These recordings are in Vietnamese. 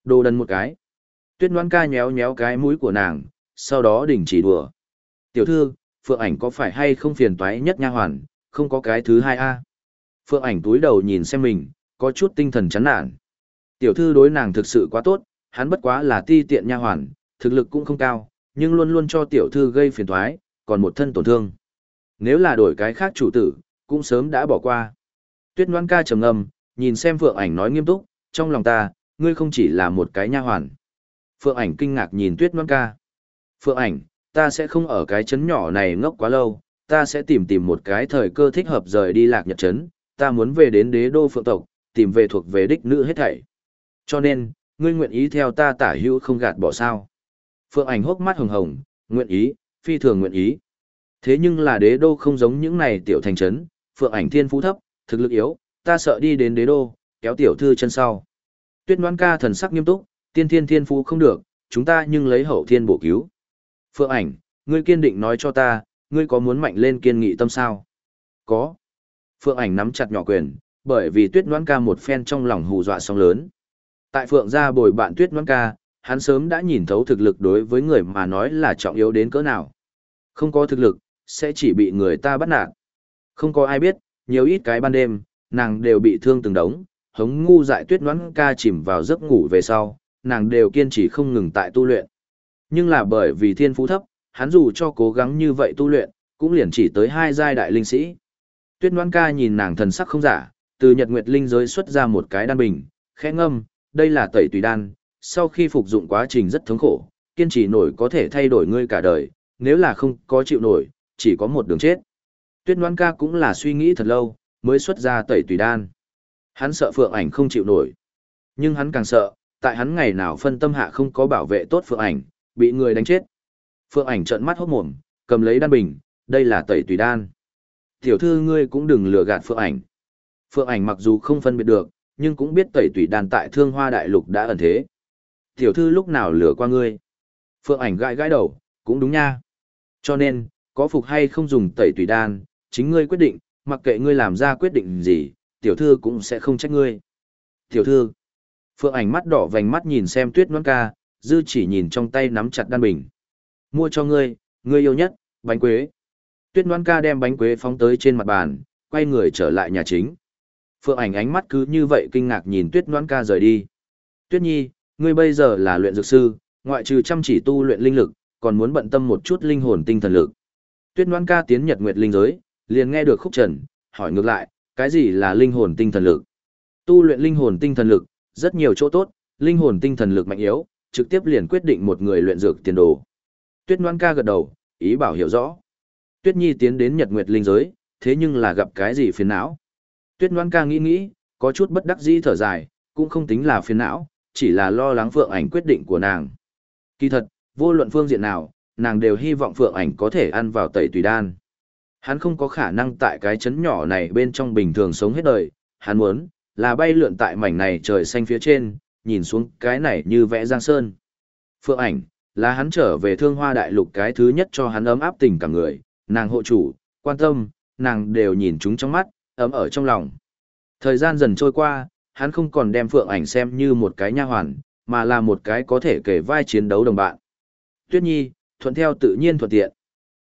Đồ đần một cái. Tuyết Ngoãn Ca nhéo nhéo cái mũi của nàng, sau đó đình chỉ đùa. Tiểu thư, Phượng Ảnh có phải hay không phiền toái nhất nha hoàn, không có cái thứ hai a. Phượng Ảnh túi đầu nhìn xem mình, có chút tinh thần chán nản. Tiểu thư đối nàng thực sự quá tốt, hắn bất quá là ti tiện nha hoàn, thực lực cũng không cao, nhưng luôn luôn cho tiểu thư gây phiền toái, còn một thân tổn thương. Nếu là đổi cái khác chủ tử, cũng sớm đã bỏ qua. Tuyết Ngoãn Ca trầm ngâm, nhìn xem Phượng Ảnh nói nghiêm túc, trong lòng ta, ngươi không chỉ là một cái nha hoàn. Phượng Ảnh kinh ngạc nhìn Tuyết Ngoãn Ca. Phượng Ảnh, ta sẽ không ở cái trấn nhỏ này ngốc quá lâu, ta sẽ tìm một cái thời cơ thích hợp rời đi Lạc Nhật trấn, ta muốn về đến đế đô Phượng tộc, tìm về thuộc về đích nữ hết thảy. Cho nên, ngươi nguyện ý theo ta tả hữu không gạt bỏ sao. Phượng Ảnh hốc mắt hồng hồng, nguyện ý, phi thường nguyện ý. Thế nhưng là đế đô không giống những này tiểu thành trấn, Phượng Ảnh thiên phú thấp, thực lực yếu, ta sợ đi đến đế đô, kéo tiểu thư chân sau. Tuyết Ngoãn Ca thần sắc nghiêm túc, tiên thiên thiên phú không được, chúng ta nhưng lấy hậu thiên bổ cứu. Phượng Ảnh, ngươi kiên định nói cho ta, ngươi có muốn mạnh lên kiên nghị tâm sao? Có. Phượng Ảnh nắm chặt nhỏ quyền, bởi vì Tuyết Ngoãn Ca một phen trong lòng hù dọa sóng lớn. Tại Phượng gia bồi bạn Tuyết Ngoãn Ca, hắn sớm đã nhìn thấu thực lực đối với người mà nói là trọng yếu đến cỡ nào. Không có thực lực, sẽ chỉ bị người ta bắt nạt. Không có ai biết, nhiều ít cái ban đêm, nàng đều bị thương từng đống, hống ngu dại Tuyết Ngoãn Ca chìm vào giấc ngủ về sau, nàng đều kiên trì không ngừng tại tu luyện. Nhưng là bởi vì thiên phú thấp, hắn dù cho cố gắng như vậy tu luyện, cũng liền chỉ tới 2 giai đại linh sĩ. Tuyết Ngoãn Ca nhìn nàng thần sắc không giả, từ Nhật Nguyệt linh giới xuất ra một cái đan bình, khẽ ngâm, đây là tẩy tùy đan, sau khi phục dụng quá trình rất thống khổ, kiên trì nổi có thể thay đổi ngươi cả đời, nếu là không có chịu nổi, chỉ có một đường chết. Tuyết Ngoãn Ca cũng là suy nghĩ thật lâu, mới xuất ra tẩy tùy đan. Hắn sợ Phượng Ảnh không chịu nổi. Nhưng hắn càng sợ, tại hắn ngày nào phân tâm hạ không có bảo vệ tốt Phượng Ảnh, bị người đánh chết. Phượng Ảnh trợn mắt hốt mồm, cầm lấy đan bình, đây là tẩy tùy đan. Tiểu thư ngươi cũng đừng lừa gạt Phượng Ảnh. Phượng Ảnh mặc dù không phân biệt được, nhưng cũng biết tẩy tùy đan tại Thương Hoa Đại Lục đã ẩn thế. Tiểu thư lúc nào lừa qua ngươi? Phượng Ảnh gãi gãi đầu, cũng đúng nha. Cho nên, có phục hay không dùng tẩy tùy đan, chính ngươi quyết định, mặc kệ ngươi làm ra quyết định gì, tiểu thư cũng sẽ không trách ngươi. Tiểu thư. Phượng Ảnh mắt đỏ vành mắt nhìn xem Tuyết Ngoãn Ca, dư chỉ nhìn trong tay nắm chặt đan bình. Mua cho ngươi, ngươi yêu nhất, bánh quế. Tuyết Ngoãn Ca đem bánh quế phóng tới trên mặt bàn, quay người trở lại nhà chính. Phượng Ảnh ánh mắt cứ như vậy kinh ngạc nhìn Tuyết Ngoãn Ca rời đi. Tuyết Nhi, ngươi bây giờ là luyện dược sư, ngoại trừ chăm chỉ tu luyện linh lực, còn muốn bận tâm một chút linh hồn tinh thần lực. Tuyết Ngoãn Ca tiến Nhật Nguyệt linh giới, liền nghe được Khúc Trần hỏi ngược lại, cái gì là linh hồn tinh thần lực? Tu luyện linh hồn tinh thần lực, rất nhiều chỗ tốt, linh hồn tinh thần lực mạnh yếu, trực tiếp liền quyết định một người luyện dược tiền đồ. Tuyết Ngoãn Ca gật đầu, ý bảo hiểu rõ. Tuyết Nhi tiến đến Nhật Nguyệt linh giới, thế nhưng là gặp cái gì phiền não? Tuyết Ngoãn Ca nghĩ, có chút bất đắc dĩ thở dài, cũng không tính là phiền não, chỉ là lo lắng Phượng Ảnh quyết định của nàng. Kỳ thật, vô luận phương diện nào, nàng đều hy vọng Phượng Ảnh có thể ăn vào tẩy tùy đan. Hắn không có khả năng tại cái trấn nhỏ này bên trong bình thường sống hết đời, hắn muốn là bay lượn tại mảnh này trời xanh phía trên, nhìn xuống cái này như vẽ giang sơn. Phượng Ảnh là hắn trở về Thương Hoa Đại Lục cái thứ nhất cho hắn ấm áp tình cả người, nàng hộ chủ, quan tâm, nàng đều nhìn chúng trong mắt, ấm ở trong lòng. Thời gian dần trôi qua, hắn không còn đem Phượng Ảnh xem như một cái nha hoàn, mà là một cái có thể kể vai chiến đấu đồng bạn. Tuyết Nhi, thuận theo tự nhiên thuận tiện.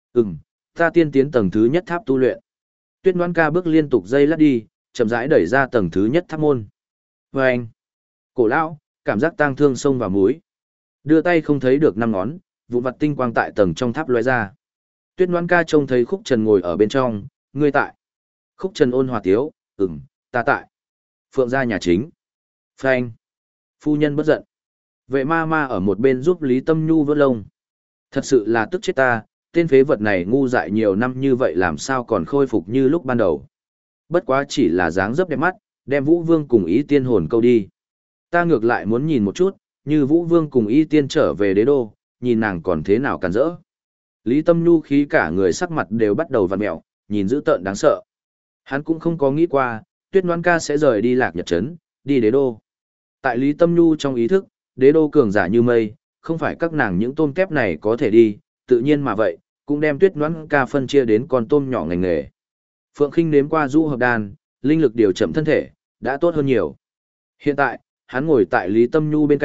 Ta tiên tiến tầng thứ nhất tháp tu luyện. Tuyết Ngoãn Ca bước liên tục dây lát đi, chậm rãi đẩy ra tầng thứ nhất tháp môn. Vâng! Cổ lão, cảm giác tang thương sông vào mũi. Đưa tay không thấy được 5 ngón, vụn vặt tinh quang tại tầng trong tháp lóe ra. Tuyết Ngoãn Ca trông thấy Khúc Trần ngồi ở bên trong, ngươi tại. Khúc Trần ôn hòa tiếu, ta tại. Phượng gia nhà chính. Phanh! Phu nhân bất giận. Vệ ma ma ở một bên giúp Lý Tâm Nhu vớt lông. Thật sự là tức chết ta, tên phế vật này ngu dại nhiều năm như vậy làm sao còn khôi phục như lúc ban đầu. Bất quá chỉ là dáng dấp đẹp mắt, đem Vũ Vương cùng Y Tiên hồn câu đi. Ta ngược lại muốn nhìn một chút, như Vũ Vương cùng Y Tiên trở về đế đô, nhìn nàng còn thế nào càn rỡ. Lý Tâm Nhu khí cả người sắc mặt đều bắt đầu vặn mẹo, nhìn dữ tợn đáng sợ. Hắn cũng không có nghĩ qua, Tuyết Ngoãn Ca sẽ rời đi Lạc Nhật trấn, đi đế đô. Tại Lý Tâm Nhu trong ý thức, đế đô cường giả như mây, không phải các nàng những tôm kép này có thể đi, tự nhiên mà vậy, cũng đem Tuyết Ngoãn Ca phân chia đến con tôm nhỏ ngành nghề. Phượng Khinh nếm qua du hợp đan, linh lực điều chậm thân thể, đã tốt hơn nhiều. Hiện tại, hắn ngồi tại Lý Tâm Nhu bên cạnh,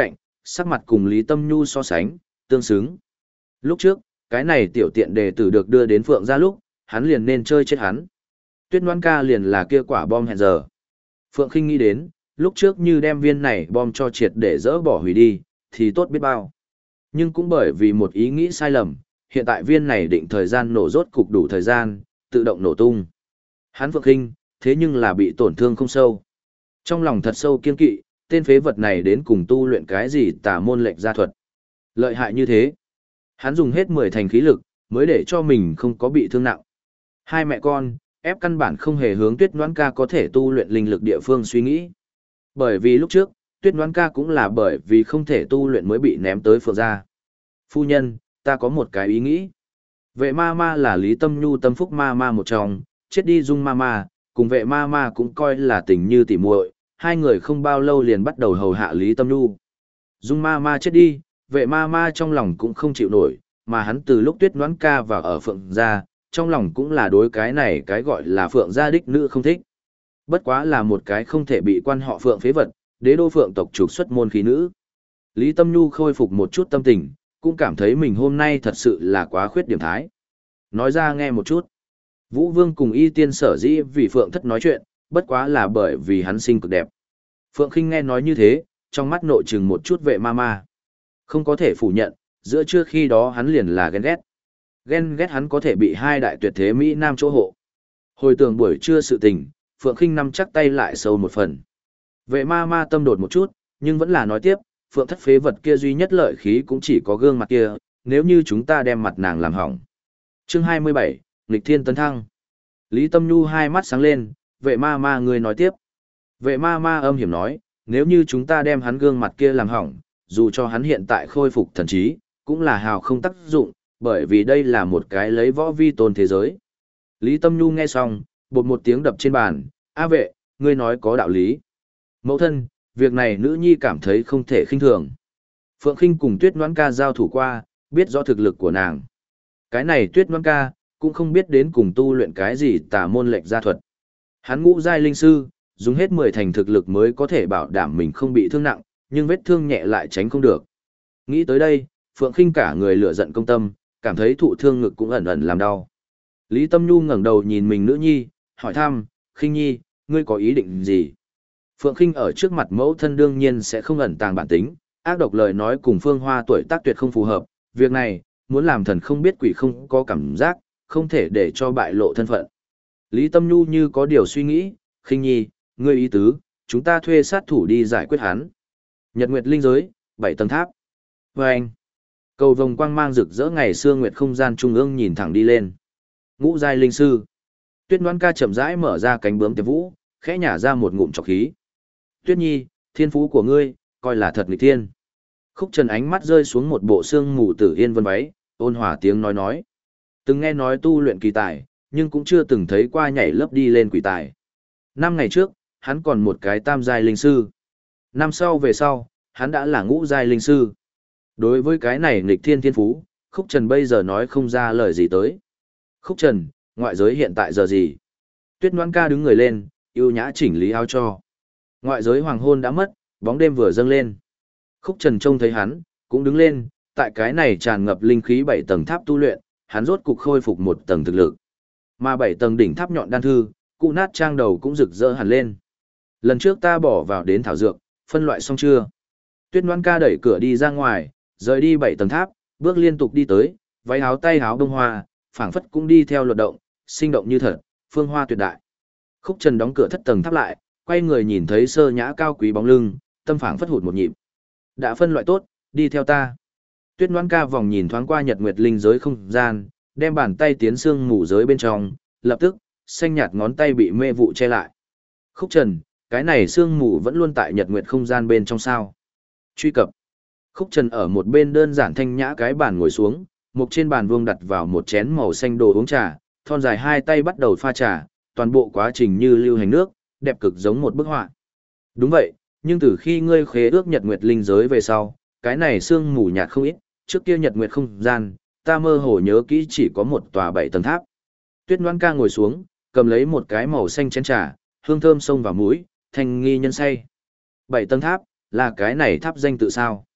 sắc mặt cùng Lý Tâm Nhu so sánh, tương xứng. Lúc trước, cái này tiểu tiện đề tử được đưa đến Phượng gia lúc, hắn liền nên chơi chết hắn. Tuyết Ngoan ca liền là kia quả bom hẹn giờ. Phượng Khinh nghĩ đến, lúc trước như đem viên này bom cho triệt để dỡ bỏ hủy đi, thì tốt biết bao. Nhưng cũng bởi vì một ý nghĩ sai lầm, hiện tại viên này định thời gian nổ rốt cục đủ thời gian, tự động nổ tung. Hắn Phượng Khinh, thế nhưng là bị tổn thương không sâu. Trong lòng thật sâu kiên kỵ, tên phế vật này đến cùng tu luyện cái gì tà môn lệnh gia thuật. Lợi hại như thế. Hắn dùng hết 10 thành khí lực, mới để cho mình không có bị thương nặng. Hai mẹ con, ép căn bản không hề hướng Tuyết Ngoãn ca có thể tu luyện linh lực địa phương suy nghĩ. Bởi vì lúc trước, Tuyết Ngoãn ca cũng là bởi vì không thể tu luyện mới bị ném tới Phượng gia. Phu nhân, ta có một cái ý nghĩ. Vệ ma ma là Lý Tâm Nhu tâm phúc ma ma một trong, chết đi Dung ma ma, cùng vệ ma ma cũng coi là tình như tỉ muội, hai người không bao lâu liền bắt đầu hầu hạ Lý Tâm Nhu. Dung ma ma chết đi, vệ ma ma trong lòng cũng không chịu nổi, mà hắn từ lúc Tuyết Ngoãn ca vào ở Phượng gia, trong lòng cũng là đối cái này cái gọi là Phượng gia đích nữ không thích. Bất quá là một cái không thể bị quan họ Phượng phế vật, đế đô Phượng tộc trục xuất môn khí nữ. Lý Tâm Nhu khôi phục một chút tâm tình, cũng cảm thấy mình hôm nay thật sự là quá khuyết điểm thái. Nói ra nghe một chút. Vũ Vương cùng Y Tiên sở dĩ vì Phượng thất nói chuyện, bất quá là bởi vì hắn sinh cực đẹp. Phượng Khinh nghe nói như thế, trong mắt nội trừng một chút vệ ma ma. Không có thể phủ nhận, giữa trưa khi đó hắn liền là ghen ghét. Ghen ghét hắn có thể bị hai đại tuyệt thế Mỹ Nam chỗ hộ. Hồi tưởng buổi trưa sự tình, Phượng Khinh nắm chắc tay lại sâu một phần. Vệ ma ma tâm đột một chút, nhưng vẫn là nói tiếp, Phượng thất phế vật kia duy nhất lợi khí cũng chỉ có gương mặt kia, nếu như chúng ta đem mặt nàng làm hỏng. Chương 27, Nghịch Thiên Tấn Thăng. Lý Tâm Nhu hai mắt sáng lên, vệ ma ma người nói tiếp. Vệ ma ma âm hiểm nói, nếu như chúng ta đem hắn gương mặt kia làm hỏng, dù cho hắn hiện tại khôi phục thần trí, cũng là hào không tác dụng, bởi vì đây là một cái lấy võ vi tôn thế giới. Lý Tâm Nhu nghe xong, bột một tiếng đập trên bàn, A vệ, ngươi nói có đạo lý. Mẫu thân, việc này nữ nhi cảm thấy không thể khinh thường. Phượng Khinh cùng Tuyết Ngoãn ca giao thủ qua, biết rõ thực lực của nàng. Cái này Tuyết Ngoãn ca, cũng không biết đến cùng tu luyện cái gì tà môn lệnh gia thuật. Hắn ngũ giai linh sư, dùng hết 10 thành thực lực mới có thể bảo đảm mình không bị thương nặng, nhưng vết thương nhẹ lại tránh không được. Nghĩ tới đây, Phượng Khinh cả người lửa giận công tâm, cảm thấy thụ thương ngực cũng ẩn ẩn làm đau. Lý Tâm Nhu ngẩng đầu nhìn mình nữ nhi, hỏi thăm, Khinh nhi, ngươi có ý định gì? Phượng Khinh ở trước mặt mẫu thân đương nhiên sẽ không ẩn tàng bản tính, ác độc lời nói cùng Phương Hoa tuổi tác tuyệt không phù hợp, việc này, muốn làm thần không biết quỷ không có cảm giác, không thể để cho bại lộ thân phận. Lý Tâm Nhu như có điều suy nghĩ, Khinh nhi, ngươi ý tứ, chúng ta thuê sát thủ đi giải quyết hắn. Nhật Nguyệt Linh Giới, 7 tầng tháp. Vâng! Cầu vồng quang mang rực rỡ ngày xưa Nguyệt không gian trung ương nhìn thẳng đi lên. Ngũ giai linh sư. Tuyết Ngoãn ca chậm rãi mở ra cánh bướm tiệp vũ, khẽ nhả ra một ngụm trọc khí. Tuyết nhi, thiên phú của ngươi, coi là thật nghịch thiên. Khúc Trần ánh mắt rơi xuống một bộ xương mù tử yên vân váy, ôn hòa tiếng nói. Từng nghe nói tu luyện kỳ tài, nhưng cũng chưa từng thấy qua nhảy lớp đi lên quỷ tài. 5 ngày trước, hắn còn một cái tam giai linh sư. Năm sau về sau, hắn đã là ngũ giai linh sư. Đối với cái này nghịch thiên thiên phú, Khúc Trần bây giờ nói không ra lời gì tới. Khúc Trần, ngoại giới hiện tại giờ gì? Tuyết Ngoãn ca đứng người lên, yêu nhã chỉnh lý áo cho. Ngoại giới hoàng hôn đã mất, bóng đêm vừa dâng lên. Khúc Trần trông thấy hắn, cũng đứng lên, tại cái này tràn ngập linh khí 7 tầng tháp tu luyện, hắn rốt cục khôi phục một tầng thực lực. Mà 7 tầng đỉnh tháp nhọn đan thư, cụ nát trang đầu cũng rực rỡ hẳn lên. Lần trước ta bỏ vào đến thảo dược, phân loại xong chưa? Tuyết Ngoãn ca đẩy cửa đi ra ngoài, rời đi 7 tầng tháp, bước liên tục đi tới, váy áo tay áo bông hoa, phảng phất cũng đi theo luật động, sinh động như thật, phương hoa tuyệt đại. Khúc Trần đóng cửa thất tầng tháp lại, quay người nhìn thấy sơ nhã cao quý bóng lưng, tâm phảng phất hụt một nhịp. Đã phân loại tốt, đi theo ta. Tuyết Ngoãn ca vòng nhìn thoáng qua Nhật Nguyệt Linh giới không gian, đem bàn tay tiến xương mù giới bên trong, lập tức, xanh nhạt ngón tay bị mê vụ che lại. Khúc Trần, cái này xương mù vẫn luôn tại Nhật Nguyệt không gian bên trong sao? Truy cập. Khúc Trần ở một bên đơn giản thanh nhã cái bàn ngồi xuống, mục trên bàn vuông đặt vào một chén màu xanh đồ uống trà, thon dài hai tay bắt đầu pha trà, toàn bộ quá trình như lưu hành nước, đẹp cực giống một bức họa. Đúng vậy, nhưng từ khi ngươi khế ước Nhật Nguyệt Linh giới về sau, cái này sương mù nhạt không ít, trước kia Nhật Nguyệt không gian, ta mơ hồ nhớ kỹ chỉ có một tòa 7 tầng tháp. Tuyết Ngoãn ca ngồi xuống, cầm lấy một cái màu xanh chén trà, hương thơm xông vào mũi, thanh nghi nhân say. 7 tầng tháp, là cái này tháp danh tự sao?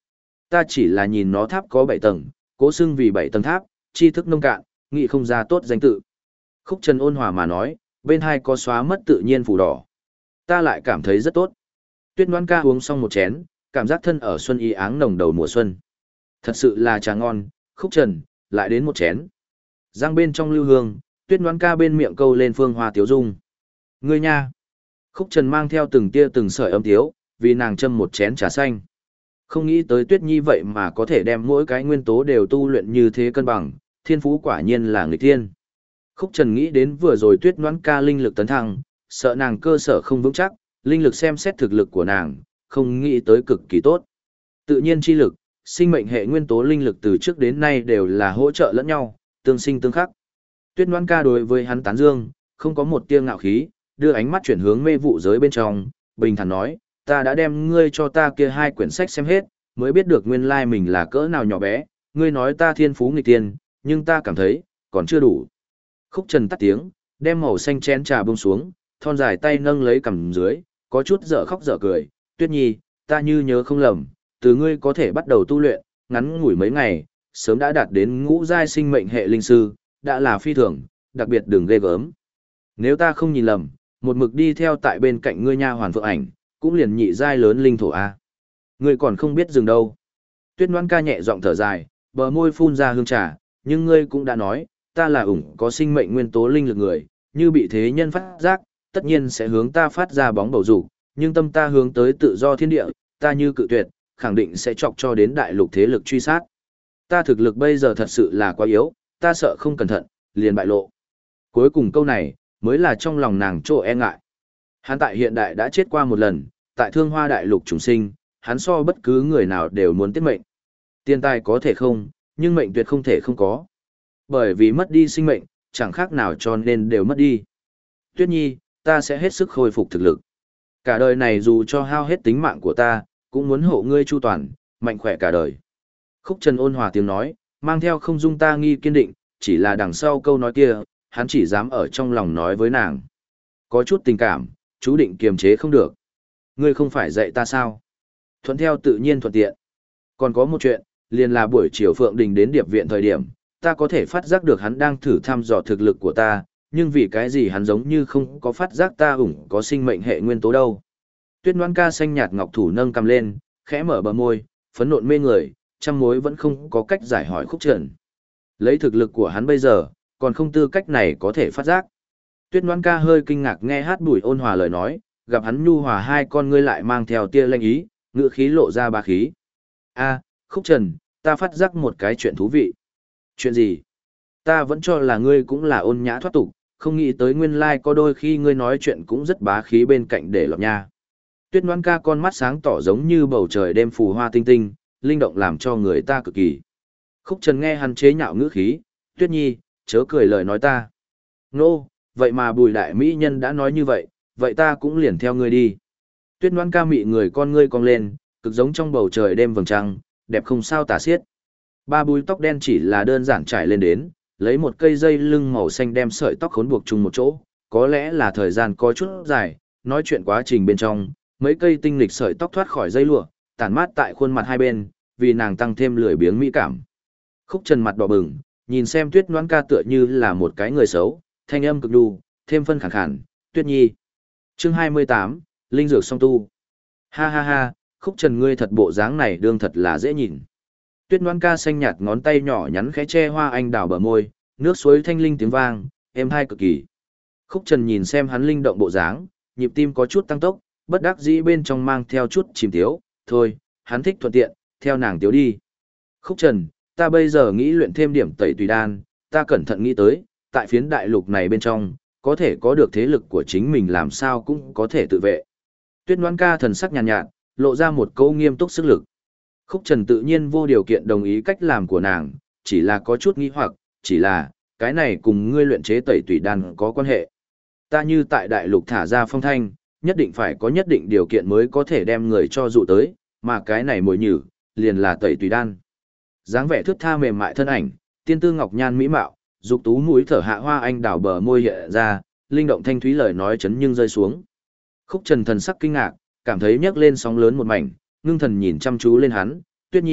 Ta chỉ là nhìn nó tháp có 7 tầng, cố xưng vì 7 tầng tháp, tri thức nông cạn, nghĩ không ra tốt danh tự. Khúc Trần ôn hòa mà nói, bên hai có xóa mất tự nhiên phủ đỏ. Ta lại cảm thấy rất tốt. Tuyết Ngoan ca uống xong một chén, cảm giác thân ở xuân y áng nồng đầu mùa xuân. Thật sự là trà ngon, Khúc Trần, lại đến một chén. Giang bên trong lưu hương, Tuyết Ngoan ca bên miệng câu lên phương hoa tiếu dung. Ngươi nha. Khúc Trần mang theo từng tia từng sợi âm tiếu, vì nàng châm một chén trà xanh. Không nghĩ tới Tuyết Nhi vậy mà có thể đem mỗi cái nguyên tố đều tu luyện như thế cân bằng, thiên phú quả nhiên là người tiên. Khúc Trần nghĩ đến vừa rồi Tuyết Ngoãn ca linh lực tấn thăng, sợ nàng cơ sở không vững chắc, linh lực xem xét thực lực của nàng, không nghĩ tới cực kỳ tốt. Tự nhiên chi lực, sinh mệnh hệ nguyên tố linh lực từ trước đến nay đều là hỗ trợ lẫn nhau, tương sinh tương khắc. Tuyết Ngoãn ca đối với hắn tán dương, không có một tia ngạo khí, đưa ánh mắt chuyển hướng mê vụ giới bên trong, bình thản nói, ta đã đem ngươi cho ta kia 2 quyển sách xem hết, mới biết được nguyên lai mình là cỡ nào nhỏ bé, ngươi nói ta thiên phú nghịch tiên, nhưng ta cảm thấy, còn chưa đủ. Khúc Trần tắt tiếng, đem màu xanh chén trà buông xuống, thon dài tay nâng lấy cằm dưới, có chút dở khóc dở cười, Tuyết Nhi, ta như nhớ không lầm, từ ngươi có thể bắt đầu tu luyện, ngắn ngủi mấy ngày, sớm đã đạt đến ngũ giai sinh mệnh hệ linh sư, đã là phi thường, đặc biệt đừng ghê gớm. Nếu ta không nhìn lầm, một mực đi theo tại bên cạnh ngươi nha hoàn Phượng Ảnh, cũng liền nhị giai lớn linh thổ a. Ngươi còn không biết dừng đâu. Tuyết Ngoãn ca nhẹ giọng thở dài, bờ môi phun ra hương trà, nhưng ngươi cũng đã nói, ta là có sinh mệnh nguyên tố linh lực người, như bị thế nhân phát giác, tất nhiên sẽ hướng ta phát ra bóng bầu dục, nhưng tâm ta hướng tới tự do thiên địa, ta như cự tuyệt, khẳng định sẽ chọc cho đến đại lục thế lực truy sát. Ta thực lực bây giờ thật sự là quá yếu, ta sợ không cẩn thận, liền bại lộ. Cuối cùng câu này, mới là trong lòng nàng chỗ e ngại. Hắn tại hiện đại đã chết qua một lần, tại thương hoa đại lục trùng sinh, hắn so bất cứ người nào đều muốn tiết mệnh. Tiền tài có thể không, nhưng mệnh tuyệt không thể không có. Bởi vì mất đi sinh mệnh, chẳng khác nào cho nên đều mất đi. Tuyết Nhi, ta sẽ hết sức khôi phục thực lực. Cả đời này dù cho hao hết tính mạng của ta, cũng muốn hộ ngươi chu toàn, mạnh khỏe cả đời. Khúc Trần ôn hòa tiếng nói, mang theo không dung ta nghi kiên định, chỉ là đằng sau câu nói kia, hắn chỉ dám ở trong lòng nói với nàng. Có chút tình cảm, chú định kiềm chế không được. Ngươi không phải dạy ta sao? Thuận theo tự nhiên thuận tiện. Còn có một chuyện, liền là buổi chiều Phượng Đình đến điệp viện thời điểm, ta có thể phát giác được hắn đang thử thăm dò thực lực của ta, nhưng vì cái gì hắn giống như không có phát giác ta có sinh mệnh hệ nguyên tố đâu. Tuyết Ngoãn ca xanh nhạt ngọc thủ nâng cầm lên, khẽ mở bờ môi, phấn nộn mê người, trăm mối vẫn không có cách giải hỏi Khúc Trần. Lấy thực lực của hắn bây giờ, còn không tư cách này có thể phát giác. Tuyết Ngoãn ca hơi kinh ngạc nghe Hát Bùi ôn hòa lời nói, gặp hắn nhu hòa hai con ngươi lại mang theo tia lanh ý, ngữ khí lộ ra bá khí. A, Khúc Trần, ta phát giác một cái chuyện thú vị. Chuyện gì? Ta vẫn cho là ngươi cũng là ôn nhã thoát tục, không nghĩ tới nguyên lai có đôi khi ngươi nói chuyện cũng rất bá khí bên cạnh để lọt nha. Tuyết Ngoãn ca con mắt sáng tỏ giống như bầu trời đêm phù hoa tinh tinh, linh động làm cho người ta cực kỳ. Khúc Trần nghe hắn chế nhạo ngữ khí, Tuyết Nhi, chớ cười lời nói ta. Nô, vậy mà Bùi đại mỹ nhân đã nói như vậy, vậy ta cũng liền theo ngươi đi. Tuyết Ngoãn ca mị người con ngươi cong lên, cực giống trong bầu trời đêm vầng trăng, đẹp không sao tả xiết. Ba búi tóc đen chỉ là đơn giản trải lên đến, lấy một cây dây lưng màu xanh đem sợi tóc khốn buộc chung một chỗ, có lẽ là thời gian có chút dài, nói chuyện quá trình bên trong, mấy cây tinh lịch sợi tóc thoát khỏi dây lụa, tản mát tại khuôn mặt hai bên, vì nàng tăng thêm lười biếng mỹ cảm. Khúc Trần mặt đỏ bừng, nhìn xem Tuyết Ngoãn ca tựa như là một cái người xấu, thanh âm cực đu, thêm phân khàn khàn, Tuyết Nhi. Chương 28, Linh dược song tu. Ha ha ha, Khúc Trần ngươi thật bộ dáng này đương thật là dễ nhìn. Tuyết Ngoãn ca xanh nhạt ngón tay nhỏ nhắn khẽ che hoa anh đào bờ môi, nước suối thanh linh tiếng vang, êm hai cực kỳ. Khúc Trần nhìn xem hắn linh động bộ dáng, nhịp tim có chút tăng tốc, bất đắc dĩ bên trong mang theo chút chìm tiếu, thôi, hắn thích thuận tiện, theo nàng tiếu đi. Khúc Trần, ta bây giờ nghĩ luyện thêm điểm tẩy tùy đan, ta cẩn thận nghĩ tới, tại phiến đại lục này bên trong, có thể có được thế lực của chính mình làm sao cũng có thể tự vệ. Tuyết Ngoãn ca thần sắc nhàn nhạt, lộ ra một câu nghiêm túc sức lực. Khúc Trần tự nhiên vô điều kiện đồng ý cách làm của nàng, chỉ là có chút nghi hoặc, chỉ là, cái này cùng ngươi luyện chế tẩy tùy đan có quan hệ. Ta như tại đại lục thả ra phong thanh, nhất định phải có nhất định điều kiện mới có thể đem người cho dụ tới, mà cái này mồi nhử, liền là tẩy tùy đan. Dáng vẻ thướt tha mềm mại thân ảnh, tiên tư ngọc nhan mỹ mạo, dục tú mũi thở hạ hoa anh đào bờ môi hiện ra, linh động thanh thúy lời nói chấn nhưng rơi xuống. Khúc Trần thần sắc kinh ngạc, cảm thấy nhấc lên sóng lớn một mảnh, ngưng thần nhìn chăm chú lên hắn, Tuyết Nhi,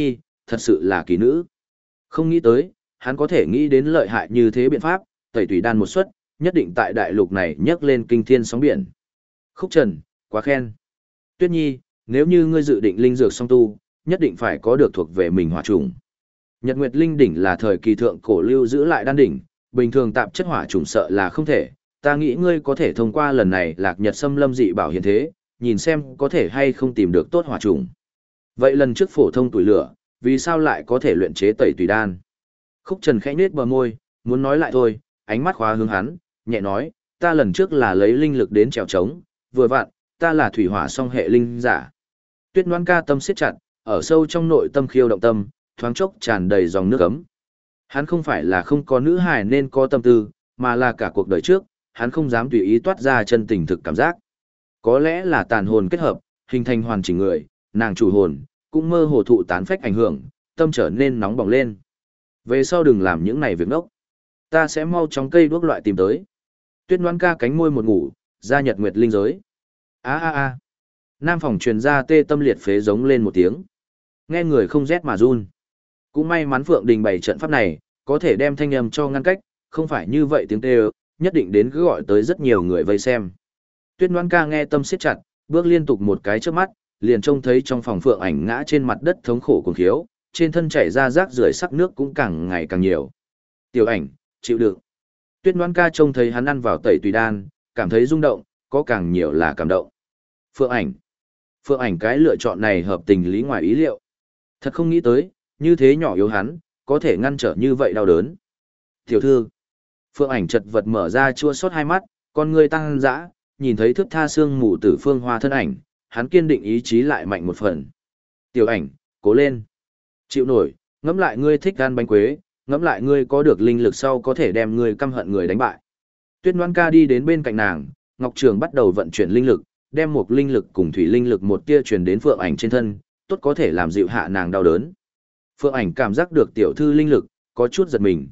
thật sự là kỳ nữ. Không nghĩ tới, hắn có thể nghĩ đến lợi hại như thế biện pháp, tẩy tùy đan một suất, nhất định tại đại lục này nhấc lên kinh thiên sóng biển. Khúc Trần, quá khen. Tuyết Nhi, nếu như ngươi dự định linh dược song tu, nhất định phải có được thuộc về mình hỏa trùng. Nhật Nguyệt Linh đỉnh là thời kỳ thượng cổ lưu giữ lại đan đỉnh, bình thường tạp chất hỏa trùng sợ là không thể. Ta nghĩ ngươi có thể thông qua lần này Lạc Nhật Xâm Lâm dị bảo hiện thế, nhìn xem có thể hay không tìm được tốt hỏa trùng. Vậy lần trước phổ thông tuổi lửa, vì sao lại có thể luyện chế tẩy tùy đan? Khúc Trần khẽ nhếch bờ môi, muốn nói lại thôi, ánh mắt khóa hướng hắn, nhẹ nói, ta lần trước là lấy linh lực đến trèo trống, vừa vặn, ta là thủy hỏa song hệ linh giả. Tuyết Ngoan Ca tâm siết chặt, ở sâu trong nội tâm khiêu động tâm, thoáng chốc tràn đầy dòng nước ấm. Hắn không phải là không có nữ hài nên có tâm tư, mà là cả cuộc đời trước, hắn không dám tùy ý toát ra chân tình thực cảm giác. Có lẽ là tàn hồn kết hợp, hình thành hoàn chỉnh người, nàng chủ hồn, cũng mơ hồ thụ tán phách ảnh hưởng, tâm trở nên nóng bỏng lên. Về sau đừng làm những này việc ngốc. Ta sẽ mau chóng cây đuốc loại tìm tới. Tuyết Ngoan Ca cánh môi một ngủ, ra Nhật Nguyệt Linh giới. A a a. Nam phòng truyền ra tê tâm liệt phế giống lên một tiếng. Nghe người không rét mà run. Cũng may mắn Phượng Đình bày trận pháp này, có thể đem thanh âm cho ngăn cách, không phải như vậy tiếng tê nhất định đến cứ gọi tới rất nhiều người vây xem. Tuyết Ngoan Ca nghe tâm siết chặt, bước liên tục một cái trước mắt, liền trông thấy trong phòng Phượng Ảnh ngã trên mặt đất thống khổ cuồng khiếu, trên thân chảy ra rác rưởi sắc nước cũng càng ngày càng nhiều. Tiểu Ảnh, chịu đựng. Tuyết Ngoan Ca trông thấy hắn ăn vào tẩy tùy đan, cảm thấy rung động, có càng nhiều là cảm động. Phượng Ảnh. Phượng Ảnh cái lựa chọn này hợp tình lý ngoài ý liệu. Thật không nghĩ tới, như thế nhỏ yếu hắn, có thể ngăn trở như vậy đau đớn. Tiểu thư. Phượng Ảnh chật vật mở ra chua xót hai mắt, con ngươi tăng dã, nhìn thấy thước tha xương mù tử Phương Hoa thân ảnh, hắn kiên định ý chí lại mạnh một phần. Tiểu Ảnh, cố lên. Chịu nổi, ngẫm lại ngươi thích ăn bánh quế, ngẫm lại ngươi có được linh lực sau có thể đem ngươi căm hận người đánh bại. Tuyết Ngoan Ca đi đến bên cạnh nàng, Ngọc Trường bắt đầu vận chuyển linh lực, đem một linh lực cùng thủy linh lực một tia truyền đến Phượng Ảnh trên thân, tốt có thể làm dịu hạ nàng đau đớn. Phượng Ảnh cảm giác được tiểu thư linh lực, có chút giật mình,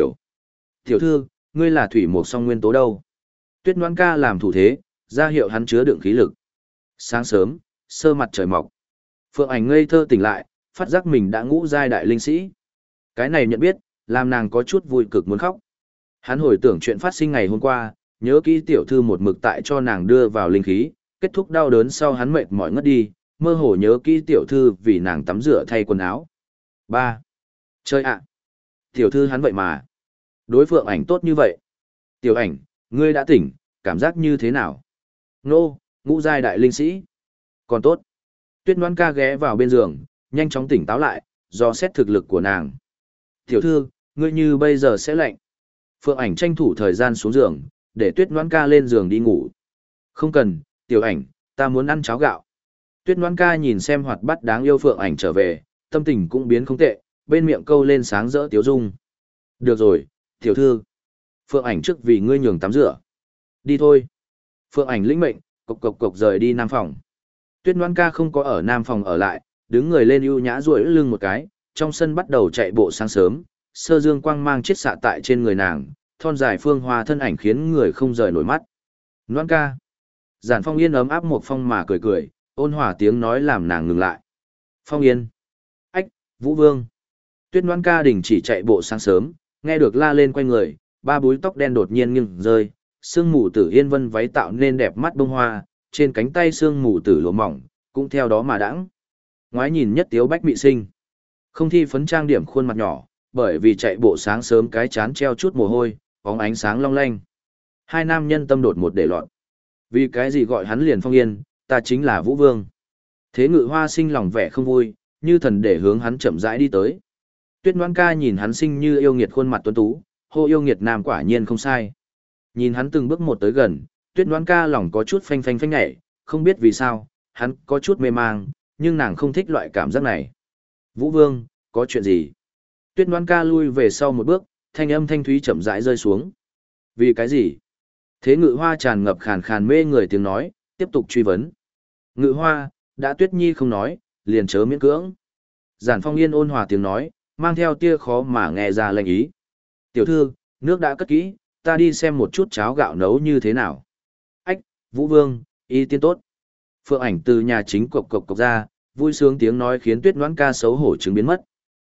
tiểu thư, ngươi là thủy một song nguyên tố đâu? Tuyết Ngoan Ca làm thủ thế, ra hiệu hắn chứa đựng khí lực. Sáng sớm, sơ mặt trời mọc. Phượng Ảnh ngây thơ tỉnh lại, phát giác mình đã ngũ giai đại linh sĩ. Cái này nhận biết, làm nàng có chút vui cực muốn khóc. Hắn hồi tưởng chuyện phát sinh ngày hôm qua, nhớ kỹ tiểu thư một mực tại cho nàng đưa vào linh khí, kết thúc đau đớn sau hắn mệt mỏi ngất đi, mơ hồ nhớ kỹ tiểu thư vì nàng tắm rửa thay quần áo. 3. Chơi ạ! Tiểu thư hắn vậy mà. Đối Phượng Ảnh tốt như vậy. Tiểu Ảnh, ngươi đã tỉnh, cảm giác như thế nào? Nô, ngũ giai đại linh sĩ. Còn tốt. Tuyết Ngoan Ca ghé vào bên giường, nhanh chóng tỉnh táo lại, do xét thực lực của nàng. Tiểu thư, ngươi như bây giờ sẽ lạnh. Phượng Ảnh tranh thủ thời gian xuống giường, để Tuyết Ngoan Ca lên giường đi ngủ. Không cần, Tiểu Ảnh, ta muốn ăn cháo gạo. Tuyết Ngoan Ca nhìn xem hoạt bát đáng yêu Phượng Ảnh trở về, tâm tình cũng biến không tệ, bên miệng câu lên sáng rỡ tiếu dung. Được rồi, tiểu thư. Phượng Ảnh trước vì ngươi nhường tắm rửa. Đi thôi. Phượng Ảnh lĩnh mệnh, cộc cộc cộc rời đi nam phòng. Tuyết Ngoan Ca không có ở nam phòng ở lại, đứng người lên ưu nhã duỗi lưng một cái, trong sân bắt đầu chạy bộ sáng sớm, sơ dương quang mang chiết xạ tại trên người nàng, thon dài phương hoa thân ảnh khiến người không rời nổi mắt. Ngoan Ca. Giản Phong Yên ấm áp một phong mà cười cười, ôn hòa tiếng nói làm nàng ngừng lại. Phong Yên. Ách, Vũ Vương. Tuyết Ngoan Ca đình chỉ chạy bộ sáng sớm, nghe được la lên quay người, ba búi tóc đen đột nhiên nghiêng rơi, sương mù tử yên vân váy tạo nên đẹp mắt bông hoa, trên cánh tay sương mù tử lụa mỏng, cũng theo đó mà đãng. Ngoái nhìn nhất tiếu bách mị sinh. Không thi phấn trang điểm khuôn mặt nhỏ, bởi vì chạy bộ sáng sớm cái chán treo chút mồ hôi, bóng ánh sáng long lanh. Hai nam nhân tâm đột một để loạn. Vì cái gì gọi hắn liền Phong Yên, ta chính là Vũ Vương. Thế Ngự Hoa sinh lòng vẻ không vui, như thần để hướng hắn chậm rãi đi tới. Tuyết Ngoan Ca nhìn hắn sinh như yêu nghiệt khuôn mặt tuấn tú, hô yêu nghiệt nam quả nhiên không sai. Nhìn hắn từng bước một tới gần, Tuyết Ngoan Ca lòng có chút phanh phanh phanh nhảy, không biết vì sao, hắn có chút mê mang, nhưng nàng không thích loại cảm giác này. Vũ Vương, có chuyện gì? Tuyết Ngoan Ca lui về sau một bước, thanh âm thanh thúy chậm rãi rơi xuống. Vì cái gì? Thế Ngự Hoa tràn ngập khàn khàn mê người tiếng nói, tiếp tục truy vấn. Ngự Hoa, đã Tuyết Nhi không nói, liền chớ miễn cưỡng. Giản Phong Yên ôn hòa tiếng nói, mang theo tia khó mà nghe ra lệnh ý. Tiểu thư, nước đã cất kỹ, ta đi xem một chút cháo gạo nấu như thế nào. Ách, Vũ Vương, y tiên tốt. Phượng Ảnh từ nhà chính cộc cộc cộc ra, vui sướng tiếng nói khiến Tuyết Ngoãn Ca xấu hổ chứng biến mất.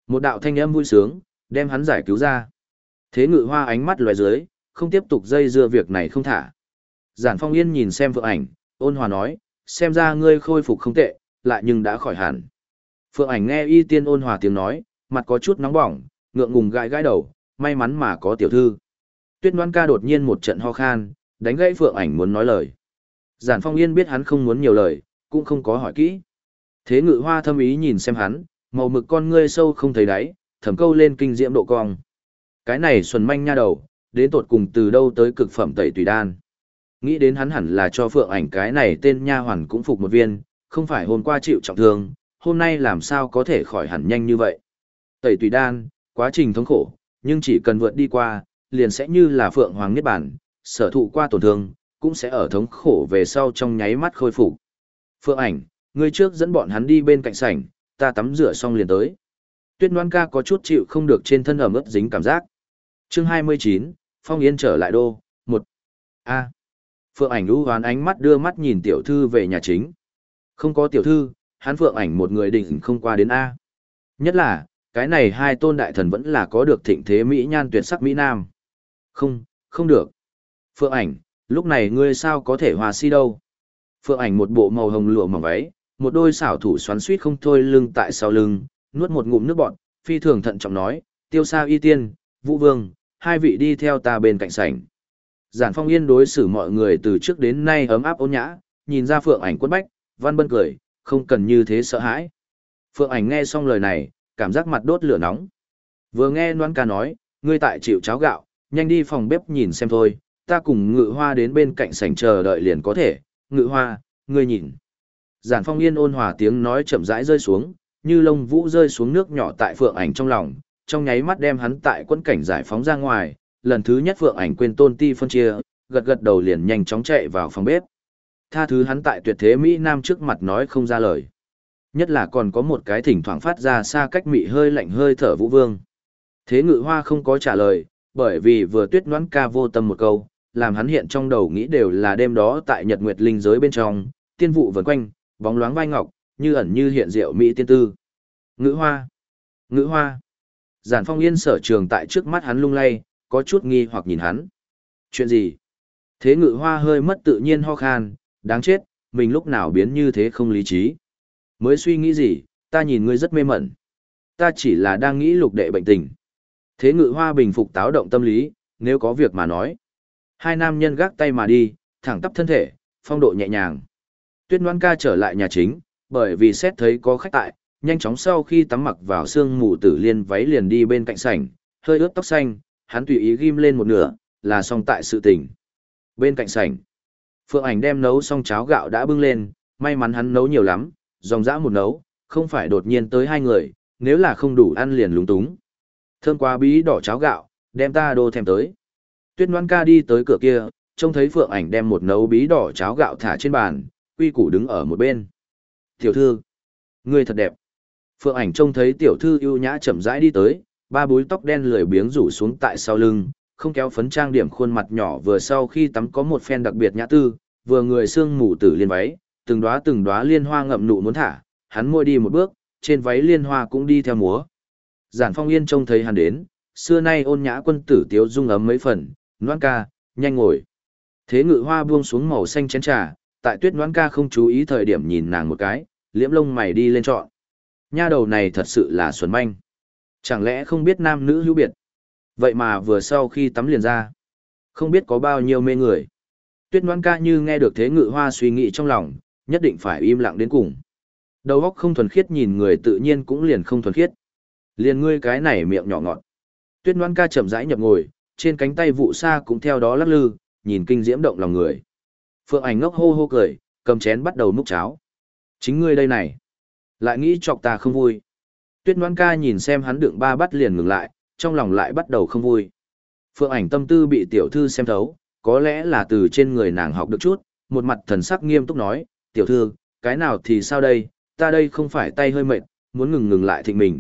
Một đạo thanh âm vui sướng, đem hắn giải cứu ra. Thế Ngự Hoa ánh mắt lóe dưới, không tiếp tục dây dưa việc này không thả. Giản Phong Yên nhìn xem Phượng Ảnh, ôn hòa nói, xem ra ngươi khôi phục không tệ, lại nhưng đã khỏi hẳn. Phượng Ảnh nghe Y Tiên ôn hòa tiếng nói, mặt có chút nóng bỏng, ngượng ngùng gãi gãi đầu, may mắn mà có tiểu thư. Tuyết Loan ca đột nhiên một trận ho khan, đánh gãy Phượng Ảnh muốn nói lời. Giản Phong Yên biết hắn không muốn nhiều lời, cũng không có hỏi kỹ. Thế Ngự Hoa thâm ý nhìn xem hắn, màu mực con ngươi sâu không thấy đáy, thẩm câu lên kinh diễm độ cong. Cái này xuân manh nha đầu, đến tột cùng từ đâu tới cực phẩm tẩy tùy đan. Nghĩ đến hắn hẳn là cho Phượng Ảnh cái này tên nha hoàn cũng phục một viên, không phải hôm qua chịu trọng thương, hôm nay làm sao có thể khỏi hẳn nhanh như vậy. Tẩy tùy đan, quá trình thống khổ, nhưng chỉ cần vượt đi qua, liền sẽ như là Phượng Hoàng Niết Bàn, sở thụ qua tổn thương, cũng sẽ ở thống khổ về sau trong nháy mắt khôi phục. Phượng Ảnh, ngươi trước dẫn bọn hắn đi bên cạnh sảnh, ta tắm rửa xong liền tới. Tuyết Loan ca có chút chịu không được trên thân ẩm ướt dính cảm giác. Chương 29, Phong Yên trở lại đô, 1. A. Phượng Ảnh u hoán ánh mắt đưa mắt nhìn tiểu thư về nhà chính. Không có tiểu thư, hắn Phượng Ảnh một người định không qua đến A. Nhất là, cái này hai tôn đại thần vẫn là có được thịnh thế mỹ nhan tuyệt sắc mỹ nam. Không, không được. Phượng Ảnh, lúc này ngươi sao có thể hòa si đâu. Phượng Ảnh một bộ màu hồng lụa mỏng váy, một đôi xảo thủ xoắn suýt không thôi lưng tại sau lưng, nuốt một ngụm nước bọt, phi thường thận trọng nói, Tiêu Sa Y Tiên, Vũ Vương, hai vị đi theo ta bên cạnh sảnh. Giản Phong Yên đối xử mọi người từ trước đến nay ấm áp ôn nhã, nhìn ra Phượng Ảnh quất bách, Văn Bân cười, không cần như thế sợ hãi. Phượng Ảnh nghe xong lời này, cảm giác mặt đốt lửa nóng. Vừa nghe Loan ca nói, ngươi tại chịu cháo gạo, nhanh đi phòng bếp nhìn xem thôi, ta cùng Ngự Hoa đến bên cạnh sảnh chờ đợi liền có thể. Ngự Hoa, ngươi nhìn. Giản Phong Yên ôn hòa tiếng nói chậm rãi rơi xuống, như lông vũ rơi xuống nước nhỏ tại Phượng Ảnh trong lòng, trong nháy mắt đem hắn tại quân cảnh giải phóng ra ngoài. Lần thứ nhất Phượng Ảnh quên tôn ti phân chia, gật gật đầu liền nhanh chóng chạy vào phòng bếp. Tha thứ hắn tại tuyệt thế Mỹ Nam trước mặt nói không ra lời. Nhất là còn có một cái thỉnh thoảng phát ra xa cách mị hơi lạnh hơi thở Vũ Vương. Thế Ngự Hoa không có trả lời, bởi vì vừa Tuyết Noãn ca vô tâm một câu, làm hắn hiện trong đầu nghĩ đều là đêm đó tại Nhật Nguyệt Linh giới bên trong, tiên vụ vần quanh, bóng loáng vai ngọc, như ẩn như hiện diệu mỹ tiên tư. Ngự Hoa, Ngự Hoa. Giản Phong Yên sở trường tại trước mắt hắn lung lay, có chút nghi hoặc nhìn hắn. Chuyện gì? Thế Ngự Hoa hơi mất tự nhiên ho khan, đáng chết, mình lúc nào biến như thế không lý trí. Mới suy nghĩ gì, ta nhìn ngươi rất mê mẩn. Ta chỉ là đang nghĩ lục đệ bệnh tình. Thế Ngự Hoa bình phục táo động tâm lý, nếu có việc mà nói. Hai nam nhân gác tay mà đi, thẳng tắp thân thể, phong độ nhẹ nhàng. Tuyết Noãn ca trở lại nhà chính, bởi vì xét thấy có khách tại, nhanh chóng sau khi tắm mặc vào sương mù tử liên váy liền đi bên cạnh sảnh, hơi ướt tóc xanh, hắn tùy ý ghim lên một nửa, là xong tại sự tình. Bên cạnh sảnh, Phượng Ảnh đem nấu xong cháo gạo đã bưng lên, may mắn hắn nấu nhiều lắm, dòng dã một nấu, không phải đột nhiên tới hai người, nếu là không đủ ăn liền lúng túng. Thơm quá bí đỏ cháo gạo, đem ta đô thèm tới. Tuyết Noãn ca đi tới cửa kia, trông thấy Phượng Ảnh đem một nấu bí đỏ cháo gạo thả trên bàn, Quy Củ đứng ở một bên. Tiểu thư, ngươi thật đẹp. Phượng Ảnh trông thấy tiểu thư ưu nhã chậm rãi đi tới, ba búi tóc đen lười biếng rủ xuống tại sau lưng, không kéo phấn trang điểm khuôn mặt nhỏ vừa sau khi tắm có một phen đặc biệt nhã tư, vừa người xương mù tử liên váy, từng đóa liên hoa ngậm nụ muốn thả, hắn môi đi một bước, trên váy liên hoa cũng đi theo múa. Giản Phong Yên trông thấy hắn đến, xưa nay ôn nhã quân tử tiếu dung ấm mấy phần, Noãn ca, nhanh ngồi. Thế Ngự Hoa buông xuống màu xanh chén trà, tại Tuyết Noãn ca không chú ý thời điểm nhìn nàng một cái, liễm lông mày đi lên trọn. Nha đầu này thật sự là xuẩn manh. Chẳng lẽ không biết nam nữ hữu biệt? Vậy mà vừa sau khi tắm liền ra, không biết có bao nhiêu mê người. Tuyết Noãn ca như nghe được Thế Ngự Hoa suy nghĩ trong lòng, nhất định phải im lặng đến cùng. Đầu óc không thuần khiết nhìn người tự nhiên cũng liền không thuần khiết. Liền ngươi cái này miệng nhỏ ngọt. Tuyết Noãn ca chậm rãi nhập ngồi, trên cánh tay vụ sa cũng theo đó lắc lư, nhìn kinh diễm động lòng người. Phượng Ảnh ngốc hô hô cười, cầm chén bắt đầu múc cháo. Chính ngươi đây này, lại nghĩ chọc ta không vui. Tuyết Noãn ca nhìn xem hắn đựng ba bát liền ngừng lại, trong lòng lại bắt đầu không vui. Phượng Ảnh tâm tư bị tiểu thư xem thấu, có lẽ là từ trên người nàng học được chút, một mặt thần sắc nghiêm túc nói, tiểu thư, cái nào thì sao đây, ta đây không phải tay hơi mệt, muốn ngừng lại thịnh mình,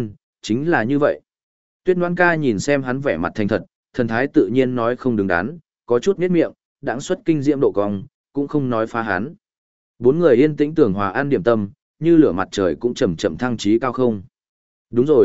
chính là như vậy. Tuyết Noãn ca nhìn xem hắn vẻ mặt thành thật, thần thái tự nhiên nói không đứng đắn, có chút nhếch miệng, đãng xuất kinh diễm độ cong, cũng không nói phá hắn. Bốn người yên tĩnh tưởng hòa ăn điểm tâm, như lửa mặt trời cũng chậm chậm thăng trí cao không. Đúng rồi,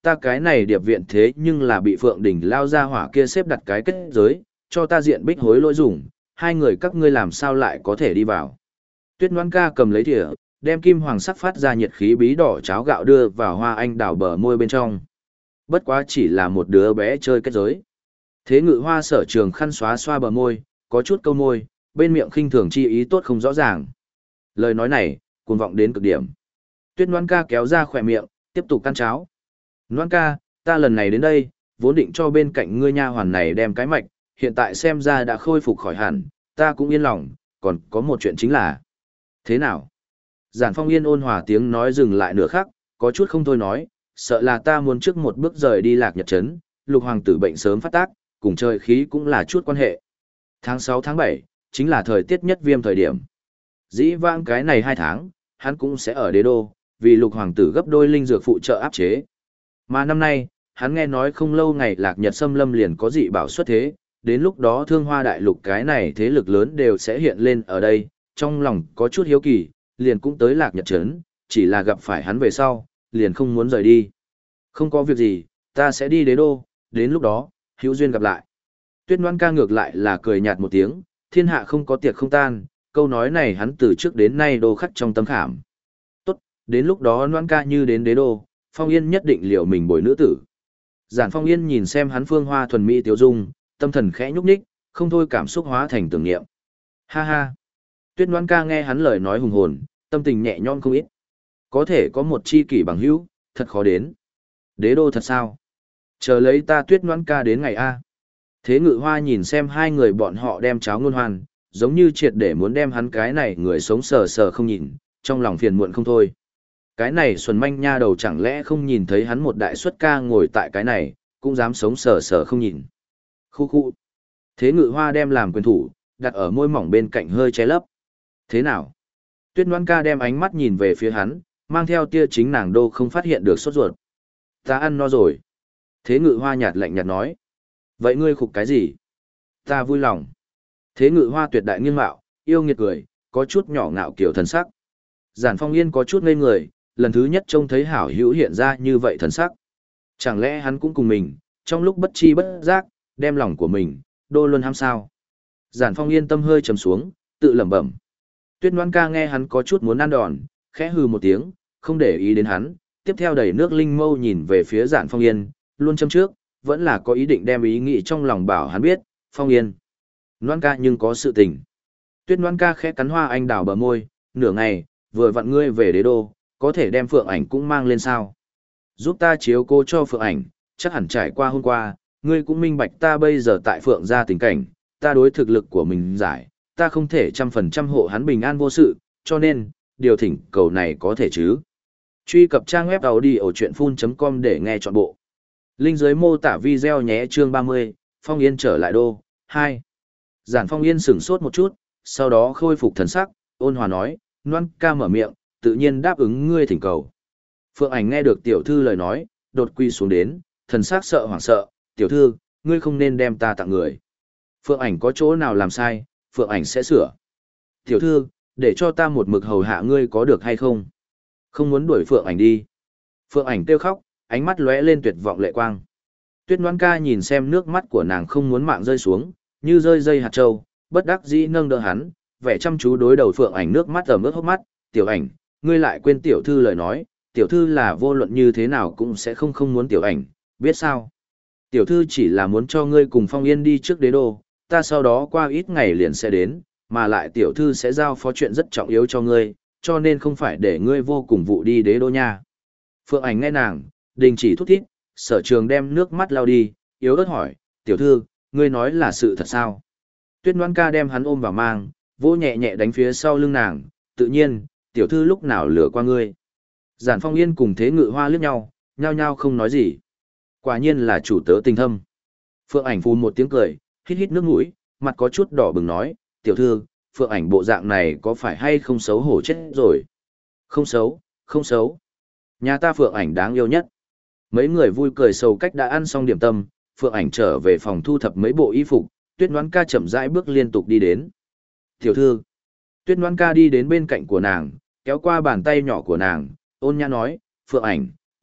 Ta cái này điệp viện thế nhưng là bị Phượng Đình lao ra hỏa kia xếp đặt cái kết giới, cho ta diện bích hối lỗi dùng, hai người các ngươi làm sao lại có thể đi vào. Tuyết Ngoan ca cầm lấy thìa, đem kim hoàng sắc phát ra nhiệt khí bí đỏ cháo gạo đưa vào hoa anh đào bờ môi bên trong. Bất quá chỉ là một đứa bé chơi kết giới. Thế Ngự Hoa sở trường khăn xóa xoa bờ môi, có chút câu môi, bên miệng khinh thường chi ý tốt không rõ ràng. Lời nói này, cuồng vọng đến cực điểm. Tuyết Ngoan ca kéo ra khỏe miệng, tiếp tục căn cháo. Ngoan ca, ta lần này đến đây, vốn định cho bên cạnh ngươi nha hoàn này đem cái mạch, hiện tại xem ra đã khôi phục khỏi hẳn, ta cũng yên lòng, còn có một chuyện chính là. Thế nào? Giản Phong Yên ôn hòa tiếng nói dừng lại nửa khắc, có chút không thôi nói, sợ là ta muốn trước một bước rời đi Lạc Nhật Trấn, Lục hoàng tử bệnh sớm phát tác, cùng trời khí cũng là chút quan hệ. Tháng 6 tháng 7, chính là thời tiết nhất viêm thời điểm. Dĩ vãng cái này 2 tháng, hắn cũng sẽ ở đế đô, vì Lục hoàng tử gấp đôi linh dược phụ trợ áp chế. Mà năm nay, hắn nghe nói không lâu ngày Lạc Nhật xâm lâm liền có dị bảo xuất thế, đến lúc đó Thương Hoa đại lục cái này thế lực lớn đều sẽ hiện lên ở đây, trong lòng có chút hiếu kỳ, liền cũng tới Lạc Nhật Trấn, chỉ là gặp phải hắn về sau, liền không muốn rời đi. Không có việc gì, ta sẽ đi đế đô, đến lúc đó, hữu duyên gặp lại. Tuyết Ngoan ca ngược lại là cười nhạt một tiếng, thiên hạ không có tiệc không tan, câu nói này hắn từ trước đến nay đô khắc trong tâm khảm. Tốt, đến lúc đó Ngoan ca như đến đế đô, Phong Yên nhất định liệu mình bồi nữ tử. Giản Phong Yên nhìn xem hắn phương hoa thuần mỹ tiêu dung, tâm thần khẽ nhúc nhích, không thôi cảm xúc hóa thành tưởng niệm. Ha ha. Tuyết Ngoan ca nghe hắn lời nói hùng hồn, tâm tình nhẹ nhõm không ít. Có thể có một chi kỷ bằng hữu, thật khó đến. Đế đô thật sao? Chờ lấy ta Tuyết Ngoan ca đến ngày A. Thế Ngự Hoa nhìn xem hai người bọn họ đem cháo ngôn hoan, giống như triệt để muốn đem hắn cái này người sống sờ sờ không nhìn, trong lòng phiền muộn không thôi. Cái này xuân manh nha đầu chẳng lẽ không nhìn thấy hắn một đại xuất ca ngồi tại cái này, cũng dám sống sờ sờ không nhìn. Khu khu. Thế Ngự Hoa đem làm quyền thủ, đặt ở môi mỏng bên cạnh hơi che lấp. Thế nào? Tuyết Ngoan ca đem ánh mắt nhìn về phía hắn, mang theo tia chính nàng đô không phát hiện được sốt ruột. Ta ăn no rồi. Thế Ngự Hoa nhạt lạnh nhạt nói. Vậy ngươi khục cái gì? Ta vui lòng. Thế Ngự Hoa tuyệt đại nghiêng mạo, yêu nghiệt cười, có chút nhỏ ngạo kiểu thần sắc. Giản Phong Yên có chút ngây người, lần thứ nhất trông thấy hảo hữu hiện ra như vậy thần sắc. Chẳng lẽ hắn cũng cùng mình, trong lúc bất chi bất giác, đem lòng của mình, đô luôn ham sao? Giản Phong Yên tâm hơi trầm xuống, tự lẩm bẩm. Tuyết Ngoan ca nghe hắn có chút muốn ăn đòn, khẽ hừ một tiếng, không để ý đến hắn, tiếp theo đẩy nước linh mâu nhìn về phía Giản Phong Yên, luôn châm trước, vẫn là có ý định đem ý nghĩ trong lòng bảo hắn biết, Phong Yên. Ngoan ca nhưng có sự tình. Tuyết Ngoan ca khẽ cắn hoa anh đào bờ môi, nửa ngày, vừa vặn ngươi về đế đô, có thể đem Phượng Ảnh cũng mang lên sao. Giúp ta chiếu cố cho Phượng Ảnh, chắc hẳn trải qua hôm qua, ngươi cũng minh bạch ta bây giờ tại Phượng gia tình cảnh, ta đối thực lực của mình giải, ta không thể 100% hộ hắn bình an vô sự, cho nên, điều thỉnh cầu này có thể chứ. Truy cập trang web audiochuyenphun.com để nghe trọn bộ. Link dưới mô tả video nhé chương 30, Phong Yên trở lại đô, 2. Giản Phong Yên sửng sốt một chút, sau đó khôi phục thần sắc, ôn hòa nói, Ngoan ca mở miệng, tự nhiên đáp ứng ngươi thỉnh cầu. Phượng Ảnh nghe được tiểu thư lời nói, đột quy xuống đến, thần sắc sợ hoảng sợ, tiểu thư, ngươi không nên đem ta tặng người. Phượng Ảnh có chỗ nào làm sai, Phượng Ảnh sẽ sửa. Tiểu thư, để cho ta một mực hầu hạ ngươi có được hay không? Không muốn đuổi Phượng Ảnh đi. Phượng Ảnh kêu khóc, ánh mắt lóe lên tuyệt vọng lệ quang. Tuyết Ngoan ca nhìn xem nước mắt của nàng không muốn mạng rơi xuống, như rơi dây hạt châu, bất đắc dĩ nâng đỡ hắn, vẻ chăm chú đối đầu Phượng Ảnh nước mắt ẩm ướt hốc mắt, tiểu Ảnh, ngươi lại quên tiểu thư lời nói, tiểu thư là vô luận như thế nào cũng sẽ không muốn tiểu Ảnh, biết sao? Tiểu thư chỉ là muốn cho ngươi cùng Phong Yên đi trước đế đô, ta sau đó qua ít ngày liền sẽ đến, mà lại tiểu thư sẽ giao phó chuyện rất trọng yếu cho ngươi, cho nên không phải để ngươi vô cùng vụ đi đế đô nha. Phượng Ảnh nghe nàng, đình chỉ thút thít, Sở Trường đem nước mắt lau đi, yếu ớt hỏi, tiểu thư, ngươi nói là sự thật sao? Tuyết Ngoan ca đem hắn ôm vào mang, vỗ nhẹ nhẹ đánh phía sau lưng nàng, tự nhiên, tiểu thư lúc nào lừa qua ngươi. Giản Phong Yên cùng Thế Ngự Hoa liếc nhau, nhao nhao không nói gì. Quả nhiên là chủ tớ tình thâm. Phượng Ảnh phun một tiếng cười, hít hít nước mũi, mặt có chút đỏ bừng nói, tiểu thư, Phượng Ảnh bộ dạng này có phải hay không xấu hổ chết rồi? Không xấu, không xấu. Nhà ta Phượng Ảnh đáng yêu nhất. Mấy người vui cười sầu cách đã ăn xong điểm tâm, Phượng Ảnh trở về phòng thu thập mấy bộ y phục, Tuyết Ngoan ca chậm rãi bước liên tục đi đến. Tiểu thư. Tuyết Ngoan ca đi đến bên cạnh của nàng, kéo qua bàn tay nhỏ của nàng, ôn nhã nói, Phượng Ảnh,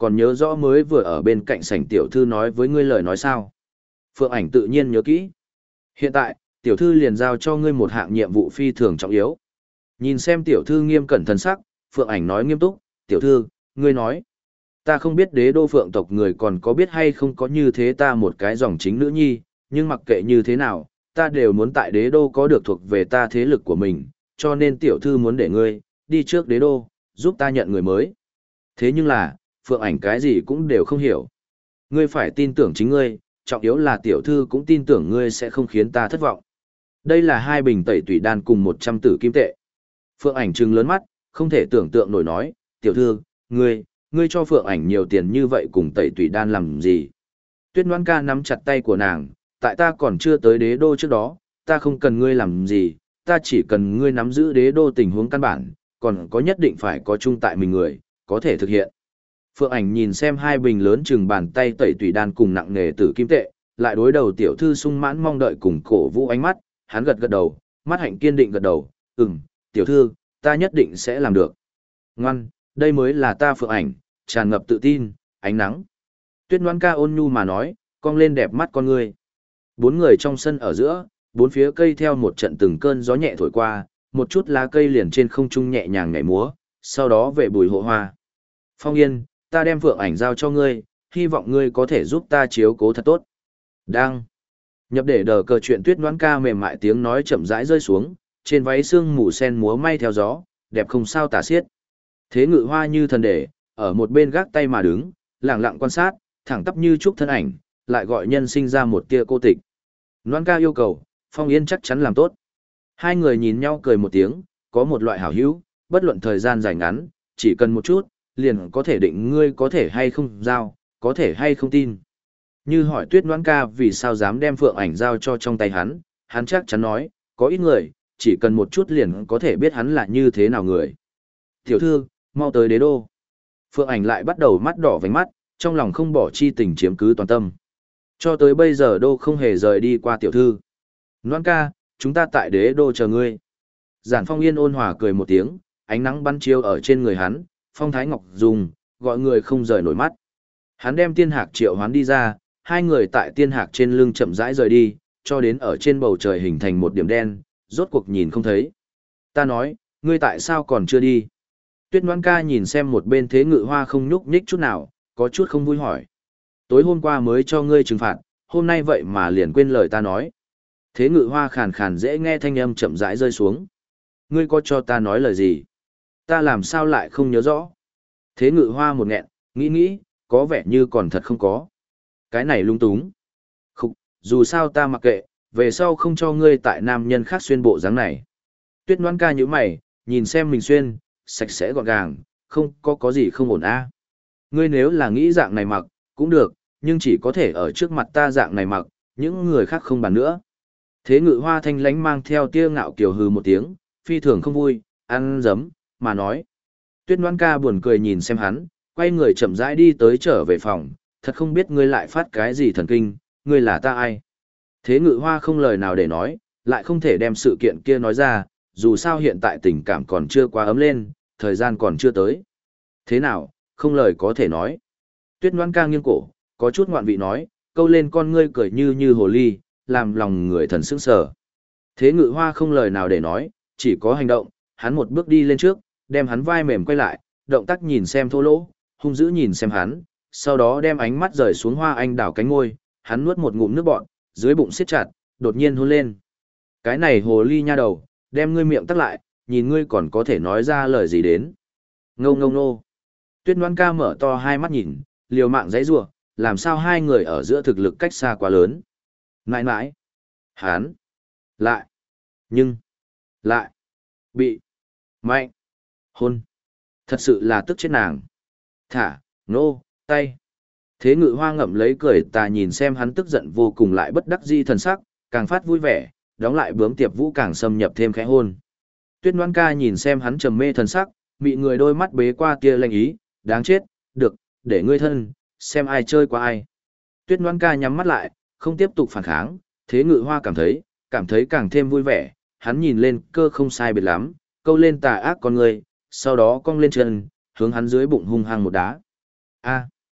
còn nhớ rõ mới vừa ở bên cạnh sảnh tiểu thư nói với ngươi lời nói sao? Phượng ảnh tự nhiên nhớ kỹ. Hiện tại, tiểu thư liền giao cho ngươi một hạng nhiệm vụ phi thường trọng yếu. Nhìn xem tiểu thư nghiêm cẩn thần sắc, Phượng ảnh nói nghiêm túc, tiểu thư, ngươi nói. Ta không biết đế đô Phượng tộc người còn có biết hay không có như thế ta một cái dòng chính nữ nhi, nhưng mặc kệ như thế nào, ta đều muốn tại đế đô có được thuộc về ta thế lực của mình, cho nên tiểu thư muốn để ngươi, đi trước đế đô, giúp ta nhận người mới. Thế nhưng là, Phượng ảnh cái gì cũng đều không hiểu. Ngươi phải tin tưởng chính ngươi, trọng yếu là tiểu thư cũng tin tưởng ngươi sẽ không khiến ta thất vọng. Đây là 2 bình tẩy tủy đan cùng 100 tử kim tệ. Phượng ảnh trừng lớn mắt, không thể tưởng tượng nổi nói, tiểu thư, ngươi cho Phượng ảnh nhiều tiền như vậy cùng tẩy tủy đan làm gì? Tuyết Ngoãn Ca nắm chặt tay của nàng, tại ta còn chưa tới đế đô trước đó, ta không cần ngươi làm gì, ta chỉ cần ngươi nắm giữ đế đô tình huống căn bản, còn có nhất định phải có chung tại mình người, có thể thực hiện. Phượng ảnh nhìn xem 2 bình lớn chừng bàn tay tẩy tủy đan cùng nặng nghề tử kim tệ, lại đối đầu tiểu thư sung mãn mong đợi cùng cổ vũ ánh mắt, hắn gật gật đầu, mắt hạnh kiên định gật đầu, tiểu thư, ta nhất định sẽ làm được. Ngoan, đây mới là ta Phượng ảnh, tràn ngập tự tin, ánh nắng. Tuyết Ngoãn Ca ôn nhu mà nói, cong lên đẹp mắt con ngươi. 4 người trong sân ở giữa, 4 phía cây theo một trận từng cơn gió nhẹ thổi qua, một chút lá cây liền trên không trung nhẹ nhàng nhảy múa, sau đó về bùi hộ hoa. Phong Yên, ta đem Phượng ảnh giao cho ngươi, hy vọng ngươi có thể giúp ta chiếu cố thật tốt. Đang nhập để đờ cờ chuyện. Tuyết Ngoãn Ca mềm mại tiếng nói chậm rãi rơi xuống, trên váy xương mù sen múa may theo gió, đẹp không sao tả xiết. Thế Ngự Hoa như thần để, ở một bên gác tay mà đứng, lặng lặng quan sát, thẳng tắp như trúc thân ảnh, lại gọi nhân sinh ra một tia cô tịch. Ngoãn Ca yêu cầu, Phong Yên chắc chắn làm tốt. 2 người nhìn nhau cười một tiếng, có một loại hảo hữu, bất luận thời gian dài ngắn, chỉ cần một chút, liền có thể định ngươi có thể hay không giao, có thể hay không tin. Như hỏi Tuyết Ngoãn Ca vì sao dám đem Phượng ảnh giao cho trong tay hắn chắc chắn nói, có ít người, chỉ cần một chút liền có thể biết hắn là như thế nào người. Tiểu thư, mau tới đế đô. Phượng ảnh lại bắt đầu mắt đỏ vành mắt, trong lòng không bỏ chi tình chiếm cứ toàn tâm. Cho tới bây giờ đô không hề rời đi qua tiểu thư. Ngoãn Ca, chúng ta tại đế đô chờ ngươi. Giản Phong Yên ôn hòa cười một tiếng, ánh nắng bắn chiếu ở trên người hắn, phong thái ngọc dùng, gọi người không rời nổi mắt. Hắn đem tiên hạc triệu hoán đi ra, 2 người tại tiên hạc trên lưng chậm rãi rời đi, cho đến ở trên bầu trời hình thành một điểm đen, rốt cuộc nhìn không thấy. Ta nói, ngươi tại sao còn chưa đi? Tuyết Ngoãn Ca nhìn xem một bên Thế Ngự Hoa không nhúc nhích chút nào, có chút không vui hỏi. Tối hôm qua mới cho ngươi trừng phạt, hôm nay vậy mà liền quên lời ta nói. Thế Ngự Hoa khàn khàn dễ nghe thanh âm chậm rãi rơi xuống. Ngươi có cho ta nói lời gì? Ta làm sao lại không nhớ rõ? Thế Ngự Hoa một nghẹn, nghĩ, có vẻ như còn thật không có. Cái này lung túng. Khục, dù sao ta mặc kệ, về sau không cho ngươi tại nam nhân khác xuyên bộ dáng này. Tuyết Ngoãn Ca nhíu mày, nhìn xem mình xuyên, sạch sẽ gọn gàng, không có gì không ổn a. Ngươi nếu là nghĩ dạng này mặc, cũng được, nhưng chỉ có thể ở trước mặt ta dạng này mặc, những người khác không bàn nữa. Thế Ngự Hoa thanh lánh mang theo tia ngạo kiều hừ một tiếng, phi thường không vui, ăn dấm, mà nói. Tuyết Ngoãn Ca buồn cười nhìn xem hắn, quay người chậm rãi đi tới trở về phòng, thật không biết ngươi lại phát cái gì thần kinh, ngươi là ta ai. Thế Ngự Hoa không lời nào để nói, lại không thể đem sự kiện kia nói ra, dù sao hiện tại tình cảm còn chưa quá ấm lên, thời gian còn chưa tới. Thế nào, không lời có thể nói. Tuyết Ngoãn Ca nghiêng cổ, có chút ngoạn vị nói, câu lên con ngươi cười như hồ ly, làm lòng người thần sững sờ. Thế Ngự Hoa không lời nào để nói, chỉ có hành động, hắn một bước đi lên trước, đem hắn vai mềm quay lại, động tác nhìn xem thô lỗ, hung dữ nhìn xem hắn, sau đó đem ánh mắt rời xuống Hoa Anh đảo cánh môi, hắn nuốt một ngụm nước bọt, dưới bụng siết chặt, đột nhiên hôn lên. Cái này hồ ly nha đầu, đem ngươi miệng tắc lại, nhìn ngươi còn có thể nói ra lời gì đến. Ngâu ngâu nô. Tuyết Ngoãn Ca mở to hai mắt nhìn, liều mạng giãy giụa, làm sao 2 người ở giữa thực lực cách xa quá lớn. Nãi nãi. Hán. Lại. Nhưng. Lại. Bị. Mạnh. Hôn. Thật sự là tức chết nàng. Thả. Nô. Tay. Thế Ngự Hoa ngậm lấy cười tà nhìn xem hắn tức giận vô cùng lại bất đắc dĩ thần sắc, càng phát vui vẻ, đóng lại bướm tiệp vũ càng xâm nhập thêm khẽ hôn. Tuyết Ngoãn Ca nhìn xem hắn trầm mê thần sắc, mị người đôi mắt bế qua tia lanh ý, đáng chết, được, để ngươi thân, xem ai chơi qua ai. Tuyết Ngoãn Ca nhắm mắt lại, không tiếp tục phản kháng, Thế Ngự Hoa cảm thấy càng thêm vui vẻ, hắn nhìn lên cơ không sai biệt lắm, câu lên tà ác con người, sau đó cong lên chân, hướng hắn dưới bụng hung hăng một đá. A.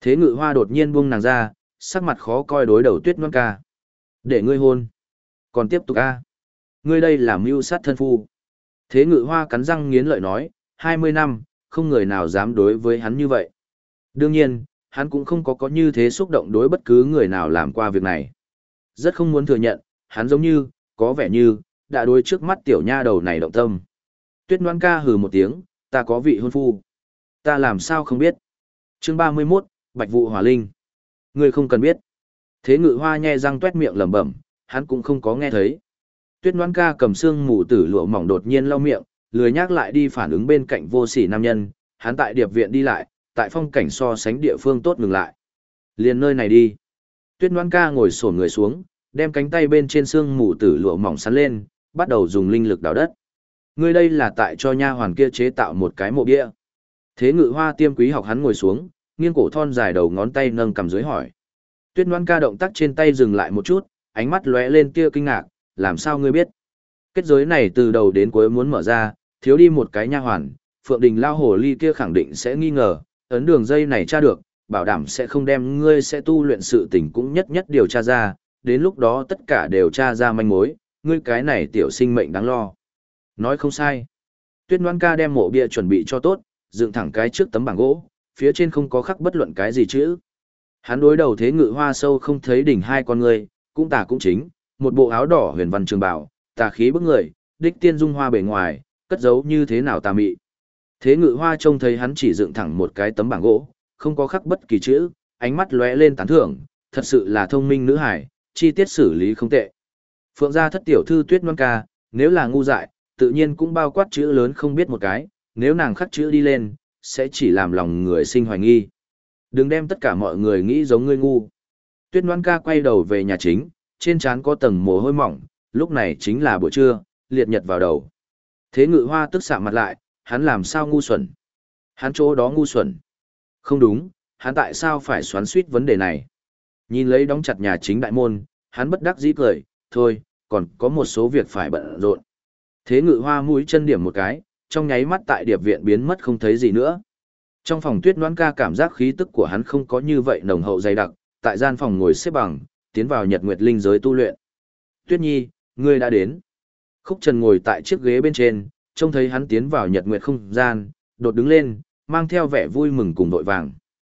Thế Ngự Hoa đột nhiên buông nàng ra, sắc mặt khó coi đối đầu Tuyết Ngoan ca. Để ngươi hôn. Còn tiếp tục a? Ngươi đây là mưu sát thân phu. Thế Ngự Hoa cắn răng nghiến lợi nói, 20 năm, không người nào dám đối với hắn như vậy. Đương nhiên, hắn cũng không có như thế xúc động đối bất cứ người nào làm qua việc này. Rất không muốn thừa nhận, hắn giống như, có vẻ như, đã đối trước mắt tiểu nha đầu này động tâm. Tuyết Ngoan ca hừ một tiếng, ta có vị hôn phu. Ta làm sao không biết. Chương 31, Bạch Vụ Hỏa Linh. Ngươi không cần biết. Thế Ngự Hoa nhe răng tuét miệng lẩm bẩm, hắn cũng không có nghe thấy. Tuyết Ngoan ca cầm xương mù tử lụa mỏng đột nhiên lau miệng, lười nhắc lại đi phản ứng bên cạnh vô sỉ nam nhân, hắn tại điệp viện đi lại, tại phong cảnh so sánh địa phương tốt ngừng lại. Liền nơi này đi. Tuyết Ngoan ca ngồi xổm người xuống, đem cánh tay bên trên xương mù tử lụa mỏng sắn lên, bắt đầu dùng linh lực đào đất. Ngươi đây là tại cho nha hoàn kia chế tạo một cái mộ bia. Thế Ngự Hoa tiêm quý học hắn ngồi xuống, nghiêng cổ thon dài đầu ngón tay nâng cầm dưới hỏi. Tuyết Ngoan ca động tác trên tay dừng lại một chút, ánh mắt lóe lên tia kinh ngạc, làm sao ngươi biết? Kết giới này từ đầu đến cuối muốn mở ra, thiếu đi một cái nha hoàn, Phượng Đình lao hồ ly kia khẳng định sẽ nghi ngờ, ấn đường dây này tra được, bảo đảm sẽ không đem ngươi sẽ tu luyện sự tình cũng nhất nhất điều tra ra, đến lúc đó tất cả đều tra ra manh mối, ngươi cái này tiểu sinh mệnh đáng lo. Nói không sai. Tuyết Ngoan ca đem mộ bia chuẩn bị cho tốt, dựng thẳng cái trước tấm bảng gỗ, phía trên không có khắc bất luận cái gì chữ. Hắn đối đầu Thế Ngự Hoa sâu không thấy đỉnh hai con người, cũng tà cũng chính, một bộ áo đỏ huyền văn trường bào, tà khí bức người, đích tiên dung hoa bề ngoài, cất giấu như thế nào tà mị. Thế Ngự Hoa trông thấy hắn chỉ dựng thẳng một cái tấm bảng gỗ, không có khắc bất kỳ chữ, ánh mắt lóe lên tán thưởng, thật sự là thông minh nữ hải, chi tiết xử lý không tệ. Phượng gia thất tiểu thư Tuyết Ngoan ca, nếu là ngu dại, tự nhiên cũng bao quát chữ lớn không biết một cái, nếu nàng khắc chữ đi lên, sẽ chỉ làm lòng người sinh hoài nghi. Đừng đem tất cả mọi người nghĩ giống ngươi ngu. Tuyết Ngoan ca quay đầu về nhà chính, trên trán có tầng mồ hôi mỏng, lúc này chính là buổi trưa, liệt nhật vào đầu. Thế Ngự Hoa tức sạm mặt lại, hắn làm sao ngu xuẩn? Hắn chỗ đó ngu xuẩn. Không đúng, hắn tại sao phải xoắn suýt vấn đề này? Nhìn lấy đóng chặt nhà chính đại môn, hắn bất đắc dĩ cười, thôi, còn có một số việc phải bận rộn. Thế Ngự Hoa mũi chân điểm một cái, trong nháy mắt tại điệp viện biến mất không thấy gì nữa. Trong phòng Tuyết Ngoan ca cảm giác khí tức của hắn không có như vậy nồng hậu dày đặc, tại gian phòng ngồi xếp bằng, tiến vào Nhật Nguyệt linh giới tu luyện. Tuyết Nhi, ngươi đã đến. Khúc Trần ngồi tại chiếc ghế bên trên, trông thấy hắn tiến vào Nhật Nguyệt không gian, đột đứng lên, mang theo vẻ vui mừng cùng vội vàng.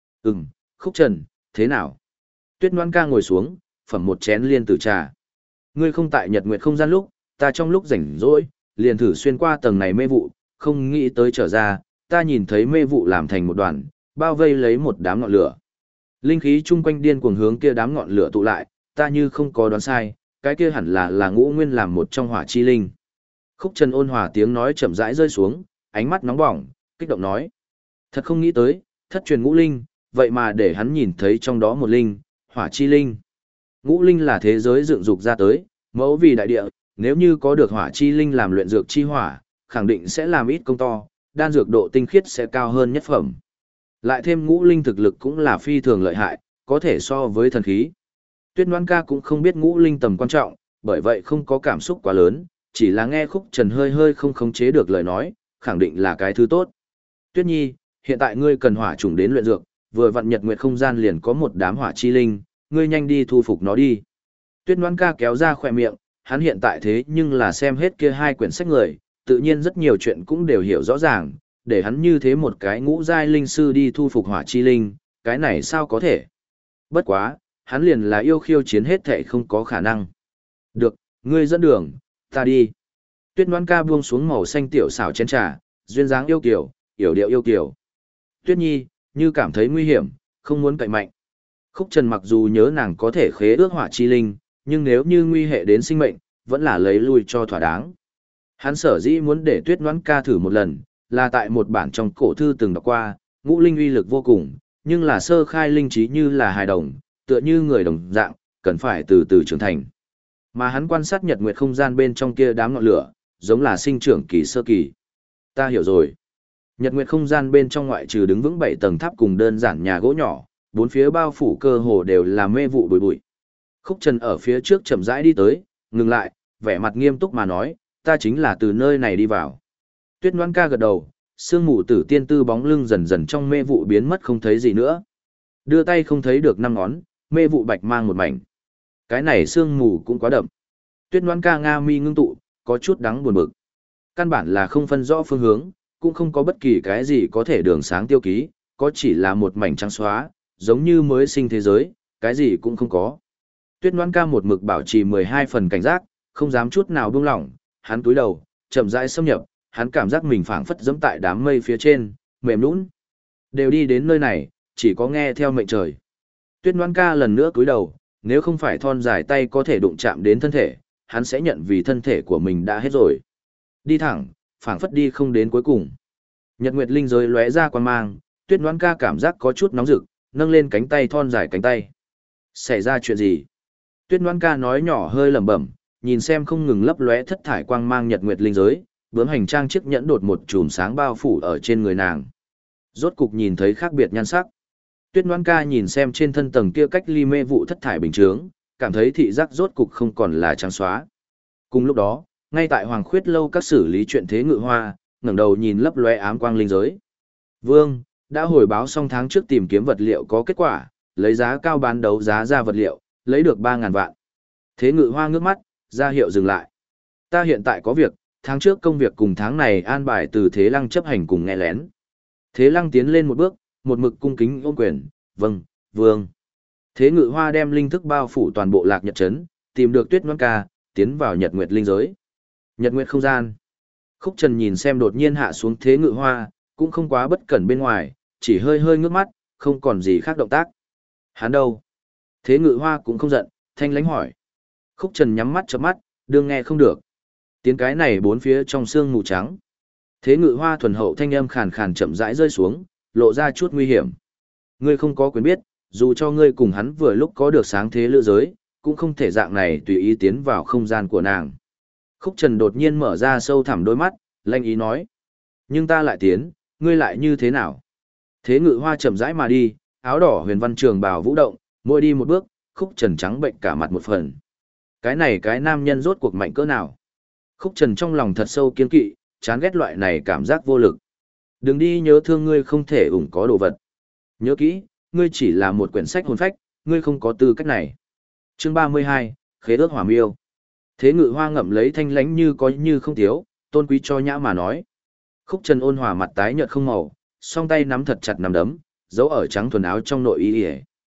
Khúc Trần, thế nào? Tuyết Ngoan ca ngồi xuống, phẩm một chén liên tử trà. Ngươi không tại Nhật Nguyệt không gian lúc, ta trong lúc rảnh rỗi, liền thử xuyên qua tầng này mê vụ, không nghĩ tới trở ra, ta nhìn thấy mê vụ làm thành một đoàn, bao vây lấy một đám ngọn lửa. Linh khí chung quanh điên cuồng hướng kia đám ngọn lửa tụ lại, ta như không có đoán sai, cái kia hẳn là Ngũ Nguyên làm một trong hỏa chi linh. Khúc Trần ôn hòa tiếng nói chậm rãi rơi xuống, ánh mắt nóng bỏng, kích động nói. Thật không nghĩ tới, thất truyền ngũ linh, vậy mà để hắn nhìn thấy trong đó một linh, hỏa chi linh. Ngũ linh là thế giới dựng dục ra tới, mẫu vì đại địa, nếu như có được hỏa chi linh làm luyện dược chi hỏa, khẳng định sẽ làm ít công to, đan dược độ tinh khiết sẽ cao hơn nhất phẩm. Lại thêm ngũ linh thực lực cũng là phi thường lợi hại, có thể so với thần khí. Tuyết Ngoan ca cũng không biết ngũ linh tầm quan trọng, bởi vậy không có cảm xúc quá lớn, chỉ là nghe Khúc Trần hơi hơi không khống chế được lời nói, khẳng định là cái thứ tốt. Tuyết Nhi, hiện tại ngươi cần hỏa trùng đến luyện dược, vừa vặn Nhật Nguyệt không gian liền có một đám hỏa chi linh, ngươi nhanh đi thu phục nó đi. Tuyết Ngoan ca kéo ra khỏe miệng, hắn hiện tại thế nhưng là xem hết kia hai quyển sách người, tự nhiên rất nhiều chuyện cũng đều hiểu rõ ràng, để hắn như thế một cái ngũ giai linh sư đi thu phục hỏa chi linh, cái này sao có thể. Bất quá, hắn liền là yêu khiêu chiến hết thệ không có khả năng. Được, ngươi dẫn đường, ta đi. Tuyết Ngoan ca buông xuống màu xanh tiểu xảo chén trà, duyên dáng yêu kiều, yểu điệu yêu kiều. Tuyết Nhi, như cảm thấy nguy hiểm, không muốn cậy mạnh. Khúc Trần mặc dù nhớ nàng có thể khế ước hỏa chi linh, nhưng nếu như nguy hệ đến sinh mệnh, vẫn là lấy lui cho thỏa đáng. Hắn sở dĩ muốn để Tuyết Ngoãn ca thử một lần, là tại một bản trong cổ thư từng đọc qua, ngũ linh uy lực vô cùng, nhưng là sơ khai linh trí như là hài đồng, tựa như người đồng dạng, cần phải từ từ trưởng thành. Mà hắn quan sát nhật nguyệt không gian bên trong kia đám ngọn lửa, giống là sinh trưởng kỳ sơ kỳ. Ta hiểu rồi. Nhật nguyệt không gian bên trong ngoại trừ đứng vững 7 tầng tháp cùng đơn giản nhà gỗ nhỏ, bốn phía bao phủ cơ hồ đều là mê vụ bụi bụi. Khúc Trần ở phía trước chậm rãi đi tới, ngừng lại, vẻ mặt nghiêm túc mà nói, ta chính là từ nơi này đi vào. Tuyết Ngoãn ca gật đầu, sương mù tử tiên tư bóng lưng dần dần trong mê vụ biến mất không thấy gì nữa. Đưa tay không thấy được năm ngón, mê vụ bạch mang một mảnh. Cái này sương mù cũng quá đậm. Tuyết Ngoan Ca nga mi ngưng tụ, có chút đắng buồn bực. Căn bản là không phân rõ phương hướng, cũng không có bất kỳ cái gì có thể đường sáng tiêu ký, có chỉ là một mảnh trắng xóa, giống như mới sinh thế giới, cái gì cũng không có. Tuyết Ngoan Ca một mực bảo trì 12 phần cảnh giác, không dám chút nào buông lỏng, hắn túi đầu, chậm rãi xâm nhập, hắn cảm giác mình phảng phất giẫm tại đám mây phía trên, mềm nhũn. Đều đi đến nơi này, chỉ có nghe theo mệnh trời. Tuyết Ngoan Ca lần nữa cúi đầu, nếu không phải thon dài tay có thể đụng chạm đến thân thể, hắn sẽ nhận vì thân thể của mình đã hết rồi. Đi thẳng, phảng phất đi không đến cuối cùng. Nhật Nguyệt Linh giới lóe ra quan mang, Tuyết Ngoan Ca cảm giác có chút nóng rực, nâng lên cánh tay thon dài cánh tay. Xảy ra chuyện gì? Tuyết Ngoan Ca nói nhỏ hơi lẩm bẩm, nhìn xem không ngừng lấp lóe thất thải quang mang Nhật Nguyệt Linh giới, bướm hành trang chiếc nhẫn đột một chùm sáng bao phủ ở trên người nàng. Rốt cục nhìn thấy khác biệt nhan sắc. Tuyết Ngoan Ca nhìn xem trên thân tầng kia cách ly mê vụ thất thải bình chướng, cảm thấy thị giác rốt cục không còn là trắng xóa. Cùng lúc đó, ngay tại Hoàng Khuyết lâu các xử lý chuyện thế ngự hoa, ngẩng đầu nhìn lấp lóe ám quang linh giới. Vương đã hồi báo xong tháng trước tìm kiếm vật liệu có kết quả, lấy giá cao bán đấu giá ra vật liệu, lấy được 3.000 vạn. Thế ngự hoa ngước mắt, ra hiệu dừng lại. Ta hiện tại có việc, tháng trước công việc cùng tháng này an bài từ Thế Lăng chấp hành cùng nghe lén. Thế Lăng tiến lên một bước, một mực cung kính ôm quyền, vâng, vương. Thế ngự hoa đem linh thức bao phủ toàn bộ Lạc Nhật Trấn, tìm được Tuyết Ngoan Ca, tiến vào Nhật Nguyệt Linh giới. Nhật Nguyệt không gian. Khúc Trần nhìn xem đột nhiên hạ xuống Thế ngự hoa, cũng không quá bất cẩn bên ngoài, chỉ hơi hơi ngước mắt, không còn gì khác động tác. Hắn đâu? Thế ngự hoa cũng không giận, thanh lãnh hỏi. Khúc Trần nhắm mắt chớp mắt, đương nghe không được. Tiếng cái này bốn phía trong sương mù trắng. Thế ngự hoa thuần hậu thanh âm khàn khàn chậm rãi rơi xuống, lộ ra chút nguy hiểm. Ngươi không có quyền biết, dù cho ngươi cùng hắn vừa lúc có được sáng thế lựa giới, cũng không thể dạng này tùy ý tiến vào không gian của nàng. Khúc Trần đột nhiên mở ra sâu thẳm đôi mắt, lanh ý nói. Nhưng ta lại tiến, ngươi lại như thế nào? Thế ngự hoa chậm rãi mà đi, áo đỏ huyền văn trường bào vũ động, mỗi đi một bước, Khúc Trần trắng bệnh cả mặt một phần. Cái này cái nam nhân rốt cuộc mạnh cỡ nào? Khúc Trần trong lòng thật sâu kiên kỵ, chán ghét loại này cảm giác vô lực. Đừng đi nhớ thương ngươi không thể ủng có đồ vật. Nhớ kỹ, ngươi chỉ là một quyển sách hồn phách, ngươi không có tư cách này. Chương 32, Khế ước hỏa miêu. Thế ngự hoa ngậm lấy thanh lánh như có như không thiếu, tôn quý cho nhã mà nói. Khúc Trần ôn hòa mặt tái nhợt không màu, song tay nắm thật chặt nắm đấm, giấu ở trắng thuần áo trong nội y.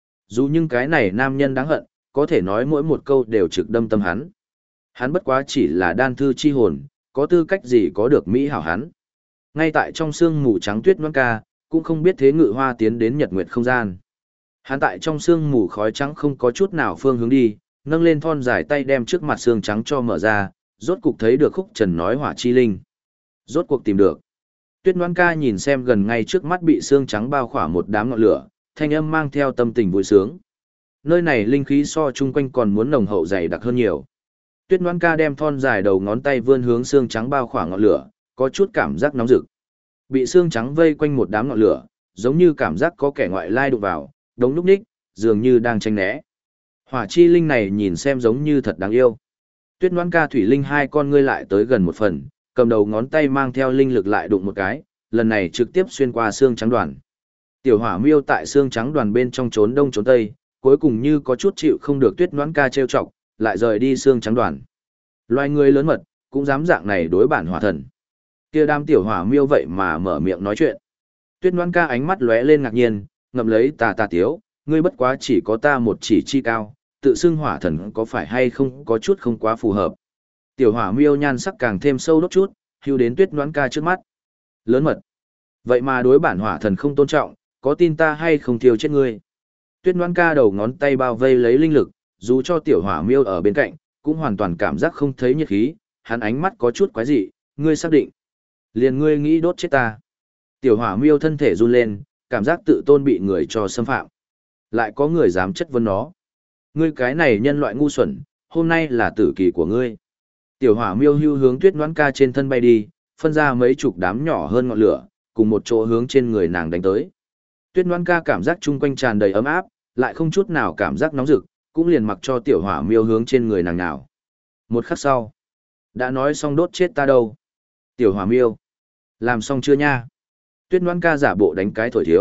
Dù nhưng cái này nam nhân đáng hận, có thể nói mỗi một câu đều trực đâm tâm hắn. Hắn bất quá chỉ là đan thư chi hồn, có tư cách gì có được mỹ hảo hắn. Ngay tại trong sương mù trắng Tuyết Ngoan Ca, cũng không biết Thế ngự hoa tiến đến Nhật Nguyệt không gian. Hắn tại trong sương mù khói trắng không có chút nào phương hướng đi, nâng lên thon dài tay đem trước mặt sương trắng cho mở ra, rốt cục thấy được Khúc Trần nói hỏa chi linh. Rốt cuộc tìm được. Tuyết Ngoan Ca nhìn xem gần ngay trước mắt bị sương trắng bao khỏa một đám ngọn lửa, thanh âm mang theo tâm tình vui sướng. Nơi này linh khí so chung quanh còn muốn nồng hậu dày đặc hơn nhiều. Tuyết Ngoan Ca đem thon dài đầu ngón tay vươn hướng xương trắng bao khoảng ngọn lửa, có chút cảm giác nóng rực. Bị xương trắng vây quanh một đám ngọn lửa, giống như cảm giác có kẻ ngoại lai đụng vào, đống lúc ních, dường như đang tránh né. Hỏa chi linh này nhìn xem giống như thật đáng yêu. Tuyết Ngoan Ca thủy linh hai con ngươi lại tới gần một phần, cầm đầu ngón tay mang theo linh lực lại đụng một cái, lần này trực tiếp xuyên qua xương trắng đoàn. Tiểu hỏa miêu tại xương trắng đoàn bên trong trốn đông trốn tây, cuối cùng như có chút chịu không được Tuyết Ngoan Ca trêu chọc, lại rời đi xương trắng đoàn. Loài người lớn mật, cũng dám dạng này đối bản hỏa thần. Kia đám tiểu hỏa miêu vậy mà mở miệng nói chuyện. Tuyết Ngoan Ca ánh mắt lóe lên ngạc nhiên, ngậm lấy tà tà tiếu, ngươi bất quá chỉ có ta một chỉ chi cao, tự xưng hỏa thần có phải hay không có chút không quá phù hợp. Tiểu hỏa miêu nhan sắc càng thêm sâu đốt chút, hưu đến Tuyết Ngoan Ca trước mắt. Lớn mật. Vậy mà đối bản hỏa thần không tôn trọng, có tin ta hay không thiêu chết ngươi. Tuyết Ngoan Ca đầu ngón tay bao vây lấy linh lực, dù cho tiểu hỏa miêu ở bên cạnh, cũng hoàn toàn cảm giác không thấy nhiệt khí, hắn ánh mắt có chút quái dị, ngươi xác định. Liền ngươi nghĩ đốt chết ta. Tiểu hỏa miêu thân thể run lên, cảm giác tự tôn bị người cho xâm phạm. Lại có người dám chất vấn nó. Ngươi cái này nhân loại ngu xuẩn, hôm nay là tử kỳ của ngươi. Tiểu hỏa miêu hưu hướng Tuyết Ngoan Ca trên thân bay đi, phân ra mấy chục đám nhỏ hơn ngọn lửa, cùng một chỗ hướng trên người nàng đánh tới. Tuyết Ngoan Ca cảm giác chung quanh tràn đầy ấm áp, lại không chút nào cảm giác nóng rực, cũng liền mặc cho tiểu hỏa miêu hướng trên người nàng nào. Một khắc sau, đã nói xong đốt chết ta đâu. Tiểu hỏa miêu, làm xong chưa nha? Tuyết Ngoan Ca giả bộ đánh cái thổi thiếu,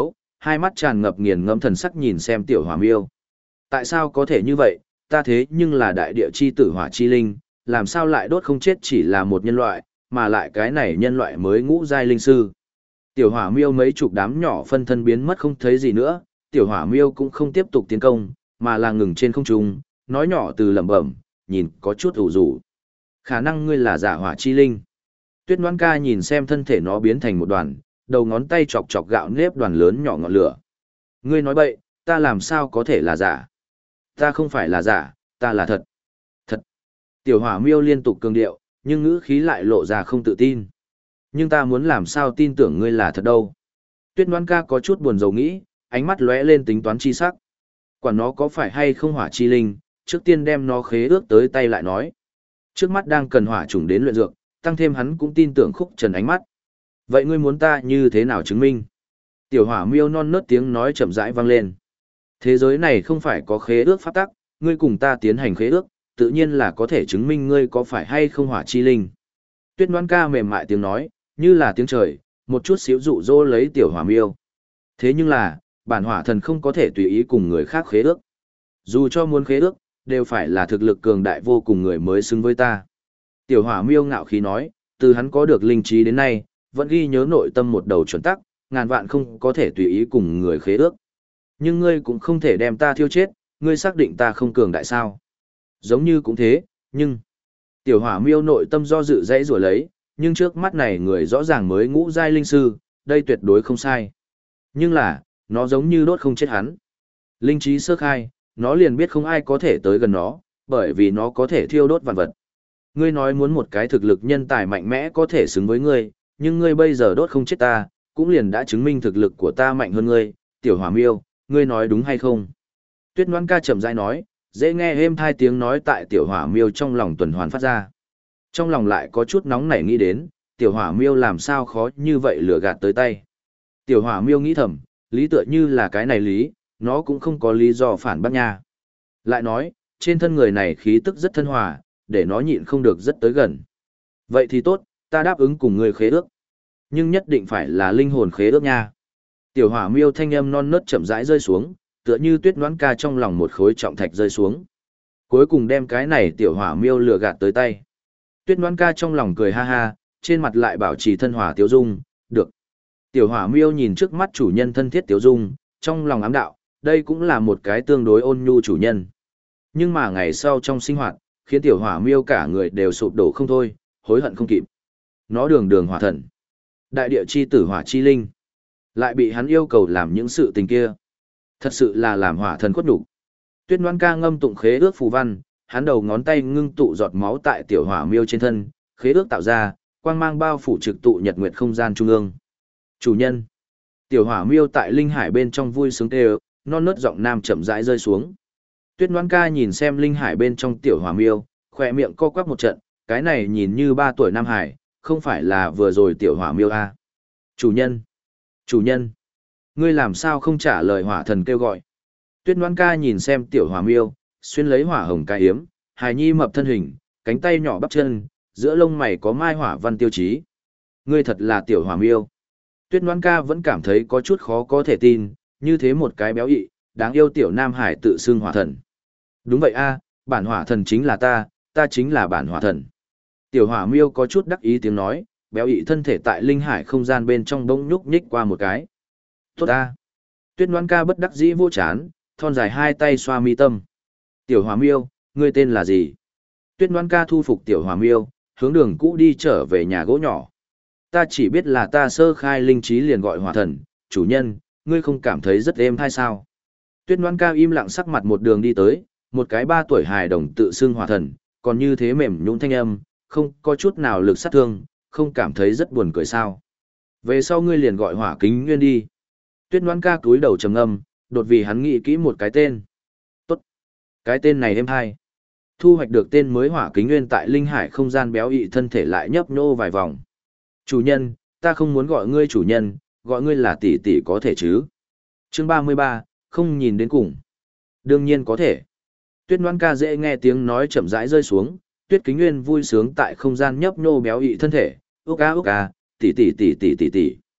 hai mắt tràn ngập nghiền ngẫm thần sắc nhìn xem tiểu hỏa miêu. Tại sao có thể như vậy, ta thế nhưng là đại địa chi tử hỏa chi linh, làm sao lại đốt không chết chỉ là một nhân loại, mà lại cái này nhân loại mới ngũ giai linh sư. Tiểu hỏa miêu mấy chục đám nhỏ phân thân biến mất không thấy gì nữa, tiểu hỏa miêu cũng không tiếp tục tiến công, mà là ngừng trên không trung, nói nhỏ từ lẩm bẩm, nhìn có chút ủ rũ. Khả năng ngươi là giả hỏa chi linh. Tuyết Ngoãn Ca nhìn xem thân thể nó biến thành một đoàn, đầu ngón tay chọc chọc gạo nếp đoàn lớn nhỏ ngọn lửa. Ngươi nói bậy, ta làm sao có thể là giả? Ta không phải là giả, ta là thật. Thật. Tiểu hỏa miêu liên tục cường điệu, nhưng ngữ khí lại lộ ra không tự tin. Nhưng ta muốn làm sao tin tưởng ngươi là thật đâu. Tuyết Ngoãn Ca có chút buồn rầu nghĩ, ánh mắt lóe lên tính toán chi sắc. Quản nó có phải hay không hỏa chi linh, trước tiên đem nó khế ước tới tay lại nói. Trước mắt đang cần hỏa chủng đến luyện dược, tăng thêm hắn cũng tin tưởng Khúc Trần ánh mắt. Vậy ngươi muốn ta như thế nào chứng minh? Tiểu hỏa miêu non nớt tiếng nói chậm rãi vang lên. Thế giới này không phải có khế ước pháp tắc, ngươi cùng ta tiến hành khế ước, tự nhiên là có thể chứng minh ngươi có phải hay không hỏa chi linh. Tuyết Ngoãn Ca mềm mại tiếng nói, như là tiếng trời, một chút xíu dụ dỗ lấy tiểu hỏa miêu. Thế nhưng là, bản hỏa thần không có thể tùy ý cùng người khác khế ước. Dù cho muốn khế ước, đều phải là thực lực cường đại vô cùng người mới xứng với ta. Tiểu hỏa miêu ngạo khí nói, từ hắn có được linh trí đến nay, vẫn ghi nhớ nội tâm một đầu chuẩn tắc, ngàn vạn không có thể tùy ý cùng người khế ước. Nhưng ngươi cũng không thể đem ta thiêu chết, ngươi xác định ta không cường đại sao? Giống như cũng thế, nhưng... Tiểu hỏa miêu nội tâm do dự dãy rủa lấy, nhưng trước mắt này người rõ ràng mới ngũ giai linh sư, đây tuyệt đối không sai. Nhưng là, nó giống như đốt không chết hắn. Linh trí sơ khai, nó liền biết không ai có thể tới gần nó, bởi vì nó có thể thiêu đốt vạn vật. Ngươi nói muốn một cái thực lực nhân tài mạnh mẽ có thể xứng với ngươi, nhưng ngươi bây giờ đốt không chết ta, cũng liền đã chứng minh thực lực của ta mạnh hơn ngươi, tiểu hỏa miêu, ngươi nói đúng hay không? Tuyết Ngoãn Ca chậm rãi nói, dễ nghe êm thai tiếng nói tại tiểu hỏa miêu trong lòng tuần hoàn phát ra. Trong lòng lại có chút nóng nảy nghĩ đến, tiểu hỏa miêu làm sao khó như vậy lừa gạt tới tay. Tiểu hỏa miêu nghĩ thầm, lý tựa như là cái này lý, nó cũng không có lý do phản bác nha. Lại nói, trên thân người này khí tức rất thân hòa, để nó nhịn không được rất tới gần. Vậy thì tốt, ta đáp ứng cùng ngươi khế ước. Nhưng nhất định phải là linh hồn khế ước nha. Tiểu hỏa miêu thanh âm non nớt chậm rãi rơi xuống, tựa như Tuyết Ngoãn Ca trong lòng một khối trọng thạch rơi xuống. Cuối cùng đem cái này tiểu hỏa miêu lừa gạt tới tay. Tuyết Ngoãn Ca trong lòng cười ha ha, trên mặt lại bảo trì thân hòa tiếu dung, được. Tiểu hỏa miêu nhìn trước mắt chủ nhân thân thiết tiếu dung, trong lòng ám đạo, đây cũng là một cái tương đối ôn nhu chủ nhân. Nhưng mà ngày sau trong sinh hoạt, khiến tiểu hỏa miêu cả người đều sụp đổ không thôi, hối hận không kịp. Nó đường đường hỏa thần, đại địa chi tử hỏa chi linh, lại bị hắn yêu cầu làm những sự tình kia. Thật sự là làm hỏa thần khuất nhục. Tuyết Ngoãn Ca ngâm tụng khế ước phù văn, hắn đầu ngón tay ngưng tụ giọt máu tại tiểu hỏa miêu trên thân, khế ước tạo ra, quang mang bao phủ trực tụ nhật nguyệt không gian trung ương. Chủ nhân. Tiểu hỏa miêu tại linh hải bên trong vui sướng kêu, non nớt giọng nam chậm rãi rơi xuống. Tuyết Ngoãn Ca nhìn xem linh hải bên trong tiểu hỏa miêu, khỏe miệng co quắp một trận, cái này nhìn như 3 tuổi nam hải, không phải là vừa rồi tiểu hỏa miêu à. Chủ nhân. Chủ nhân. Ngươi làm sao không trả lời hỏa thần kêu gọi. Tuyết Ngoãn Ca nhìn xem tiểu hỏa miêu, xuyên lấy hỏa hồng cái hiếm, hài nhi mập thân hình, cánh tay nhỏ bắp chân, giữa lông mày có mai hỏa văn tiêu chí. Ngươi thật là tiểu hỏa miêu. Tuyết Ngoãn Ca vẫn cảm thấy có chút khó có thể tin, như thế một cái béo ị, đáng yêu tiểu nam hải tự xưng hỏa thần. Đúng vậy a, bản hỏa thần chính là ta chính là bản hỏa thần. Tiểu hỏa miêu có chút đắc ý tiếng nói, béo ị thân thể tại linh hải không gian bên trong bỗng nhúc nhích qua một cái. Tốt a. Tuyết Ngoãn Ca bất đắc dĩ vô chán, thon dài hai tay xoa mi tâm. Tiểu hỏa miêu, ngươi tên là gì? Tuyết Ngoãn Ca thu phục tiểu hỏa miêu, hướng đường cũ đi trở về nhà gỗ nhỏ. Ta chỉ biết là ta sơ khai linh trí liền gọi hỏa thần, chủ nhân, ngươi không cảm thấy rất êm hay sao? Tuyết Ngoãn Ca im lặng sắc mặt một đường đi tới, một cái 3 tuổi hài đồng tự xưng hỏa thần, còn như thế mềm nhũn thanh âm, không có chút nào lực sát thương, không cảm thấy rất buồn cười sao? Về sau ngươi liền gọi Hỏa Kính Nguyên đi. Tuyết Ngoãn Ca cúi đầu trầm ngâm, đột vì hắn nghĩ kỹ một cái tên. Tốt. Cái tên này êm hay. Thu hoạch được tên mới Hỏa Kính Nguyên tại linh hải không gian béo ị thân thể lại nhấp nhô vài vòng. Chủ nhân, ta không muốn gọi ngươi chủ nhân, gọi ngươi là tỷ tỷ có thể chứ? Chương 33, không nhìn đến cùng. Đương nhiên có thể. Tuyết Ngoãn Ca dễ nghe tiếng nói chậm rãi rơi xuống, Tuyết Kính Nguyên vui sướng tại không gian nhấp nhô béo ị thân thể, úc a, tỷ tỷ tỷ tỷ tỷ tỷ.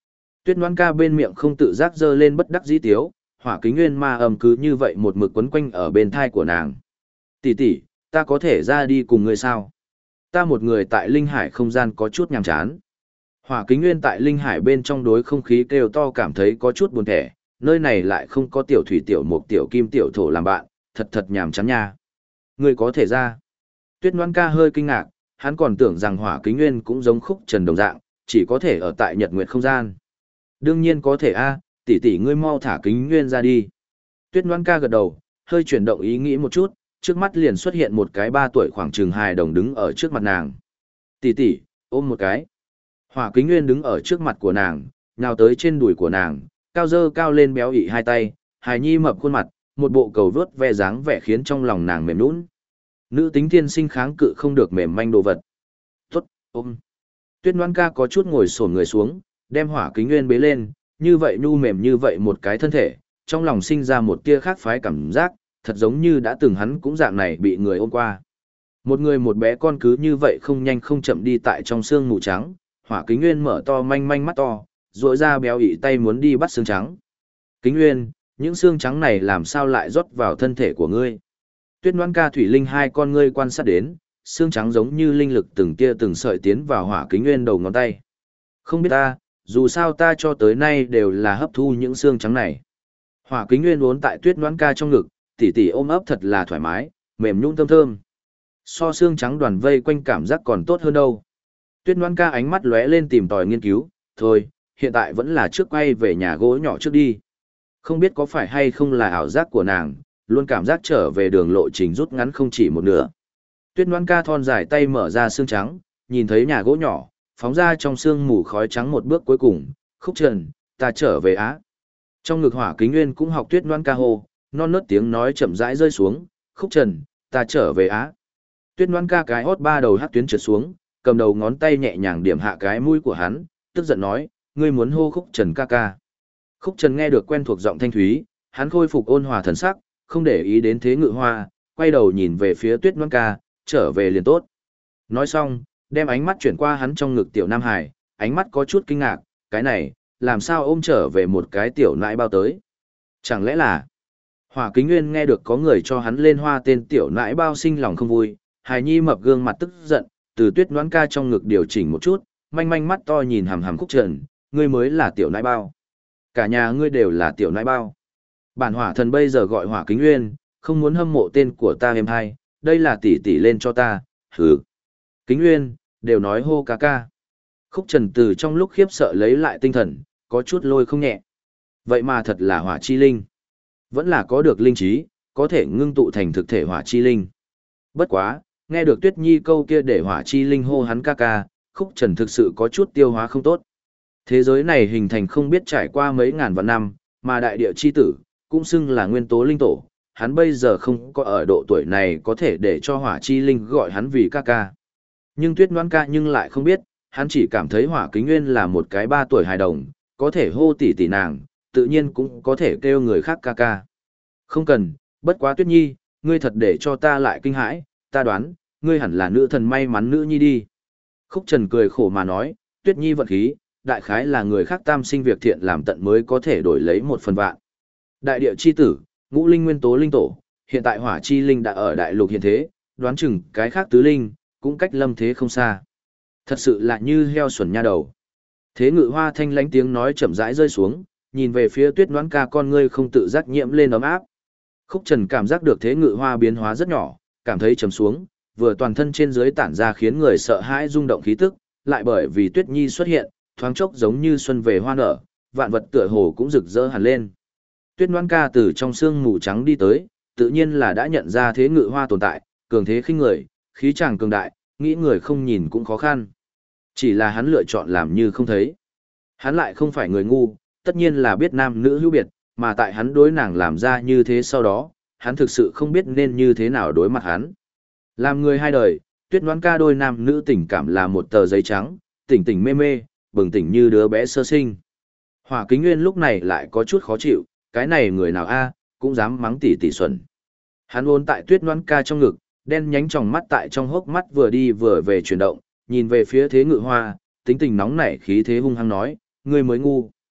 Tuyết Ngoan Ca bên miệng không tự giác giơ lên bất đắc dĩ tiếu, Hỏa Kính Nguyên ma âm cứ như vậy một mực quấn quanh ở bên thai của nàng. Tỷ tỷ, ta có thể ra đi cùng ngươi sao? Ta một người tại Linh Hải không gian có chút nhàm chán. Hỏa Kính Nguyên tại Linh Hải bên trong đối không khí kêu to cảm thấy có chút buồn thẻ, nơi này lại không có tiểu thủy tiểu mục tiểu kim tiểu thổ làm bạn, thật thật nhàm chán nha. Ngươi có thể ra. Tuyết Ngoan Ca hơi kinh ngạc, hắn còn tưởng rằng Hỏa Kính Nguyên cũng giống Khúc Trần đồng dạng, chỉ có thể ở tại Nhật Nguyệt không gian. Đương nhiên có thể a, tỷ tỷ ngươi mau thả Kính Nguyên ra đi. Tuyết Ngoan Ca gật đầu, hơi chuyển động ý nghĩ một chút, trước mắt liền xuất hiện một cái 3 tuổi khoảng chừng hài đồng đứng ở trước mặt nàng. Tỷ tỷ, ôm một cái. Hỏa Kính Nguyên đứng ở trước mặt của nàng, nhào tới trên đùi của nàng, cao dơ cao lên béo ị hai tay, hài nhi mập khuôn mặt, một bộ cầu vớt ve dáng vẻ khiến trong lòng nàng mềm nhũn. Nữ tính thiên sinh kháng cự không được mềm manh đồ vật. Tốt, ôm. Tuyết Ngoan Ca có chút ngồi xổm người xuống, đem Hỏa Kính Nguyên bế lên, như vậy nhu mềm như vậy một cái thân thể, trong lòng sinh ra một tia khác phái cảm giác, thật giống như đã từng hắn cũng dạng này bị người ôm qua. Một người một bé con cứ như vậy không nhanh không chậm đi tại trong xương mù trắng, Hỏa Kính Nguyên mở to manh manh mắt to, rỗi ra béo ị tay muốn đi bắt xương trắng. Kính Nguyên, những xương trắng này làm sao lại rót vào thân thể của ngươi? Tuyết Ngoan Ca Thủy Linh hai con ngươi quan sát đến, xương trắng giống như linh lực từng tia từng sợi tiến vào Hỏa Kính Nguyên đầu ngón tay. Không biết ta, dù sao ta cho tới nay đều là hấp thu những xương trắng này. Hỏa Kính Nguyên uốn tại Tuyết Ngoan Ca trong ngực, tỉ tỉ ôm ấp thật là thoải mái, mềm nhũn thơm thơm. So xương trắng đoàn vây quanh cảm giác còn tốt hơn đâu. Tuyết Ngoan Ca ánh mắt lóe lên tìm tòi nghiên cứu, thôi, hiện tại vẫn là trước quay về nhà gỗ nhỏ trước đi. Không biết có phải hay không là ảo giác của nàng, luôn cảm giác trở về đường lộ trình rút ngắn không chỉ một nửa. Tuyết Ngoan Ca thon dài tay mở ra xương trắng, nhìn thấy nhà gỗ nhỏ, phóng ra trong xương mù khói trắng một bước cuối cùng, Khúc Trần, ta trở về Á. Trong ngực Hỏa Kính Nguyên cũng học Tuyết Ngoan Ca hô, non nớt tiếng nói chậm rãi rơi xuống, Khúc Trần, ta trở về Á. Tuyết Ngoan Ca cái hót ba đầu hát tuyến trượt xuống, cầm đầu ngón tay nhẹ nhàng điểm hạ cái mũi của hắn, tức giận nói, ngươi muốn hô Khúc Trần ca ca. Khúc Trần nghe được quen thuộc giọng thanh thúy, hắn khôi phục ôn hòa thần sắc, không để ý đến Thế Ngự Hoa, quay đầu nhìn về phía Tuyết Ngoan Ca, trở về liền tốt. Nói xong, đem ánh mắt chuyển qua hắn trong ngực tiểu Nam Hải, ánh mắt có chút kinh ngạc, cái này, làm sao ôm trở về một cái tiểu nãi bao tới. Chẳng lẽ là... Hỏa Kính Nguyên nghe được có người cho hắn lên hoa tên tiểu nãi bao sinh lòng không vui, hài nhi mập gương mặt tức giận, từ Tuyết Ngoan Ca trong ngực điều chỉnh một chút, manh manh mắt to nhìn hằm hằm Khúc Trần, ngươi mới là tiểu nãi bao. Cả nhà ngươi đều là tiểu nãi bao. Bản hỏa thần bây giờ gọi Hỏa Kính Nguyên, không muốn hâm mộ tên của ta em hai, đây là tỷ tỷ lên cho ta, hừ. Kính Nguyên, đều nói hô ca ca. Khúc Trần từ trong lúc khiếp sợ lấy lại tinh thần, có chút lôi không nhẹ. Vậy mà thật là hỏa chi linh. Vẫn là có được linh trí, có thể ngưng tụ thành thực thể hỏa chi linh. Bất quá, nghe được Tuyết Nhi câu kia để hỏa chi linh hô hắn ca ca, Khúc Trần thực sự có chút tiêu hóa không tốt. Thế giới này hình thành không biết trải qua mấy ngàn vạn năm, mà đại địa chi tử, cũng xưng là nguyên tố linh tổ. Hắn bây giờ không có ở độ tuổi này có thể để cho hỏa chi linh gọi hắn vì ca ca. Nhưng Tuyết Ngoan Ca nhưng lại không biết, hắn chỉ cảm thấy Hỏa Kính Nguyên là một cái 3 tuổi hài đồng, có thể hô tỷ tỷ nàng, tự nhiên cũng có thể kêu người khác ca ca. Không cần, bất quá Tuyết Nhi, ngươi thật để cho ta lại kinh hãi, ta đoán, ngươi hẳn là nữ thần may mắn nữ nhi đi. Khúc Trần cười khổ mà nói, Tuyết Nhi vận khí, đại khái là người khác tam sinh việc thiện làm tận mới có thể đổi lấy một phần vạn. Đại địa chi tử, ngũ linh nguyên tố linh tổ, hiện tại hỏa chi linh đã ở đại lục hiện thế, đoán chừng cái khác tứ linh, cũng cách lâm thế không xa. Thật sự là như heo xuẩn nha đầu. Thế Ngự Hoa thanh lánh tiếng nói chậm rãi rơi xuống, nhìn về phía Tuyết Ngoan Ca con ngươi không tự giác nhiễm lên ấm áp. Khúc Trần cảm giác được Thế Ngự Hoa biến hóa rất nhỏ, cảm thấy trầm xuống, vừa toàn thân trên dưới tản ra khiến người sợ hãi rung động khí tức, lại bởi vì Tuyết Nhi xuất hiện, thoáng chốc giống như xuân về hoa nở, vạn vật tựa hồ cũng rực rỡ hẳn lên. Tuyết Ngoan Ca từ trong sương mù trắng đi tới, tự nhiên là đã nhận ra Thế Ngự Hoa tồn tại, cường thế khinh người, khí chàng cường đại, nghĩ người không nhìn cũng khó khăn. Chỉ là hắn lựa chọn làm như không thấy. Hắn lại không phải người ngu, tất nhiên là biết nam nữ hữu biệt, mà tại hắn đối nàng làm ra như thế sau đó, hắn thực sự không biết nên như thế nào đối mặt hắn. Làm người hai đời, Tuyết Ngoan Ca đôi nam nữ tình cảm là một tờ giấy trắng, tỉnh tỉnh mê mê, bừng tỉnh như đứa bé sơ sinh. Hỏa Kính Nguyên lúc này lại có chút khó chịu, cái này người nào a cũng dám mắng tỷ tỷ xuẩn. Hắn ôn tại Tuyết Ngoan Ca trong ngực, đen nhánh tròng mắt tại trong hốc mắt vừa đi vừa về chuyển động, nhìn về phía Thế Ngự Hoa, tính tình nóng nảy khí thế hung hăng nói, ngươi mới ngu.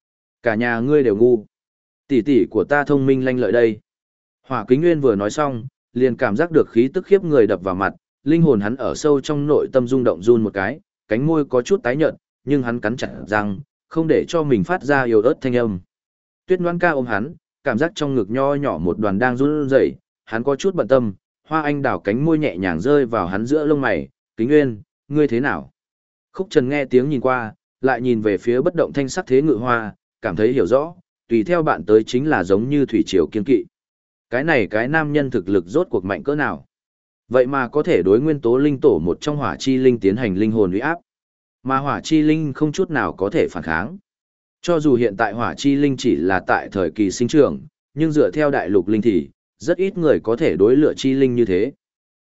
Cả nhà ngươi đều ngu. Tỷ tỷ của ta thông minh lanh lợi đây. Hỏa Kính Nguyên vừa nói xong, liền cảm giác được khí tức khiếp người đập vào mặt, linh hồn hắn ở sâu trong nội tâm rung động run một cái, cánh môi có chút tái nhợt, nhưng hắn cắn chặt răng, không để cho mình phát ra yếu ớt thanh âm. Tuyết Ngoan ca ôm hắn, cảm giác trong ngực nho nhỏ một đoàn đang run rẩy, hắn có chút bận tâm, Hoa Anh Đào cánh môi nhẹ nhàng rơi vào hắn giữa lông mày, "Kính Nguyên, ngươi thế nào?" Khúc Trần nghe tiếng nhìn qua, lại nhìn về phía bất động thanh sắc Thế Ngự Hoa, cảm thấy hiểu rõ, tùy theo bạn tới chính là giống như thủy triều kiên kỵ. Cái này cái nam nhân thực lực rốt cuộc mạnh cỡ nào? Vậy mà có thể đối nguyên tố linh tổ một trong hỏa chi linh tiến hành linh hồn uy áp. Mà hỏa chi linh không chút nào có thể phản kháng. Cho dù hiện tại hỏa chi linh chỉ là tại thời kỳ sinh trưởng, nhưng dựa theo đại lục linh thì, rất ít người có thể đối lựa chi linh như thế.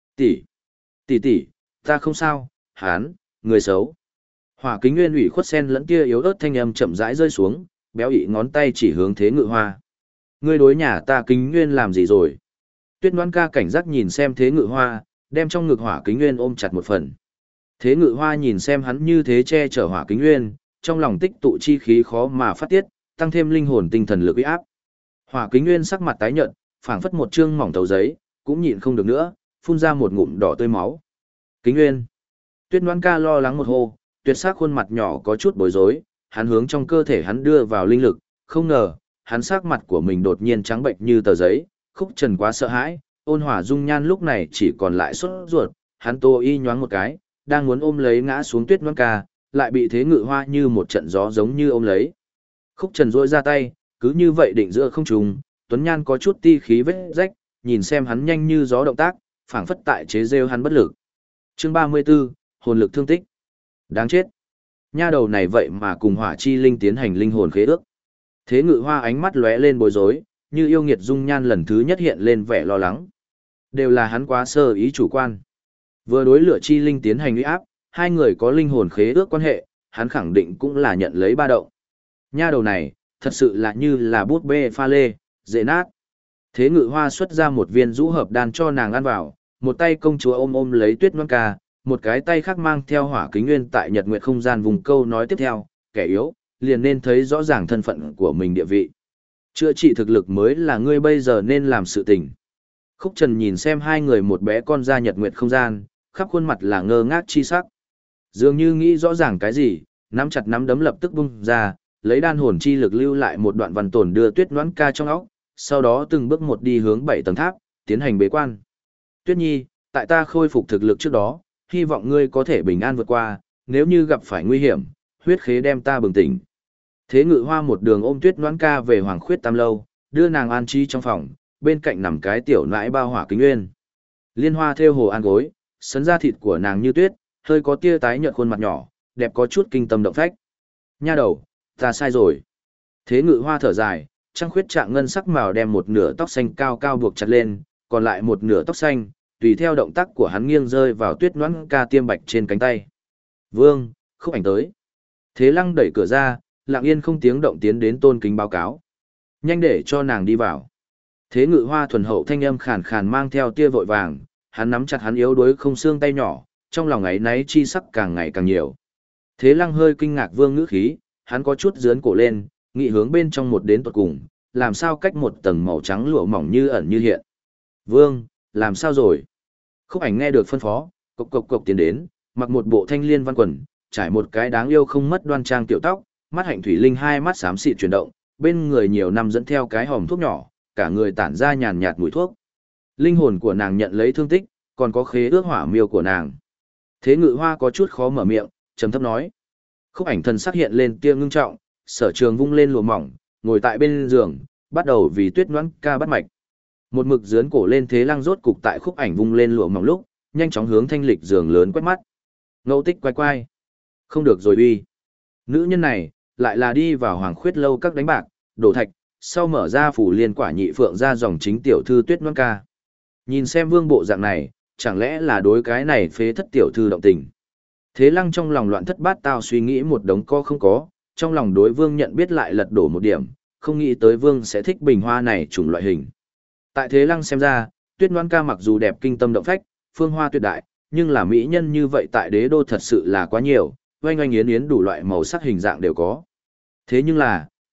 Tỷ, ta không sao, hán, người xấu. Hỏa Kính Nguyên ủy khuất sen lẫn kia yếu ớt thanh âm chậm rãi rơi xuống, béo ị ngón tay chỉ hướng Thế Ngự Hoa. Ngươi đối nhà ta Kính Nguyên làm gì rồi? Tuyết Ngoan ca cảnh giác nhìn xem Thế Ngự Hoa, đem trong ngực Hỏa Kính Nguyên ôm chặt một phần. Thế Ngự Hoa nhìn xem hắn như thế che chở Hỏa Kính Nguyên, trong lòng tích tụ chi khí khó mà phát tiết, tăng thêm linh hồn tinh thần lực uy áp. Hỏa Kính Nguyên sắc mặt tái nhợt, phảng phất một trương mỏng tàu giấy, cũng nhịn không được nữa, phun ra một ngụm đỏ tươi máu. Kính Nguyên. Tuyết Ngoan ca lo lắng một hô, tuyệt sắc khuôn mặt nhỏ có chút bối rối, hắn hướng trong cơ thể hắn đưa vào linh lực, không ngờ, hắn sắc mặt của mình đột nhiên trắng bệnh như tờ giấy, Khúc Trần quá sợ hãi, ôn hòa dung nhan lúc này chỉ còn lại sốt ruột, hắn tô y nhoáng một cái, đang muốn ôm lấy ngã xuống Tuyết Ngoan ca, lại bị Thế Ngự Hoa như một trận gió giống như ôm lấy. Khúc Trần duỗi ra tay, cứ như vậy định giữa không trung, Tuấn Nhan có chút ti khí vết rách, nhìn xem hắn nhanh như gió động tác, phảng phất tại chế rêu hắn bất lực. Chương 34, hồn lực thương tích. Đáng chết. Nha đầu này vậy mà cùng hỏa chi linh tiến hành linh hồn khế ước. Thế Ngự Hoa ánh mắt lóe lên bối rối, như yêu nghiệt dung nhan lần thứ nhất hiện lên vẻ lo lắng. Đều là hắn quá sơ ý chủ quan. Vừa đối lửa chi linh tiến hành uy áp, hai người có linh hồn khế ước quan hệ, hắn khẳng định cũng là nhận lấy ba động. Nha đầu này, thật sự là như là bút bê pha lê, dễ nát. Thế Ngự Hoa xuất ra một viên rũ hợp đan cho nàng ăn vào, một tay công chúa ôm lấy Tuyết Ngoan ca, một cái tay khác mang theo Hỏa Kính Nguyên tại Nhật Nguyệt không gian vùng câu nói tiếp theo, kẻ yếu, liền nên thấy rõ ràng thân phận của mình địa vị. Chữa trị thực lực mới là ngươi bây giờ nên làm sự tình. Khúc Trần nhìn xem hai người một bé con ra Nhật Nguyệt không gian, khắp khuôn mặt là ngơ ngác chi sắc. Dường như nghĩ rõ ràng cái gì, nắm chặt nắm đấm lập tức bung ra, lấy đan hồn chi lực lưu lại một đoạn văn tồn đưa Tuyết Ngoãn ca trong óc, sau đó từng bước một đi hướng 7 tầng tháp, tiến hành bế quan. Tuyết Nhi, tại ta khôi phục thực lực trước đó, hy vọng ngươi có thể bình an vượt qua, nếu như gặp phải nguy hiểm, huyết khế đem ta bừng tỉnh. Thế Ngự Hoa một đường ôm Tuyết Ngoãn ca về Hoàng Khuyết Tam lâu, đưa nàng an trí trong phòng, bên cạnh nằm cái tiểu nãi bao Hỏa Kính Nguyên. Liên Hoa thêu hồ an gối, sấn da thịt của nàng như tuyết, hơi có tia tái nhợt khuôn mặt nhỏ, đẹp có chút kinh tâm động phách. Nha đầu, ta sai rồi. Thế Ngự Hoa thở dài, trăng khuyết trạng ngân sắc màu đem một nửa tóc xanh cao cao buộc chặt lên, còn lại một nửa tóc xanh, tùy theo động tác của hắn nghiêng rơi vào Tuyết Ngoãn ca tiêm bạch trên cánh tay. Vương, Khúc Ảnh tới. Thế Lăng đẩy cửa ra, lặng yên không tiếng động tiến đến tôn kính báo cáo. Nhanh để cho nàng đi vào. Thế Ngự Hoa thuần hậu thanh âm khàn khàn mang theo tia vội vàng, hắn nắm chặt hắn yếu đuối không xương tay nhỏ, trong lòng ấy náy chi sắc càng ngày càng nhiều. Thế Lăng hơi kinh ngạc Vương ngữ khí, hắn có chút giớn cổ lên, nghị hướng bên trong một đến tuột cùng, làm sao cách một tầng màu trắng lụa mỏng như ẩn như hiện. Vương, làm sao rồi? Khúc Ảnh nghe được phân phó, cộc cộc cộc tiến đến, mặc một bộ thanh liên văn quần, trải một cái đáng yêu không mất đoan trang tiểu tóc, mắt hạnh thủy linh hai mắt xám xịt chuyển động, bên người nhiều năm dẫn theo cái hòm thuốc nhỏ, cả người tản ra nhàn nhạt mùi thuốc. Linh hồn của nàng nhận lấy thương tích, còn có khế ước hỏa miêu của nàng. Thế Ngự Hoa có chút khó mở miệng, trầm thấp nói. Khúc Ảnh thần sắc hiện lên tia ngưng trọng, Sở Trường vung lên lụa mỏng, ngồi tại bên giường, bắt đầu vì Tuyết Ngoãn ca bắt mạch. Một mực dướn cổ lên Thế Lăng rốt cục tại Khúc Ảnh vung lên lụa mỏng lúc, nhanh chóng hướng thanh lịch giường lớn quét mắt. Ngẫu Tích quay quay. Không được rồi uy. Nữ nhân này, lại là đi vào Hoàng Khuyết lâu các đánh bạc, đổ thạch, sau mở ra phủ liên quả nhị phượng ra dòng chính tiểu thư Tuyết Ngoãn ca. Nhìn xem Vương bộ dạng này, chẳng lẽ là đối cái này phế thất tiểu thư động tình. Thế Lăng trong lòng loạn thất bát tao suy nghĩ một đống có không có, trong lòng đối Vương nhận biết lại lật đổ một điểm, không nghĩ tới Vương sẽ thích bình hoa này chủng loại hình. Tại Thế Lăng xem ra, Tuyết Ngoãn ca mặc dù đẹp kinh tâm động phách, phương hoa tuyệt đại, nhưng là mỹ nhân như vậy tại đế đô thật sự là quá nhiều, oanh oanh yến yến đủ loại màu sắc hình dạng đều có. Thế nhưng là,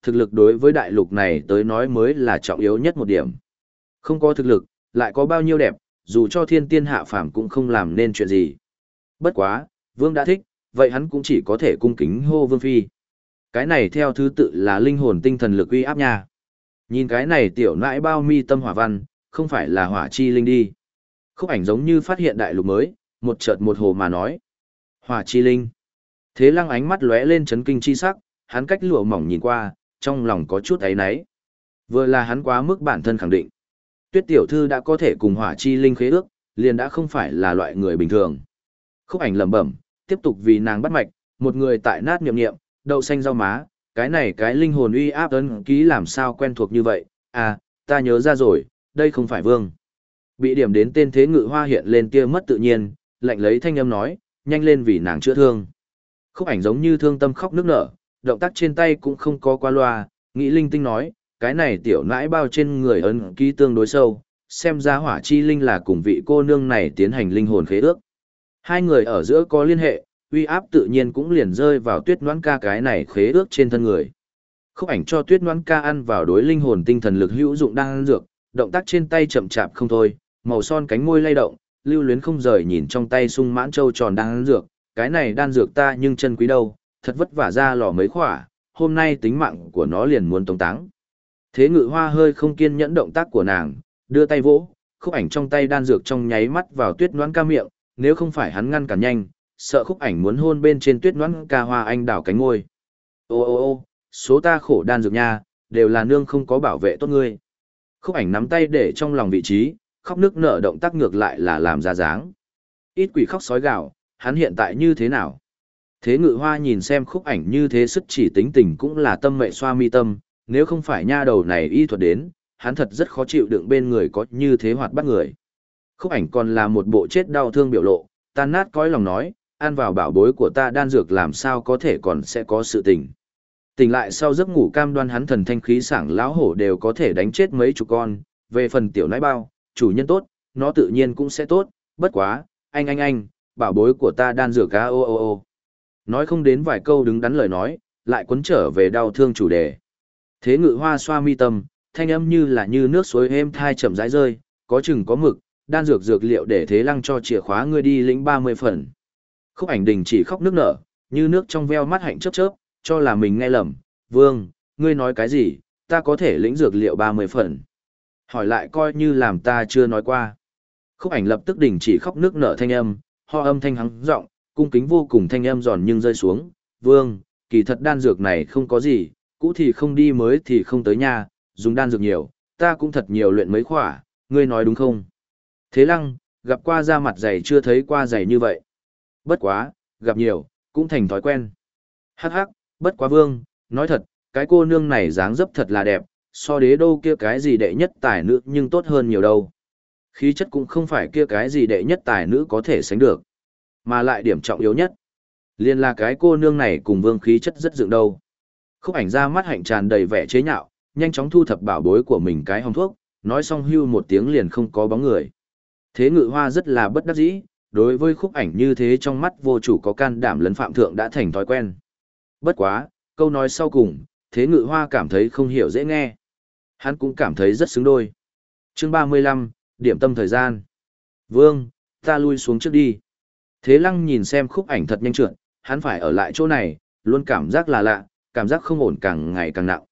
thực lực đối với đại lục này tới nói mới là trọng yếu nhất một điểm. Không có thực lực, lại có bao nhiêu đẹp, dù cho thiên tiên hạ phàm cũng không làm nên chuyện gì. Bất quá, vương đã thích, vậy hắn cũng chỉ có thể cung kính hô vương phi. Cái này theo thứ tự là linh hồn tinh thần lực uy áp nha. Nhìn cái này tiểu nãi bao mi tâm hỏa văn, không phải là hỏa chi linh đi. Khúc ảnh giống như phát hiện đại lục mới, một chợt một hồ mà nói. Hỏa chi linh. Thế Lăng ánh mắt lóe lên chấn kinh chi sắc, hắn cách lụa mỏng nhìn qua, trong lòng có chút áy náy. Vừa là hắn quá mức bản thân khẳng định. Tuyết tiểu thư đã có thể cùng hỏa chi linh khế ước, liền đã không phải là loại người bình thường. Khúc ảnh lẩm bẩm, tiếp tục vì nàng bắt mạch, một người tại nát niệm niệm, đậu xanh rau má, cái này cái linh hồn uy áp ấn ký làm sao quen thuộc như vậy, à, ta nhớ ra rồi, đây không phải vương. Bị điểm đến tên Thế Ngự Hoa hiện lên tia mất tự nhiên, lạnh lấy thanh âm nói, nhanh lên vì nàng chữa thương. Khúc ảnh giống như thương tâm khóc nức nở, động tác trên tay cũng không có qua loa, nghĩ linh tinh nói, cái này tiểu nãi bao trên người ấn ký tương đối sâu, xem ra hỏa chi linh là cùng vị cô nương này tiến hành linh hồn khế ước. Hai người ở giữa có liên hệ, uy áp tự nhiên cũng liền rơi vào Tuyết Noãn Ca cái này khế ước trên thân người. Khúc ảnh cho Tuyết Noãn Ca ăn vào đối linh hồn tinh thần lực hữu dụng đan dược, động tác trên tay chậm chạp không thôi, màu son cánh môi lay động, lưu luyến không rời nhìn trong tay sung mãn châu tròn đan dược, cái này đan dược ta nhưng chân quý đâu, thật vất vả ra lò mấy khỏa, hôm nay tính mạng của nó liền muốn tống táng. Thế Ngự Hoa hơi không kiên nhẫn động tác của nàng, đưa tay vỗ, khúc ảnh trong tay đan dược trong nháy mắt vào Tuyết Noãn Ca miệng, nếu không phải hắn ngăn cản nhanh, sợ khúc ảnh muốn hôn bên trên Tuyết Noãn Ca hoa anh đào cánh ngôi. Ô ô ô, số ta khổ đan dược nha, đều là nương không có bảo vệ tốt ngươi. Khúc ảnh nắm tay để trong lòng vị trí, khóc nức nở động tác ngược lại là làm ra dáng. Ít quỷ khóc sói gào, hắn hiện tại như thế nào? Thế Ngự Hoa nhìn xem khúc ảnh như thế sức chỉ tính tình cũng là tâm mệnh xoa mi tâm, nếu không phải nha đầu này y thuật đến, hắn thật rất khó chịu đựng bên người có như thế hoạt bắt người. Khúc ảnh còn là một bộ chết đau thương biểu lộ, tan nát cõi lòng nói, ăn vào bảo bối của ta đan dược làm sao có thể còn sẽ có sự tình. Tỉnh lại sau giấc ngủ cam đoan hắn thần thanh khí sảng lão hổ đều có thể đánh chết mấy chục con, về phần tiểu nãi bao, chủ nhân tốt, nó tự nhiên cũng sẽ tốt, bất quá, anh, bảo bối của ta đan dược cá ô. Nói không đến vài câu đứng đắn lời nói, lại quấn trở về đau thương chủ đề. Thế Ngự Hoa xoa mi tâm, thanh âm như là như nước suối êm thai chậm rãi rơi, có chừng có mực, đan dược dược liệu để Thế Lăng cho chìa khóa ngươi đi lĩnh 30 phần. Khúc ảnh đình chỉ khóc nước nở, như nước trong veo mắt hạnh chớp chớp, cho là mình nghe lầm, vương, ngươi nói cái gì, ta có thể lĩnh dược liệu 30 phần. Hỏi lại coi như làm ta chưa nói qua. Khúc ảnh lập tức đình chỉ khóc nước nở thanh âm, ho âm thanh hắng giọng, cung kính vô cùng thanh âm giòn nhưng rơi xuống, vương, kỳ thật đan dược này không có gì, cũ thì không đi mới thì không tới nhà, dùng đan dược nhiều, ta cũng thật nhiều luyện mấy khỏa, ngươi nói đúng không? Thế Lăng, gặp qua da mặt dày chưa thấy qua dày như vậy. Bất quá, gặp nhiều, cũng thành thói quen. Hắc hắc, bất quá vương, nói thật, cái cô nương này dáng dấp thật là đẹp, so đế đô kia cái gì đệ nhất tài nữ nhưng tốt hơn nhiều đâu. Khí chất cũng không phải kia cái gì đệ nhất tài nữ có thể sánh được. Mà lại điểm trọng yếu nhất. Liên là cái cô nương này cùng vương khí chất rất dựng đâu. Khúc ảnh ra mắt hạnh tràn đầy vẻ chế nhạo, nhanh chóng thu thập bảo bối của mình cái hồng thuốc, nói xong hưu một tiếng liền không có bóng người. Thế Ngự Hoa rất là bất đắc dĩ, đối với khúc ảnh như thế trong mắt vô chủ có can đảm lấn phạm thượng đã thành thói quen. Bất quá, câu nói sau cùng, Thế Ngự Hoa cảm thấy không hiểu dễ nghe. Hắn cũng cảm thấy rất xứng đôi. Chương 35, điểm tâm thời gian. Vương, ta lui xuống trước đi. Thế Lăng nhìn xem khúc ảnh thật nhanh trượt, hắn phải ở lại chỗ này, luôn cảm giác là lạ, cảm giác không ổn càng ngày càng nặng.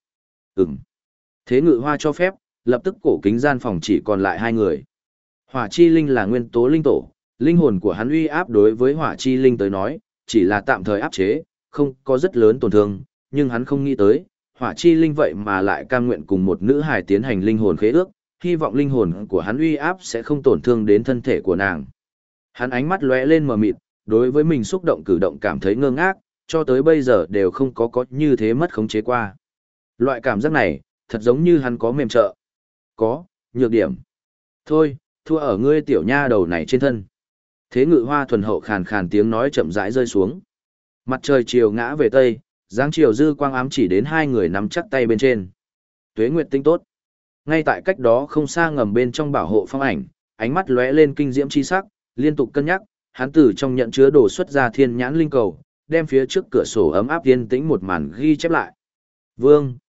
Thế Ngự Hoa cho phép, lập tức cổ kính gian phòng chỉ còn lại hai người. Hỏa chi linh là nguyên tố linh tổ, linh hồn của hắn uy áp đối với hỏa chi linh tới nói, chỉ là tạm thời áp chế, không có rất lớn tổn thương, nhưng hắn không nghĩ tới, hỏa chi linh vậy mà lại cam nguyện cùng một nữ hài tiến hành linh hồn khế ước, hy vọng linh hồn của hắn uy áp sẽ không tổn thương đến thân thể của nàng. Hắn ánh mắt lóe lên mờ mịt, đối với mình xúc động cử động cảm thấy ngơ ngác, cho tới bây giờ đều không có như thế mất khống chế qua. Loại cảm giác này, thật giống như hắn có mềm trợ. Có, nhược điểm. Thôi, thua ở ngươi tiểu nha đầu này trên thân. Thế Ngự Hoa thuần hậu khàn khàn tiếng nói chậm rãi rơi xuống. Mặt trời chiều ngã về tây, dáng chiều dư quang ám chỉ đến hai người nắm chắc tay bên trên. Tuế Nguyệt tinh tốt. Ngay tại cách đó không xa ngầm bên trong bảo hộ phong ảnh, ánh mắt lóe lên kinh diễm chi sắc, liên tục cân nhắc, hắn từ trong nhận chứa đồ xuất ra thiên nhãn linh cầu, đem phía trước cửa sổ ấm áp yên tĩnh một màn ghi chép lại. Vương,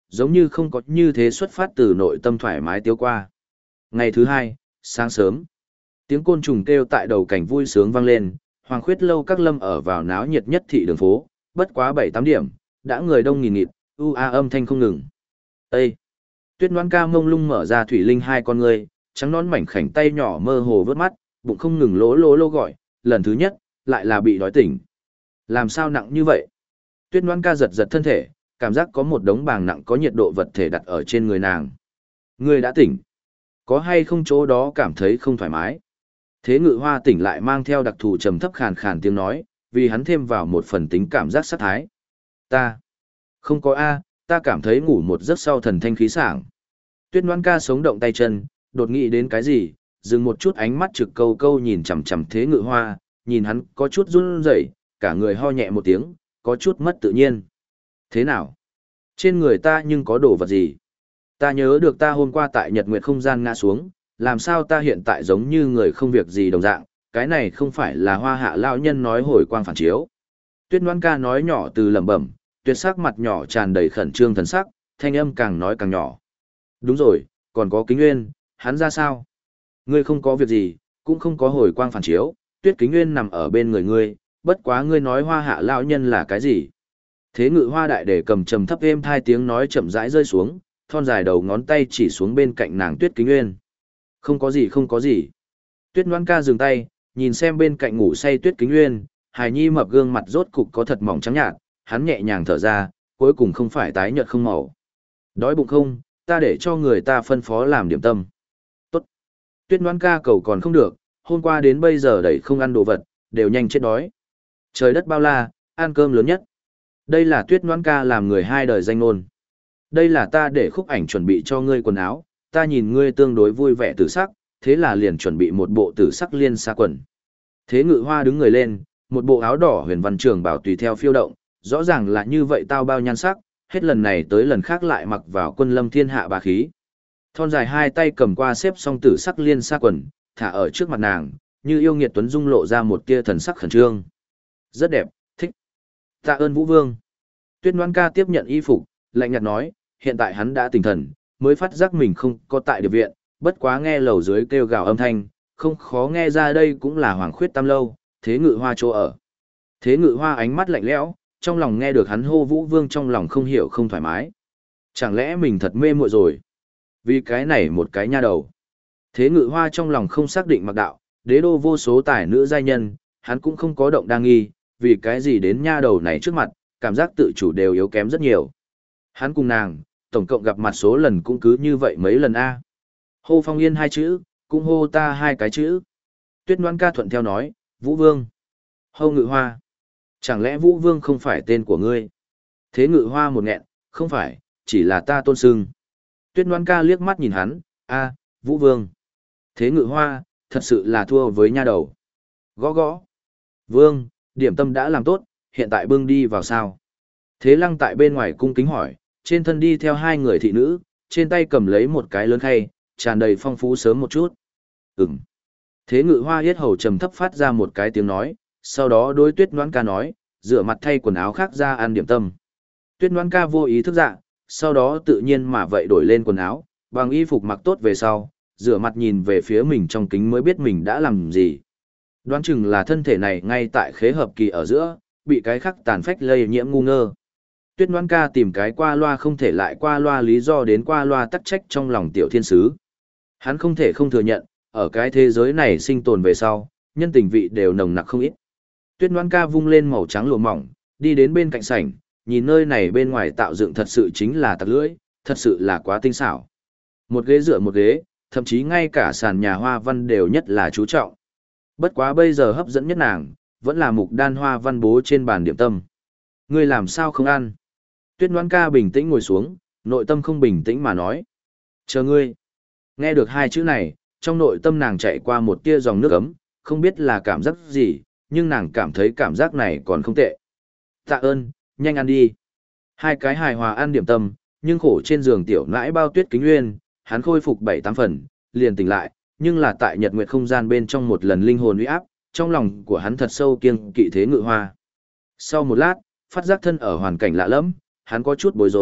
giống như không có như thế xuất phát từ nội tâm thoải mái tiêu qua. Ngày thứ hai, sáng sớm, tiếng côn trùng kêu tại đầu cảnh vui sướng vang lên, Hoàng Khuyết lâu các lâm ở vào náo nhiệt nhất thị đường phố, bất quá 7-8 điểm, đã người đông nghìn nghịt, âm thanh không ngừng. Ê! Tuyết Ngoan Ca mông lung mở ra thủy linh hai con ngươi, trắng nón mảnh khảnh tay nhỏ mơ hồ vớt mắt, bụng không ngừng lỗ lỗ lô gọi, lần thứ nhất, lại là bị đói tỉnh. Làm sao nặng như vậy? Tuyết Ngoan Ca giật giật thân thể, cảm giác có một đống bàng nặng có nhiệt độ vật thể đặt ở trên người nàng. Ngươi đã tỉnh. Có hay không chỗ đó cảm thấy không thoải mái? Thế Ngự Hoa tỉnh lại mang theo đặc thù trầm thấp khàn khàn tiếng nói, vì hắn thêm vào một phần tính cảm giác sát thái. Ta. Không có A, ta cảm thấy ngủ một giấc sau thần thanh khí sảng. Tuyết Ngoan Ca sống động tay chân, đột nghĩ đến cái gì, dừng một chút ánh mắt trực câu câu nhìn chằm chằm Thế Ngự Hoa, nhìn hắn có chút run rẩy, cả người ho nhẹ một tiếng, có chút mất tự nhiên. Thế nào? Trên người ta nhưng có đồ vật gì? Ta nhớ được ta hôm qua tại Nhật Nguyệt không gian ngã xuống, làm sao ta hiện tại giống như người không việc gì đồng dạng, cái này không phải là Hoa Hạ lão nhân nói hồi quang phản chiếu. Tuyết Ngoan Ca nói nhỏ từ lẩm bẩm, tuyệt sắc mặt nhỏ tràn đầy khẩn trương thần sắc, thanh âm càng nói càng nhỏ. Đúng rồi, còn có Kính Nguyên, hắn ra sao? Ngươi không có việc gì, cũng không có hồi quang phản chiếu, Tuyết Kính Nguyên nằm ở bên người ngươi, bất quá ngươi nói Hoa Hạ lão nhân là cái gì? Thế Ngự Hoa đại để cầm trầm thấp êm hai tiếng nói chậm rãi rơi xuống, thon dài đầu ngón tay chỉ xuống bên cạnh nàng Tuyết Kính Nguyên. Không có gì không có gì. Tuyết Ngoan Ca dừng tay, nhìn xem bên cạnh ngủ say Tuyết Kính Nguyên, hài nhi mập gương mặt rốt cục có thật mỏng trắng nhạt, hắn nhẹ nhàng thở ra, cuối cùng không phải tái nhợt không màu. Đói bụng không, ta để cho người ta phân phó làm điểm tâm. Tốt. Tuyết Ngoan Ca cầu còn không được, hôm qua đến bây giờ đẩy không ăn đồ vật, đều nhanh chết đói. Trời đất bao la, ăn cơm lớn nhất. Đây là Tuyết Ngoan Ca làm người hai đời danh ngôn. Đây là ta để Khúc Ảnh chuẩn bị cho ngươi quần áo, ta nhìn ngươi tương đối vui vẻ tử sắc, thế là liền chuẩn bị một bộ tử sắc liên sa quần. Thế Ngự Hoa đứng người lên, một bộ áo đỏ huyền văn trường bảo tùy theo phiêu động, rõ ràng là như vậy tao bao nhan sắc, hết lần này tới lần khác lại mặc vào quân lâm thiên hạ bá khí. Thon dài hai tay cầm qua xếp xong tử sắc liên sa quần, thả ở trước mặt nàng, như yêu nghiệt tuấn dung lộ ra một tia thần sắc khẩn trương. Rất đẹp, thích. Tạ ơn Vũ Vương. Tuyết Ngoan Ca tiếp nhận y phục, lạnh nhạt nói, hiện tại hắn đã tỉnh thần, mới phát giác mình không có tại điệp viện, bất quá nghe lầu dưới kêu gào âm thanh, không khó nghe ra đây cũng là Hoàng Khuyết Tam lâu, Thế Ngự Hoa chỗ ở. Thế Ngự Hoa ánh mắt lạnh lẽo, trong lòng nghe được hắn hô Vũ Vương trong lòng không hiểu không thoải mái. Chẳng lẽ mình thật mê muội rồi? Vì cái này một cái nha đầu. Thế Ngự Hoa trong lòng không xác định mặc đạo, đế đô vô số tài nữ giai nhân, hắn cũng không có động đa nghi, vì cái gì đến nha đầu này trước mặt, cảm giác tự chủ đều yếu kém rất nhiều. Hắn cùng nàng, tổng cộng gặp mặt số lần cũng cứ như vậy mấy lần a. Hô Phong Yên hai chữ, cũng hô ta hai cái chữ. Tuyết Ngoan Ca thuận theo nói, Vũ Vương. Hô Ngự Hoa. Chẳng lẽ Vũ Vương không phải tên của ngươi? Thế Ngự Hoa một nghẹn, không phải, chỉ là ta tôn xưng. Tuyết Ngoan Ca liếc mắt nhìn hắn, Vũ Vương. Thế Ngự Hoa, thật sự là thua với nha đầu. Gõ gõ. Vương, điểm tâm đã làm tốt, hiện tại bưng đi vào sao? Thế Lăng tại bên ngoài cung kính hỏi, trên thân đi theo hai người thị nữ, trên tay cầm lấy một cái lớn khay, tràn đầy phong phú sớm một chút. Ừm. Thế Ngự Hoa yết hầu trầm thấp phát ra một cái tiếng nói, sau đó đối Tuyết Ngoan Ca nói, rửa mặt thay quần áo khác ra ăn điểm tâm. Tuyết Ngoan Ca vô ý thức dạ, sau đó tự nhiên mà vậy đổi lên quần áo, bằng y phục mặc tốt về sau, rửa mặt nhìn về phía mình trong kính mới biết mình đã làm gì. Đoán chừng là thân thể này ngay tại khế hợp kỳ ở giữa, bị cái khắc tàn phách lây nhiễm ngu ngơ. Tuyết Ngoan Ca tìm cái qua loa không thể lại qua loa lý do đến qua loa tắc trách trong lòng tiểu thiên sứ. Hắn không thể không thừa nhận, ở cái thế giới này sinh tồn về sau, nhân tình vị đều nồng nặc không ít. Tuyết Ngoan Ca vung lên màu trắng lụa mỏng, đi đến bên cạnh sảnh, nhìn nơi này bên ngoài tạo dựng thật sự chính là tặc lưỡi, thật sự là quá tinh xảo. Một ghế dựa một ghế, thậm chí ngay cả sàn nhà hoa văn đều nhất là chú trọng. Bất quá bây giờ hấp dẫn nhất nàng, vẫn là mục đan hoa văn bố trên bàn điểm tâm. Ngươi làm sao không ăn? Tuyết Ngoan Ca bình tĩnh ngồi xuống, nội tâm không bình tĩnh mà nói. Chờ ngươi. Nghe được hai chữ này, trong nội tâm nàng chạy qua một tia dòng nước ấm, không biết là cảm giác gì, nhưng nàng cảm thấy cảm giác này còn không tệ. Tạ ơn, nhanh ăn đi. Hai cái hài hòa ăn điểm tâm, nhưng khổ trên giường tiểu nãi bao Tuyết Kính Nguyên, hắn khôi phục 7-8 phần, liền tỉnh lại, nhưng là tại Nhật Nguyệt không gian bên trong một lần linh hồn uy áp, trong lòng của hắn thật sâu kiêng kỵ Thế Ngự Hoa. Sau một lát, phát giác thân ở hoàn cảnh lạ lẫm, hắn có chút bối rối,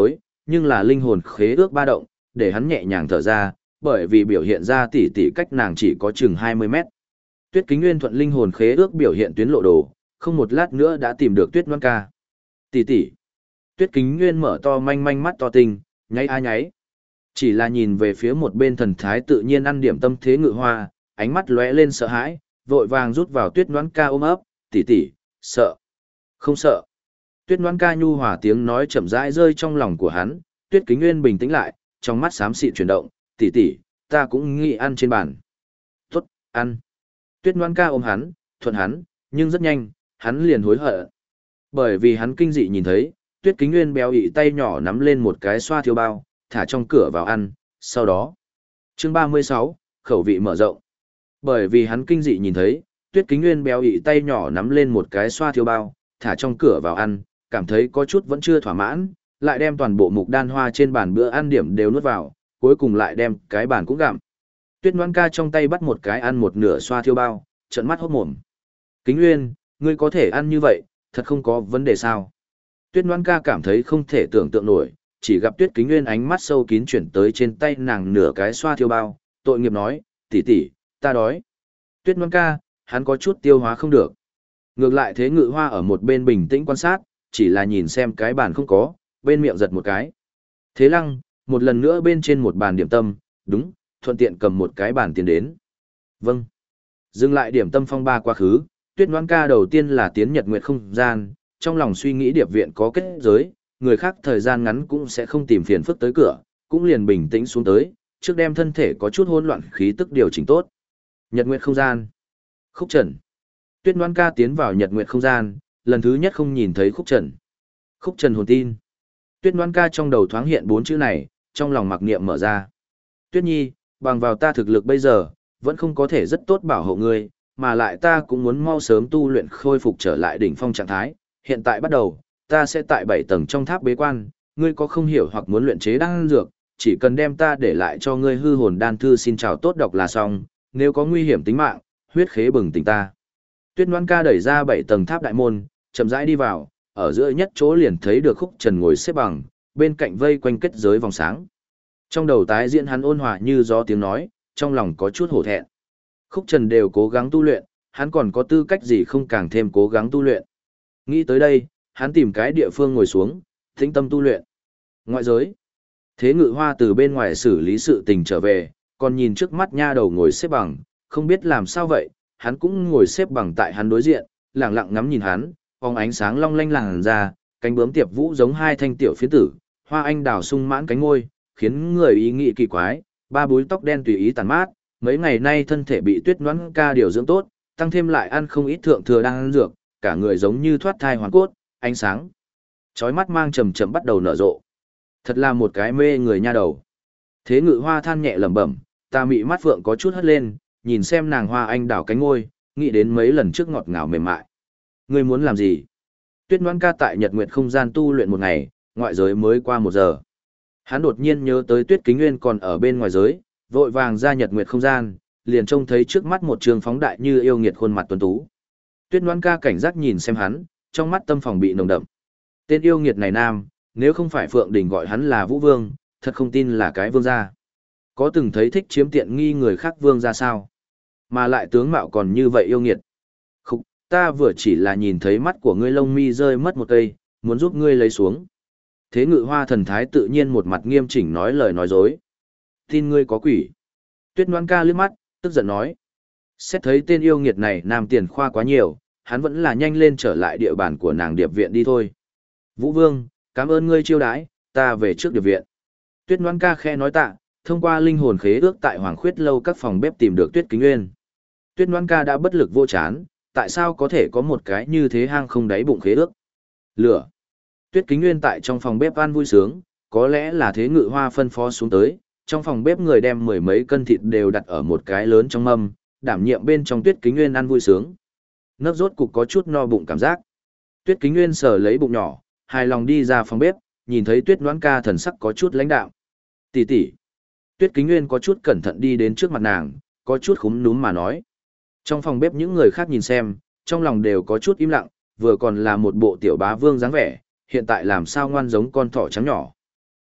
nhưng là linh hồn khế ước ba động, để hắn nhẹ nhàng thở ra, bởi vì biểu hiện ra tỷ tỷ cách nàng chỉ có chừng 20 mét. Tuyết Kính Nguyên thuận linh hồn khế ước biểu hiện tuyến lộ đồ, không một lát nữa đã tìm được Tuyết Loan ca. Tỷ tỷ. Tuyết Kính Nguyên mở to manh manh mắt to tinh, nháy a nháy. Chỉ là nhìn về phía một bên thần thái tự nhiên ăn điểm tâm Thế Ngự Hoa, ánh mắt lóe lên sợ hãi, vội vàng rút vào Tuyết Loan ca ôm ấp, tỷ tỷ, sợ. Không sợ. Tuyết Loan ca nhu hòa tiếng nói chậm rãi rơi trong lòng của hắn, Tuyết Kính Nguyên bình tĩnh lại, trong mắt xám xịt chuyển động, tỷ tỷ, ta cũng nghĩ ăn trên bàn. Tốt, ăn. Tuyết Loan ca ôm hắn, thuận hắn, nhưng rất nhanh, hắn liền hối hận. Bởi vì hắn kinh dị nhìn thấy, Tuyết Kính Nguyên béo ị tay nhỏ nắm lên một cái xoa thiêu bao, thả trong cửa vào ăn, sau đó. Chương 36, khẩu vị mở rộng. Bởi vì hắn kinh dị nhìn thấy, Tuyết Kính Nguyên béo ị tay nhỏ nắm lên một cái xoa thiêu bao, thả trong cửa vào ăn, cảm thấy có chút vẫn chưa thỏa mãn, lại đem toàn bộ mục đan hoa trên bàn bữa ăn điểm đều nuốt vào, cuối cùng lại đem cái bàn cũng gặm. Tuyết Loan ca trong tay bắt một cái ăn một nửa xoa thiêu bao, trợn mắt hốt mồm. Kính Nguyên, ngươi có thể ăn như vậy, thật không có vấn đề sao? Tuyết Loan ca cảm thấy không thể tưởng tượng nổi, chỉ gặp Tuyết Kính Nguyên ánh mắt sâu kín chuyển tới trên tay nàng nửa cái xoa thiêu bao, tội nghiệp nói, tỷ tỷ, ta đói. Tuyết Loan ca, hắn có chút tiêu hóa không được. Ngược lại Thế Ngự Hoa ở một bên bình tĩnh quan sát, chỉ là nhìn xem cái bàn không có, bên miệng giật một cái. Thế Lăng, một lần nữa bên trên một bàn điểm tâm, đúng, thuận tiện cầm một cái bàn tiền đến. Vâng. Dừng lại điểm tâm phong ba quá khứ, Tuyết Loan ca đầu tiên là tiến Nhật Nguyệt không gian, trong lòng suy nghĩ điệp viện có kết giới, người khác thời gian ngắn cũng sẽ không tìm phiền phức tới cửa, cũng liền bình tĩnh xuống tới, trước đem thân thể có chút hỗn loạn khí tức điều chỉnh tốt. Nhật Nguyệt không gian. Khúc Trần. Tuyết Loan ca tiến vào Nhật Nguyệt không gian, lần thứ nhất không nhìn thấy Khúc Trần. Khúc Trần hồn tin. Tuyết Loan ca trong đầu thoáng hiện 4 chữ này, trong lòng mặc niệm mở ra. Tuyết Nhi, bằng vào ta thực lực bây giờ, vẫn không có thể rất tốt bảo hộ ngươi, mà lại ta cũng muốn mau sớm tu luyện khôi phục trở lại đỉnh phong trạng thái. Hiện tại bắt đầu, ta sẽ tại 7 tầng trong tháp bế quan, ngươi có không hiểu hoặc muốn luyện chế đan dược, chỉ cần đem ta để lại cho ngươi hư hồn đan thư xin chào tốt đọc là xong, nếu có nguy hiểm tính mạng, huyết khế bừng tỉnh ta. Tuyết Loan ca đẩy ra 7 tầng tháp đại môn, chậm rãi đi vào, ở giữa nhất chỗ liền thấy được Khúc Trần ngồi xếp bằng, bên cạnh vây quanh kết giới vòng sáng. Trong đầu tái diễn hắn ôn hòa như gió tiếng nói, trong lòng có chút hổ thẹn. Khúc Trần đều cố gắng tu luyện, hắn còn có tư cách gì không càng thêm cố gắng tu luyện. Nghĩ tới đây, hắn tìm cái địa phương ngồi xuống, tĩnh tâm tu luyện. Ngoại giới. Thế Ngự Hoa từ bên ngoài xử lý sự tình trở về, còn nhìn trước mắt nha đầu ngồi xếp bằng, không biết làm sao vậy, hắn cũng ngồi xếp bằng tại hắn đối diện, lặng lặng ngắm nhìn hắn, phóng ánh sáng long lanh làn ra, cánh bướm tiệp vũ giống hai thanh tiểu phiến tử, hoa anh đào sung mãn cánh ngôi, khiến người ý nghĩ kỳ quái, ba búi tóc đen tùy ý tàn mát, mấy ngày nay thân thể bị Tuyết Loan ca điều dưỡng tốt, tăng thêm lại ăn không ít thượng thừa đang ăn dược, cả người giống như thoát thai hoàn cốt, ánh sáng chói mắt mang chậm chậm bắt đầu nở rộ. Thật là một cái mê người nha đầu. Thế Ngự Hoa than nhẹ lẩm bẩm, ta mị mắt phượng có chút hất lên, nhìn xem nàng hoa anh đào cánh ngôi, nghĩ đến mấy lần trước ngọt ngào mềm mại. Ngươi muốn làm gì? Tuyết Loan ca tại Nhật Nguyệt không gian tu luyện một ngày, ngoại giới mới qua 1 giờ. Hắn đột nhiên nhớ tới Tuyết Kính Nguyên còn ở bên ngoài giới, vội vàng ra Nhật Nguyệt không gian, liền trông thấy trước mắt một trường phóng đại như yêu nghiệt khuôn mặt tuấn tú. Tuyết Loan ca cảnh giác nhìn xem hắn, trong mắt tâm phòng bị nồng đậm. Tên yêu nghiệt này nam, nếu không phải Phượng Đình gọi hắn là Vũ Vương, thật không tin là cái vương gia. Có từng thấy thích chiếm tiện nghi người khác vương gia sao? Mà lại tướng mạo còn như vậy yêu nghiệt. Khúc, ta vừa chỉ là nhìn thấy mắt của ngươi lông mi rơi mất một cây, muốn giúp ngươi lấy xuống. Thế Ngự Hoa thần thái tự nhiên một mặt nghiêm chỉnh nói lời nói dối. Tin ngươi có quỷ. Tuyết Loan ca liếc mắt, tức giận nói. Xét thấy tên yêu nghiệt này nam tiền khoa quá nhiều, hắn vẫn là nhanh lên trở lại địa bàn của nàng điệp viện đi thôi. Vũ Vương, cảm ơn ngươi chiêu đãi, ta về trước điệp viện. Tuyết Loan ca khe nói tạ, thông qua linh hồn khế ước tại Hoàng Khuyết lâu các phòng bếp tìm được Tuyết Kính Nguyên. Tuyết Loan ca đã bất lực vô chán, tại sao có thể có một cái như thế hang không đáy bụng khế ước? Lửa. Tuyết Kính Nguyên tại trong phòng bếp ăn vui sướng, có lẽ là Thế Ngự Hoa phân phó xuống tới, trong phòng bếp người đem 10 mấy cân thịt đều đặt ở một cái lớn trong mâm, đảm nhiệm bên trong Tuyết Kính Nguyên ăn vui sướng. Nấc rốt cục có chút no bụng cảm giác. Tuyết Kính Nguyên sờ lấy bụng nhỏ, hài lòng đi ra phòng bếp, nhìn thấy Tuyết Loan ca thần sắc có chút lãnh đạm. Tỷ tỷ. Tuyết Kính Nguyên có chút cẩn thận đi đến trước mặt nàng, có chút khúm núm mà nói. Trong phòng bếp những người khác nhìn xem, trong lòng đều có chút im lặng, vừa còn là một bộ tiểu bá vương dáng vẻ, hiện tại làm sao ngoan giống con thỏ trắng nhỏ.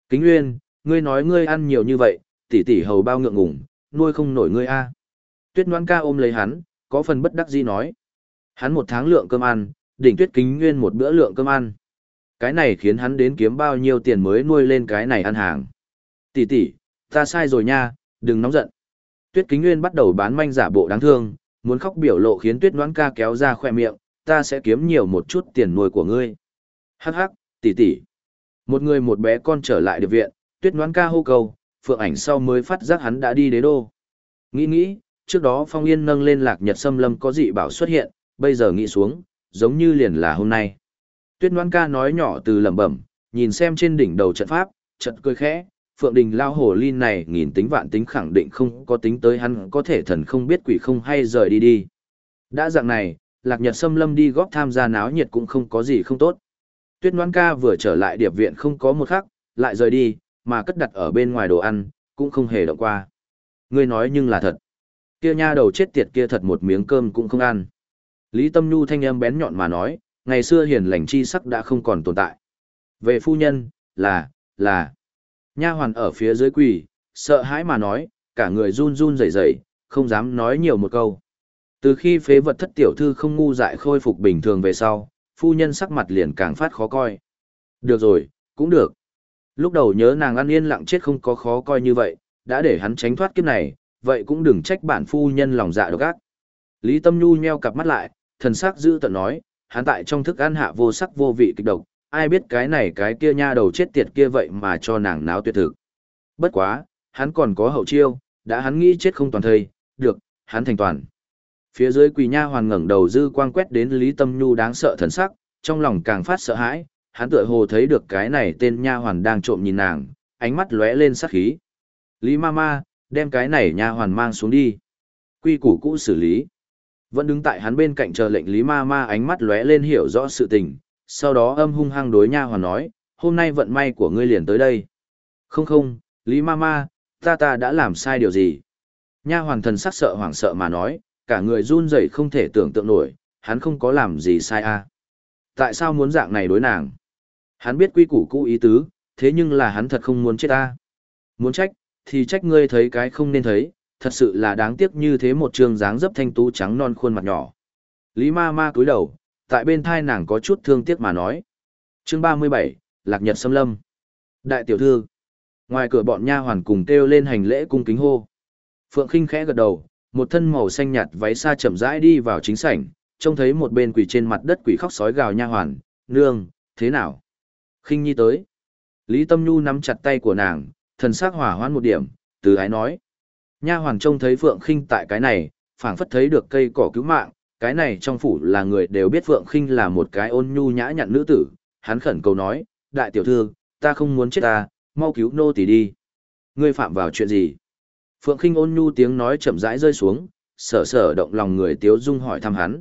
Kính Nguyên, ngươi nói ngươi ăn nhiều như vậy, tỷ tỷ hầu bao ngượng ngùng, nuôi không nổi ngươi a. Tuyết Noãn Ca ôm lấy hắn, có phần bất đắc dĩ nói. Hắn một tháng lượng cơm ăn, đỉnh Tuyết Kính Nguyên một bữa lượng cơm ăn. Cái này khiến hắn đến kiếm bao nhiêu tiền mới nuôi lên cái này ăn hàng. Tỷ tỷ, ta sai rồi nha, đừng nóng giận. Tuyết Kính Nguyên bắt đầu bán manh giả bộ đáng thương, muốn khóc biểu lộ khiến Tuyết Noãn Ca kéo ra khỏe miệng, ta sẽ kiếm nhiều một chút tiền nuôi của ngươi. Hắc hắc, tỷ tỷ. Một người một bé con trở lại điệp viện, Tuyết Noãn Ca hô cầu, Phượng Ảnh sau mới phát giác hắn đã đi đế đô. Nghĩ, trước đó Phong Yên nâng lên Lạc Nhật Xâm Lâm có dị bảo xuất hiện, bây giờ nghĩ xuống, giống như liền là hôm nay. Tuyết Noãn Ca nói nhỏ từ lẩm bẩm, nhìn xem trên đỉnh đầu trận pháp, trận cười khẽ, Phượng Đình lao hồ ly này nghìn tính vạn tính khẳng định không có tính tới hắn có thể thần không biết quỷ không hay rời đi. Đã dạng này, Lạc Nhật Xâm Lâm đi góp tham gia náo nhiệt cũng không có gì không tốt. Tuyết Noãn Ca vừa trở lại điệp viện không có một khắc, lại rời đi, mà cất đặt ở bên ngoài đồ ăn, cũng không hề động qua. Ngươi nói nhưng là thật. Kia nha đầu chết tiệt kia thật một miếng cơm cũng không ăn. Lý Tâm Nhu thanh âm bén nhọn mà nói, ngày xưa hiền lành chi sắc đã không còn tồn tại. Về phu nhân, là. Nha hoàn ở phía dưới quỳ, sợ hãi mà nói, cả người run run rẩy rẩy, không dám nói nhiều một câu. Từ khi phế vật thất tiểu thư không ngu dại khôi phục bình thường về sau, phu nhân sắc mặt liền càng phát khó coi. Được rồi, cũng được. Lúc đầu nhớ nàng ăn yên lặng chết không có khó coi như vậy, đã để hắn tránh thoát kiếp này, vậy cũng đừng trách bản phu nhân lòng dạ độc ác. Lý Tâm Nhu nheo cặp mắt lại, thần sắc dữ tợn nói, hắn tại trong thức ăn hạ vô sắc vô vị kịch độc, ai biết cái này cái kia nha đầu chết tiệt kia vậy mà cho nàng náo tuyệt thực. Bất quá, hắn còn có hậu chiêu, đã hắn nghĩ chết không toàn thây, được, hắn thành toàn. Phía dưới quỳ nha hoàn ngẩng đầu dư quang quét đến Lý Tâm Nhu đáng sợ thần sắc, trong lòng càng phát sợ hãi, hắn tựa hồ thấy được cái này tên nha hoàn đang trộm nhìn nàng, ánh mắt lóe lên sát khí. Lý Mama, đem cái này nha hoàn mang xuống đi. Quy củ cũ xử lý. Vẫn đứng tại hắn bên cạnh chờ lệnh Lý Mama ánh mắt lóe lên hiểu rõ sự tình, sau đó âm hung hăng đối nha hoàn nói, hôm nay vận may của ngươi liền tới đây. Không, Lý Mama, ta đã làm sai điều gì? Nha hoàn thần sắc sợ hoảng sợ mà nói, cả người run rẩy không thể tưởng tượng nổi, hắn không có làm gì sai à. Tại sao muốn dạng này đối nàng? Hắn biết quy củ cũ ý tứ, thế nhưng là hắn thật không muốn chết ta. Muốn trách, thì trách ngươi thấy cái không nên thấy, thật sự là đáng tiếc như thế một trường dáng dấp thanh tú trắng non khuôn mặt nhỏ. Lý Mama cúi đầu, tại bên thai nàng có chút thương tiếc mà nói. Chương 37, Lạc Nhật Xâm Lâm. Đại tiểu thư. Ngoài cửa bọn nha hoàn cùng kêu lên hành lễ cung kính hô. Phượng Khinh khẽ gật đầu, một thân màu xanh nhạt váy xa chậm rãi đi vào chính sảnh, trông thấy một bên quỳ trên mặt đất quỷ khóc sói gào nha hoàn, nương, thế nào? Khinh nhi tới. Lý Tâm Nhu nắm chặt tay của nàng, thần sắc hỏa hoãn một điểm, từ ái nói. Nha hoàn trông thấy Phượng Khinh tại cái này, phảng phất thấy được cây cỏ cứu mạng, cái này trong phủ là người đều biết Phượng Khinh là một cái ôn nhu nhã nhặn nữ tử, hắn khẩn cầu nói, đại tiểu thư, ta không muốn chết ta, mau cứu nô tỳ đi. Ngươi phạm vào chuyện gì? Phượng Khinh ôn nhu tiếng nói chậm rãi rơi xuống, sở sở động lòng người Tiếu Dung hỏi thăm hắn.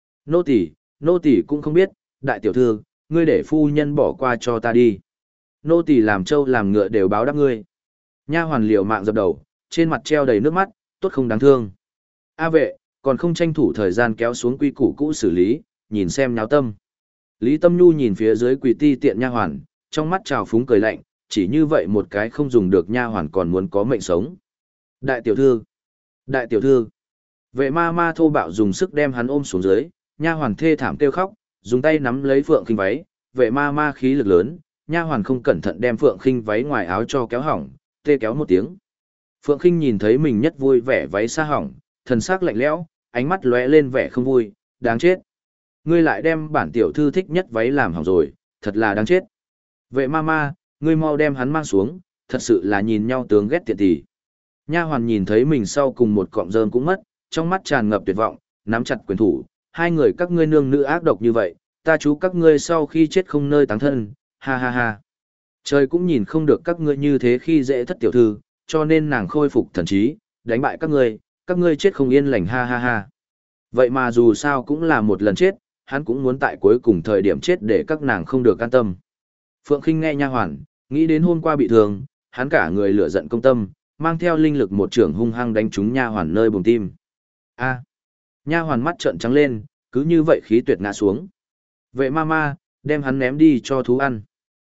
Nô tỳ cũng không biết, đại tiểu thư, ngươi để phu nhân bỏ qua cho ta đi. Nô tỳ làm trâu làm ngựa đều báo đáp ngươi. Nha hoàn liều mạng dập đầu, trên mặt treo đầy nước mắt, tốt không đáng thương. A vệ, còn không tranh thủ thời gian kéo xuống quy củ cũ xử lý, nhìn xem nháo tâm. Lý Tâm Nhu nhìn phía dưới quỳ ti tiện nha hoàn, trong mắt trào phúng cười lạnh, chỉ như vậy một cái không dùng được nha hoàn còn muốn có mệnh sống. Đại tiểu thư. Vệ ma ma thô bạo dùng sức đem hắn ôm xuống dưới, nha hoàn thê thảm kêu khóc, dùng tay nắm lấy Phượng Khinh váy, vệ ma ma khí lực lớn, nha hoàn không cẩn thận đem Phượng Khinh váy ngoài áo cho kéo hỏng, tê kéo một tiếng. Phượng Khinh nhìn thấy mình nhất vui vẻ váy xa hỏng, thần sắc lạnh lẽo, ánh mắt lóe lên vẻ không vui, đáng chết. Ngươi lại đem bản tiểu thư thích nhất váy làm hỏng rồi, thật là đáng chết. Vệ ma ma, ngươi mau đem hắn mang xuống, thật sự là nhìn nhau tướng ghét tiện tỷ. Nha hoàn nhìn thấy mình sau cùng một cọng rơm cũng mất, trong mắt tràn ngập tuyệt vọng, nắm chặt quyền thủ, hai người các ngươi nương nữ ác độc như vậy, ta chú các ngươi sau khi chết không nơi táng thân, ha ha ha. Trời cũng nhìn không được các ngươi như thế khi dễ thất tiểu thư, cho nên nàng khôi phục thần trí, đánh bại các ngươi chết không yên lành ha ha ha. Vậy mà dù sao cũng là một lần chết, hắn cũng muốn tại cuối cùng thời điểm chết để các nàng không được an tâm. Phượng Khinh nghe nha hoàn, nghĩ đến hôm qua bị thương, hắn cả người lửa giận công tâm, mang theo linh lực một trưởng hung hăng đánh trúng nha hoàn nơi bùng tim. A. Nha hoàn mắt trợn trắng lên, cứ như vậy khí tuyệt ngã xuống. Vệ ma ma, đem hắn ném đi cho thú ăn.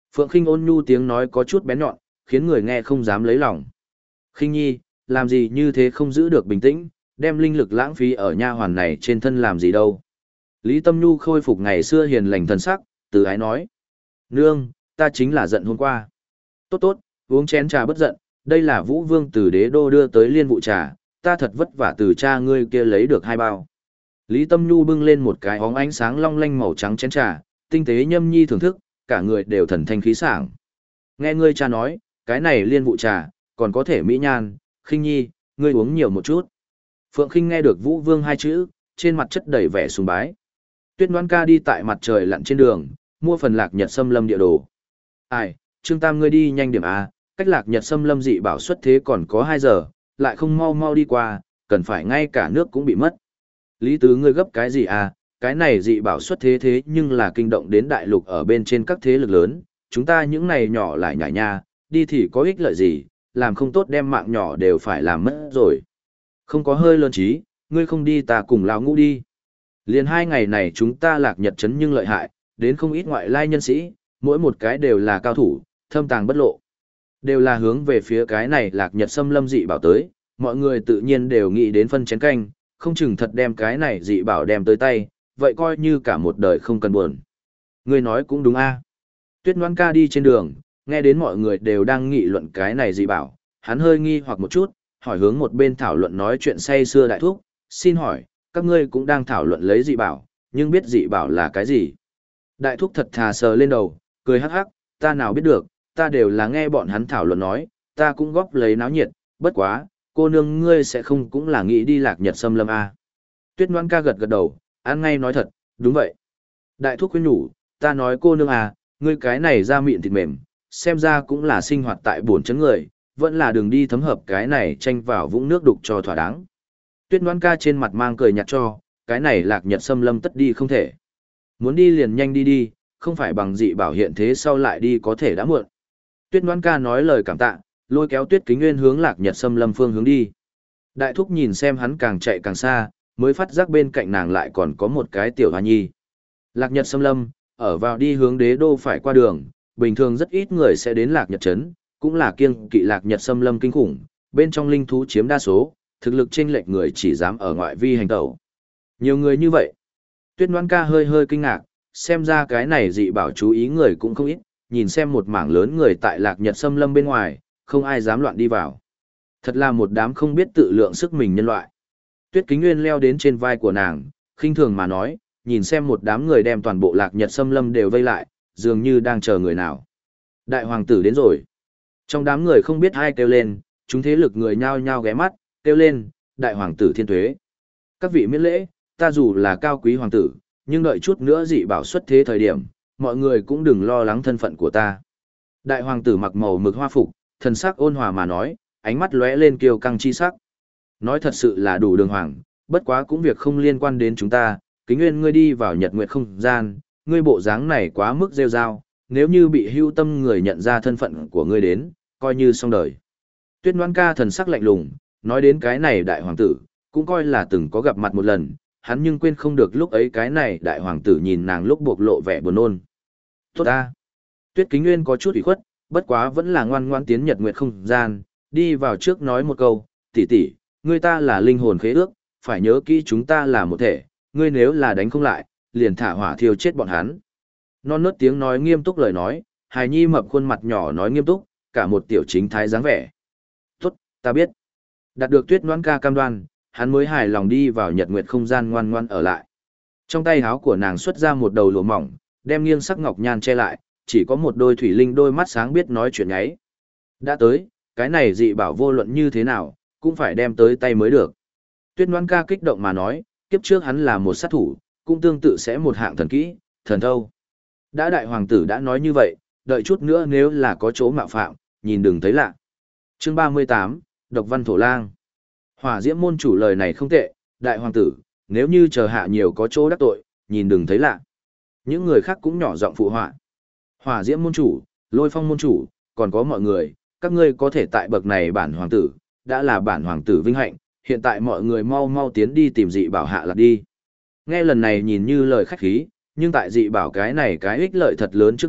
Phượng Khinh ôn nhu tiếng nói có chút bén nhọn, khiến người nghe không dám lấy lòng. Khinh nhi, làm gì như thế không giữ được bình tĩnh, đem linh lực lãng phí ở nha hoàn này trên thân làm gì đâu. Lý Tâm Nhu khôi phục ngày xưa hiền lành thần sắc, từ ái nói. Nương, ta chính là giận hôm qua. Tốt tốt, uống chén trà bất giận, đây là Vũ Vương từ đế đô đưa tới liên vụ trà, ta thật vất vả từ cha ngươi kia lấy được 2 bao. Lý Tâm Nhu bưng lên một cái óng ánh sáng long lanh màu trắng chén trà, tinh tế nhâm nhi thưởng thức, cả người đều thần thanh khí sảng. Nghe ngươi cha nói, cái này liên vụ trà, còn có thể mỹ nhan, Khinh nhi, ngươi uống nhiều một chút. Phượng Khinh nghe được Vũ Vương 2 chữ, trên mặt chất đầy vẻ sùng bái. Tuyết Đoan Ca đi tại mặt trời lặn trên đường, mua phần Lạc Nhật Xâm Lâm địa đồ. Ai, Trương Tam ngươi đi nhanh điểm a, cách Lạc Nhật Xâm Lâm dị bảo xuất thế còn có 2 giờ, lại không mau mau đi qua, cần phải ngay cả nước cũng bị mất. Lý Tứ ngươi gấp cái gì à, cái này dị bảo xuất thế thế nhưng là kinh động đến đại lục ở bên trên các thế lực lớn, chúng ta những này nhỏ lại nhảy nha, đi thì có ích lợi gì, làm không tốt đem mạng nhỏ đều phải làm mất rồi. Không có hơi lớn trí, ngươi không đi ta cùng lão ngũ đi. Liền 2 ngày này chúng ta Lạc Nhật trấn nhưng lợi hại, đến không ít ngoại lai nhân sĩ, mỗi một cái đều là cao thủ, thâm tàng bất lộ. Đều là hướng về phía cái này Lạc Nhật Xâm Lâm dị bảo tới, mọi người tự nhiên đều nghĩ đến phân chén canh, không chừng thật đem cái này dị bảo đem tới tay, vậy coi như cả một đời không cần buồn. Ngươi nói cũng đúng a. Tuyết Ngoan Ca đi trên đường, nghe đến mọi người đều đang nghị luận cái này dị bảo, hắn hơi nghi hoặc một chút, hỏi hướng một bên thảo luận nói chuyện say xưa đại thúc, xin hỏi, các ngươi cũng đang thảo luận lấy dị bảo, nhưng biết dị bảo là cái gì? Đại thúc thật thà sờ lên đầu, cười hắc hắc, ta nào biết được, ta đều là nghe bọn hắn thảo luận nói, ta cũng góp lấy náo nhiệt, bất quá, cô nương ngươi sẽ không cũng là nghĩ đi Lạc Nhật Xâm Lâm à. Tuyết Ngoan Ca gật gật đầu, ăn ngay nói thật, đúng vậy. Đại thúc khuyên nhủ, ta nói cô nương à, ngươi cái này da mịn thịt mềm, xem ra cũng là sinh hoạt tại buồn chấn người, vẫn là đường đi thấm hợp cái này tranh vào vũng nước đục cho thỏa đáng. Tuyết Ngoan Ca trên mặt mang cười nhạt cho, cái này Lạc Nhật Xâm Lâm tất đi không thể. Muốn đi liền nhanh đi đi, không phải bằng dị bảo hiện thế sau lại đi có thể đã muộn. Tuyết Ngoan Ca nói lời cảm tạ, lôi kéo Tuyết Kính Nguyên hướng Lạc Nhật Xâm Lâm phương hướng đi. Đại thúc nhìn xem hắn càng chạy càng xa, mới phát giác bên cạnh nàng lại còn có một cái tiểu hoa nhi. Lạc Nhật Xâm Lâm, ở vào đi hướng đế đô phải qua đường, bình thường rất ít người sẽ đến Lạc Nhật Trấn, cũng là kiêng kỵ Lạc Nhật Xâm Lâm kinh khủng, bên trong linh thú chiếm đa số, thực lực chênh lệch người chỉ dám ở ngoại vi hành tẩu. Nhiều người như vậy. Tuyết Ngoan Ca hơi hơi kinh ngạc, xem ra cái này dị bảo chú ý người cũng không ít, nhìn xem một mảng lớn người tại Lạc Nhật Xâm Lâm bên ngoài, không ai dám loạn đi vào. Thật là một đám không biết tự lượng sức mình nhân loại. Tuyết Kính Nguyên leo đến trên vai của nàng, khinh thường mà nói, nhìn xem một đám người đem toàn bộ Lạc Nhật Xâm Lâm đều vây lại, dường như đang chờ người nào. Đại hoàng tử đến rồi. Trong đám người không biết ai kêu lên, chúng thế lực người nhao nhao ghé mắt, kêu lên, đại hoàng tử thiên tuế. Các vị miễn lễ, ta dù là cao quý hoàng tử, nhưng đợi chút nữa dị bảo xuất thế thời điểm, mọi người cũng đừng lo lắng thân phận của ta. Đại hoàng tử mặc màu mực hoa phục, thần sắc ôn hòa mà nói, ánh mắt lóe lên kiêu căng chi sắc. Nói thật sự là đủ đường hoàng, bất quá cũng việc không liên quan đến chúng ta, Kính Nguyên ngươi đi vào nhật nguyệt không gian, ngươi bộ dáng này quá mức rêu rao, nếu như bị hưu tâm người nhận ra thân phận của ngươi đến, coi như xong đời. Tuyết Ngoan Ca thần sắc lạnh lùng, nói đến cái này đại hoàng tử, cũng coi là từng có gặp mặt một lần, hắn nhưng quên không được lúc ấy cái này đại hoàng tử nhìn nàng lúc bộc lộ vẻ buồn nôn. Tốt ta. Tuyết Kính Nguyên có chút ủy khuất, bất quá vẫn là ngoan ngoan tiến nhật nguyệt không gian, đi vào trước nói một câu, tỷ tỷ, ngươi ta là linh hồn khế ước, phải nhớ kỹ chúng ta là một thể, ngươi nếu là đánh không lại, liền thả hỏa thiêu chết bọn hắn. Non nớt tiếng nói nghiêm túc lời nói, hài nhi mập khuôn mặt nhỏ nói nghiêm túc, cả một tiểu chính thái dáng vẻ. Tốt, ta biết. Đạt được Tuyết Ngoan Ca cam đoan, hắn mới hài lòng đi vào nhật nguyệt không gian ngoan ngoan ở lại. Trong tay háo của nàng xuất ra một đầu lụa mỏng, đem nghiêng sắc ngọc nhan che lại, chỉ có một đôi thủy linh đôi mắt sáng biết nói chuyện nháy. Đã tới, cái này dị bảo vô luận như thế nào, cũng phải đem tới tay mới được. Tuyết Ngoan Ca kích động mà nói, kiếp trước hắn là một sát thủ, cũng tương tự sẽ một hạng thần kỹ, thần thâu. Đã đại hoàng tử đã nói như vậy, đợi chút nữa nếu là có chỗ mạo phạm, nhìn đừng thấy lạ. Chương 38, Độc Văn Thổ Lang. Hỏa Diễm môn chủ lời này không tệ, đại hoàng tử, nếu như chờ hạ nhiều có chỗ đắc tội, nhìn đừng thấy lạ. Những người khác cũng nhỏ giọng phụ họa. Hỏa Diễm môn chủ, Lôi Phong môn chủ, còn có mọi người, các ngươi có thể tại bậc này bản hoàng tử, đã là bản hoàng tử vinh hạnh, hiện tại mọi người mau mau tiến đi tìm dị bảo hạ lạc đi. Nghe lần này nhìn như lời khách khí, nhưng tại dị bảo cái này cái ích lợi thật lớn trước mắt,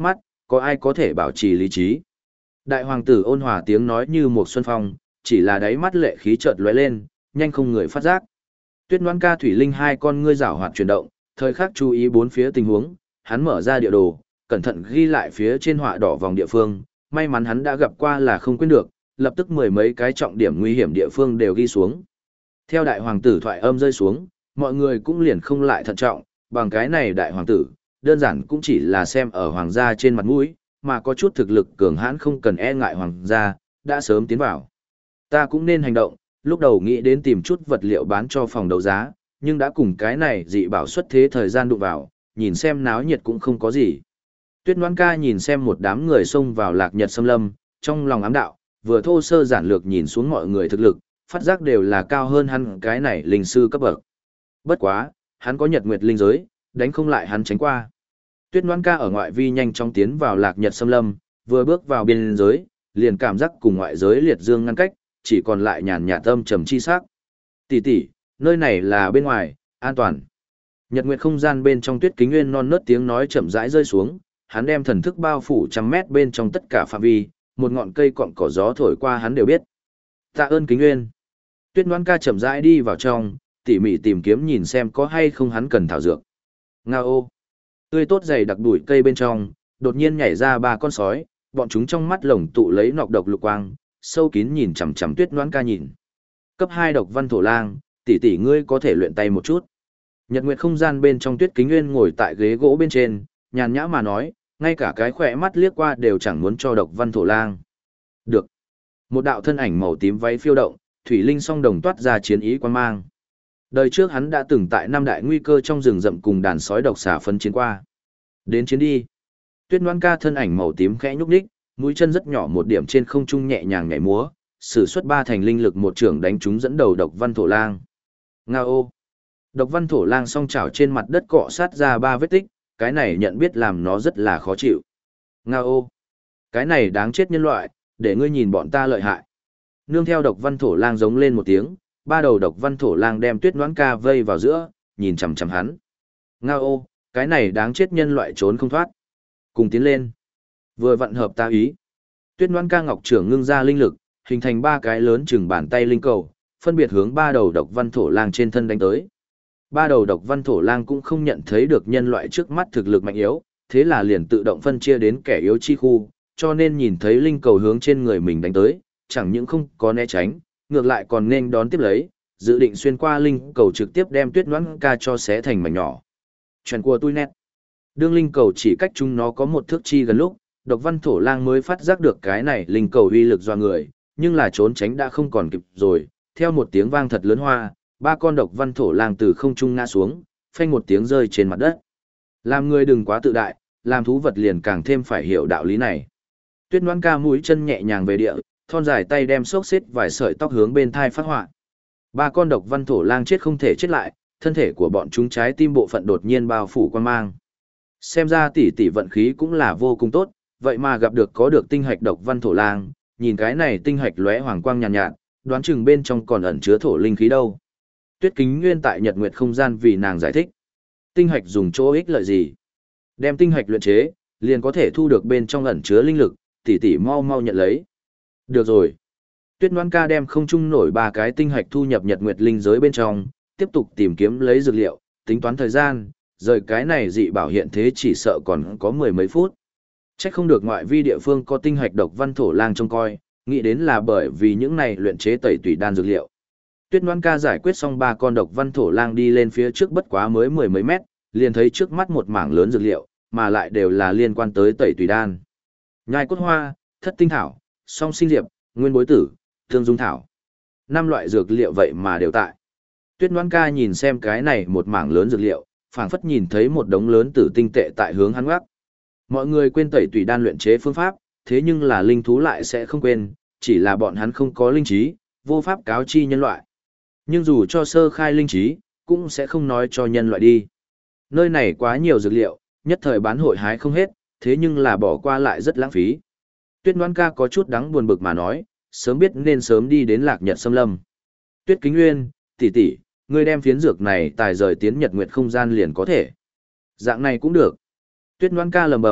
có ai có thể bảo trì lý trí. Đại hoàng tử ôn hòa tiếng nói như một xuân phong, chỉ là đáy mắt lệ khí chợt lóe lên, nhanh không người phát giác. Tuyết Noãn Ca Thủy Linh hai con ngươi giảo hoạt chuyển động, thời khắc chú ý bốn phía tình huống, hắn mở ra địa đồ, cẩn thận ghi lại phía trên họa đỏ vòng địa phương, may mắn hắn đã gặp qua là không quên được, lập tức mười mấy cái trọng điểm nguy hiểm địa phương đều ghi xuống. Theo đại hoàng tử thoại âm rơi xuống, mọi người cũng liền không lại thận trọng, bằng cái này đại hoàng tử, đơn giản cũng chỉ là xem ở hoàng gia trên mặt mũi, mà có chút thực lực cường hãn không cần e ngại hoàng gia, đã sớm tiến vào. Ta cũng nên hành động, lúc đầu nghĩ đến tìm chút vật liệu bán cho phòng đấu giá, nhưng đã cùng cái này dị bảo xuất thế thời gian đụng vào, nhìn xem náo nhiệt cũng không có gì. Tuyết Noãn Ca nhìn xem một đám người xông vào Lạc Nhật Xâm Lâm, trong lòng ám đạo, vừa thô sơ giản lược nhìn xuống mọi người thực lực, phát giác đều là cao hơn hắn cái này linh sư cấp bậc. Bất quá, hắn có Nhật Nguyệt linh giới, đánh không lại hắn tránh qua. Tuyết Noãn Ca ở ngoại vi nhanh chóng tiến vào Lạc Nhật Xâm Lâm, vừa bước vào biên giới, liền cảm giác cùng ngoại giới liệt dương ngăn cách, chỉ còn lại nhàn nhạt âm trầm chi sắc. Tỷ tỷ, nơi này là bên ngoài, an toàn. Nhật Nguyệt không gian bên trong Tuyết Kính Nguyên non nớt tiếng nói chậm rãi rơi xuống, hắn đem thần thức bao phủ trăm mét bên trong tất cả phạm vi, một ngọn cây cọn cỏ gió thổi qua hắn đều biết. Tạ ơn Kính Nguyên. Tuyết Noãn Ca chậm rãi đi vào trong, tỉ mỉ tìm kiếm nhìn xem có hay không hắn cần thảo dược. Ngao. Tươi tốt dày đặc bụi cây bên trong, đột nhiên nhảy ra ba con sói, bọn chúng trong mắt lồng tụ lấy nọc độc lục quang, sâu kín nhìn chằm chằm Tuyết Noãn Ca nhìn. Cấp 2 độc văn thổ lang, tỷ tỷ ngươi có thể luyện tay một chút. Nhật Nguyệt không gian bên trong Tuyết Kính Nguyên ngồi tại ghế gỗ bên trên, nhàn nhã mà nói, ngay cả cái khỏe mắt liếc qua đều chẳng muốn cho độc văn thổ lang. Được. Một đạo thân ảnh màu tím váy phiêu động, thủy linh song đồng toát ra chiến ý quan mang. Đời trước hắn đã từng tại năm đại nguy cơ trong rừng rậm cùng đàn sói độc xà phấn chiến qua. Đến chiến đi. Tuyết Noãn Ca thân ảnh màu tím khẽ nhúc nhích, mũi chân rất nhỏ một điểm trên không trung nhẹ nhàng nhảy múa, sử xuất ba thành linh lực một trưởng đánh trúng dẫn đầu độc văn thổ lang. Ngao. Độc văn thổ lang song chảo trên mặt đất cọ sát ra ba vết tích, cái này nhận biết làm nó rất là khó chịu. Ngao. Cái này đáng chết nhân loại, để ngươi nhìn bọn ta lợi hại. Nương theo độc văn thổ lang giống lên một tiếng, ba đầu độc văn thổ lang đem Tuyết Noãn Ca vây vào giữa, nhìn chằm chằm hắn. Ngao, cái này đáng chết nhân loại trốn không thoát. Cùng tiến lên. Vừa vận hợp ta ý. Tuyết Noãn Ca ngọc trưởng ngưng ra linh lực, hình thành ba cái lớn chừng bàn tay linh cầu, phân biệt hướng ba đầu độc văn thổ lang trên thân đánh tới. Ba đầu độc văn thổ lang cũng không nhận thấy được nhân loại trước mắt thực lực mạnh yếu, thế là liền tự động phân chia đến kẻ yếu chi khu, cho nên nhìn thấy linh cầu hướng trên người mình đánh tới, chẳng những không có né tránh, ngược lại còn nên đón tiếp lấy, dự định xuyên qua linh cầu trực tiếp đem Tuyết Noãn Ca cho xé thành mảnh nhỏ. Chuyện của tôi nét. Đương linh cầu chỉ cách chúng nó có một thước chi gần lúc, độc văn thổ lang mới phát giác được cái này linh cầu uy lực do người, nhưng là trốn tránh đã không còn kịp rồi, theo một tiếng vang thật lớn hoa, ba con độc văn thổ lang từ không trung ngã xuống, phanh một tiếng rơi trên mặt đất. Làm người đừng quá tự đại, làm thú vật liền càng thêm phải hiểu đạo lý này. Tuyết Noãn Ca mũi chân nhẹ nhàng về địa, thon dài tay đem xốc xếp vài sợi tóc hướng bên thai phát họa. Ba con độc văn thổ lang chết không thể chết lại, thân thể của bọn chúng trái tim bộ phận đột nhiên bao phủ quan mang. Xem ra tỷ tỷ vận khí cũng là vô cùng tốt, vậy mà gặp được có được tinh hạch độc văn thổ lang, nhìn cái này tinh hạch lóe hoàng quang nhàn nhạt, đoán chừng bên trong còn ẩn chứa thổ linh khí đâu. Tuyết Kính Nguyên tại Nhật Nguyệt không gian vì nàng giải thích. Tinh hạch dùng chỗ ích lợi gì? Đem tinh hạch luyện chế, liền có thể thu được bên trong ẩn chứa linh lực, tỷ tỷ mau mau nhận lấy. Được rồi. Tuyết Noãn Ca đem không trung nổi ba cái tinh hạch thu nhập Nhật Nguyệt linh giới bên trong, tiếp tục tìm kiếm lấy dược liệu, tính toán thời gian, rời cái này dị bảo hiện thế chỉ sợ còn có mười mấy phút. Chắc không được ngoại vi địa phương có tinh hạch độc văn thổ lang trông coi, nghĩ đến là bởi vì những này luyện chế tẩy tùy đan dược liệu. Tuyết Noãn Ca giải quyết xong ba con độc văn thổ lang đi lên phía trước bất quá mới mười mấy mét, liền thấy trước mắt một mảng lớn dược liệu, mà lại đều là liên quan tới tẩy tùy đan. Nhai cốt hoa, thất tinh thảo, song sinh diệp, nguyên bối tử, thương dung thảo. 5 loại dược liệu vậy mà đều tại. Tuyết Noãn Ca nhìn xem cái này một mảng lớn dược liệu, phảng phất nhìn thấy một đống lớn tử tinh tệ tại hướng hắn ngoắc. Mọi người quên tẩy tùy đan luyện chế phương pháp, thế nhưng là linh thú lại sẽ không quên, chỉ là bọn hắn không có linh trí, vô pháp cáo chi nhân loại. Nhưng dù cho sơ khai linh trí, cũng sẽ không nói cho nhân loại đi. Nơi này quá nhiều dược liệu, nhất thời bán hội hái không hết, thế nhưng là bỏ qua lại rất lãng phí. Tuyết Noãn Ca có chút đắng buồn bực mà nói, sớm biết nên sớm đi đến Lạc Nhật Xâm Lâm. Tuyết Kính Nguyên, tỷ tỷ, ngươi đem phiến dược này tài rời tiến Nhật Nguyệt không gian liền có thể. Dạng này cũng được. Tuyết Noãn Ca lầm bầm,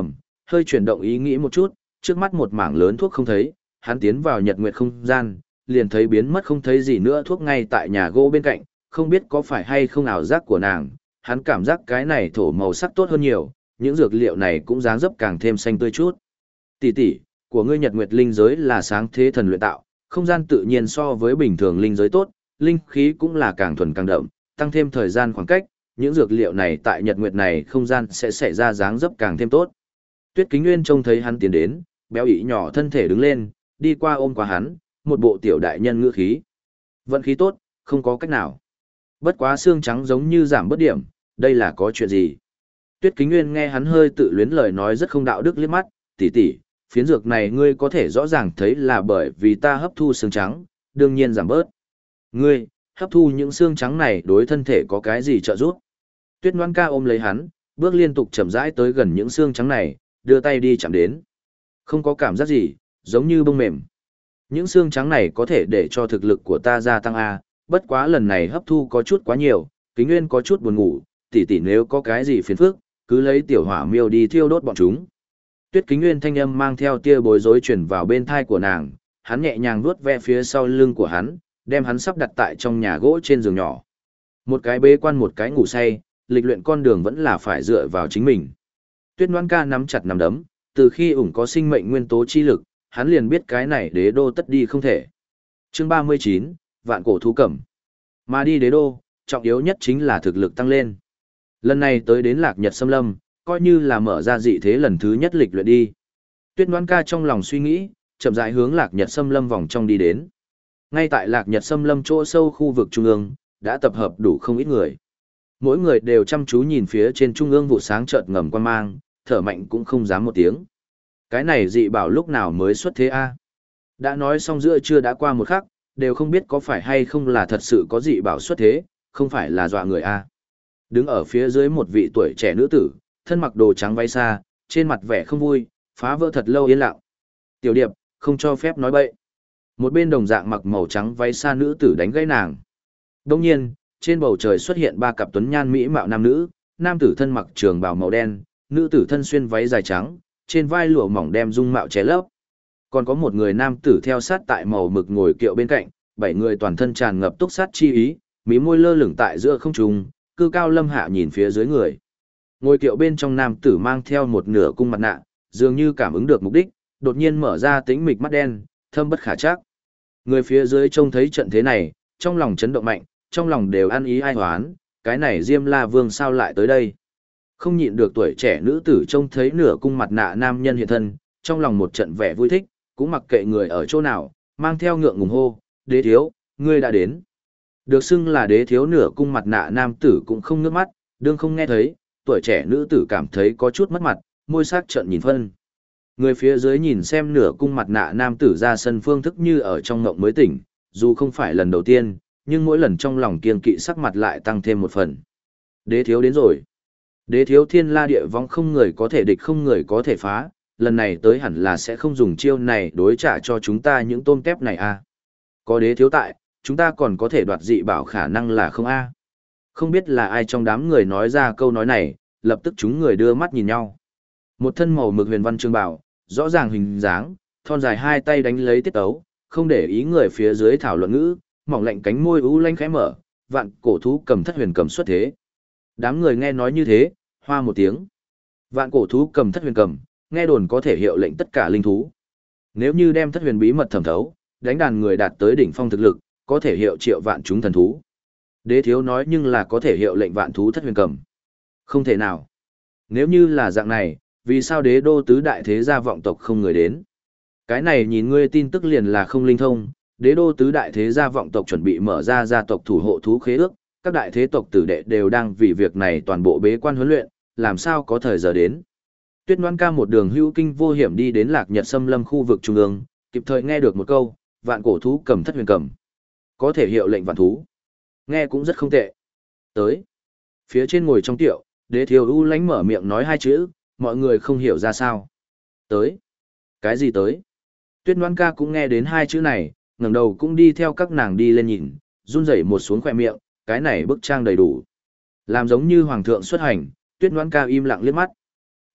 hơi chuyển động ý nghĩ một chút, trước mắt một mảng lớn thuốc không thấy, hắn tiến vào nhật nguyệt không gian, liền thấy biến mất không thấy gì nữa thuốc ngay tại nhà gỗ bên cạnh, không biết có phải hay không ảo giác của nàng, hắn cảm giác cái này thổ màu sắc tốt hơn nhiều, những dược liệu này cũng dáng dấp càng thêm xanh tươi chút. Tỷ tỷ, của ngươi nhật nguyệt linh giới là sáng thế thần luyện tạo, không gian tự nhiên so với bình thường linh giới tốt, linh khí cũng là càng thuần càng đậm, tăng thêm thời gian khoảng cách, những dược liệu này tại nhật nguyệt này không gian sẽ xảy ra dáng dấp càng thêm tốt. Tuyết Kính Nguyên trông thấy hắn tiến đến, béo ị nhỏ thân thể đứng lên, đi qua ôm qua hắn, một bộ tiểu đại nhân ngữ khí. Vận khí tốt, không có cách nào. Bất quá xương trắng giống như giảm bớt điểm, đây là có chuyện gì? Tuyết Kính Nguyên nghe hắn hơi tự luyến lời nói rất không đạo đức liếc mắt, tỷ tỷ, phiến dược này ngươi có thể rõ ràng thấy là bởi vì ta hấp thu xương trắng, đương nhiên giảm bớt. Ngươi, hấp thu những xương trắng này đối thân thể có cái gì trợ giúp? Tuyết Ngoan Ca ôm lấy hắn, bước liên tục chậm rãi tới gần những xương trắng này, đưa tay đi chạm đến. Không có cảm giác gì, giống như bông mềm. Những xương trắng này có thể để cho thực lực của ta gia tăng A, bất quá lần này hấp thu có chút quá nhiều, Kính Nguyên có chút buồn ngủ, tỷ tỷ nếu có cái gì phiền phức, cứ lấy tiểu hỏa miêu đi thiêu đốt bọn chúng. Tuyết Kính Nguyên thanh âm mang theo tia bối rối truyền vào bên thai của nàng, hắn nhẹ nhàng vuốt ve phía sau lưng của hắn, đem hắn sắp đặt tại trong nhà gỗ trên giường nhỏ. Một cái bế quan một cái ngủ say, lịch luyện con đường vẫn là phải dựa vào chính mình. Tuyết Ngoan Ca nắm chặt nắm đấm, từ khi ủng có sinh mệnh nguyên tố chi lực, hắn liền biết cái này đế đô tất đi không thể. Chương 39, Vạn cổ thú cẩm. Mà đi đế đô, trọng yếu nhất chính là thực lực tăng lên. Lần này tới đến Lạc Nhật Xâm Lâm, coi như là mở ra dị thế lần thứ nhất lịch luyện đi. Tuyết Ngoan Ca trong lòng suy nghĩ, chậm rãi hướng Lạc Nhật Xâm Lâm vòng trong đi đến. Ngay tại Lạc Nhật Xâm Lâm chỗ sâu khu vực trung ương, đã tập hợp đủ không ít người. Mỗi người đều chăm chú nhìn phía trên trung ương vụ sáng chợt ngầm quan mang, thở mạnh cũng không dám một tiếng. Cái này dị bảo lúc nào mới xuất thế a? Đã nói xong giữa trưa đã qua một khắc, đều không biết có phải hay không là thật sự có dị bảo xuất thế, không phải là dọa người a. Đứng ở phía dưới một vị tuổi trẻ nữ tử, thân mặc đồ trắng váy xa, trên mặt vẻ không vui, phá vỡ thật lâu yên lặng. Tiểu Điệp, không cho phép nói bậy. Một bên đồng dạng mặc màu trắng váy xa nữ tử đánh gãy nàng. Đông nhiên, trên bầu trời xuất hiện ba cặp tuấn nhan mỹ mạo nam nữ, nam tử thân mặc trường bào màu đen, nữ tử thân xuyên váy dài trắng, trên vai lụa mỏng đem dung mạo che lấp. Còn có một người nam tử theo sát tại màu mực ngồi kiệu bên cạnh, bảy người toàn thân tràn ngập túc sát chi ý, mí môi lơ lửng tại giữa không trung, cư cao lâm hạ nhìn phía dưới người. Ngồi kiệu bên trong nam tử mang theo một nửa cung mặt nạ, dường như cảm ứng được mục đích, đột nhiên mở ra tĩnh mịch mắt đen, thâm bất khả trắc. Người phía dưới trông thấy trận thế này, trong lòng chấn động mạnh, trong lòng đều ăn ý ai hoán, cái này Diêm La Vương sao lại tới đây? Không nhịn được tuổi trẻ nữ tử trông thấy nửa cung mặt nạ nam nhân hiện thân, trong lòng một trận vẻ vui thích, cũng mặc kệ người ở chỗ nào, mang theo ngượng ngùng hô, đế thiếu, ngươi đã đến. Được xưng là đế thiếu nửa cung mặt nạ nam tử cũng không ngước mắt, đương không nghe thấy, tuổi trẻ nữ tử cảm thấy có chút mất mặt, môi sắc trận nhìn phân. Người phía dưới nhìn xem nửa cung mặt nạ nam tử ra sân phương thức như ở trong ngộng mới tỉnh, dù không phải lần đầu tiên, nhưng mỗi lần trong lòng kiên kỵ sắc mặt lại tăng thêm một phần. Đế thiếu đến rồi. Đế thiếu thiên la địa vong không người có thể địch không người có thể phá, lần này tới hẳn là sẽ không dùng chiêu này đối trả cho chúng ta những tôm tép này a. Có đế thiếu tại, chúng ta còn có thể đoạt dị bảo khả năng là không a. Không biết là ai trong đám người nói ra câu nói này, lập tức chúng người đưa mắt nhìn nhau. Một thân màu mực huyền văn trường bảo, rõ ràng hình dáng, thon dài hai tay đánh lấy tiết tấu, không để ý người phía dưới thảo luận ngữ, mỏng lạnh cánh môi u lanh khẽ mở, vạn cổ thú cầm thất huyền cầm xuất thế. Đám người nghe nói như thế, hoa một tiếng. Vạn cổ thú cầm thất huyền cầm, nghe đồn có thể hiệu lệnh tất cả linh thú. Nếu như đem thất huyền bí mật thẩm thấu, đánh đàn người đạt tới đỉnh phong thực lực, có thể hiệu triệu vạn chúng thần thú. Đế thiếu nói nhưng là có thể hiệu lệnh vạn thú thất huyền cầm. Không thể nào. Nếu như là dạng này, vì sao đế đô tứ đại thế gia vọng tộc không người đến? Cái này nhìn ngươi tin tức liền là không linh thông, đế đô tứ đại thế gia vọng tộc chuẩn bị mở ra gia tộc thủ hộ thú khế ước, các đại thế tộc tử đệ đều đang vì việc này toàn bộ bế quan huấn luyện, làm sao có thời giờ đến. Tuyết Ngoan Ca một đường hữu kinh vô hiểm đi đến Lạc Nhật Xâm Lâm khu vực trung ương, kịp thời nghe được một câu, vạn cổ thú cầm thất huyền cầm. Có thể hiệu lệnh vạn thú. Nghe cũng rất không tệ. Tới. Phía trên ngồi trong tiệu, đế thiếu u lánh mở miệng nói hai chữ, mọi người không hiểu ra sao. Tới. Cái gì tới? Tuyết Ngoan Ca cũng nghe đến hai chữ này, ngẩng đầu cũng đi theo các nàng đi lên nhìn, run rẩy một xuống khỏe miệng, cái này bức trang đầy đủ. Làm giống như hoàng thượng xuất hành, Tuyết Ngoan Ca im lặng liếc mắt.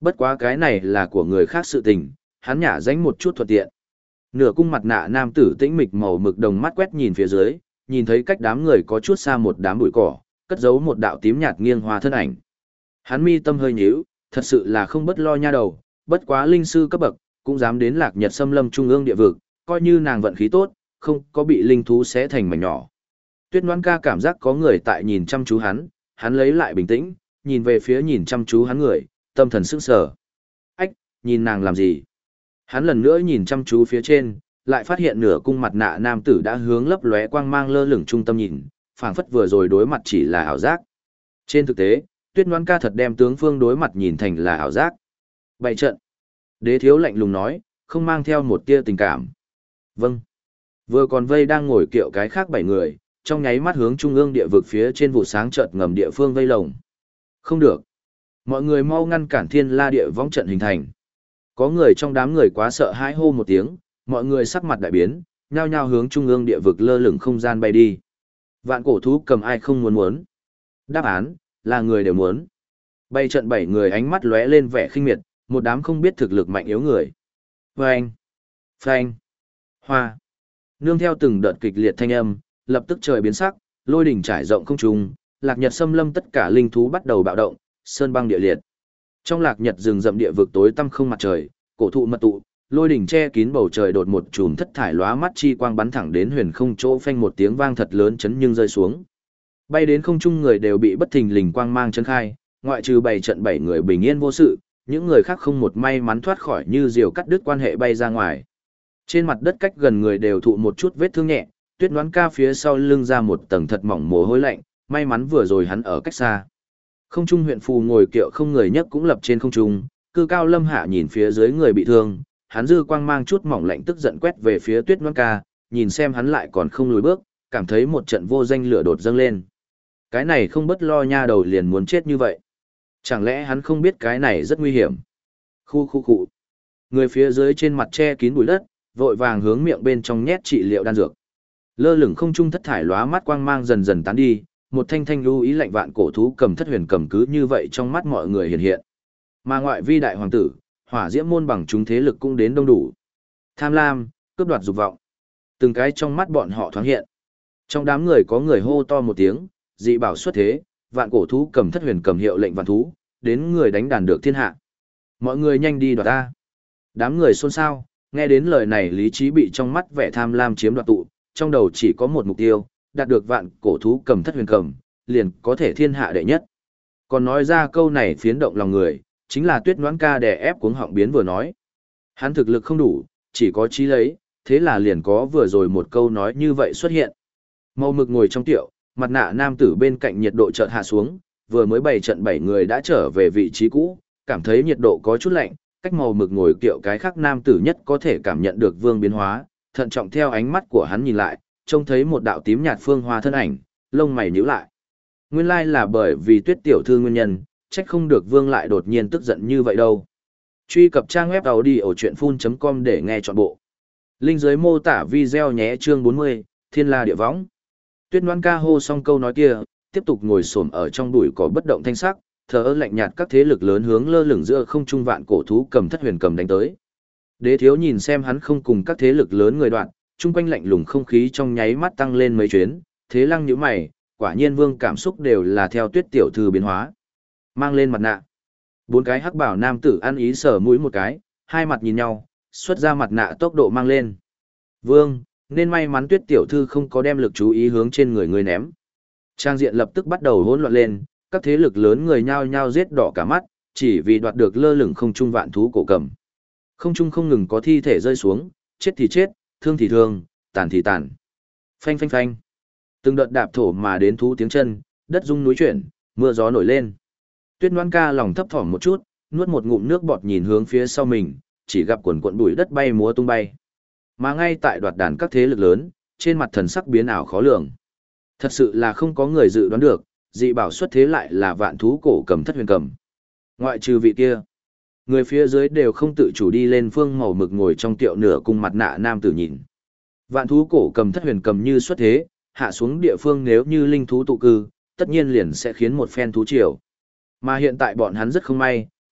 Bất quá cái này là của người khác sự tình, hắn nhả danh một chút thuận tiện. Nửa cung mặt nạ nam tử tĩnh mịch màu mực đồng mắt quét nhìn phía dưới, nhìn thấy cách đám người có chút xa một đám bụi cỏ, cất giấu một đạo tím nhạt nghiêng hoa thân ảnh. Hắn mi tâm hơi nhíu, thật sự là không bất lo nha đầu, bất quá linh sư cấp bậc, cũng dám đến Lạc Nhật xâm lâm trung ương địa vực, coi như nàng vận khí tốt, không có bị linh thú xé thành mảnh nhỏ. Tuyết Ngoan Ca cảm giác có người tại nhìn chăm chú hắn lấy lại bình tĩnh, nhìn về phía nhìn chăm chú hắn người, tâm thần sững sờ. Ách, nhìn nàng làm gì? Hắn lần nữa nhìn chăm chú phía trên, lại phát hiện nửa cung mặt nạ nam tử đã hướng lấp lóe quang mang lơ lửng trung tâm nhìn, phảng phất vừa rồi đối mặt chỉ là ảo giác. Trên thực tế, Tuyết Ngoan Ca thật đem tướng phương đối mặt nhìn thành là ảo giác. Bày trận. Đế thiếu lạnh lùng nói, không mang theo một tia tình cảm. Vâng. Vừa còn vây đang ngồi kiệu cái khác 7 người, trong nháy mắt hướng trung ương địa vực phía trên vụ sáng chợt ngầm địa phương vây lồng. Không được. Mọi người mau ngăn cản Thiên La địa võng trận hình thành. Có người trong đám người quá sợ hãi hô một tiếng, mọi người sắc mặt đại biến, nhao nhao hướng trung ương địa vực lơ lửng không gian bay đi. Vạn cổ thú cầm ai không muốn. Đáp án là người đều muốn. Bay trận 7 người ánh mắt lóe lên vẻ khinh miệt, một đám không biết thực lực mạnh yếu người. Phanh, phanh, hoa. Nương theo từng đợt kịch liệt thanh âm, lập tức trời biến sắc, lôi đỉnh trải rộng không trung, Lạc Nhật xâm lâm tất cả linh thú bắt đầu bạo động, sơn băng địa liệt. Trong Lạc Nhật rừng rậm địa vực tối tăm không mặt trời, cổ thụ mật tụ, lôi đỉnh che kín bầu trời đột một chùm thất thải lóa mắt chi quang bắn thẳng đến huyền không chỗ, phanh một tiếng vang thật lớn chấn nhưng rơi xuống. Bay đến không trung người đều bị bất thình lình quang mang chấn khai, ngoại trừ 7 trận 7 người bình yên vô sự, những người khác không một may mắn thoát khỏi như diều cắt đứt quan hệ bay ra ngoài. Trên mặt đất cách gần người đều thụ một chút vết thương nhẹ, Tuyết Ngoãn Ca phía sau lưng ra một tầng thật mỏng mồ hôi lạnh, may mắn vừa rồi hắn ở cách xa. Không trung huyện phù ngồi kiệu không người nhấc cũng lập trên không trung, cư cao lâm hạ nhìn phía dưới người bị thương, hắn dư quang mang chút mỏng lạnh tức giận quét về phía Tuyết Ngoãn Ca, nhìn xem hắn lại còn không lùi bước, cảm thấy một trận vô danh lửa đột dâng lên. Cái này không bất lo nha đầu liền muốn chết như vậy. Chẳng lẽ hắn không biết cái này rất nguy hiểm? Khu. Người phía dưới trên mặt che kín bụi đất, vội vàng hướng miệng bên trong nhét trị liệu đan dược. Lơ lửng không trung thất thải lóa mắt quang mang dần dần tán đi, một thanh thanh lưu ý lạnh vạn cổ thú cầm thất huyền cầm cứ như vậy trong mắt mọi người hiện hiện. Mà ngoại vi đại hoàng tử, hỏa diễm môn bằng chúng thế lực cũng đến đông đủ. Tham lam, cướp đoạt dục vọng. Từng cái trong mắt bọn họ thoáng hiện. Trong đám người có người hô to một tiếng, dị bảo xuất thế, vạn cổ thú cầm thất huyền cầm hiệu lệnh vạn thú, đến người đánh đàn được thiên hạ. Mọi người nhanh đi đoạt ta. Đám người xôn xao, nghe đến lời này lý trí bị trong mắt vẻ tham lam chiếm đoạt tụ, trong đầu chỉ có một mục tiêu, đạt được vạn cổ thú cầm thất huyền cầm, liền có thể thiên hạ đệ nhất. Còn nói ra câu này phiến động lòng người, chính là Tuyết Ngoãn Ca đè ép cuống họng biến vừa nói. Hắn thực lực không đủ, chỉ có chí lấy, thế là liền có vừa rồi một câu nói như vậy xuất hiện. Màu mực ngồi trong tiệu, mặt nạ nam tử bên cạnh nhiệt độ chợt hạ xuống, vừa mới bày trận 7 người đã trở về vị trí cũ, cảm thấy nhiệt độ có chút lạnh, cách màu mực ngồi kiệu cái khác nam tử nhất có thể cảm nhận được vương biến hóa, thận trọng theo ánh mắt của hắn nhìn lại, trông thấy một đạo tím nhạt phương hoa thân ảnh, lông mày nhíu lại. Nguyên lai là bởi vì Tuyết tiểu thư nguyên nhân, trách không được vương lại đột nhiên tức giận như vậy đâu. Truy cập trang web audiochuyenphun.com để nghe trọn bộ. Link dưới mô tả video nhé, chương 40, Thiên La địa võng. Tuyết Ngoãn Ca hô xong câu nói kia, tiếp tục ngồi xổm ở trong bụi cỏ bất động thanh sắc, thờ ơ lạnh nhạt các thế lực lớn hướng lơ lửng giữa không trung vạn cổ thú cầm thất huyền cầm đánh tới. Đế thiếu nhìn xem hắn không cùng các thế lực lớn người đoạn, chung quanh lạnh lùng không khí trong nháy mắt tăng lên mấy chuyến, thế lăng nhíu mày, quả nhiên vương cảm xúc đều là theo Tuyết tiểu thư biến hóa. Mang lên mặt nạ. 4 cái hắc bảo nam tử ăn ý sờ mũi một cái, hai mặt nhìn nhau, xuất ra mặt nạ tốc độ mang lên. Vương, nên may mắn Tuyết tiểu thư không có đem lực chú ý hướng trên người người ném. Trang diện lập tức bắt đầu hỗn loạn lên, các thế lực lớn người nhao nhao giết đỏ cả mắt, chỉ vì đoạt được lơ lửng không trung vạn thú cổ cầm. Không trung không ngừng có thi thể rơi xuống, chết thì chết, thương thì thương, tàn thì tàn. Phanh phanh phanh. Từng đợt đạp thổ mà đến thú tiếng chân, đất rung núi chuyển, mưa gió nổi lên. Tuyết Ngoãn Ca lòng thấp thỏm một chút, nuốt một ngụm nước bọt nhìn hướng phía sau mình, chỉ gặp quần quần bụi đất bay múa tung bay. Mà ngay tại đoạt đàn các thế lực lớn, trên mặt thần sắc biến ảo khó lường. Thật sự là không có người dự đoán được, dị bảo xuất thế lại là vạn thú cổ cầm thất huyền cầm. Ngoại trừ vị kia, người phía dưới đều không tự chủ đi lên phương màu mực ngồi trong tiệu nửa cung mặt nạ nam tử nhìn. Vạn thú cổ cầm thất huyền cầm như xuất thế, hạ xuống địa phương nếu như linh thú tụ cư, tất nhiên liền sẽ khiến một phen thú triều. Mà hiện tại bọn hắn rất không may,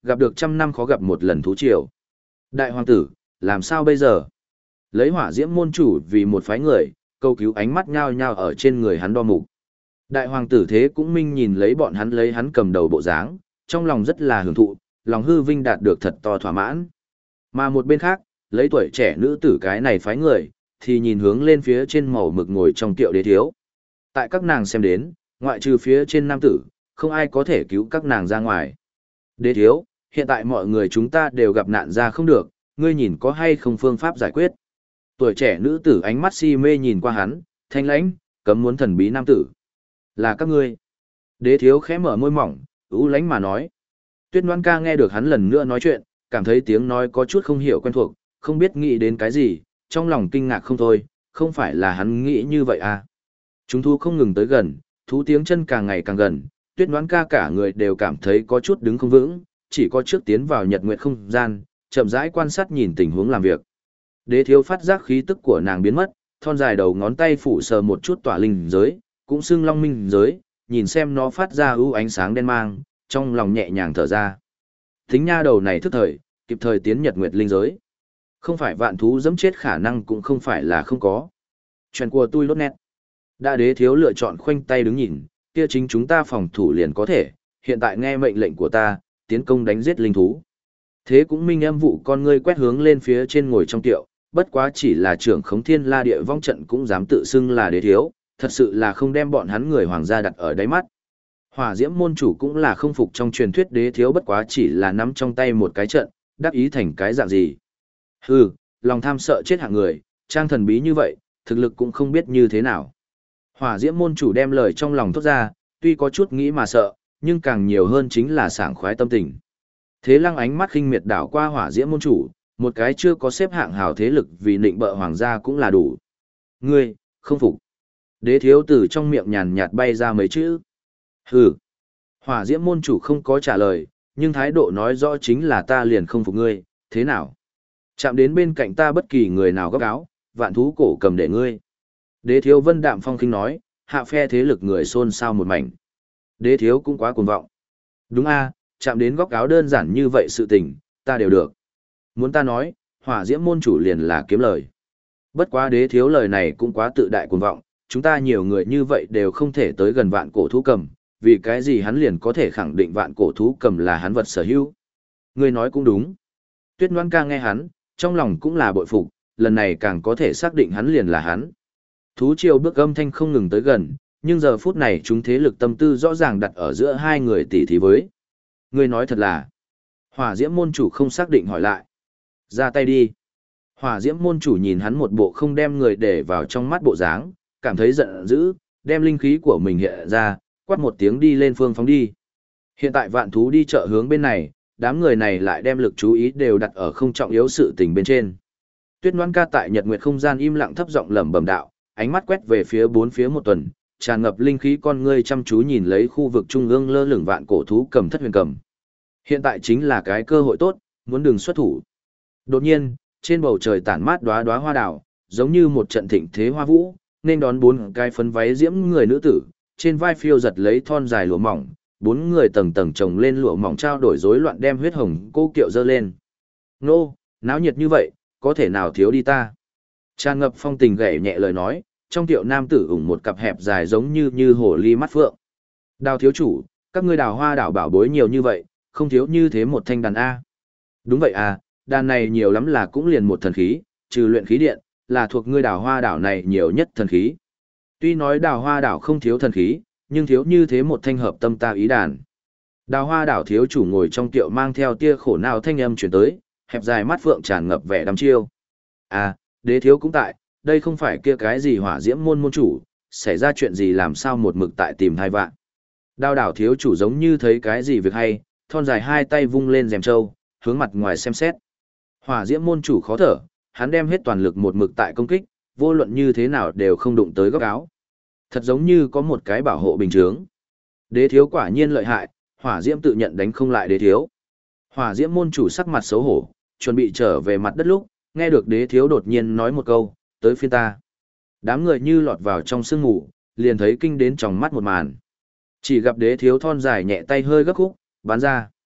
gặp được trăm năm khó gặp một lần thú triều. Đại hoàng tử, làm sao bây giờ? Lấy hỏa diễm môn chủ vì một phái người, câu cứu ánh mắt nhao nhao ở trên người hắn đo mục. Đại hoàng tử thế cũng minh nhìn lấy hắn cầm đầu bộ dáng, trong lòng rất là hưởng thụ, lòng hư vinh đạt được thật to thỏa mãn. Mà một bên khác, lấy tuổi trẻ nữ tử cái này phái người, thì nhìn hướng lên phía trên màu mực ngồi trong tiệu đế thiếu. Tại các nàng xem đến, ngoại trừ phía trên nam tử, không ai có thể cứu các nàng ra ngoài. Đế thiếu, hiện tại mọi người chúng ta đều gặp nạn ra không được, ngươi nhìn có hay không phương pháp giải quyết. Tuổi trẻ nữ tử ánh mắt si mê nhìn qua hắn, thanh lãnh, cấm muốn thần bí nam tử. Là các ngươi. Đế thiếu khẽ mở môi mỏng, ưu lãnh mà nói. Tuyết Ngoan Ca nghe được hắn lần nữa nói chuyện, cảm thấy tiếng nói có chút không hiểu quen thuộc, không biết nghĩ đến cái gì, trong lòng kinh ngạc không thôi, không phải là hắn nghĩ như vậy à. Chúng thú không ngừng tới gần, thú tiếng chân càng ngày càng gần, Tuyết Ngoan Ca cả người đều cảm thấy có chút đứng không vững, chỉ có trước tiến vào nhật nguyệt không gian, chậm rãi quan sát nhìn tình huống làm việc. Đế thiếu phát giác khí tức của nàng biến mất, thon dài đầu ngón tay phủ sờ một chút tỏa linh giới, cũng xưng long minh giới, nhìn xem nó phát ra ưu ánh sáng đen mang, trong lòng nhẹ nhàng thở ra. Thính nha đầu này thức thời, kịp thời tiến nhật nguyệt linh giới. Không phải vạn thú dẫm chết khả năng cũng không phải là không có. Chuyện của tôi lốt nét. Đã đế thiếu lựa chọn khoanh tay đứng nhìn, kia chính chúng ta phòng thủ liền có thể, hiện tại nghe mệnh lệnh của ta, tiến công đánh giết linh thú. Thế cũng minh âm vụ con ngươi quét hướng lên phía trên ngồi trong tiệu, bất quá chỉ là trưởng khống thiên la địa vong trận cũng dám tự xưng là đế thiếu, thật sự là không đem bọn hắn người hoàng gia đặt ở đáy mắt. Hỏa diễm môn chủ cũng là không phục trong truyền thuyết đế thiếu bất quá chỉ là nắm trong tay một cái trận, đắc ý thành cái dạng gì. Hừ, lòng tham sợ chết hạng người, trang thần bí như vậy, thực lực cũng không biết như thế nào. Hỏa diễm môn chủ đem lời trong lòng thốt ra, tuy có chút nghĩ mà sợ, nhưng càng nhiều hơn chính là sảng khoái tâm tình. Thế lăng ánh mắt khinh miệt đảo qua hỏa diễm môn chủ, một cái chưa có xếp hạng hào thế lực vì nịnh bợ hoàng gia cũng là đủ. Ngươi, không phục. Đế thiếu từ trong miệng nhàn nhạt bay ra mấy chữ. Hừ. Hỏa diễm môn chủ không có trả lời, nhưng thái độ nói rõ chính là ta liền không phục ngươi, thế nào? Chạm đến bên cạnh ta bất kỳ người nào góc áo, vạn thú cổ cầm để ngươi. Đế thiếu vân đạm phong khinh nói, hạ phe thế lực người xôn xao một mảnh. Đế thiếu cũng quá cuồng vọng. Đúng a, chạm đến góc áo đơn giản như vậy sự tình, ta đều được. Muốn ta nói, hỏa diễm môn chủ liền là kiếm lời. Bất quá đế thiếu lời này cũng quá tự đại cuồng vọng, chúng ta nhiều người như vậy đều không thể tới gần vạn cổ thú cầm, vì cái gì hắn liền có thể khẳng định vạn cổ thú cầm là hắn vật sở hữu. Ngươi nói cũng đúng. Tuyết Ngoan Ca nghe hắn, trong lòng cũng là bội phục, lần này càng có thể xác định hắn liền là hắn. Thú triều bước âm thanh không ngừng tới gần, nhưng giờ phút này chúng thế lực tâm tư rõ ràng đặt ở giữa hai người tỷ thí với. Ngươi nói thật là. Hỏa diễm môn chủ không xác định hỏi lại. Ra tay đi. Hỏa diễm môn chủ nhìn hắn một bộ không đem người để vào trong mắt bộ dáng, cảm thấy giận dữ, đem linh khí của mình hiện ra, quát một tiếng đi lên phương phóng đi. Hiện tại vạn thú đi chợ hướng bên này, đám người này lại đem lực chú ý đều đặt ở không trọng yếu sự tình bên trên. Tuyết Ngoan Ca tại Nhật Nguyệt không gian im lặng thấp giọng lẩm bẩm đạo, ánh mắt quét về phía bốn phía một tuần, tràn ngập linh khí con ngươi chăm chú nhìn lấy khu vực trung ương lơ lửng vạn cổ thú cầm thất huyền cầm. Hiện tại chính là cái cơ hội tốt, muốn đừng xuất thủ. Đột nhiên, trên bầu trời tản mát đóa đóa hoa đào, giống như một trận thịnh thế hoa vũ, nên đón bốn cái phấn váy diễm người nữ tử, trên vai phiêu giật lấy thon dài lụa mỏng, bốn người tầng tầng chồng lên lụa mỏng trao đổi rối loạn đem huyết hồng cô kiệu dơ lên. Nô, náo nhiệt như vậy, có thể nào thiếu đi ta? Tràn ngập phong tình gảy nhẹ lời nói, trong tiệu nam tử ủng một cặp hẹp dài giống như hồ ly mắt phượng. Đào thiếu chủ, các ngươi đào hoa đảo bảo bối nhiều như vậy, không thiếu như thế một thanh đàn A. Đúng vậy à, đàn này nhiều lắm là cũng liền một thần khí, trừ luyện khí điện, là thuộc ngươi đào hoa đảo này nhiều nhất thần khí. Tuy nói đào hoa đảo không thiếu thần khí, nhưng thiếu như thế một thanh hợp tâm ta ý đàn. Đào hoa đảo thiếu chủ ngồi trong tiệu mang theo tia khổ nào thanh âm chuyển tới, hẹp dài mắt phượng tràn ngập vẻ đăm chiêu. À, đế thiếu cũng tại, đây không phải kia cái gì hỏa diễm môn môn chủ, xảy ra chuyện gì làm sao một mực tại tìm thai vạn. Đào đảo thiếu chủ giống như thấy cái gì việc hay, thon dài hai tay vung lên rèm trâu, hướng mặt ngoài xem xét. Hỏa diễm môn chủ khó thở, hắn đem hết toàn lực một mực tại công kích, vô luận như thế nào đều không đụng tới góc áo. Thật giống như có một cái bảo hộ bình chướng. Đế thiếu quả nhiên lợi hại, hỏa diễm tự nhận đánh không lại đế thiếu. Hỏa diễm môn chủ sắc mặt xấu hổ, chuẩn bị trở về mặt đất lúc, nghe được đế thiếu đột nhiên nói một câu, tới phiên ta. Đám người như lọt vào trong sương ngủ, liền thấy kinh đến tròng mắt một màn. Chỉ gặp đế thiếu thon dài nhẹ tay hơi gấp khúc, bắn ra.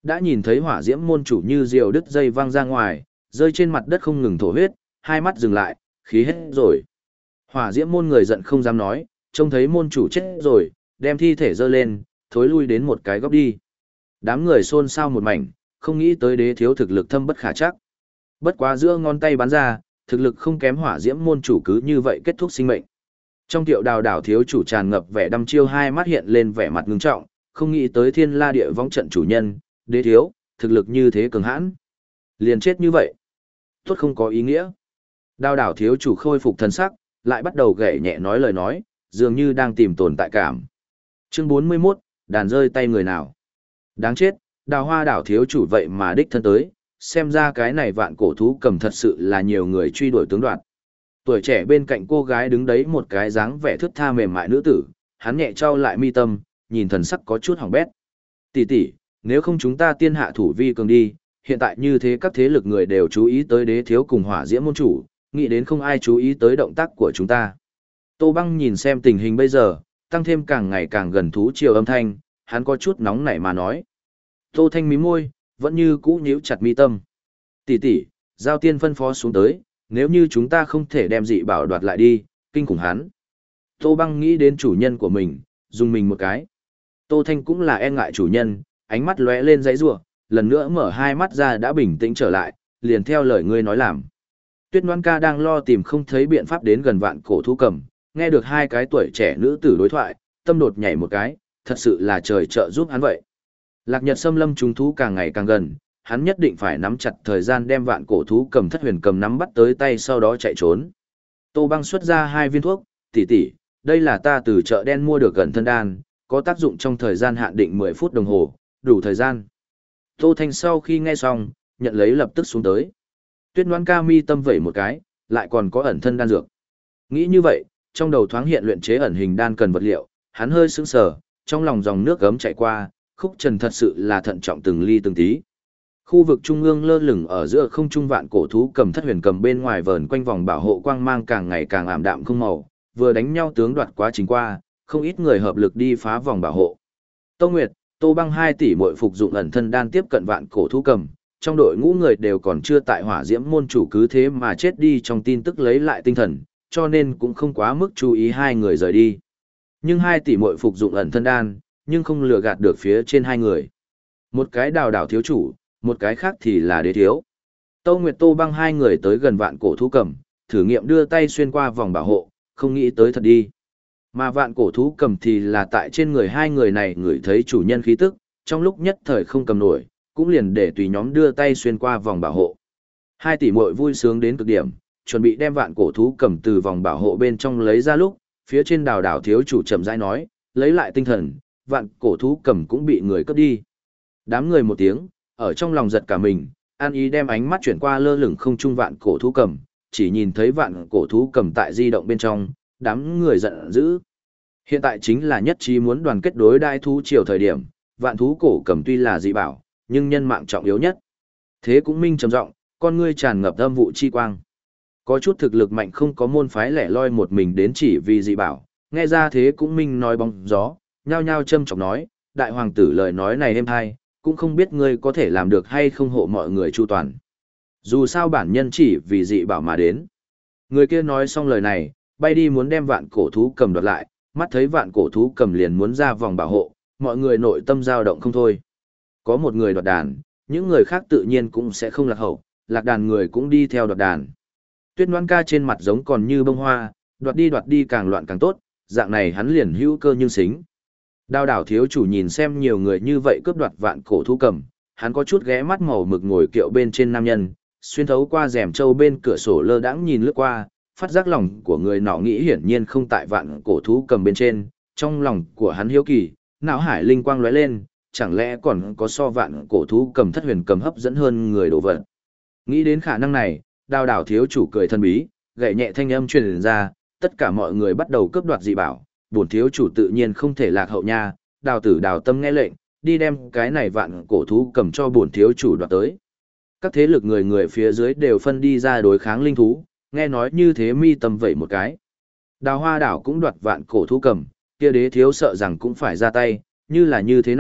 Đã nhìn thấy hỏa diễm môn chủ như diều đứt dây văng ra ngoài, rơi trên mặt đất không ngừng thổ huyết, hai mắt dừng lại, khí hết rồi. Hỏa diễm môn người giận không dám nói, trông thấy môn chủ chết rồi, đem thi thể dơ lên, thối lui đến một cái góc đi. Đám người xôn xao một mảnh, không nghĩ tới đế thiếu thực lực thâm bất khả chắc. Bất quá giữa ngón tay bắn ra, thực lực không kém hỏa diễm môn chủ cứ như vậy kết thúc sinh mệnh. Trong Tiệu Đào đảo thiếu chủ tràn ngập vẻ đăm chiêu, hai mắt hiện lên vẻ mặt ngưng trọng, không nghĩ tới Thiên La địa võng trận chủ nhân, đế thiếu, thực lực như thế cường hãn. Liền chết như vậy. Tốt không có ý nghĩa. Đào đảo thiếu chủ khôi phục thần sắc, lại bắt đầu gảy nhẹ nói lời nói, dường như đang tìm tồn tại cảm. Chương 41, đàn rơi tay người nào. Đáng chết, Đào Hoa đảo thiếu chủ vậy mà đích thân tới, xem ra cái này vạn cổ thú cầm thật sự là nhiều người truy đuổi tướng đoạt. Tuổi trẻ bên cạnh cô gái đứng đấy một cái dáng vẻ thướt tha mềm mại nữ tử, hắn nhẹ trao lại mi tâm, nhìn thần sắc có chút hỏng bét. Tỷ tỷ, nếu không chúng ta tiên hạ thủ vi cường đi, hiện tại như thế các thế lực người đều chú ý tới đế thiếu cùng hỏa diễm môn chủ, nghĩ đến không ai chú ý tới động tác của chúng ta. Tô Băng nhìn xem tình hình bây giờ, tăng thêm càng ngày càng gần thú triều âm thanh, hắn có chút nóng nảy mà nói. Tô Thanh mím môi, vẫn như cũ nhíu chặt mi tâm. Tỷ tỷ, giao tiên phân phó xuống tới, nếu như chúng ta không thể đem dị bảo đoạt lại đi, kinh khủng hắn. Tô Băng nghĩ đến chủ nhân của mình, dùng mình một cái. Tô Thanh cũng là e ngại chủ nhân, ánh mắt lóe lên dãy rủa, lần nữa mở hai mắt ra đã bình tĩnh trở lại, liền theo lời ngươi nói làm. Tuyết Loan Ca đang lo tìm không thấy biện pháp đến gần vạn cổ thú cầm, nghe được hai cái tuổi trẻ nữ tử đối thoại, tâm đột nhảy một cái, thật sự là trời trợ giúp hắn vậy. Lạc Nhật xâm lâm trùng thú càng ngày càng gần, hắn nhất định phải nắm chặt thời gian đem vạn cổ thú cầm thất huyền cầm nắm bắt tới tay, sau đó chạy trốn. Tô Băng xuất ra 2 viên thuốc, tỷ tỷ, đây là ta từ chợ đen mua được gần thân đan, có tác dụng trong thời gian hạn định 10 phút đồng hồ, đủ thời gian. Tô Thanh sau khi nghe xong, nhận lấy lập tức xuống tới. Tuyết Loan Ca mi tâm vẩy một cái, lại còn có ẩn thân đan dược. Nghĩ như vậy, trong đầu thoáng hiện luyện chế ẩn hình đan cần vật liệu, hắn hơi sững sờ, trong lòng dòng nước gấm chảy qua, Khúc Trần thật sự là thận trọng từng ly từng tí. Khu vực trung ương lơ lửng ở giữa không trung vạn cổ thú cầm thất huyền cầm bên ngoài vờn quanh vòng bảo hộ quang mang càng ngày càng ảm đạm không màu, vừa đánh nhau tướng đoạt quá trình qua, không ít người hợp lực đi phá vòng bảo hộ. Tô Nguyệt, Tô Băng 2 tỷ muội phục dụng ẩn thân đan tiếp cận vạn cổ thú cầm, trong đội ngũ người đều còn chưa tại hỏa diễm môn chủ cứ thế mà chết đi trong tin tức lấy lại tinh thần, cho nên cũng không quá mức chú ý hai người rời đi. Nhưng 2 tỷ muội phục dụng ẩn thân đan, nhưng không lừa gạt được phía trên hai người. Một cái Đào đảo thiếu chủ, một cái khác thì là đế thiếu. Tô Nguyệt Tô Băng 2 người tới gần vạn cổ thú cầm, thử nghiệm đưa tay xuyên qua vòng bảo hộ, không nghĩ tới thật đi. Mà vạn cổ thú cầm thì là tại trên người hai người này ngửi thấy chủ nhân khí tức, trong lúc nhất thời không cầm nổi, cũng liền để tùy nhóm đưa tay xuyên qua vòng bảo hộ. 2 tỷ muội vui sướng đến cực điểm, chuẩn bị đem vạn cổ thú cầm từ vòng bảo hộ bên trong lấy ra lúc, phía trên Đào đảo thiếu chủ chậm rãi nói, lấy lại tinh thần, vạn cổ thú cầm cũng bị người cướp đi. Đám người một tiếng, ở trong lòng giật cả mình, an ý đem ánh mắt chuyển qua lơ lửng không trung vạn cổ thú cầm, chỉ nhìn thấy vạn cổ thú cầm tại di động bên trong, đám người giận dữ. Hiện tại chính là nhất trí muốn đoàn kết đối đai thú triều thời điểm, vạn thú cổ cầm tuy là dị bảo, nhưng nhân mạng trọng yếu nhất. Thế cũng minh trầm giọng, con ngươi tràn ngập âm vụ chi quang. Có chút thực lực mạnh không có môn phái lẻ loi một mình đến chỉ vì dị bảo, nghe ra thế cũng minh nói bóng gió, nhao nhao châm chọc nói, đại hoàng tử lời nói này êm hay, cũng không biết ngươi có thể làm được hay không hộ mọi người chu toàn. Dù sao bản nhân chỉ vì dị bảo mà đến. Người kia nói xong lời này, bay đi muốn đem vạn cổ thú cầm đoạt lại, mắt thấy vạn cổ thú cầm liền muốn ra vòng bảo hộ, mọi người nội tâm dao động không thôi. Có một người đoạt đàn, những người khác tự nhiên cũng sẽ không lạc hậu, lạc đàn người cũng đi theo đoạt đàn. Tuyết Loan Ca trên mặt giống còn như bông hoa, đoạt đi càng loạn càng tốt, dạng này hắn liền hữu cơ nhưng xính. Đào đảo thiếu chủ nhìn xem nhiều người như vậy cướp đoạt vạn cổ thú cầm, hắn có chút ghé mắt màu mực ngồi kiệu bên trên nam nhân, xuyên thấu qua rèm trâu bên cửa sổ lơ đãng nhìn lướt qua, phát giác lòng của người nọ nghĩ hiển nhiên không tại vạn cổ thú cầm bên trên, trong lòng của hắn hiếu kỳ, não hải linh quang lóe lên, chẳng lẽ còn có so vạn cổ thú cầm thất huyền cầm hấp dẫn hơn người đồ vật. Nghĩ đến khả năng này, đào đảo thiếu chủ cười thân bí, gậy nhẹ thanh âm truyền ra, tất cả mọi người bắt đầu cướp đoạt dị bảo, bổn thiếu chủ tự nhiên không thể lạc hậu nha, đào tử đào tâm nghe lệnh, đi đem cái này vạn cổ thú cầm cho bổn thiếu chủ đoạt tới. Các thế lực người người phía dưới đều phân đi ra đối kháng linh thú, nghe nói như thế mi tâm vậy một cái. Đào Hoa đảo cũng đoạt vạn cổ thú cầm, kia đế thiếu sợ rằng cũng phải ra tay, như là như thế này,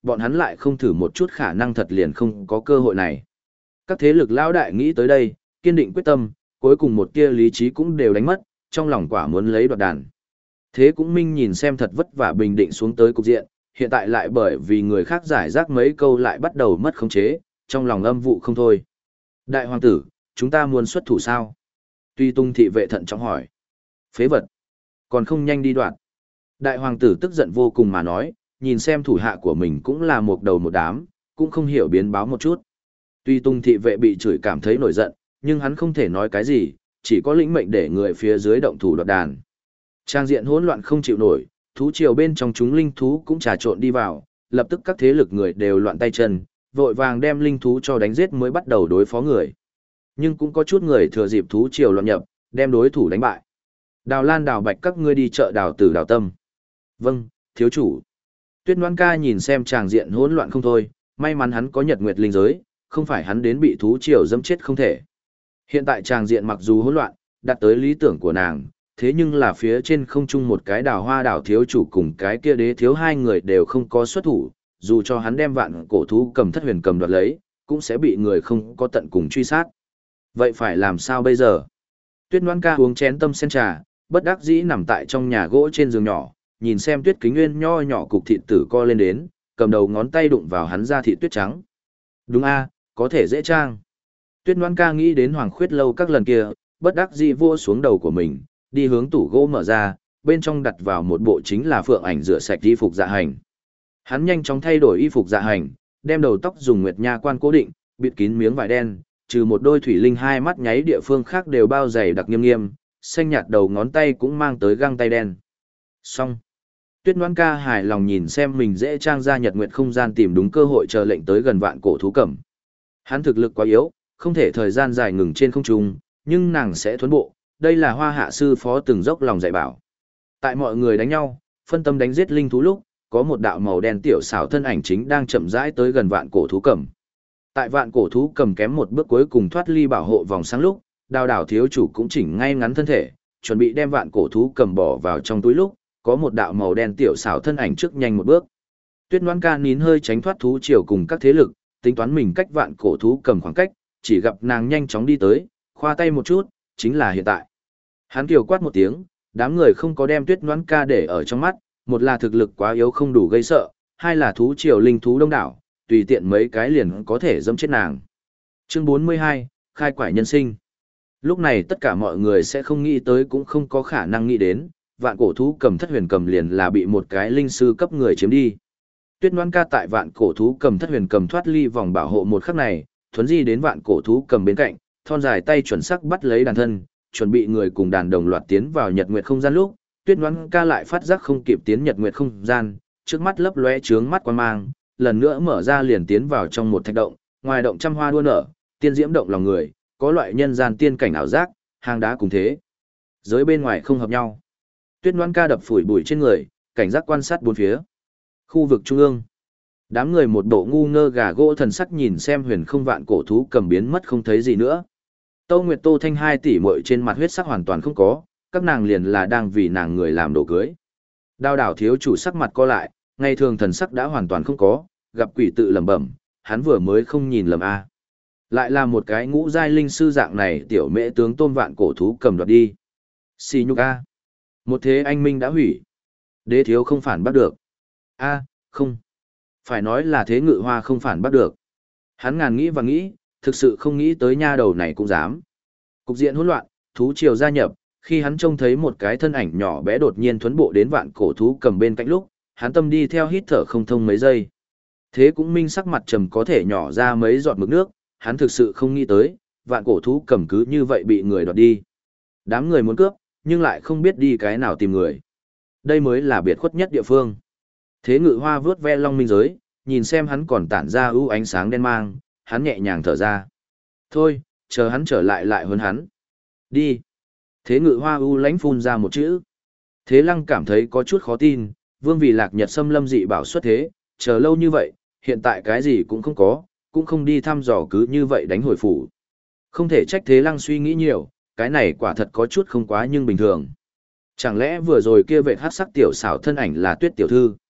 bọn hắn lại không thử một chút khả năng thật liền không có cơ hội này. Các thế lực lão đại nghĩ tới đây, kiên định quyết tâm, cuối cùng một tia lý trí cũng đều đánh mất, trong lòng quả muốn lấy đoạt đàn. Thế cũng minh nhìn xem thật vất vả bình định xuống tới cục diện, hiện tại lại bởi vì người khác giải rác mấy câu lại bắt đầu mất khống chế, trong lòng âm vụ không thôi. Đại hoàng tử, chúng ta muốn xuất thủ sao? Tuy Tung thị vệ thận trọng hỏi. Phế vật, còn không nhanh đi đoạt. Đại hoàng tử tức giận vô cùng mà nói, nhìn xem thủ hạ của mình cũng là một đầu một đám, cũng không hiểu biến báo một chút. Tuy Tung thị vệ bị chửi cảm thấy nổi giận, nhưng hắn không thể nói cái gì, chỉ có lĩnh mệnh để người phía dưới động thủ đoạt đàn. Trang diện hỗn loạn không chịu nổi, thú triều bên trong chúng linh thú cũng trà trộn đi vào, lập tức các thế lực người đều loạn tay chân, vội vàng đem linh thú cho đánh giết mới bắt đầu đối phó người. Nhưng cũng có chút người thừa dịp thú triều loạn nhập, đem đối thủ đánh bại. Đào Lan Đào Bạch các ngươi đi chợ Đào Tử Đào Tâm. Vâng, thiếu chủ. Tuyết Ngoan Ca nhìn xem tràng diện hỗn loạn không thôi, may mắn hắn có Nhật Nguyệt linh giới, không phải hắn đến bị thú triều dẫm chết không thể. Hiện tại tràng diện mặc dù hỗn loạn, đạt tới lý tưởng của nàng, thế nhưng là phía trên không trung một cái Đào Hoa đảo thiếu chủ cùng cái kia đế thiếu hai người đều không có xuất thủ, dù cho hắn đem vạn cổ thú cầm thất huyền cầm đoạt lấy, cũng sẽ bị người không có tận cùng truy sát. Vậy phải làm sao bây giờ? Tuyết Ngoan Ca uống chén tâm sen trà, bất đắc dĩ nằm tại trong nhà gỗ trên giường nhỏ, nhìn xem Tuyết Kính Nguyên nho nhỏ cục thịt tử co lên đến, cầm đầu ngón tay đụng vào hắn da thịt tuyết trắng. Đúng a, có thể dễ trang. Tuyết Ngoan Ca nghĩ đến Hoàng Khuyết lâu các lần kia, bất đắc dĩ vua xuống đầu của mình, đi hướng tủ gỗ mở ra, bên trong đặt vào một bộ chính là Phượng Ảnh rửa sạch y phục dạ hành. Hắn nhanh chóng thay đổi y phục dạ hành, đem đầu tóc dùng nguyệt nha quan cố định, bịt kín miếng vải đen, trừ một đôi thủy linh hai mắt nháy địa phương khác đều bao dày đặc nghiêm nghiêm, xanh nhạt đầu ngón tay cũng mang tới găng tay đen. Xong. Tuyết Ngoan Ca hài lòng nhìn xem mình dễ trang ra nhật nguyệt không gian tìm đúng cơ hội chờ lệnh tới gần vạn cổ thú cẩm. Hắn thực lực quá yếu, không thể thời gian dài ngừng trên không trung, nhưng nàng sẽ thuấn bộ, đây là Hoa Hạ sư phó từng dốc lòng dạy bảo. Tại mọi người đánh nhau, phân tâm đánh giết linh thú lúc, có một đạo màu đen tiểu xảo thân ảnh chính đang chậm rãi tới gần vạn cổ thú cẩm. Tại vạn cổ thú cầm kém một bước cuối cùng thoát ly bảo hộ vòng sáng lúc, Đào đảo thiếu chủ cũng chỉnh ngay ngắn thân thể, chuẩn bị đem vạn cổ thú cầm bỏ vào trong túi lúc, có một đạo màu đen tiểu xảo thân ảnh trước nhanh một bước. Tuyết Ngoan Ca nín hơi tránh thoát thú triều cùng các thế lực, tính toán mình cách vạn cổ thú cầm khoảng cách, chỉ gặp nàng nhanh chóng đi tới, khoa tay một chút, chính là hiện tại. Hắn kiều quát một tiếng, đám người không có đem Tuyết Ngoan Ca để ở trong mắt, một là thực lực quá yếu không đủ gây sợ, hai là thú triều linh thú đông đảo, tùy tiện mấy cái liền có thể dẫm chết nàng. Chương 42, khai quải nhân sinh. Lúc này tất cả mọi người sẽ không nghĩ tới cũng không có khả năng nghĩ đến, vạn cổ thú cầm thất huyền cầm liền là bị một cái linh sư cấp người chiếm đi. Tuyết Ngoan Ca tại vạn cổ thú cầm thất huyền cầm thoát ly vòng bảo hộ một khắc này, thuấn di đến vạn cổ thú cầm bên cạnh, thon dài tay chuẩn sắc bắt lấy đàn thân, chuẩn bị người cùng đàn đồng loạt tiến vào nhật nguyệt không gian lúc, Tuyết Ngoan Ca lại phát giác không kịp tiến nhật nguyệt không gian, trước mắt lấp lóe chướng mắt quan mang, lần nữa mở ra liền tiến vào trong một thạch động, ngoài động trăm hoa đua nở, tiên diễm động lòng người, có loại nhân gian tiên cảnh ảo giác, hang đá cùng thế. Giới bên ngoài không hợp nhau. Tuyết Ngoan Ca đập phủi bụi trên người, cảnh giác quan sát bốn phía. Khu vực trung ương. Đám người một bộ ngu ngơ gà gỗ thần sắc nhìn xem huyền không vạn cổ thú cầm biến mất không thấy gì nữa. Tô Nguyệt Tô Thanh 2 tỷ muội trên mặt huyết sắc hoàn toàn không có, các nàng liền là đang vì nàng người làm đồ cưới. Đao đảo thiếu chủ sắc mặt co lại, ngày thường thần sắc đã hoàn toàn không có, gặp quỷ tự lẩm bẩm, hắn vừa mới không nhìn lầm a. Lại là một cái ngũ giai linh sư dạng này tiểu mễ tướng tôm vạn cổ thú cầm đoạt đi. Xì nhục a. Một thế anh minh đã hủy. Đế thiếu không phản bắt được. A, không. Phải nói là thế ngự hoa không phản bắt được. Hắn ngàn nghĩ và nghĩ, thực sự không nghĩ tới nha đầu này cũng dám. Cục diện hỗn loạn, thú triều gia nhập, khi hắn trông thấy một cái thân ảnh nhỏ bé đột nhiên thuấn bộ đến vạn cổ thú cầm bên cạnh lúc, hắn tâm đi theo hít thở không thông mấy giây. Thế cũng minh sắc mặt trầm có thể nhỏ ra mấy giọt mực nước, hắn thực sự không nghĩ tới, vạn cổ thú cầm cứ như vậy bị người đoạt đi. Đám người muốn cướp, nhưng lại không biết đi cái nào tìm người. Đây mới là biệt khuất nhất địa phương. Thế ngự hoa vướt ve long minh giới, nhìn xem hắn còn tản ra ưu ánh sáng đen mang, hắn nhẹ nhàng thở ra. Thôi, chờ hắn trở lại lại hơn hắn. Đi. Thế ngự hoa ưu lánh phun ra một chữ. Thế lăng cảm thấy có chút khó tin, vương vì lạc nhật xâm lâm dị bảo xuất thế, chờ lâu như vậy, hiện tại cái gì cũng không có, cũng không đi thăm dò cứ như vậy đánh hồi phủ. Không thể trách thế lăng suy nghĩ nhiều, cái này quả thật có chút không quá nhưng bình thường. Chẳng lẽ vừa rồi kia vệ hát sắc tiểu xảo thân ảnh là Tuyết tiểu thư?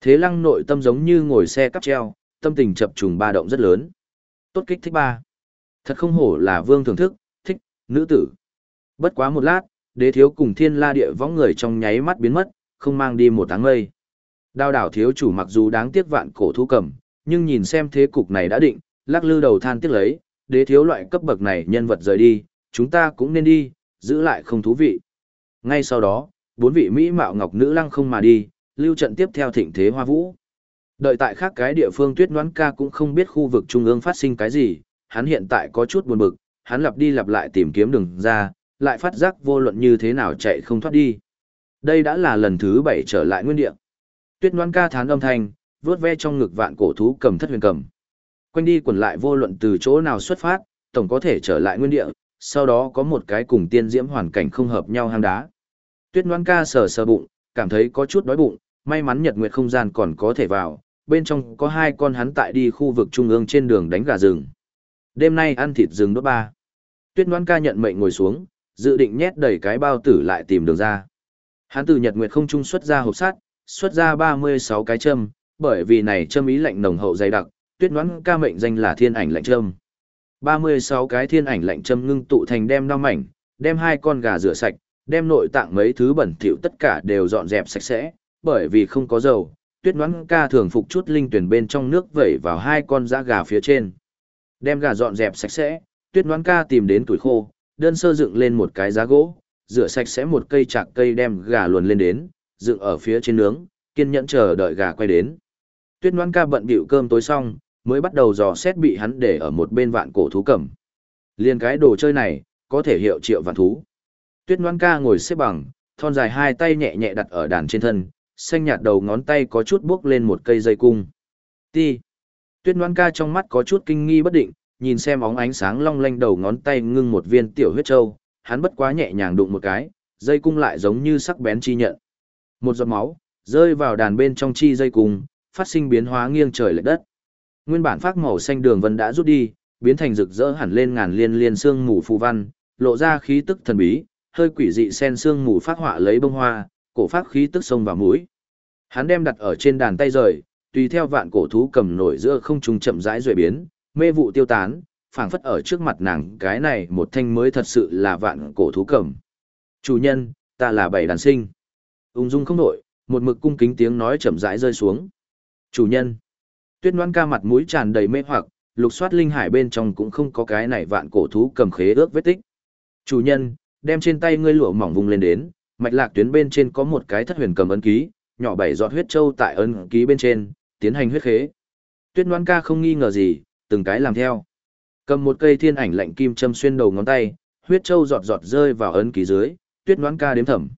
Thế Lăng nội tâm giống như ngồi xe cắp treo, tâm tình chập trùng ba động rất lớn. Tốt kích thích ba. Thật không hổ là vương thưởng thức, thích, nữ tử. Bất quá một lát, Đế thiếu cùng Thiên La địa võng người trong nháy mắt biến mất, không mang đi một áng mây. Đao đảo thiếu chủ mặc dù đáng tiếc vạn cổ thú cầm, nhưng nhìn xem thế cục này đã định, lắc lư đầu than tiếc lấy, Đế thiếu loại cấp bậc này nhân vật rời đi, chúng ta cũng nên đi, giữ lại không thú vị. Ngay sau đó, 4 vị mỹ mạo ngọc nữ lăng không mà đi, lưu trận tiếp theo thịnh thế hoa vũ. Đợi tại khác cái địa phương Tuyết Noãn Ca cũng không biết khu vực trung ương phát sinh cái gì, hắn hiện tại có chút buồn bực, hắn lặp đi lặp lại tìm kiếm đường ra, lại phát giác vô luận như thế nào chạy không thoát đi. Đây đã là lần thứ 7 trở lại nguyên địa. Tuyết Noãn Ca thán âm thanh, vuốt ve trong ngực vạn cổ thú cầm thất huyền cầm. Quanh đi quẩn lại vô luận từ chỗ nào xuất phát, tổng có thể trở lại nguyên địa, sau đó có một cái cùng tiên diễm hoàn cảnh không hợp nhau hang đá. Tuyết Noãn Ca sờ sờ bụng, cảm thấy có chút đói bụng, may mắn nhật nguyệt không gian còn có thể vào, bên trong có 2 con hắn tại đi khu vực trung ương trên đường đánh gà rừng. Đêm nay ăn thịt rừng đốt ba. Tuyết Noãn Ca nhận mệnh ngồi xuống, dự định nhét đầy cái bao tử lại tìm đường ra. Hắn từ nhật nguyệt không trung xuất ra hộp sắt, xuất ra 36 cái châm, bởi vì này châm ý lạnh nồng hậu dày đặc, Tuyết Noãn Ca mệnh danh là thiên ảnh lạnh châm. 36 cái thiên ảnh lạnh châm ngưng tụ thành đem đao mảnh, đem 2 con gà rửa sạch, đem nội tạng mấy thứ bẩn thỉu tất cả đều dọn dẹp sạch sẽ, bởi vì không có dầu, Tuyết Noãn Ca thường phục chút linh tuyển bên trong nước vẩy vào 2 con dã gà phía trên. Đem gà dọn dẹp sạch sẽ, Tuyết Noãn Ca tìm đến tuổi khô, đơn sơ dựng lên một cái giá gỗ, rửa sạch sẽ một cây chạc cây đem gà luồn lên đến, dựng ở phía trên nướng, kiên nhẫn chờ đợi gà quay đến. Tuyết Noãn Ca bận bịu cơm tối xong, mới bắt đầu dò xét bị hắn để ở một bên vạn cổ thú cầm. Liên cái đồ chơi này, có thể hiệu triệu vạn thú. Tuyết Noãn Ca ngồi xếp bằng, thon dài 2 tay nhẹ nhẹ đặt ở đàn trên thân, xanh nhạt đầu ngón tay có chút bước lên một cây dây cung. Ti. Tuyết Noãn Ca trong mắt có chút kinh nghi bất định, nhìn xem óng ánh sáng long lanh đầu ngón tay ngưng một viên tiểu huyết châu, hắn bất quá nhẹ nhàng đụng một cái, dây cung lại giống như sắc bén chi nhận. Một giọt máu rơi vào đàn bên trong chi dây cung, phát sinh biến hóa nghiêng trời lệch đất. Nguyên bản phác màu xanh đường vân đã rút đi, biến thành rực rỡ hẳn lên ngàn liên liên xương mù phù văn, lộ ra khí tức thần bí, hơi quỷ dị sen xương mù phát họa lấy bông hoa, cổ phát khí tức sông vào mũi. Hắn đem đặt ở trên đàn tay rời, tùy theo vạn cổ thú cầm nổi giữa không trung chậm rãi duệ biến, mê vụ tiêu tán, phảng phất ở trước mặt nàng cái này một thanh mới thật sự là vạn cổ thú cầm. Chủ nhân, ta là Bảy Đàn Sinh. Ung dung không đổi, một mực cung kính tiếng nói chậm rãi rơi xuống. Chủ nhân. Tuyết Noãn Ca mặt mũi tràn đầy mê hoặc, lục soát linh hải bên trong cũng không có cái này vạn cổ thú cầm khế ước vết tích. Chủ nhân, đem trên tay ngươi lụa mỏng vùng lên đến, mạch lạc tuyến bên trên có một cái thất huyền cầm ấn ký, nhỏ 7 giọt huyết châu tại ấn ký bên trên, tiến hành huyết khế. Tuyết Noãn Ca không nghi ngờ gì, từng cái làm theo. Cầm một cây thiên ảnh lạnh kim châm xuyên đầu ngón tay, huyết châu giọt giọt rơi vào ấn ký dưới, Tuyết Noãn Ca đếm thầm.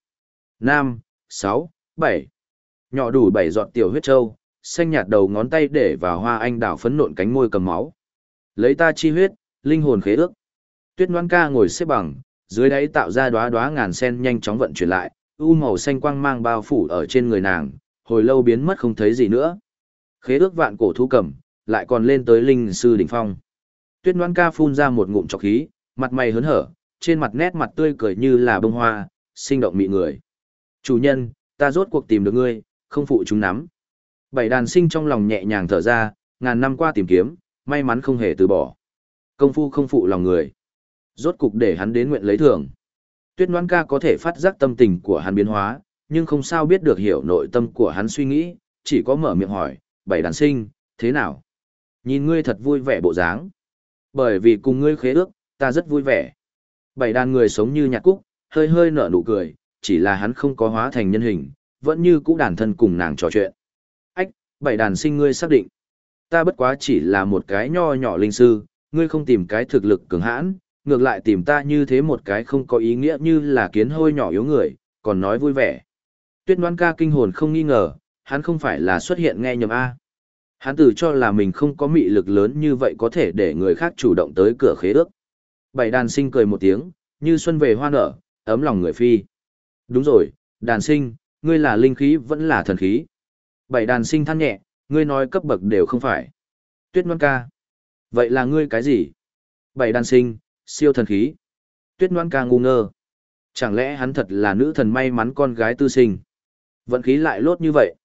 5, 6, 7. Nhỏ đủ 7 giọt tiểu huyết châu, xanh nhạt đầu ngón tay để vào hoa anh đào phấn nộn cánh môi cầm máu. Lấy ta chi huyết, linh hồn khế ước. Tuyết Noãn Ca ngồi xếp bằng, dưới đáy tạo ra đóa đóa ngàn sen nhanh chóng vận chuyển lại, u màu xanh quang mang bao phủ ở trên người nàng, hồi lâu biến mất không thấy gì nữa. Khế ước vạn cổ thú cầm, lại còn lên tới linh sư đỉnh phong. Tuyết Noãn Ca phun ra một ngụm trọc khí, mặt mày hớn hở, trên mặt nét mặt tươi cười như là bông hoa, sinh động mị người. Chủ nhân, ta rốt cuộc tìm được ngươi, không phụ chúng nắm. Bảy Đàn Sinh trong lòng nhẹ nhàng thở ra, ngàn năm qua tìm kiếm, may mắn không hề từ bỏ. Công phu không phụ lòng người. Rốt cục để hắn đến nguyện lấy thưởng. Tuyết Noãn Ca có thể phát giác tâm tình của hắn biến hóa, nhưng không sao biết được hiểu nội tâm của hắn suy nghĩ, chỉ có mở miệng hỏi, Bảy Đàn Sinh, thế nào? Nhìn ngươi thật vui vẻ bộ dáng. Bởi vì cùng ngươi khế ước, ta rất vui vẻ. Bảy Đàn người sống như nhạc cúc, hơi hơi nở nụ cười, chỉ là hắn không có hóa thành nhân hình, vẫn như cũ đàn thân cùng nàng trò chuyện. Ách, Bảy Đàn Sinh ngươi xác định. Ta bất quá chỉ là một cái nho nhỏ linh sư, ngươi không tìm cái thực lực cường hãn, ngược lại tìm ta như thế một cái không có ý nghĩa như là kiến hôi nhỏ yếu người, còn nói vui vẻ. Tuyết Noãn Ca kinh hồn không nghi ngờ, hắn không phải là xuất hiện nghe nhầm A. Hắn tự cho là mình không có mị lực lớn như vậy có thể để người khác chủ động tới cửa khế ước. Bảy Đàn Sinh cười một tiếng, như xuân về hoa nở, ấm lòng người phi. Đúng rồi, Đàn Sinh, ngươi là linh khí vẫn là thần khí. Bảy Đàn Sinh than nhẹ, ngươi nói cấp bậc đều không phải. Tuyết Noãn Ca. Vậy là ngươi cái gì? Bảy Đàn Sinh, siêu thần khí. Tuyết Noãn Ca ngu ngơ. Chẳng lẽ hắn thật là nữ thần may mắn con gái tư sinh? Vận khí lại lốt như vậy.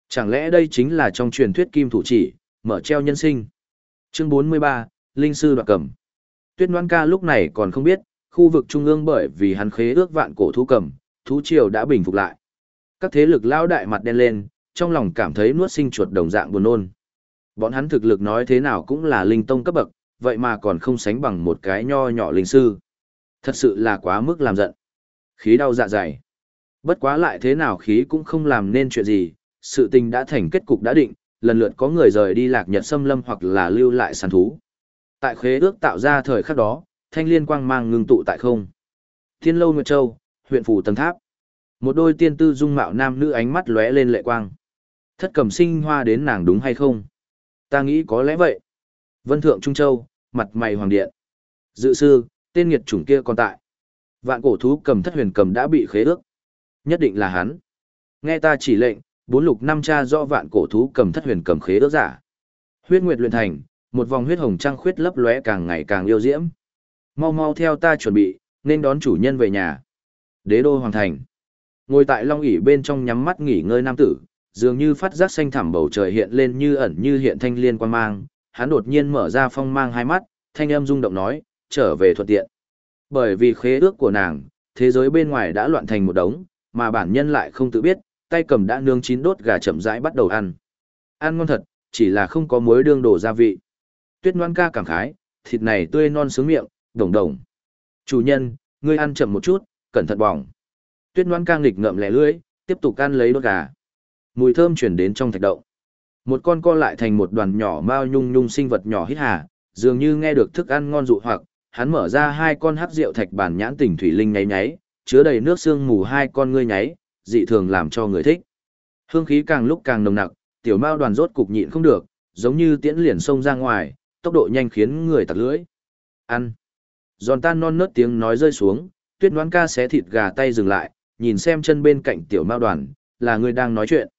Chẳng lẽ đây chính là trong truyền thuyết kim thủ chỉ, mở treo nhân sinh. Chương 43, Linh sư đoạt cầm. Tuyết Ngoan Ca lúc này còn không biết, khu vực trung ương bởi vì hắn khế ước vạn cổ thú cầm, thú triều đã bình phục lại. Các thế lực lao đại mặt đen lên, trong lòng cảm thấy nuốt sinh chuột đồng dạng buồn nôn. Bọn hắn thực lực nói thế nào cũng là linh tông cấp bậc, vậy mà còn không sánh bằng một cái nho nhỏ linh sư. Thật sự là quá mức làm giận. Khí đau dạ dày. Bất quá lại thế nào khí cũng không làm nên chuyện gì, sự tình đã thành kết cục đã định, lần lượt có người rời đi Lạc Nhật xâm lâm hoặc là lưu lại săn thú. Tại khế ước tạo ra thời khắc đó, thanh liên quang mang ngưng tụ tại không. Thiên Lâu Nguyệt Châu, huyện phủ tầng tháp. Một đôi tiên tư dung mạo nam nữ ánh mắt lóe lên lệ quang. Thất Cẩm sinh hoa đến nàng đúng hay không? Ta nghĩ có lẽ vậy. Vân Thượng Trung Châu, mặt mày hoàng điện. Dự sư, tên nghiệt chủng kia còn tại. Vạn cổ thú cầm Thất Huyền cầm đã bị khế ước. Nhất định là hắn. Nghe ta chỉ lệnh, 4 lục 5 tra do vạn cổ thú cầm Thất Huyền cầm khế ước giả. Huyết nguyệt luyện thành, một vòng huyết hồng trăng khuyết lấp lóe càng ngày càng yêu diễm. Mau mau theo ta chuẩn bị, nên đón chủ nhân về nhà. Đế đô hoàng thành. Ngồi tại long ỷ bên trong nhắm mắt nghỉ ngơi nam tử, dường như phát giác xanh thẳm bầu trời hiện lên như ẩn như hiện thanh liên quang mang, hắn đột nhiên mở ra phong mang hai mắt, thanh âm rung động nói, trở về thuận tiện. Bởi vì khế ước của nàng, thế giới bên ngoài đã loạn thành một đống, mà bản nhân lại không tự biết, tay cầm đã nướng chín đốt gà chậm rãi bắt đầu ăn. Ăn ngon thật, chỉ là không có muối đương đổ gia vị. Tuyết Ngoan Ca cảm khái, thịt này tươi non sướng miệng, đồng đồng. Chủ nhân, ngươi ăn chậm một chút, cẩn thận bỏng. Tuyết Ngoan Ca nghịch ngợm lẻ lưỡi, tiếp tục ăn lấy đốt gà. Mùi thơm chuyển đến trong thạch động. Một con co lại thành một đoàn nhỏ mao nhung nhung sinh vật nhỏ hít hà, dường như nghe được thức ăn ngon dụ hoặc, hắn mở ra hai con hắc rượu thạch bản nhãn tỉnh thủy linh nháy nháy, chứa đầy nước sương mù hai con ngươi nháy, dị thường làm cho người thích. Hương khí càng lúc càng nồng nặc, tiểu mao đoàn rốt cục nhịn không được, giống như tiễn liền xông ra ngoài, tốc độ nhanh khiến người tặc lưỡi. Ăn. Giòn tan non nớt tiếng nói rơi xuống, Tuyết Ngoan Ca xé thịt gà tay dừng lại, nhìn xem chân bên cạnh tiểu mao đoàn, là người đang nói chuyện.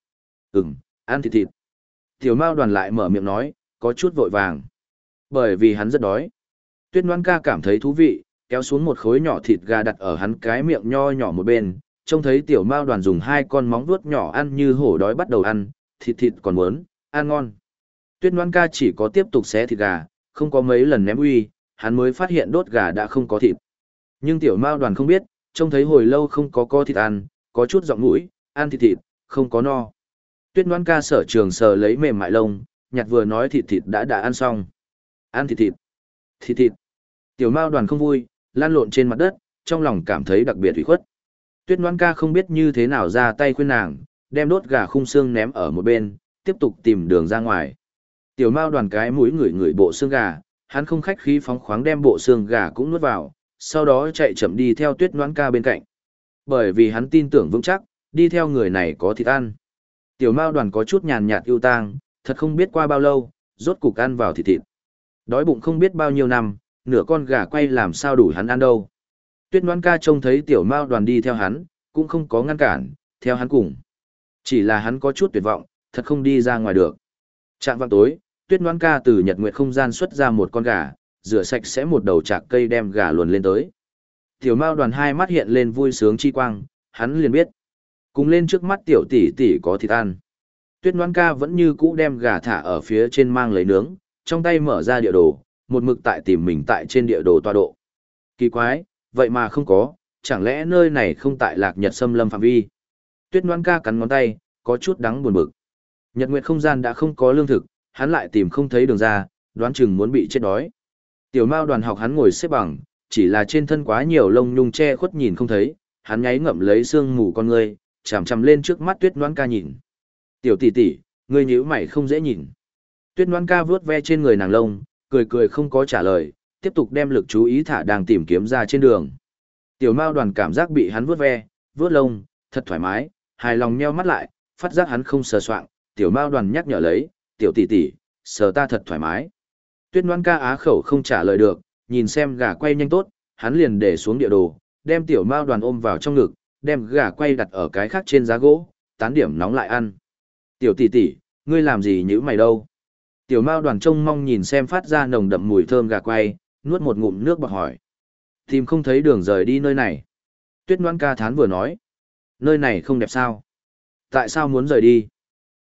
Ăn thịt thịt. Tiểu mao đoàn lại mở miệng nói, có chút vội vàng. Bởi vì hắn rất đói. Tuyết Ngoan Ca cảm thấy thú vị, kéo xuống một khối nhỏ thịt gà đặt ở hắn cái miệng nho nhỏ một bên, trông thấy tiểu mao đoàn dùng hai con móng vuốt nhỏ ăn như hổ đói bắt đầu ăn, thịt thịt còn muốn, ăn ngon. Tuyết Ngoan Ca chỉ có tiếp tục xé thịt gà, không có mấy lần ném uy, hắn mới phát hiện đốt gà đã không có thịt. Nhưng tiểu mao đoàn không biết, trông thấy hồi lâu không có thịt ăn, có chút giọng mũi, ăn thịt thịt, không có no. Tuyết Ngoan Ca sở trường sờ lấy mềm mại lông, nhặt vừa nói thịt thịt đã ăn xong. Ăn thịt thịt. Thịt thịt. Tiểu mao đoàn không vui, lăn lộn trên mặt đất, trong lòng cảm thấy đặc biệt ủy khuất. Tuyết Ngoan Ca không biết như thế nào ra tay khuyên nàng, đem đốt gà khung xương ném ở một bên, tiếp tục tìm đường ra ngoài. Tiểu mao đoàn cái mũi ngửi bộ xương gà, hắn không khách khí phóng khoáng đem bộ xương gà cũng nuốt vào, sau đó chạy chậm đi theo Tuyết Ngoan Ca bên cạnh. Bởi vì hắn tin tưởng vững chắc, đi theo người này có thịt ăn. Tiểu mao đoàn có chút nhàn nhạt ưu tang, thật không biết qua bao lâu, rốt cục ăn vào thịt thịt. Đói bụng không biết bao nhiêu năm, nửa con gà quay làm sao đủ hắn ăn đâu. Tuyết Ngoan Ca trông thấy tiểu mao đoàn đi theo hắn, cũng không có ngăn cản, theo hắn cùng. Chỉ là hắn có chút tuyệt vọng, thật không đi ra ngoài được. Trạng vạng tối, Tuyết Ngoan Ca từ nhật nguyệt không gian xuất ra một con gà, rửa sạch sẽ một đầu chạc cây đem gà luồn lên tới. Tiểu mao đoàn hai mắt hiện lên vui sướng chi quang, hắn liền biết. Cùng lên trước mắt tiểu tỷ tỷ có thịt ăn. Tuyết Ngoan Ca vẫn như cũ đem gà thả ở phía trên mang lấy nướng, trong tay mở ra địa đồ, một mực tại tìm mình tại trên địa đồ tọa độ. Kỳ quái, vậy mà không có, chẳng lẽ nơi này không tại Lạc Nhật xâm lâm phạm vi. Tuyết Ngoan Ca cắn ngón tay, có chút đắng buồn bực. Nhật nguyệt không gian đã không có lương thực, hắn lại tìm không thấy đường ra, đoán chừng muốn bị chết đói. Tiểu mao đoàn học hắn ngồi xếp bằng, chỉ là trên thân quá nhiều lông nhung che khuất nhìn không thấy, hắn nháy ngậm lấy xương mù con ngươi, chằm chằm lên trước mắt Tuyết Ngoan Ca nhìn. Tiểu tỷ tỷ, ngươi nhíu mày không dễ nhìn. Tuyết Ngoan Ca vuốt ve trên người nàng lông, cười không có trả lời, tiếp tục đem lực chú ý thả đang tìm kiếm ra trên đường. Tiểu mao đoàn cảm giác bị hắn vuốt ve, vuốt lông, thật thoải mái, hài lòng nheo mắt lại, phát giác hắn không sờ soạng, tiểu mao đoàn nhắc nhở lấy, tiểu tỷ tỷ, sờ ta thật thoải mái. Tuyết Ngoan Ca á khẩu không trả lời được, nhìn xem gà quay nhanh tốt, hắn liền để xuống địa đồ, đem tiểu mao đoàn ôm vào trong ngực, đem gà quay đặt ở cái khác trên giá gỗ, tán điểm nóng lại ăn. Tiểu tỷ tỷ, ngươi làm gì nhữ mày đâu? Tiểu mao đoàn trông mong nhìn xem phát ra nồng đậm mùi thơm gà quay, nuốt một ngụm nước bọt hỏi. Tìm không thấy đường rời đi nơi này. Tuyết Ngoan Ca thán vừa nói. Nơi này không đẹp sao? Tại sao muốn rời đi?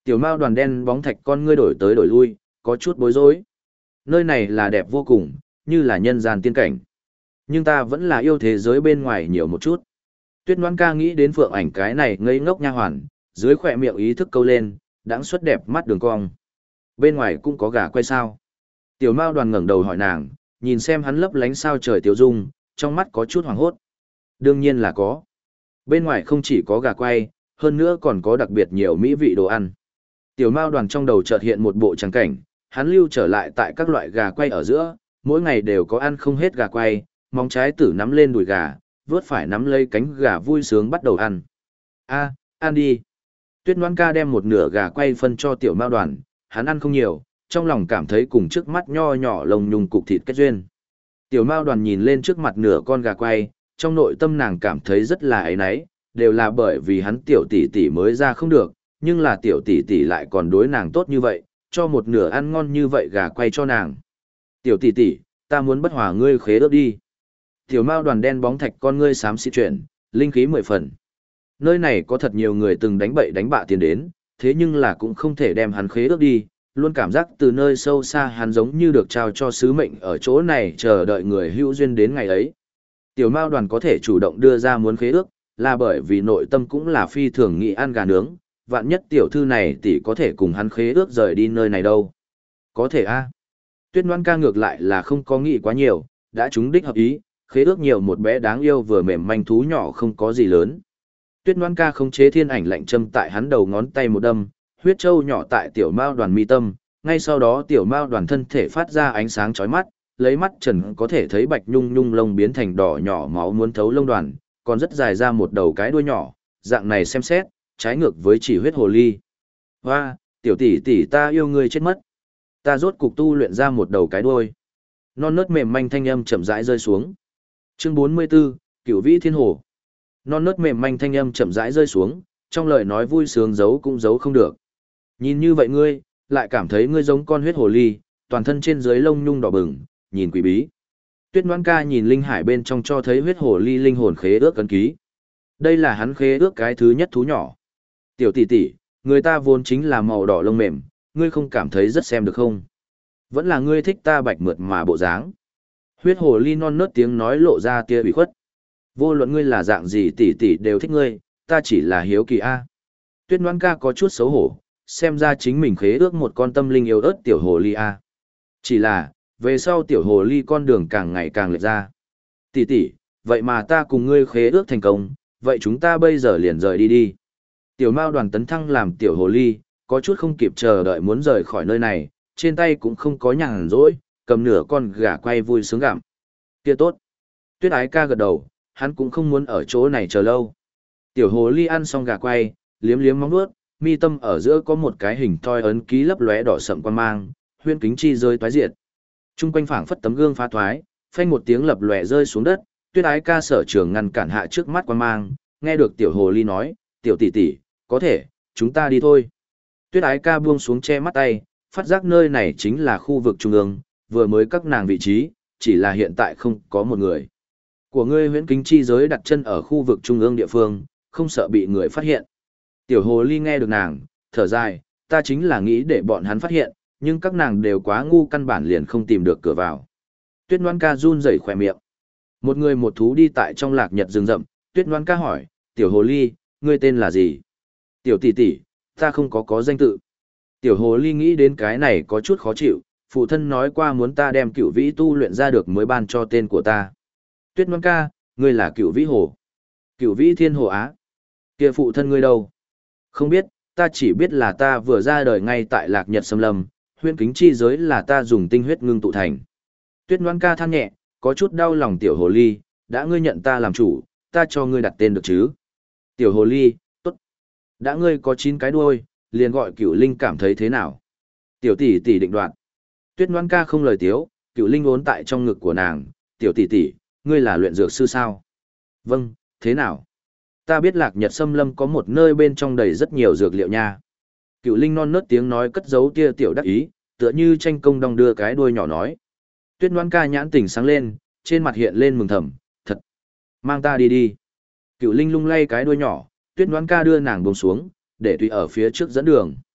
Tiểu Mao đoàn đen bóng thạch con ngươi đổi tới đổi lui, có chút bối rối. Nơi này là đẹp vô cùng, như là nhân gian tiên cảnh. Nhưng ta vẫn là yêu thế giới bên ngoài nhiều một chút. Tuyết Ngoãn Ca nghĩ đến Phượng Ảnh cái này ngây ngốc nha hoàn, dưới khỏe miệng ý thức câu lên, đãng xuất đẹp mắt đường cong. Bên ngoài cũng có gà quay sao? Tiểu Mao đoàn ngẩng đầu hỏi nàng, nhìn xem hắn lấp lánh sao trời tiểu dung, trong mắt có chút hoảng hốt. Đương nhiên là có. Bên ngoài không chỉ có gà quay, hơn nữa còn có đặc biệt nhiều mỹ vị đồ ăn. Tiểu Mao đoàn trong đầu chợt hiện một bộ trắng cảnh, hắn lưu trở lại tại các loại gà quay ở giữa, mỗi ngày đều có ăn không hết gà quay, móng trái tử nắm lên đùi gà, vớt phải nắm lấy cánh gà vui sướng bắt đầu ăn. A, ăn đi. Tuyết Ngoãn Ca đem một nửa gà quay phân cho Tiểu Mao đoàn, hắn ăn không nhiều, trong lòng cảm thấy cùng trước mắt nho nhỏ lông nhung cục thịt kết duyên. Tiểu Mao đoàn nhìn lên trước mặt nửa con gà quay, trong nội tâm nàng cảm thấy rất là áy náy, đều là bởi vì hắn tiểu tỷ tỷ mới ra không được, nhưng là tiểu tỷ tỷ lại còn đối nàng tốt như vậy, cho một nửa ăn ngon như vậy gà quay cho nàng. Tiểu tỷ tỷ, ta muốn bất hòa ngươi khế ước đi. Tiểu Mao đoàn đen bóng thạch con ngươi xám xịt chuyển, linh khí 10 phần. Nơi này có thật nhiều người từng đánh bậy đánh bạ tiền đến, thế nhưng là cũng không thể đem hắn khế ước đi, luôn cảm giác từ nơi sâu xa hắn giống như được trao cho sứ mệnh ở chỗ này chờ đợi người hữu duyên đến ngày ấy. Tiểu Mao đoàn có thể chủ động đưa ra muốn khế ước, là bởi vì nội tâm cũng là phi thường nghị ăn gà nướng, vạn nhất tiểu thư này tỷ có thể cùng hắn khế ước rời đi nơi này đâu. Có thể a. Tuyết Ngoãn Ca ngược lại là không có nghĩ quá nhiều, đã trúng đích hợp ý, khế ước nhiều một bé đáng yêu vừa mềm manh thú nhỏ không có gì lớn. Tuyết Ngoãn Ca khống chế thiên ảnh lạnh châm tại hắn đầu ngón tay một đâm, huyết châu nhỏ tại tiểu Mao đoàn mi tâm, ngay sau đó tiểu Mao đoàn thân thể phát ra ánh sáng chói mắt, lấy mắt trần có thể thấy bạch nhung nhung lông biến thành đỏ nhỏ máu muốn thấu lông đoàn, còn rất dài ra một đầu cái đuôi nhỏ, dạng này xem xét, trái ngược với chỉ huyết hồ ly. Hoa, tiểu tỷ tỷ ta yêu ngươi chết mất. Ta rốt cục tu luyện ra một đầu cái đuôi. Non nớt mềm manh thanh âm chậm rãi rơi xuống. Chương 44, Cửu Vĩ Thiên Hồ. Non nớt mềm manh thanh âm chậm rãi rơi xuống, trong lời nói vui sướng giấu cũng giấu không được. Nhìn như vậy ngươi, lại cảm thấy ngươi giống con huyết hồ ly, toàn thân trên dưới lông nhung đỏ bừng, nhìn quỷ bí. Tuyết Ngoãn Ca nhìn linh hải bên trong cho thấy huyết hồ ly linh hồn khế ước ấn ký. Đây là hắn khế ước cái thứ nhất thú nhỏ. Tiểu tỷ tỷ, người ta vốn chính là màu đỏ lông mềm, ngươi không cảm thấy rất xem được không? Vẫn là ngươi thích ta bạch mượt mà bộ dáng. Huyết hồ ly non nớt tiếng nói lộ ra tia ủy khuất. Vô luận ngươi là dạng gì tỷ tỷ đều thích ngươi, ta chỉ là hiếu kỳ a. Tuyết Ngoãn Ca có chút xấu hổ, xem ra chính mình khế ước một con tâm linh yếu ớt tiểu hồ ly a. Chỉ là, về sau tiểu hồ ly con đường càng ngày càng lệch ra. Tỷ tỷ, vậy mà ta cùng ngươi khế ước thành công, vậy chúng ta bây giờ liền rời đi đi. Tiểu Mao đoàn tấn thăng làm tiểu hồ ly, có chút không kịp chờ đợi muốn rời khỏi nơi này, trên tay cũng không có nhàn rỗi, cầm nửa con gà quay vui sướng gặm. Kia tốt. Tuyết Ái Ca gật đầu, hắn cũng không muốn ở chỗ này chờ lâu. Tiểu hồ ly ăn xong gà quay, liếm liếm móng vuốt, mi tâm ở giữa có một cái hình thoi ấn ký lấp lóe đỏ sậm quan mang, huyễn kính chi rơi toái diệt. Trung quanh phảng phất tấm gương phá thoái, phanh một tiếng lập lòe rơi xuống đất, Tuyết Ái Ca sở trường ngăn cản hạ trước mắt quan mang, nghe được tiểu hồ ly nói, tiểu tỷ tỷ, có thể, chúng ta đi thôi. Tuyết Ái Ca buông xuống che mắt tay, phát giác nơi này chính là khu vực trung ương, vừa mới các nàng vị trí, chỉ là hiện tại không có một người. Của ngươi huyễn kính chi giới đặt chân ở khu vực trung ương địa phương, không sợ bị người phát hiện. Tiểu hồ ly nghe được nàng, thở dài, ta chính là nghĩ để bọn hắn phát hiện, nhưng các nàng đều quá ngu căn bản liền không tìm được cửa vào. Tuyết Ngoãn Ca run rẩy khỏe miệng. Một người một thú đi tại trong lạc nhật rừng rậm, Tuyết Ngoãn Ca hỏi, tiểu hồ ly, ngươi tên là gì? Tiểu tỷ tỷ, ta không có danh tự. Tiểu hồ ly nghĩ đến cái này có chút khó chịu, phụ thân nói qua muốn ta đem Cửu Vĩ tu luyện ra được mới ban cho tên của ta. Tuyết Ngoãn Ca, ngươi là Cửu Vĩ hồ. Cửu Vĩ Thiên Hồ á. Kia phụ thân ngươi đâu? Không biết, ta chỉ biết là ta vừa ra đời ngay tại lạc nhật xâm lâm, huyễn kính chi giới là ta dùng tinh huyết ngưng tụ thành. Tuyết Ngoãn Ca than nhẹ, có chút đau lòng tiểu hồ ly, đã ngươi nhận ta làm chủ, ta cho ngươi đặt tên được chứ. Tiểu hồ ly, tốt. Đã ngươi có 9 cái đuôi, liền gọi Cửu Linh cảm thấy thế nào? Tiểu tỷ tỷ định đoạt. Tuyết Ngoãn Ca không lời tiếu, Cửu Linh ốn tại trong ngực của nàng, tiểu tỷ tỷ, ngươi là luyện dược sư sao? Vâng, thế nào? Ta biết lạc nhật xâm lâm có một nơi bên trong đầy rất nhiều dược liệu nha. Cửu Linh non nớt tiếng nói cất giấu tia tiểu đắc ý, tựa như tranh công đong đưa cái đuôi nhỏ nói. Tuyết Ngoãn Ca nhãn tỉnh sáng lên, trên mặt hiện lên mừng thầm, thật. Mang ta đi đi. Cửu Linh lung lay cái đuôi nhỏ, Tuyết Ngoãn Ca đưa nàng buông xuống, để tùy ở phía trước dẫn đường.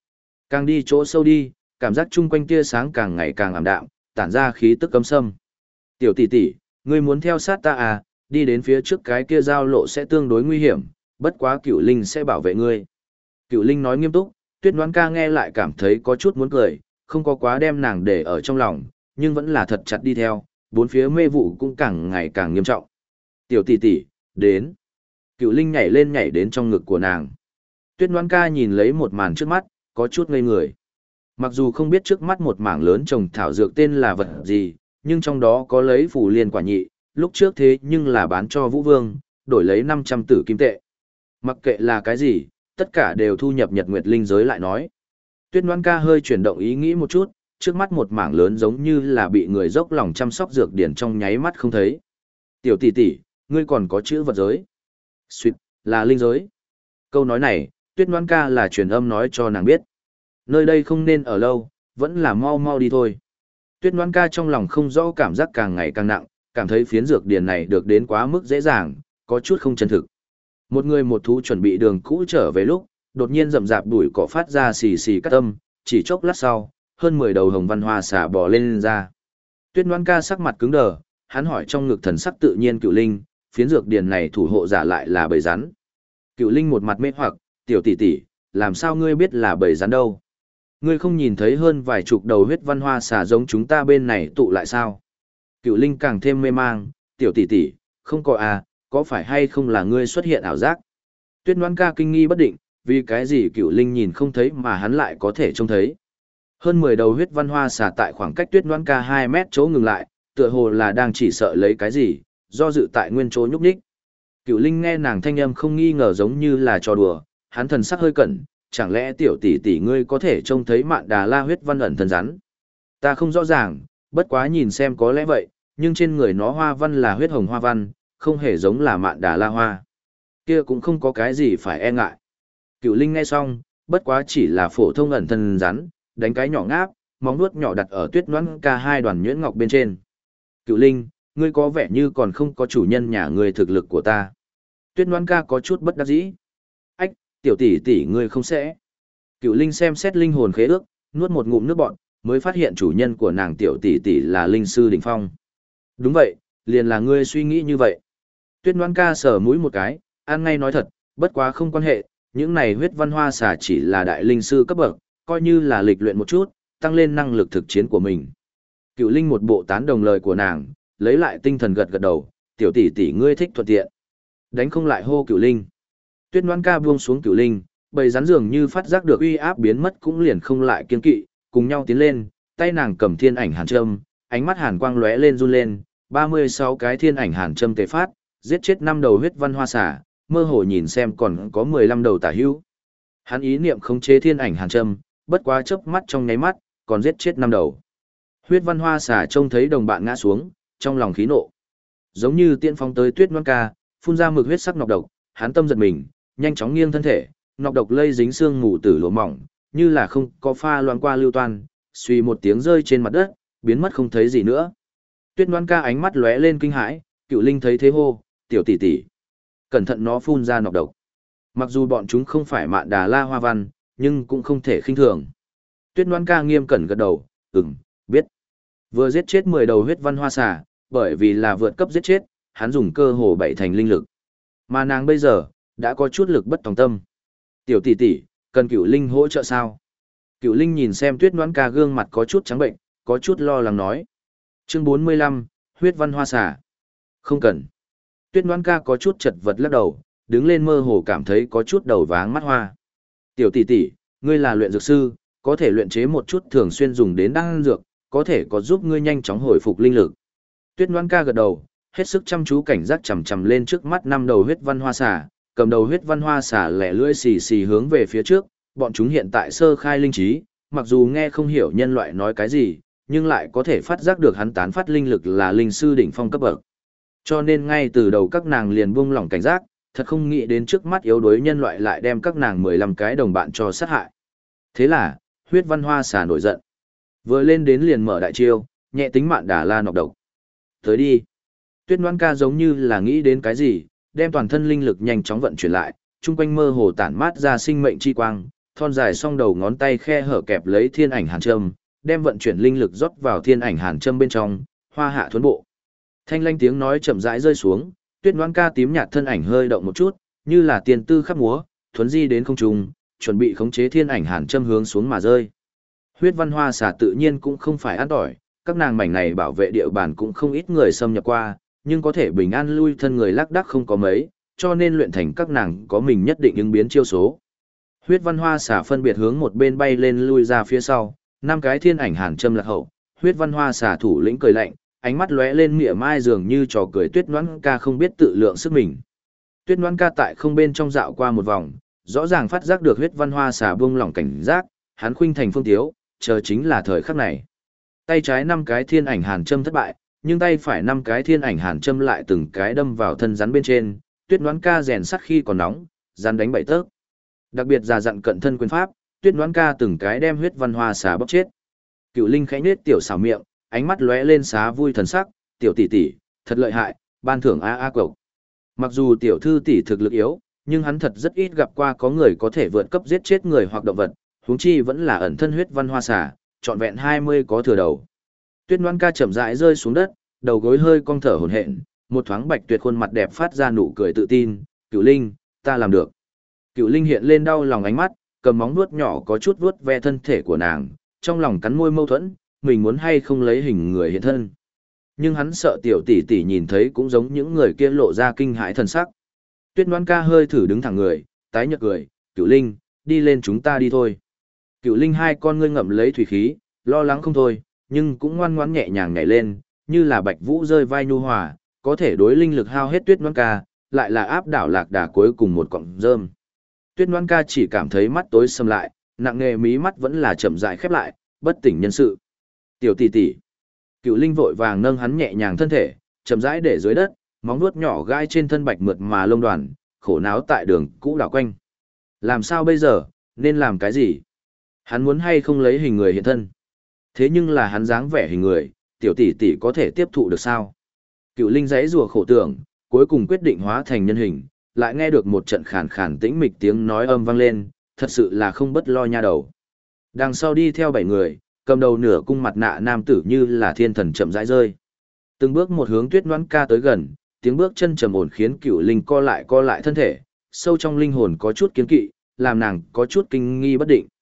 Càng đi chỗ sâu đi, cảm giác chung quanh tia sáng càng ngày càng ảm đạm, tản ra khí tức cấm sâm. Tiểu tỷ tỷ, ngươi muốn theo sát ta à, đi đến phía trước cái kia giao lộ sẽ tương đối nguy hiểm, bất quá Cửu Linh sẽ bảo vệ ngươi. Cửu Linh nói nghiêm túc, Tuyết Đoán Ca nghe lại cảm thấy có chút muốn cười, không có quá đem nàng để ở trong lòng, nhưng vẫn là thật chặt đi theo, bốn phía mê vụ cũng càng ngày càng nghiêm trọng. Tiểu tỷ tỷ, đến. Cửu Linh nhảy lên nhảy đến trong ngực của nàng. Tuyết Đoán Ca nhìn lấy một màn trước mắt, có chút ngây người. Mặc dù không biết trước mắt một mảng lớn trồng thảo dược tên là vật gì, nhưng trong đó có lấy phù liên quả nhị, lúc trước thế nhưng là bán cho Vũ Vương, đổi lấy 500 tử kim tệ. Mặc kệ là cái gì, tất cả đều thu nhập Nhật Nguyệt linh giới lại nói. Tuyết Đoán Ca hơi chuyển động ý nghĩ một chút, trước mắt một mảng lớn giống như là bị người dốc lòng chăm sóc dược điển trong nháy mắt không thấy. Tiểu tỷ tỷ, ngươi còn có chữ vật giới. Xuyệt, là linh giới. Câu nói này, Tuyết Đoán Ca là truyền âm nói cho nàng biết. Nơi đây không nên ở lâu, vẫn là mau mau đi thôi. Tuyết Đoán Ca trong lòng không rõ cảm giác càng ngày càng nặng, cảm thấy phiến dược điển này được đến quá mức dễ dàng, có chút không chân thực. Một người một thú chuẩn bị đường cũ trở về lúc, đột nhiên rậm rạp bụi cỏ phát ra xì xì cắt âm, chỉ chốc lát sau, hơn 10 đầu hồng văn hoa xả bò lên ra. Tuyết Đoán Ca sắc mặt cứng đờ, hắn hỏi trong ngực thần sắc tự nhiên Cửu Linh, phiến dược điển này thủ hộ giả lại là bầy rắn. Cửu Linh một mặt mê hoặc, tiểu tỷ tỷ, làm sao ngươi biết là bầy rắn đâu? Ngươi không nhìn thấy hơn vài chục đầu huyết văn hoa xà giống chúng ta bên này tụ lại sao? Cửu Linh càng thêm mê mang, tiểu tỷ tỷ, không có à, có phải hay không là ngươi xuất hiện ảo giác? Tuyết Đoán Ca kinh nghi bất định, vì cái gì Cửu Linh nhìn không thấy mà hắn lại có thể trông thấy. Hơn 10 đầu huyết văn hoa xà tại khoảng cách Tuyết Đoán Ca 2 mét chỗ ngừng lại, tựa hồ là đang chỉ sợ lấy cái gì, do dự tại nguyên chỗ nhúc nhích. Cửu Linh nghe nàng thanh âm không nghi ngờ giống như là trò đùa, hắn thần sắc hơi cẩn, chẳng lẽ tiểu tỷ tỷ ngươi có thể trông thấy Mạn Đà La huyết văn ẩn thân rắn? Ta không rõ ràng, bất quá nhìn xem có lẽ vậy, nhưng trên người nó hoa văn là huyết hồng hoa văn, không hề giống là Mạn Đà La hoa. Kia cũng không có cái gì phải e ngại. Cửu Linh nghe xong, bất quá chỉ là phổ thông ẩn thân rắn, đánh cái nhỏ ngáp, móng vuốt nhỏ đặt ở Tuyết Đoán Ca 2 đoàn nhuyễn ngọc bên trên. Cửu Linh, ngươi có vẻ như còn không có chủ nhân nhà ngươi thực lực của ta. Tuyết Đoán Ca có chút bất đắc dĩ. Ách, tiểu tỷ tỷ ngươi không sẽ. Cửu Linh xem xét linh hồn khế ước, nuốt một ngụm nước bọt, mới phát hiện chủ nhân của nàng tiểu tỷ tỷ là linh sư đỉnh phong. Đúng vậy, liền là ngươi suy nghĩ như vậy. Tuyết Đoán Ca sờ mũi một cái, ăn ngay nói thật, bất quá không quan hệ, những này huyết văn hoa xà chỉ là đại linh sư cấp bậc, coi như là lịch luyện một chút, tăng lên năng lực thực chiến của mình. Cửu Linh một bộ tán đồng lời của nàng, lấy lại tinh thần gật gật đầu, tiểu tỷ tỷ ngươi thích thuận tiện. Đánh không lại hô Cửu Linh. Tuyết Đoán Ca buông xuống Cửu Linh, bầy rắn dường như phát giác được uy áp biến mất cũng liền không lại kiên kỵ, cùng nhau tiến lên, tay nàng cầm thiên ảnh hàn châm, ánh mắt hàn quang lóe lên run lên, 36 cái thiên ảnh hàn châm tề phát, giết chết 5 đầu huyết văn hoa xà, mơ hồ nhìn xem còn có 15 đầu tả hữu. Hắn ý niệm khống chế thiên ảnh hàn châm, bất quá chớp mắt trong nháy mắt, còn giết chết 5 đầu. Huyết văn hoa xà trông thấy đồng bạn ngã xuống, trong lòng khí nộ. Giống như tiên phong tới Tuyết Đoán Ca, phun ra mực huyết sắc nọc độc, hắn tâm giật mình, nhanh chóng nghiêng thân thể, nọc độc lây dính xương mù tử lỗ mỏng, như là không có pha loãng qua lưu toan, suy một tiếng rơi trên mặt đất, biến mất không thấy gì nữa. Tuyết Đoán Ca ánh mắt lóe lên kinh hãi, Cửu Linh thấy thế hô, tiểu tỷ tỷ, cẩn thận nó phun ra nọc độc. Mặc dù bọn chúng không phải Mạn Đà La hoa văn, nhưng cũng không thể khinh thường. Tuyết Đoán Ca nghiêm cẩn gật đầu, biết. Vừa giết chết 10 đầu huyết văn hoa xà, bởi vì là vượt cấp giết chết, hắn dùng cơ hồ bảy thành linh lực. Mà nàng bây giờ, đã có chút lực bất tòng tâm. Tiểu tỷ tỷ, cần Cửu Linh hỗ trợ sao? Cửu Linh nhìn xem Tuyết Đoán Ca gương mặt có chút trắng bệnh, có chút lo lắng nói. Chương 45, huyết văn hoa xà. Không cần. Tuyết Đoán Ca có chút chật vật lắc đầu, đứng lên mơ hồ cảm thấy có chút đầu váng mắt hoa. Tiểu tỷ tỷ, ngươi là luyện dược sư, có thể luyện chế một chút thường xuyên dùng đến đan dược, có thể có giúp ngươi nhanh chóng hồi phục linh lực. Tuyết Đoán Ca gật đầu, hết sức chăm chú cảnh giác chằm chằm lên trước mắt 5 đầu huyết văn hoa xà, cầm đầu huyết văn hoa xà lẻ lưỡi xì xì hướng về phía trước, bọn chúng hiện tại sơ khai linh trí, mặc dù nghe không hiểu nhân loại nói cái gì, nhưng lại có thể phát giác được hắn tán phát linh lực là linh sư đỉnh phong cấp bậc. Cho nên ngay từ đầu các nàng liền buông lỏng cảnh giác, thật không nghĩ đến trước mắt yếu đuối nhân loại lại đem các nàng 15 cái đồng bạn cho sát hại. Thế là, huyết văn hoa xà nổi giận. Vừa lên đến liền mở đại chiêu, nhẹ tính Mạn Đà La nọc độc. Tới đi. Tuyết Đoán Ca giống như là nghĩ đến cái gì, đem toàn thân linh lực nhanh chóng vận chuyển lại, chung quanh mơ hồ tản mát ra sinh mệnh chi quang, thon dài song đầu ngón tay khe hở kẹp lấy thiên ảnh hàn châm, đem vận chuyển linh lực rót vào thiên ảnh hàn châm bên trong, hoa hạ thuấn bộ. Thanh lanh tiếng nói chậm rãi rơi xuống, Tuyết Ngoãn Ca tím nhạt thân ảnh hơi động một chút, như là tiền tư khắp múa, thuấn di đến không trung, chuẩn bị khống chế thiên ảnh hàn châm hướng xuống mà rơi. Huyết văn hoa xà tự nhiên cũng không phải ăn tỏi, các nàng mảnh này bảo vệ địa bàn cũng không ít người xâm nhập qua, nhưng có thể bình an lui thân người lác đác không có mấy, cho nên luyện thành các nàng có mình nhất định ứng biến chiêu số. Huyết văn hoa xà phân biệt hướng một bên bay lên lui ra phía sau, năm cái thiên ảnh hàn châm lạc hậu, huyết văn hoa xà thủ lĩnh cười lạnh, ánh mắt lóe lên mỉa mai dường như trò cười. Tuyết Ngoãn Ca không biết tự lượng sức mình. Tuyết Ngoãn Ca tại không bên trong dạo qua một vòng, rõ ràng phát giác được huyết văn hoa xà buông lỏng cảnh giác, hắn khuynh thành phương tiếu, chờ chính là thời khắc này. Tay trái năm cái thiên ảnh hàn châm thất bại, nhưng tay phải năm cái thiên ảnh hàn châm lại từng cái đâm vào thân rắn bên trên. Tuyết Ngoãn Ca rèn sắt khi còn nóng, rắn đánh bậy tớc. Đặc biệt già dặn cận thân quyền pháp, Tuyết Ngoãn Ca từng cái đem huyết văn hoa xà bóc chết. Cựu Linh khẽ nhếch tiểu xảo miệng, ánh mắt lóe lên xá vui thần sắc, tiểu tỷ tỷ, thật lợi hại, ban thưởng a cộc. Mặc dù tiểu thư tỷ thực lực yếu, nhưng hắn thật rất ít gặp qua có người có thể vượt cấp giết chết người hoặc động vật, huống chi vẫn là ẩn thân huyết văn hoa xà, trọn vẹn 20 có thừa đầu. Tuyết Ngoãn Ca chậm rãi rơi xuống đất, đầu gối hơi cong thở hổn hển, một thoáng bạch tuyệt khuôn mặt đẹp phát ra nụ cười tự tin, "Cựu Linh, ta làm được." Cựu Linh hiện lên đau lòng ánh mắt, cầm móng vuốt nhỏ có chút vuốt ve thân thể của nàng, trong lòng cắn môi mâu thuẫn, mình muốn hay không lấy hình người hiện thân. Nhưng hắn sợ tiểu tỷ tỷ nhìn thấy cũng giống những người kia lộ ra kinh hãi thần sắc. Tuyết Ngoãn Ca hơi thử đứng thẳng người, tái nhợt cười, "Cựu Linh, đi lên chúng ta đi thôi." Cựu Linh hai con ngươi ngậm lấy thủy khí, lo lắng không thôi, nhưng cũng ngoan ngoãn nhẹ nhàng nhảy lên, như là bạch vũ rơi vai nhu hòa, có thể đối linh lực hao hết Tuyết Ngoãn Ca, lại là áp đảo lạc đà cuối cùng một cọng rơm. Tuyết Ngoãn Ca chỉ cảm thấy mắt tối sầm lại, nặng nề mí mắt vẫn là chậm rãi khép lại, bất tỉnh nhân sự. "Tiểu tỷ tỷ." Cựu Linh vội vàng nâng hắn nhẹ nhàng thân thể, chậm rãi để dưới đất, móng vuốt nhỏ gai trên thân bạch mượt mà lông đoàn, khổ náo tại đường cũ đảo quanh. Làm sao bây giờ, nên làm cái gì? Hắn muốn hay không lấy hình người hiện thân? Thế nhưng là hắn dáng vẻ hình người, tiểu tỷ tỷ có thể tiếp thụ được sao? Cựu Linh giãy giụa khổ tưởng, cuối cùng quyết định hóa thành nhân hình, lại nghe được một trận khàn khàn tĩnh mịch tiếng nói âm vang lên, thật sự là không bất lo nha đầu. Đằng sau đi theo 7 người, cầm đầu nửa cung mặt nạ nam tử như là thiên thần chậm rãi rơi. Từng bước một hướng Tuyết Ngoãn Ca tới gần, tiếng bước chân trầm ổn khiến Cựu Linh co lại thân thể, sâu trong linh hồn có chút kiêng kỵ, làm nàng có chút kinh nghi bất định.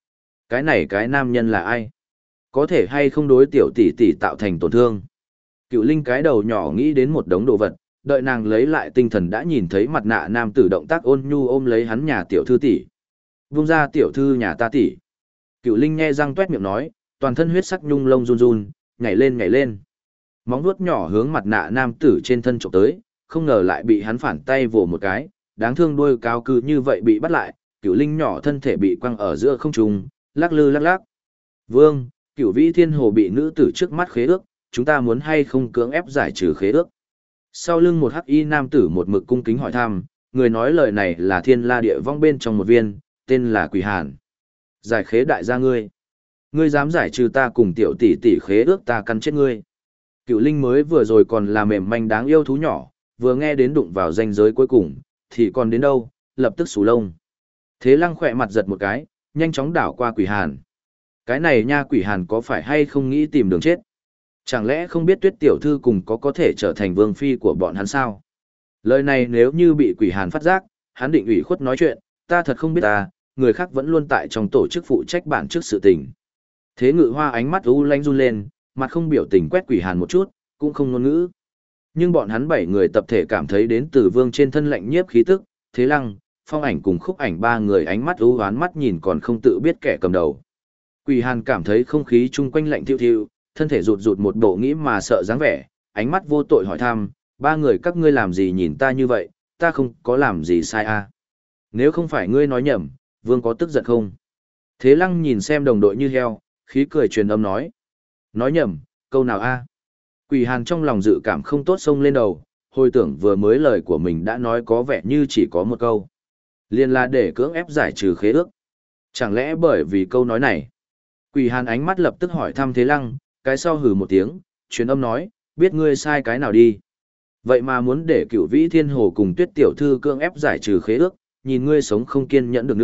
Cái nam nhân là ai? Có thể hay không đối tiểu tỷ tỷ tạo thành tổn thương? Cựu Linh cái đầu nhỏ nghĩ đến một đống đồ vật, đợi nàng lấy lại tinh thần đã nhìn thấy mặt nạ nam tử động tác ôn nhu ôm lấy hắn nhà tiểu thư tỷ. "Vung ra tiểu thư nhà ta tỷ." Cựu Linh nhe răng toét miệng nói, toàn thân huyết sắc nhung lông run run, nhảy lên. Móng vuốt nhỏ hướng mặt nạ nam tử trên thân chụp tới, không ngờ lại bị hắn phản tay vồ một cái, đáng thương đuôi cao cứ như vậy bị bắt lại, Cựu Linh nhỏ thân thể bị quăng ở giữa không trung, lắc lư lắc lắc. "Vương, Cựu Vĩ Thiên Hồ bị nữ tử trước mắt khế ước, chúng ta muốn hay không cưỡng ép giải trừ khế ước?" Sau lưng một hắc y nam tử một mực cung kính hỏi thăm, người nói lời này là Thiên La Địa Vong bên trong một viên, tên là Quỷ Hàn. "Giải khế đại gia ngươi. Ngươi dám giải trừ ta cùng tiểu tỷ tỷ khế ước, ta cắn chết ngươi." Cựu Linh mới vừa rồi còn là mềm manh đáng yêu thú nhỏ, vừa nghe đến đụng vào ranh giới cuối cùng, thì còn đến đâu, lập tức xù lông. Thế Lăng khỏe mặt giật một cái, nhanh chóng đảo qua Quỷ Hàn. Cái này nha, Quỷ Hàn có phải hay không nghĩ tìm đường chết? Chẳng lẽ không biết Tuyết tiểu thư cùng có thể trở thành vương phi của bọn hắn sao? Lời này nếu như bị Quỷ Hàn phát giác, hắn định ủy khuất nói chuyện, "Ta thật không biết ta, người khác vẫn luôn tại trong tổ chức phụ trách bản trước sự tình." Thế Ngự Hoa ánh mắt u lanh run lên, mặt không biểu tình quét Quỷ Hàn một chút, cũng không ngôn ngữ. Nhưng bọn hắn 7 người tập thể cảm thấy đến từ vương trên thân lạnh nhiếp khí tức, Thế Lăng, Phong Ảnh cùng Khúc Ảnh 3 người ánh mắt u hoán mắt nhìn còn không tự biết kẻ cầm đầu. Quỷ Hàn cảm thấy không khí chung quanh lạnh thiêu thiêu, thân thể rụt rụt một bộ nghĩ mà sợ dáng vẻ, ánh mắt vô tội hỏi thăm, "Ba người các ngươi làm gì nhìn ta như vậy, ta không có làm gì sai à? Nếu không phải ngươi nói nhầm, vương có tức giận không?" Thế Lăng nhìn xem đồng đội như heo, khí cười truyền âm nói, "Nói nhầm, câu nào a?" Quỷ Hàn trong lòng dự cảm không tốt xông lên đầu, hồi tưởng vừa mới lời của mình đã nói có vẻ như chỉ có một câu. Liên là để cưỡng ép giải trừ khế ước. Chẳng lẽ bởi vì câu nói này? Quỷ Hàn ánh mắt lập tức hỏi thăm Thế Lăng, cái sau hừ một tiếng, truyền âm nói, "Biết ngươi sai cái nào đi. Vậy mà muốn để Cựu Vĩ Thiên Hồ cùng Tuyết tiểu thư cưỡng ép giải trừ khế ước, nhìn ngươi sống không kiên nhẫn được nữa,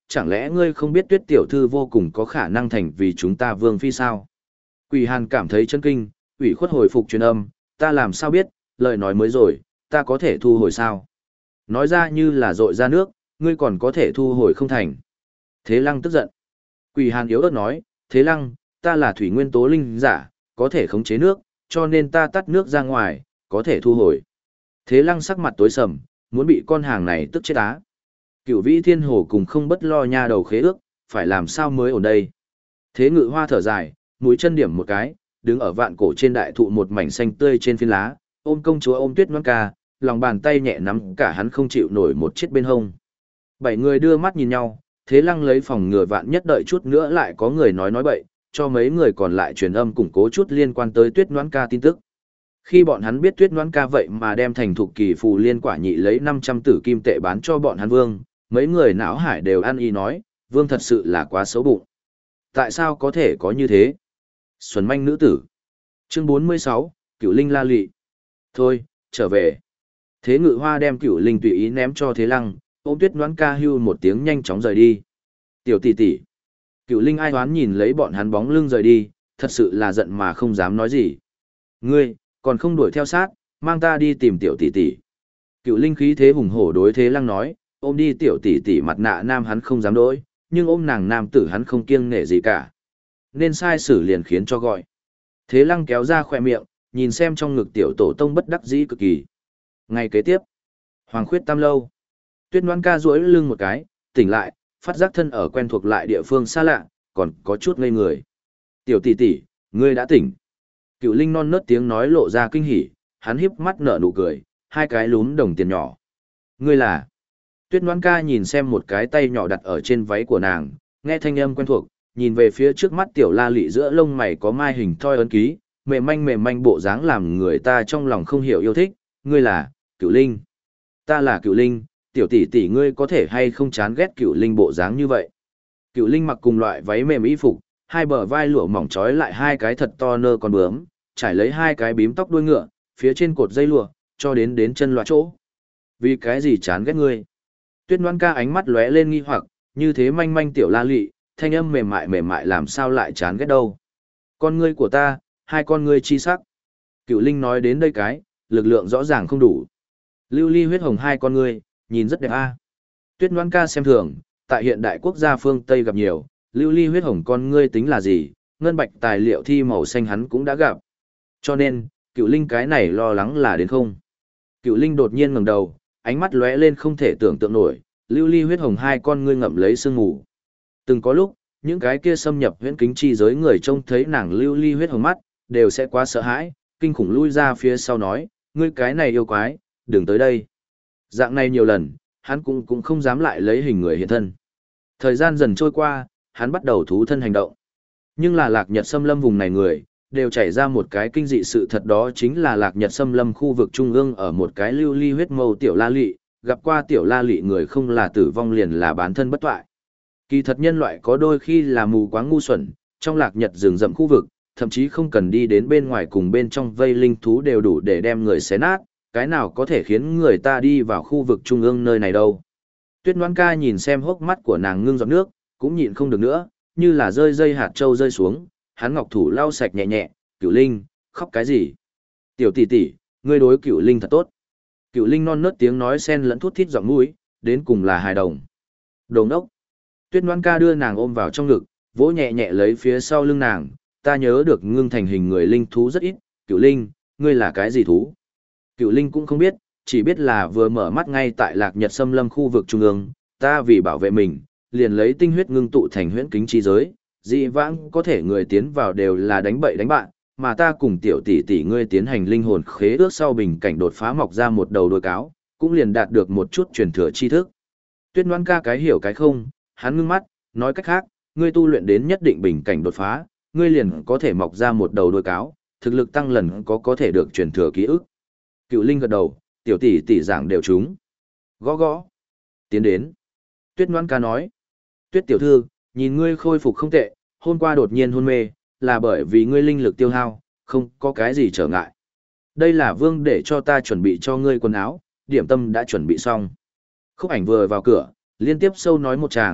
chẳng lẽ ngươi không biết Tuyết tiểu thư vô cùng có khả năng thành vì chúng ta vương phi sao? Quỷ Hàn cảm thấy chân kinh, ủy khuất hồi phục truyền âm, ta làm sao biết, lời nói mới rồi, ta có thể thu hồi sao? Nói ra như là dội ra nước, ngươi còn có thể thu hồi không thành. Thế Lăng tức giận. Quỷ Hàn yếu ớt nói, Thế Lăng, ta là thủy nguyên tố linh giả, có thể khống chế nước, cho nên ta tắt nước ra ngoài, có thể thu hồi. Thế Lăng sắc mặt tối sầm, muốn bị con hàng này tức chết á. Cửu Vĩ Thiên Hồ cùng không bất lo nha đầu khế ước, phải làm sao mới ổn đây. Thế Ngự Hoa thở dài, mũi chân điểm một cái, đứng ở vạn cổ trên đại thụ một mảnh xanh tươi trên phiến lá, ôm công chúa ôm Tuyết Ngoan Ca, lòng bàn tay nhẹ nắm cả hắn không chịu nổi một chiếc bên hông. Bảy người đưa mắt nhìn nhau, Thế Lăng lấy phòng ngừa vạn nhất đợi chút nữa lại có người nói bậy, cho mấy người còn lại truyền âm củng cố chút liên quan tới Tuyết Ngoan Ca tin tức. Khi bọn hắn biết Tuyết Ngoan Ca vậy mà đem thành thục kỳ phù liên quả nhị lấy 500 tử kim tệ bán cho bọn hắn vương, mấy người não hải đều ăn ý nói, vương thật sự là quá xấu bụng. Tại sao có thể có như thế? Xuân manh nữ tử. Chương 46, Cửu Linh La Lị. Thôi, trở về. Thế Ngự Hoa đem Cửu Linh tùy ý ném cho Thế Lăng, ôm Tuyết Ngoãn Ca hưu một tiếng nhanh chóng rời đi. Tiểu tỷ tỷ. Cửu Linh ai hoán nhìn lấy bọn hắn bóng lưng rời đi, thật sự là giận mà không dám nói gì. Ngươi, còn không đuổi theo sát, mang ta đi tìm tiểu tỷ tỷ. Cửu Linh khí thế hùng hổ đối Thế Lăng nói, ôm đi tiểu tỷ tỷ mặt nạ nam hắn không dám đối, nhưng ôm nàng nam tử hắn không kiêng nể gì cả. Nên sai xử liền khiến cho gọi. Thế Lăng kéo ra khỏe miệng, nhìn xem trong ngực tiểu tổ tông bất đắc dĩ cực kỳ. Ngày kế tiếp, Hoàng Khuyết Tam Lâu. Tuyết Ngoãn Ca duỗi lưng một cái, tỉnh lại, phát giác thân ở quen thuộc lại địa phương xa lạ, còn có chút ngây người. Tiểu tỷ tỷ, ngươi đã tỉnh. Cửu Linh non nớt tiếng nói lộ ra kinh hỉ, hắn híp mắt nở nụ cười, hai cái lúm đồng tiền nhỏ. Ngươi là? Tuyết Ngoãn Ca nhìn xem một cái tay nhỏ đặt ở trên váy của nàng, nghe thanh âm quen thuộc, nhìn về phía trước mắt tiểu La Lị giữa lông mày có mai hình thoi ấn ký, mềm manh bộ dáng làm người ta trong lòng không hiểu yêu thích. Ngươi là Cửu Linh? Ta là Cửu Linh, tiểu tỷ tỷ ngươi có thể hay không chán ghét Cửu Linh bộ dáng như vậy? Cửu Linh mặc cùng loại váy mềm y phục, hai bờ vai lụa mỏng trói lại hai cái thật to nơ con bướm, trải lấy hai cái bím tóc đuôi ngựa, phía trên cột dây lụa, cho đến chân loa chỗ. Vì cái gì chán ghét ngươi? Tuyết Ngoãn Ca ánh mắt lóe lên nghi hoặc, như thế manh tiểu La Lị, thanh âm mềm mại làm sao lại chán ghét đâu? Con ngươi của ta, hai con ngươi chi sắc. Cửu Linh nói đến đây cái, lực lượng rõ ràng không đủ. Lưu ly huyết hồng hai con ngươi, nhìn rất đẹp a. Tuyết Ngoãn Ca xem thường, tại hiện đại quốc gia phương Tây gặp nhiều, lưu ly huyết hồng con ngươi tính là gì, ngân bạch tài liệu thi màu xanh hắn cũng đã gặp. Cho nên, Cửu Linh cái này lo lắng là đến không. Cửu Linh đột nhiên ngẩng đầu, ánh mắt lóe lên không thể tưởng tượng nổi, lưu ly huyết hồng hai con ngươi ngậm lấy sương mù. Từng có lúc, những cái kia xâm nhập huyễn kính chi giới người trông thấy nàng lưu ly huyết hồng mắt, đều sẽ quá sợ hãi, kinh khủng lui ra phía sau nói, ngươi cái này yêu quái, đừng tới đây. Dạng này nhiều lần, hắn cũng không dám lại lấy hình người hiện thân. Thời gian dần trôi qua, hắn bắt đầu thú thân hành động. Nhưng là Lạc Nhật xâm lâm vùng này người, đều chảy ra một cái kinh dị sự thật, đó chính là Lạc Nhật xâm lâm khu vực trung ương ở một cái lưu ly huyết màu tiểu La Lị, gặp qua tiểu La Lị người không là tử vong liền là bán thân bất toại. Kỳ thật nhân loại có đôi khi là mù quáng ngu xuẩn, trong Lạc Nhật rừng rậm khu vực, thậm chí không cần đi đến bên ngoài cùng bên trong vây linh thú đều đủ để đem người xé nát, cái nào có thể khiến người ta đi vào khu vực trung ương nơi này đâu. Tuyết Ngoãn Ca nhìn xem hốc mắt của nàng ngưng giọt nước, cũng nhịn không được nữa, như là rơi dây hạt châu rơi xuống, hắn ngọc thủ lau sạch nhẹ nhẹ, Cửu Linh, khóc cái gì? Tiểu tỷ tỷ, ngươi đối Cửu Linh thật tốt. Cửu Linh non nớt tiếng nói xen lẫn thút thít giọng mũi, đến cùng là hài đồng. Đồ ngốc. Tuyết Ngoãn Ca đưa nàng ôm vào trong ngực, vỗ nhẹ nhẹ lấy phía sau lưng nàng, ta nhớ được ngưng thành hình người linh thú rất ít, Cửu Linh, ngươi là cái gì thú? Cửu Linh cũng không biết, chỉ biết là vừa mở mắt ngay tại Lạc Nhật xâm lâm khu vực trung ương, ta vì bảo vệ mình, liền lấy tinh huyết ngưng tụ thành huyễn kính chi giới, dị vãng có thể người tiến vào đều là đánh bậy đánh bạn, mà ta cùng tiểu tỷ tỷ ngươi tiến hành linh hồn khế ước sau bình cảnh đột phá mọc ra một đầu đuôi cáo, cũng liền đạt được một chút truyền thừa tri thức. Tuyết Ngoãn Ca cái hiểu cái không, hắn ngưng mắt, nói cách khác, ngươi tu luyện đến nhất định bình cảnh đột phá, ngươi liền có thể mọc ra một đầu đuôi cáo, thực lực tăng lần có thể được truyền thừa ký ức. Cửu Linh gật đầu, tiểu tỷ tỷ giảng đều trúng. Gõ gõ. Tiến đến. Tuyết Ngoãn Ca nói. Tuyết tiểu thư, nhìn ngươi khôi phục không tệ, hôm qua đột nhiên hôn mê, là bởi vì ngươi linh lực tiêu hao, không có cái gì trở ngại. Đây là vương để cho ta chuẩn bị cho ngươi quần áo, điểm tâm đã chuẩn bị xong. Khúc Ảnh vừa vào cửa, liên tiếp sâu nói một tràng,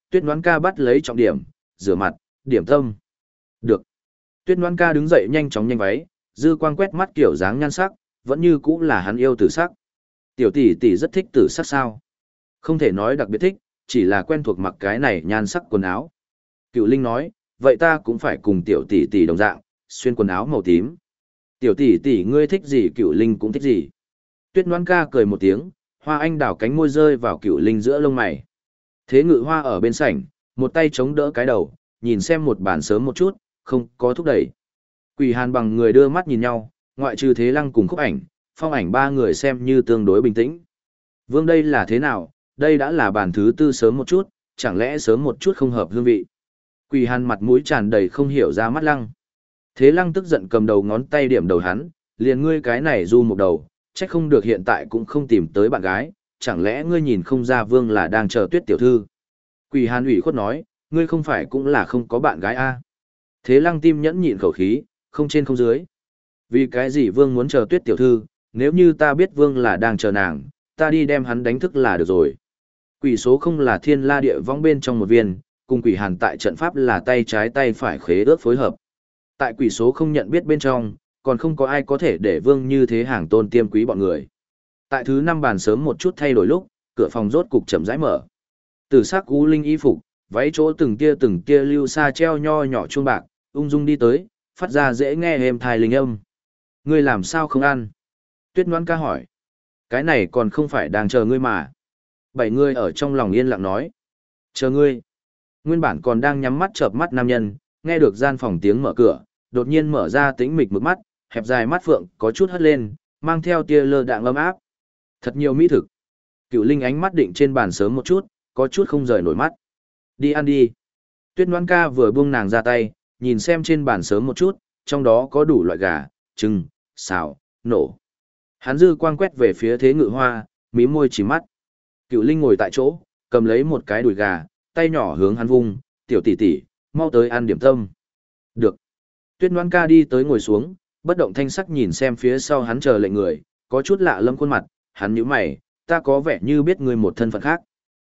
Tuyết Ngoãn Ca bắt lấy trọng điểm, rửa mặt, điểm tâm. Được. Tuyết Ngoãn Ca đứng dậy nhanh chóng nhanh váy, dư quang quét mắt kiểu dáng nhan sắc, vẫn như cũ là hắn yêu tử sắc. Tiểu tỷ tỷ rất thích tử sắc sao? Không thể nói đặc biệt thích, chỉ là quen thuộc mặc cái này nhan sắc quần áo. Cựu Linh nói, vậy ta cũng phải cùng tiểu tỷ tỷ đồng dạng, xuyên quần áo màu tím. Tiểu tỷ tỷ ngươi thích gì Cựu Linh cũng thích gì. Tuyết Ngoãn Ca cười một tiếng, hoa anh đào cánh môi rơi vào Cựu Linh giữa lông mày. Thế Ngự Hoa ở bên sảnh, một tay chống đỡ cái đầu, nhìn xem một bản sớm một chút, không có thúc đẩy. Quỷ Hàn bằng người đưa mắt nhìn nhau, ngoại trừ Thế Lăng cùng Khúc Ảnh, Phong Ảnh ba người xem như tương đối bình tĩnh. Vương đây là thế nào, đây đã là bản thứ tư sớm một chút, chẳng lẽ sớm một chút không hợp hương vị. Quỷ Hàn mặt mũi tràn đầy không hiểu ra mắt Lăng. Thế Lăng tức giận cầm đầu ngón tay điểm đầu hắn, liền ngươi cái này du một đầu, trách không được hiện tại cũng không tìm tới bạn gái, chẳng lẽ ngươi nhìn không ra Vương là đang chờ Tuyết tiểu thư. Quỷ Hàn ủy khuất nói, ngươi không phải cũng là không có bạn gái a? Thế Lăng tim nhẫn nhịn khẩu khí, không trên không dưới. Vì cái gì Vương muốn chờ Tuyết tiểu thư, nếu như ta biết Vương là đang chờ nàng, ta đi đem hắn đánh thức là được rồi. Quỷ số không là thiên la địa vong bên trong một viên, cùng Quỷ Hàn tại trận pháp là tay trái tay phải khế ước phối hợp. Tại quỷ số không nhận biết bên trong, còn không có ai có thể để Vương như thế hàng tôn tiêm quý bọn người. Tại thứ 5 bàn sớm một chút thay đổi lúc, cửa phòng rốt cục chậm rãi mở. Tử sắc u linh y phục, váy chỗ từng tia lưu xa treo nho nhỏ chuông bạc, ung dung đi tới, phát ra dễ nghe êm thai linh âm. Ngươi làm sao không ăn? Tuyết Ngoãn Ca hỏi. Cái này còn không phải đang chờ ngươi mà. 7 người ở trong lòng yên lặng nói. Chờ ngươi. Nguyên bản còn đang nhắm mắt chợp mắt nam nhân, nghe được gian phòng tiếng mở cửa, đột nhiên mở ra tĩnh mịch mực mắt, hẹp dài mắt phượng có chút hất lên, mang theo tia lơ đãng ấm áp. Thật nhiều mỹ thực. Cựu Linh ánh mắt định trên bàn sớm một chút, có chút không rời nổi mắt. Đi ăn đi. Tuyết Ngoãn Ca vừa buông nàng ra tay, nhìn xem trên bàn sớm một chút, trong đó có đủ loại gà, trứng, xào, nổ. Hắn dư quang quét về phía Thế Ngự Hoa, mím môi chỉ mắt. Cựu Linh ngồi tại chỗ, cầm lấy một cái đùi gà, tay nhỏ hướng hắn vung, tiểu tỷ tỷ, mau tới ăn điểm tâm. Được. Tuyết Ngoãn Ca đi tới ngồi xuống, bất động thanh sắc nhìn xem phía sau hắn chờ lệnh người, có chút lạ lẫm khuôn mặt, hắn nhíu mày, ta có vẻ như biết ngươi một thân phận khác.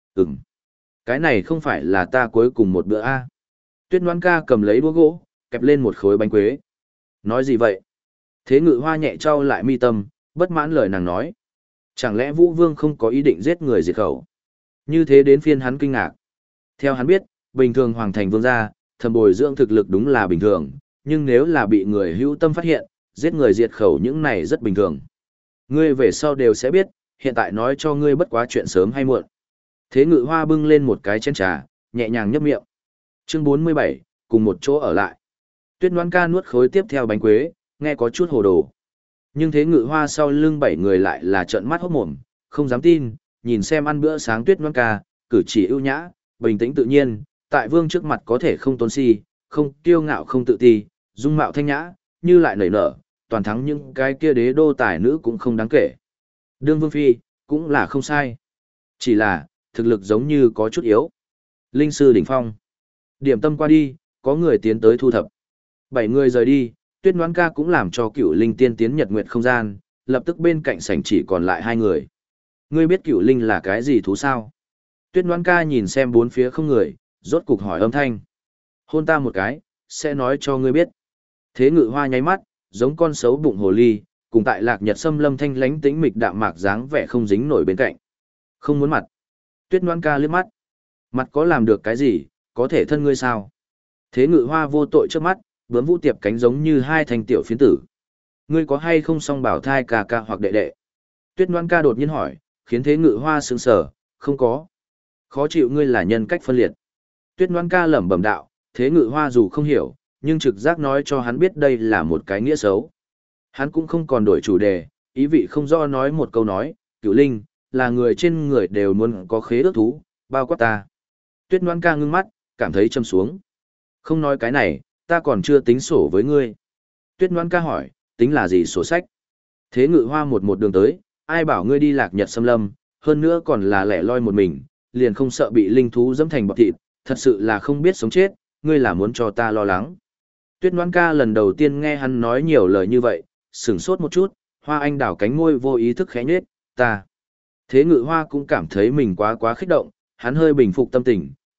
Cái này không phải là ta cuối cùng một bữa a. Tuyết Ngoãn Ca cầm lấy đũa gỗ, kẹp lên một khối bánh quế. Nói gì vậy? Thế Ngự Hoa nhẹ trao lại mi tâm, bất mãn lời nàng nói. Chẳng lẽ Vũ Vương không có ý định giết người diệt khẩu? Như thế đến phiên hắn kinh ngạc. Theo hắn biết, bình thường hoàng thành vương gia, thầm bồi dưỡng thực lực đúng là bình thường, nhưng nếu là bị người hữu tâm phát hiện, giết người diệt khẩu những này rất bình thường. Ngươi về sau đều sẽ biết, hiện tại nói cho ngươi bất quá chuyện sớm hay muộn. Thế Ngự Hoa bưng lên một cái chén trà, nhẹ nhàng nhấp miệng. Chương 47, cùng một chỗ ở lại. Tuyết Ngoãn Ca nuốt khối tiếp theo bánh quế, nghe có chút hồ đồ. Nhưng Thế Ngự Hoa sau lưng 7 người lại là trợn mắt hốt mồm, không dám tin, nhìn xem ăn bữa sáng Tuyết Ngoãn Ca, cử chỉ ưu nhã, bình tĩnh tự nhiên, tại Vương trước mặt có thể không tôn si, không kiêu ngạo không tự ti, dung mạo thanh nhã, như lại nảy nở, toàn thắng những cái kia đế đô tài nữ cũng không đáng kể. Đương Vương phi, cũng là không sai. Chỉ là, thực lực giống như có chút yếu. Linh sư đỉnh phong. Điểm tâm qua đi, có người tiến tới thu thập. 7 người rời đi, Tuyết Ngoãn Ca cũng làm cho Cửu Linh tiên tiến nhật nguyệt không gian, lập tức bên cạnh sảnh chỉ còn lại 2 người. Ngươi biết Cửu Linh là cái gì thú sao? Tuyết Ngoãn Ca nhìn xem bốn phía không người, rốt cục hỏi âm thanh. Hôn ta một cái, sẽ nói cho ngươi biết. Thế Ngự Hoa nháy mắt, giống con sấu bụng hồ ly, cùng tại Lạc Nhật Sâm Lâm thanh lánh tĩnh mịch đạm mạc dáng vẻ không dính nổi bên cạnh. Không muốn mặt. Tuyết Ngoãn Ca liếc mắt. Mặt có làm được cái gì, có thể thân ngươi sao? Thế Ngự Hoa vô tội trước mắt, bướm vũ tiệp cánh giống như 2 thanh tiểu phiến tử. Ngươi có hay không song bảo thai ca ca hoặc đệ đệ? Tuyết Ngoãn Ca đột nhiên hỏi, khiến Thế Ngự Hoa sững sờ, không có. Khó chịu ngươi là nhân cách phân liệt. Tuyết Ngoãn Ca lẩm bẩm đạo, Thế Ngự Hoa dù không hiểu, nhưng trực giác nói cho hắn biết đây là một cái nghĩa xấu. Hắn cũng không còn đổi chủ đề, ý vị không rõ nói một câu nói, Cửu Linh, là người trên người đều muốn có khế ước thú, bao quát ta. Tuyết Ngoãn Ca ngưng mắt, cảm thấy châm xuống. Không nói cái này, ta còn chưa tính sổ với ngươi. Tuyết Ngoãn Ca hỏi, tính là gì sổ sách? Thế Ngự Hoa một đường tới, ai bảo ngươi đi Lạc Nhật Sâm Lâm, hơn nữa còn là lẻ loi một mình, liền không sợ bị linh thú dẫm thành bọt thịt, thật sự là không biết sống chết, ngươi là muốn cho ta lo lắng. Tuyết Ngoãn Ca lần đầu tiên nghe hắn nói nhiều lời như vậy, sửng sốt một chút, Hoa Anh đảo cánh môi vô ý thức khẽ nhếch, ta. Thế Ngự Hoa cũng cảm thấy mình quá khích động, hắn hơi bình phục tâm tình,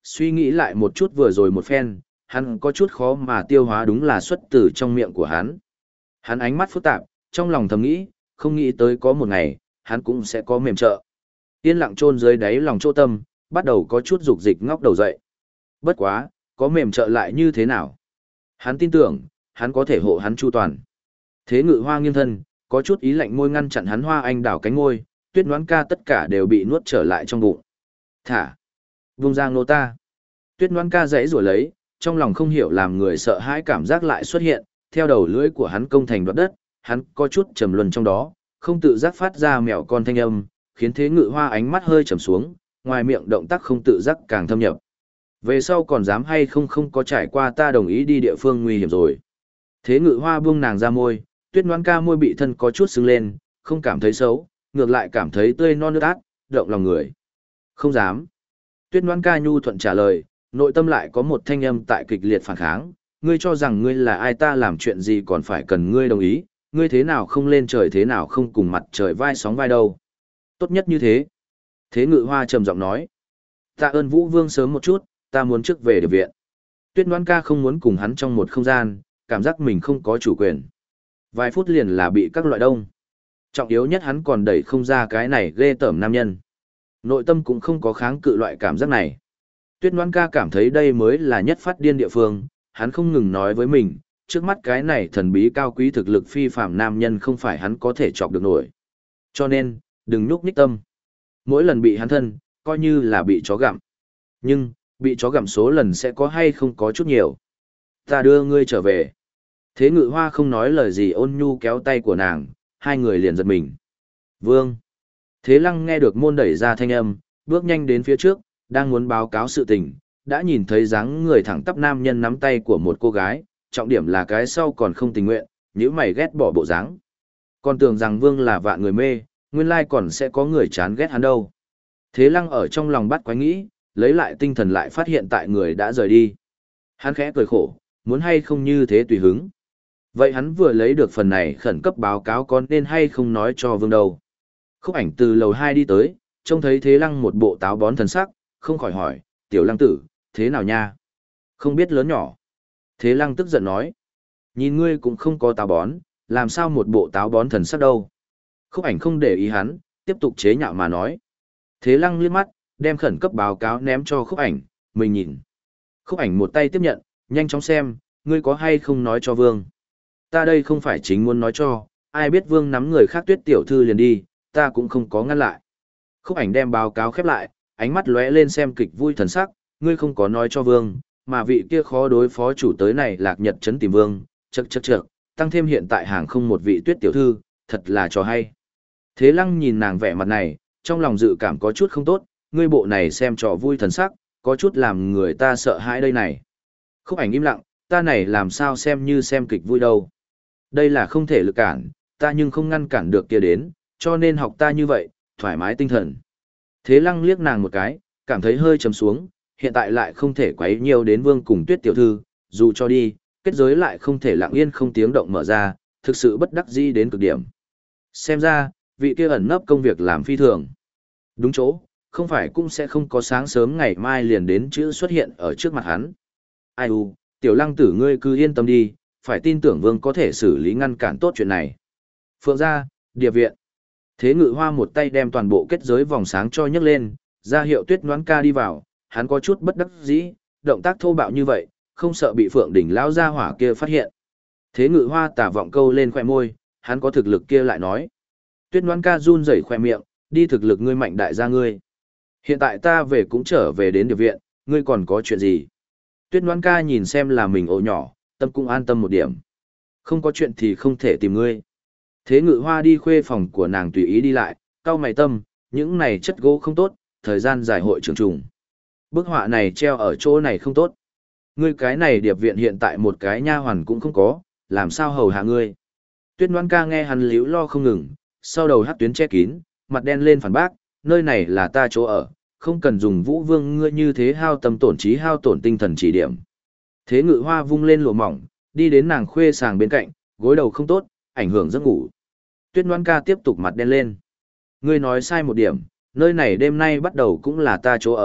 Suy nghĩ lại một chút vừa rồi một phen, hắn có chút khó mà tiêu hóa đúng là xuất từ trong miệng của hắn. Hắn ánh mắt phức tạp, trong lòng thầm nghĩ, không nghĩ tới có một ngày, hắn cũng sẽ có mềm trợ. Yên lặng chôn dưới đáy lòng chỗ tâm, bắt đầu có chút dục dịch ngóc đầu dậy. Bất quá, có mềm trợ lại như thế nào? Hắn tin tưởng, hắn có thể hộ hắn chu toàn. Thế Ngự Hoa nghiêng thân, có chút ý lạnh môi ngăn chặn hắn hoa anh đảo cánh môi, Tuyết Noãn Ca tất cả đều bị nuốt trở lại trong bụng. Thả! Vung ra nô ta! Tuyết Noãn Ca giãy giụa lấy, trong lòng không hiểu làm người sợ hãi cảm giác lại xuất hiện, theo đầu lưỡi của hắn công thành đoạt đất, hắn có chút trầm luân trong đó, không tự giác phát ra mèo con thanh âm, khiến Thế Ngự Hoa ánh mắt hơi trầm xuống, ngoài miệng động tác không tự giác càng thâm nhập. Về sau còn dám hay không có trải qua ta đồng ý đi địa phương nguy hiểm rồi. Thế Ngự Hoa buông nàng ra môi, Tuyết Noãn Ca môi bị thân có chút sưng lên, không cảm thấy xấu, ngược lại cảm thấy tươi non nước át, động lòng người. Không dám. Tuyết Noãn Ca nhu thuận trả lời, nội tâm lại có một thanh âm tại kịch liệt phản kháng, ngươi cho rằng ngươi là ai, ta làm chuyện gì còn phải cần ngươi đồng ý, ngươi thế nào không lên trời thế nào không cùng mặt trời vai sóng vai đâu. Tốt nhất như thế. Thế Ngự Hoa trầm giọng nói, tạ ơn Vũ Vương sớm một chút, ta muốn trước về điệp viện. Tuyết Noãn Ca không muốn cùng hắn trong một không gian, cảm giác mình không có chủ quyền. Vài phút liền là bị các loại đông. Trọng yếu nhất hắn còn đẩy không ra cái này ghê tởm nam nhân. Nội tâm cũng không có kháng cự loại cảm giác này. Tuyết Noãn Ca cảm thấy đây mới là nhất phát điên địa phương, hắn không ngừng nói với mình, trước mắt cái này thần bí cao quý thực lực phi phàm nam nhân không phải hắn có thể chọc được nổi. Cho nên, đừng nhúc nhích tâm. Mỗi lần bị hắn thân, coi như là bị chó gặm. Nhưng, bị chó gặm số lần sẽ có hay không có chút nhiều. Ta đưa ngươi trở về. Thế Ngự Hoa không nói lời gì ôn nhu kéo tay của nàng, hai người liền giật mình. Vương. Thế Lăng nghe được môn đẩy ra thanh âm, bước nhanh đến phía trước, đang muốn báo cáo sự tình, đã nhìn thấy dáng người thẳng tắp nam nhân nắm tay của một cô gái, trọng điểm là cái sau còn không tình nguyện, nhíu mày ghét bỏ bộ dáng. Còn tưởng rằng Vương là vạn người mê, nguyên lai còn sẽ có người chán ghét hắn đâu. Thế Lăng ở trong lòng bắt quái nghĩ, lấy lại tinh thần lại phát hiện tại người đã rời đi. Hắn khẽ cười khổ, muốn hay không như thế tùy hứng. Vậy hắn vừa lấy được phần này khẩn cấp báo cáo có nên hay không nói cho Vương đâu. Khúc Ảnh từ lầu 2 đi tới, trông thấy Thế Lăng một bộ táo bón thần sắc, không khỏi hỏi, tiểu Lăng tử, thế nào nha? Không biết lớn nhỏ. Thế Lăng tức giận nói, nhìn ngươi cũng không có táo bón, làm sao một bộ táo bón thần sắc đâu. Khúc Ảnh không để ý hắn, tiếp tục chế nhạo mà nói. Thế Lăng liếc mắt, đem khẩn cấp báo cáo ném cho Khúc Ảnh, mình nhìn. Khúc Ảnh một tay tiếp nhận, nhanh chóng xem, ngươi có hay không nói cho Vương. Ta đây không phải chính muốn nói cho, ai biết Vương nắm người khác Tuyết tiểu thư liền đi, ta cũng không có ngăn lại. Khúc Ảnh đem báo cáo khép lại, ánh mắt lóe lên xem kịch vui thần sắc, ngươi không có nói cho Vương, mà vị kia khó đối phó chủ tới này Lạc Nhật trấn tìm Vương, chậc, tăng thêm hiện tại hàng không một vị Tuyết tiểu thư, thật là trò hay. Thế Lăng nhìn nàng vẻ mặt này, trong lòng dự cảm có chút không tốt, ngươi bộ này xem trò vui thần sắc, có chút làm người ta sợ hãi đây này. Khúc Ảnh im lặng, ta này làm sao xem như xem kịch vui đâu. Đây là không thể lực cản, ta nhưng không ngăn cản được kia đến, cho nên học ta như vậy, thoải mái tinh thần. Thế Lăng liếc nàng một cái, cảm thấy hơi trầm xuống, hiện tại lại không thể quấy nhiều đến Vương cùng Tuyết tiểu thư, dù cho đi, kết giới lại không thể lặng yên không tiếng động mở ra, thực sự bất đắc dĩ đến cực điểm. Xem ra, vị kia ẩn nấp công việc làm phi thường. Đúng chỗ, không phải cũng sẽ không có sáng sớm ngày mai liền đến chữ xuất hiện ở trước mặt hắn. Ai u, tiểu Lăng tử ngươi cứ yên tâm đi, phải tin tưởng Vương có thể xử lý ngăn cản tốt chuyện này. Phượng gia, địa viện. Thế Ngự Hoa một tay đem toàn bộ kết giới vòng sáng cho nhấc lên, ra hiệu Tuyết Noãn Ca đi vào, hắn có chút bất đắc dĩ, động tác thô bạo như vậy, không sợ bị Phượng đỉnh lão gia hỏa kia phát hiện. Thế Ngự Hoa tà vọng câu lên khóe môi, hắn có thực lực kia lại nói. Tuyết Noãn Ca run rẩy khóe miệng, đi thực lực ngươi mạnh đại gia ngươi. Hiện tại ta về cũng trở về đến địa viện, ngươi còn có chuyện gì? Tuyết Noãn Ca nhìn xem là mình ổ nhỏ, tâm cũng an tâm một điểm. Không có chuyện thì không thể tìm ngươi. Thế Ngự Hoa đi khuê phòng của nàng tùy ý đi lại, cau mày tâm, những này chất gỗ không tốt, thời gian dài hội trưởng trùng. Bức họa này treo ở chỗ này không tốt. Ngươi cái này điệp viện hiện tại một cái nha hoàn cũng không có, làm sao hầu hạ ngươi. Tuyết Noãn Ca nghe hắn líu lo không ngừng, sau đầu hắc tuyến che kín, mặt đen lên phản bác, nơi này là ta chỗ ở, không cần dùng Vũ Vương ngươi như thế hao tâm tổn trí hao tổn tinh thần chỉ điểm. Thế Ngự Hoa vung lên lụa mỏng, đi đến nàng khuê sàng bên cạnh, gối đầu không tốt, ảnh hưởng giấc ngủ. Tuyết Noãn Ca tiếp tục mặt đen lên. Ngươi nói sai một điểm, nơi này đêm nay bắt đầu cũng là ta chỗ ở,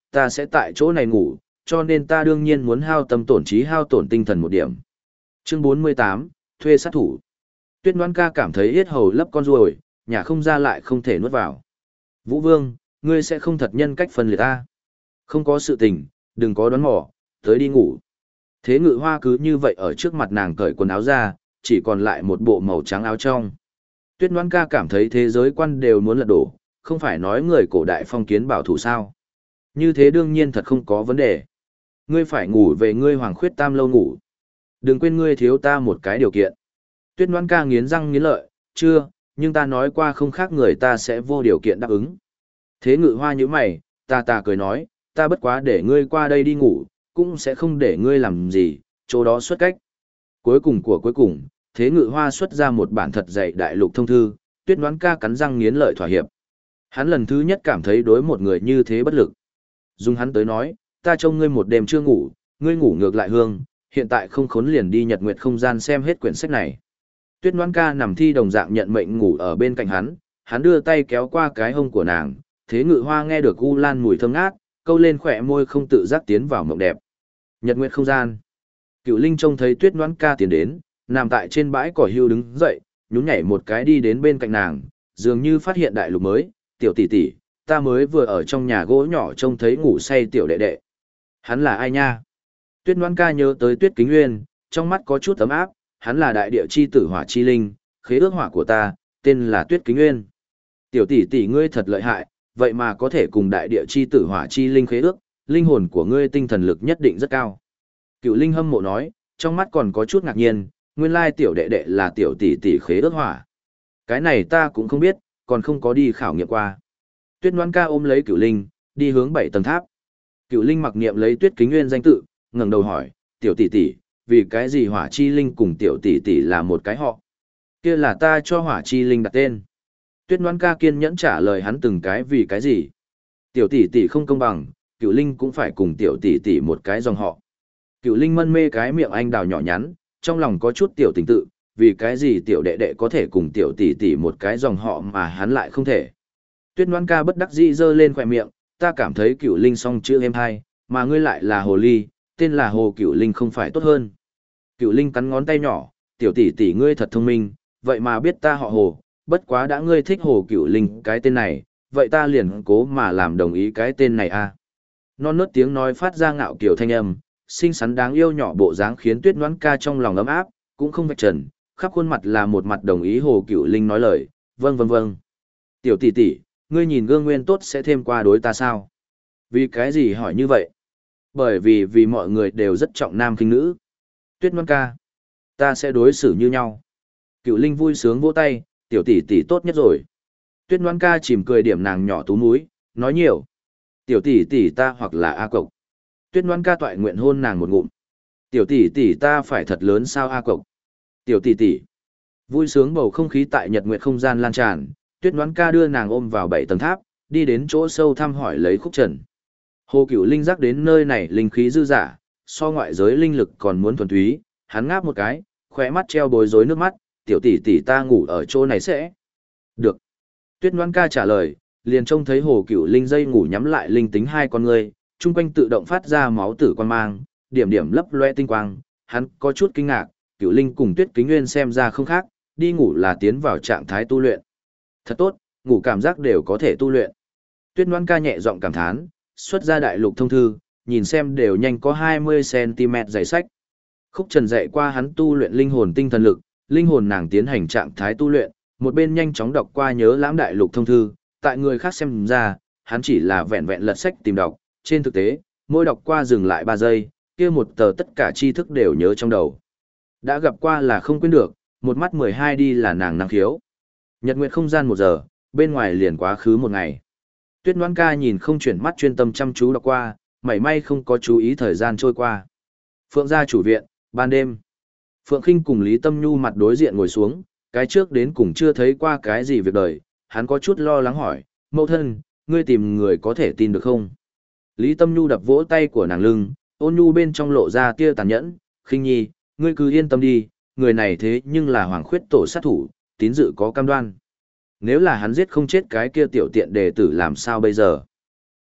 ta sẽ tại chỗ này ngủ, cho nên ta đương nhiên muốn hao tâm tổn trí hao tổn tinh thần một điểm. Chương 48, thuê sát thủ. Tuyết Ngoan ca cảm thấy yết hầu lấp con ruồi, nhả không ra lại không thể nuốt vào. Vũ Vương, ngươi sẽ không thật nhân cách phân liệt ta. Không có sự tình, đừng có đoán mò, tới đi ngủ. Thế Ngự Hoa cứ như vậy ở trước mặt nàng cởi quần áo ra, chỉ còn lại một bộ màu trắng áo trong. Tuyết Ngoan ca cảm thấy thế giới quan đều muốn lật đổ, không phải nói người cổ đại phong kiến bảo thủ sao. Như thế đương nhiên thật không có vấn đề. Ngươi phải ngủ về ngươi Hoàng Khuyết Tam lâu ngủ. Đừng quên ngươi thiếu ta một cái điều kiện. Tuyết Ngoan ca nghiến răng nghiến lợi, chưa, nhưng ta nói qua không khác người ta sẽ vô điều kiện đáp ứng. Thế Ngự Hoa nhíu mày, ta cười nói, ta bất quá để ngươi qua đây đi ngủ, cũng sẽ không để ngươi làm gì, chỗ đó xuất cách. Cuối cùng, Thế Ngự Hoa xuất ra một bản thật dày đại lục thông thư, Tuyết Ngoan ca cắn răng nghiến lợi thỏa hiệp. Hắn lần thứ nhất cảm thấy đối một người như thế bất lực. Dùng hắn tới nói, ta trông ngươi một đêm chưa ngủ, ngươi ngủ ngược lại hương, hiện tại không khốn liền đi Nhật Nguyệt không gian xem hết quyển sách này. Tuyết Ngoan ca nằm thi đồng dạng nhận mệnh ngủ ở bên cạnh hắn đưa tay kéo qua cái hông của nàng, Thế Ngự Hoa nghe được u lan mùi thơm ngát, câu lên khỏe môi không tự giác tiến vào mộng đẹp. Nhật Nguyệt không gian. Cựu Linh trông thấy Tuyết Ngoan ca tiến đến, nằm tại trên bãi cỏ hưu đứng dậy, nhún nhảy một cái đi đến bên cạnh nàng, dường như phát hiện đại lục mới, tiểu tỷ tỷ, ta mới vừa ở trong nhà gỗ nhỏ trông thấy ngủ say tiểu đệ đệ. Hắn là ai nha? Tuyết Ngoan ca nhớ tới Tuyết Kính Nguyên, trong mắt có chút ấm áp, hắn là đại địa chi tử hỏa chi linh, khế ước hỏa của ta, tên là Tuyết Kính Nguyên. Tiểu tỷ tỷ ngươi thật lợi hại, vậy mà có thể cùng đại địa chi tử hỏa chi linh khế ước, linh hồn của ngươi tinh thần lực nhất định rất cao. Cựu Linh hâm mộ nói, trong mắt còn có chút ngạc nhiên, nguyên lai tiểu đệ đệ là tiểu tỷ tỷ khế ước hỏa. Cái này ta cũng không biết, còn không có đi khảo nghiệm qua. Tuyết Ngoan ca ôm lấy Cựu Linh, đi hướng 7 tầng tháp. Cựu Linh mặc niệm lấy Tuyết Kính Nguyên danh tự, ngẩng đầu hỏi, tiểu tỷ tỷ, vì cái gì hỏa chi linh cùng tiểu tỷ tỷ là một cái họ? Kia là ta cho hỏa chi linh đặt tên. Tuyết Ngoan ca kiên nhẫn trả lời hắn từng cái vì cái gì. Tiểu tỷ tỷ không công bằng, Cựu Linh cũng phải cùng tiểu tỷ tỷ một cái dòng họ. Cựu Linh mân mê cái miệng anh đào nhỏ nhắn, trong lòng có chút tiểu tình tự, vì cái gì tiểu đệ đệ có thể cùng tiểu tỷ tỷ một cái dòng họ mà hắn lại không thể. Tuyết Ngoan ca bất đắc dĩ giơ lên khóe miệng, ta cảm thấy Cựu Linh song chữ êm hay, mà ngươi lại là hồ ly, tên là Hồ Cựu Linh không phải tốt hơn. Cựu Linh cắn ngón tay nhỏ, tiểu tỷ tỷ ngươi thật thông minh, vậy mà biết ta họ Hồ, bất quá đã ngươi thích Hồ Cựu Linh cái tên này, vậy ta liền cố mà làm đồng ý cái tên này a. Non nớt tiếng nói phát ra ngạo kiểu thanh âm, xinh xắn đáng yêu nhỏ bộ dáng khiến Tuyết Ngoãn ca trong lòng ấm áp, cũng không vạch trần, khắp khuôn mặt là một mặt đồng ý Hồ Cựu Linh nói lời, vâng vâng vâng. Tiểu tỷ tỷ, ngươi nhìn gương nguyên tốt sẽ thêm qua đối ta sao? Vì cái gì hỏi như vậy? Bởi vì mọi người đều rất trọng nam khinh nữ. Tuyết Ngoãn ca, ta sẽ đối xử như nhau. Cựu Linh vui sướng vỗ tay, tiểu tỷ tỷ tốt nhất rồi. Tuyết Ngoãn ca chìm cười điểm nàng nhỏ tú múi, nói nhiều. Tiểu tỷ tỷ ta hoặc là A Cộc. Tuyết Ngoãn ca toại nguyện hôn nàng một ngụm. Tiểu tỷ tỷ ta phải thật lớn sao A Cộc. Tiểu tỷ tỷ. Vui sướng bầu không khí tại Nhật Nguyệt không gian lan tràn, Tuyết Ngoãn ca đưa nàng ôm vào 7 tầng tháp, đi đến chỗ sâu thăm hỏi lấy Khúc Trần. Hồ Cựu Linh giác đến nơi này linh khí dư dả, so ngoại giới linh lực còn muốn thuần túy, hắn ngáp một cái, khóe mắt treo bối rối nước mắt, tiểu tỷ tỷ ta ngủ ở chỗ này sẽ. Được. Tuyết Ngoãn ca trả lời, liền trông thấy Hồ Cựu Linh dây ngủ nhắm lại linh tính hai con người, chung quanh tự động phát ra máu tử quan mang, điểm điểm lấp loe tinh quang, hắn có chút kinh ngạc, Cựu Linh cùng Tuyết Kính Nguyên xem ra không khác, đi ngủ là tiến vào trạng thái tu luyện. Thật tốt, ngủ cảm giác đều có thể tu luyện. Tuyết Ngoãn ca nhẹ giọng cảm thán, xuất ra đại lục thông thư, nhìn xem đều nhanh có 20 cm dày sách. Khúc Trần dạy qua hắn tu luyện linh hồn tinh thần lực, linh hồn nàng tiến hành trạng thái tu luyện, một bên nhanh chóng đọc qua nhớ lãm đại lục thông thư, tại người khác xem ra, hắn chỉ là vẹn vẹn lật sách tìm đọc, trên thực tế, mỗi đọc qua dừng lại 3 giây, kia một tờ tất cả tri thức đều nhớ trong đầu. Đã gặp qua là không quên được, một mắt 12 đi là nàng năng khiếu. Nhật Nguyệt không gian 1 giờ, bên ngoài liền quá khứ 1 ngày. Tuyết Ngoãn ca nhìn không chuyển mắt chuyên tâm chăm chú đọc qua, mảy may không có chú ý thời gian trôi qua. Phượng gia chủ viện, ban đêm. Phượng Khinh cùng Lý Tâm Nhu mặt đối diện ngồi xuống, cái trước đến cùng chưa thấy qua cái gì việc đời, hắn có chút lo lắng hỏi, mẫu thân, ngươi tìm người có thể tin được không? Lý Tâm Nhu đập vỗ tay của nàng lưng, ôn nhu bên trong lộ ra tia tàn nhẫn, Khinh nhi, ngươi cứ yên tâm đi, người này thế nhưng là Hoàng Khuyết tổ sát thủ, tín dự có cam đoan. Nếu là hắn giết không chết cái kia tiểu tiện đệ tử làm sao bây giờ?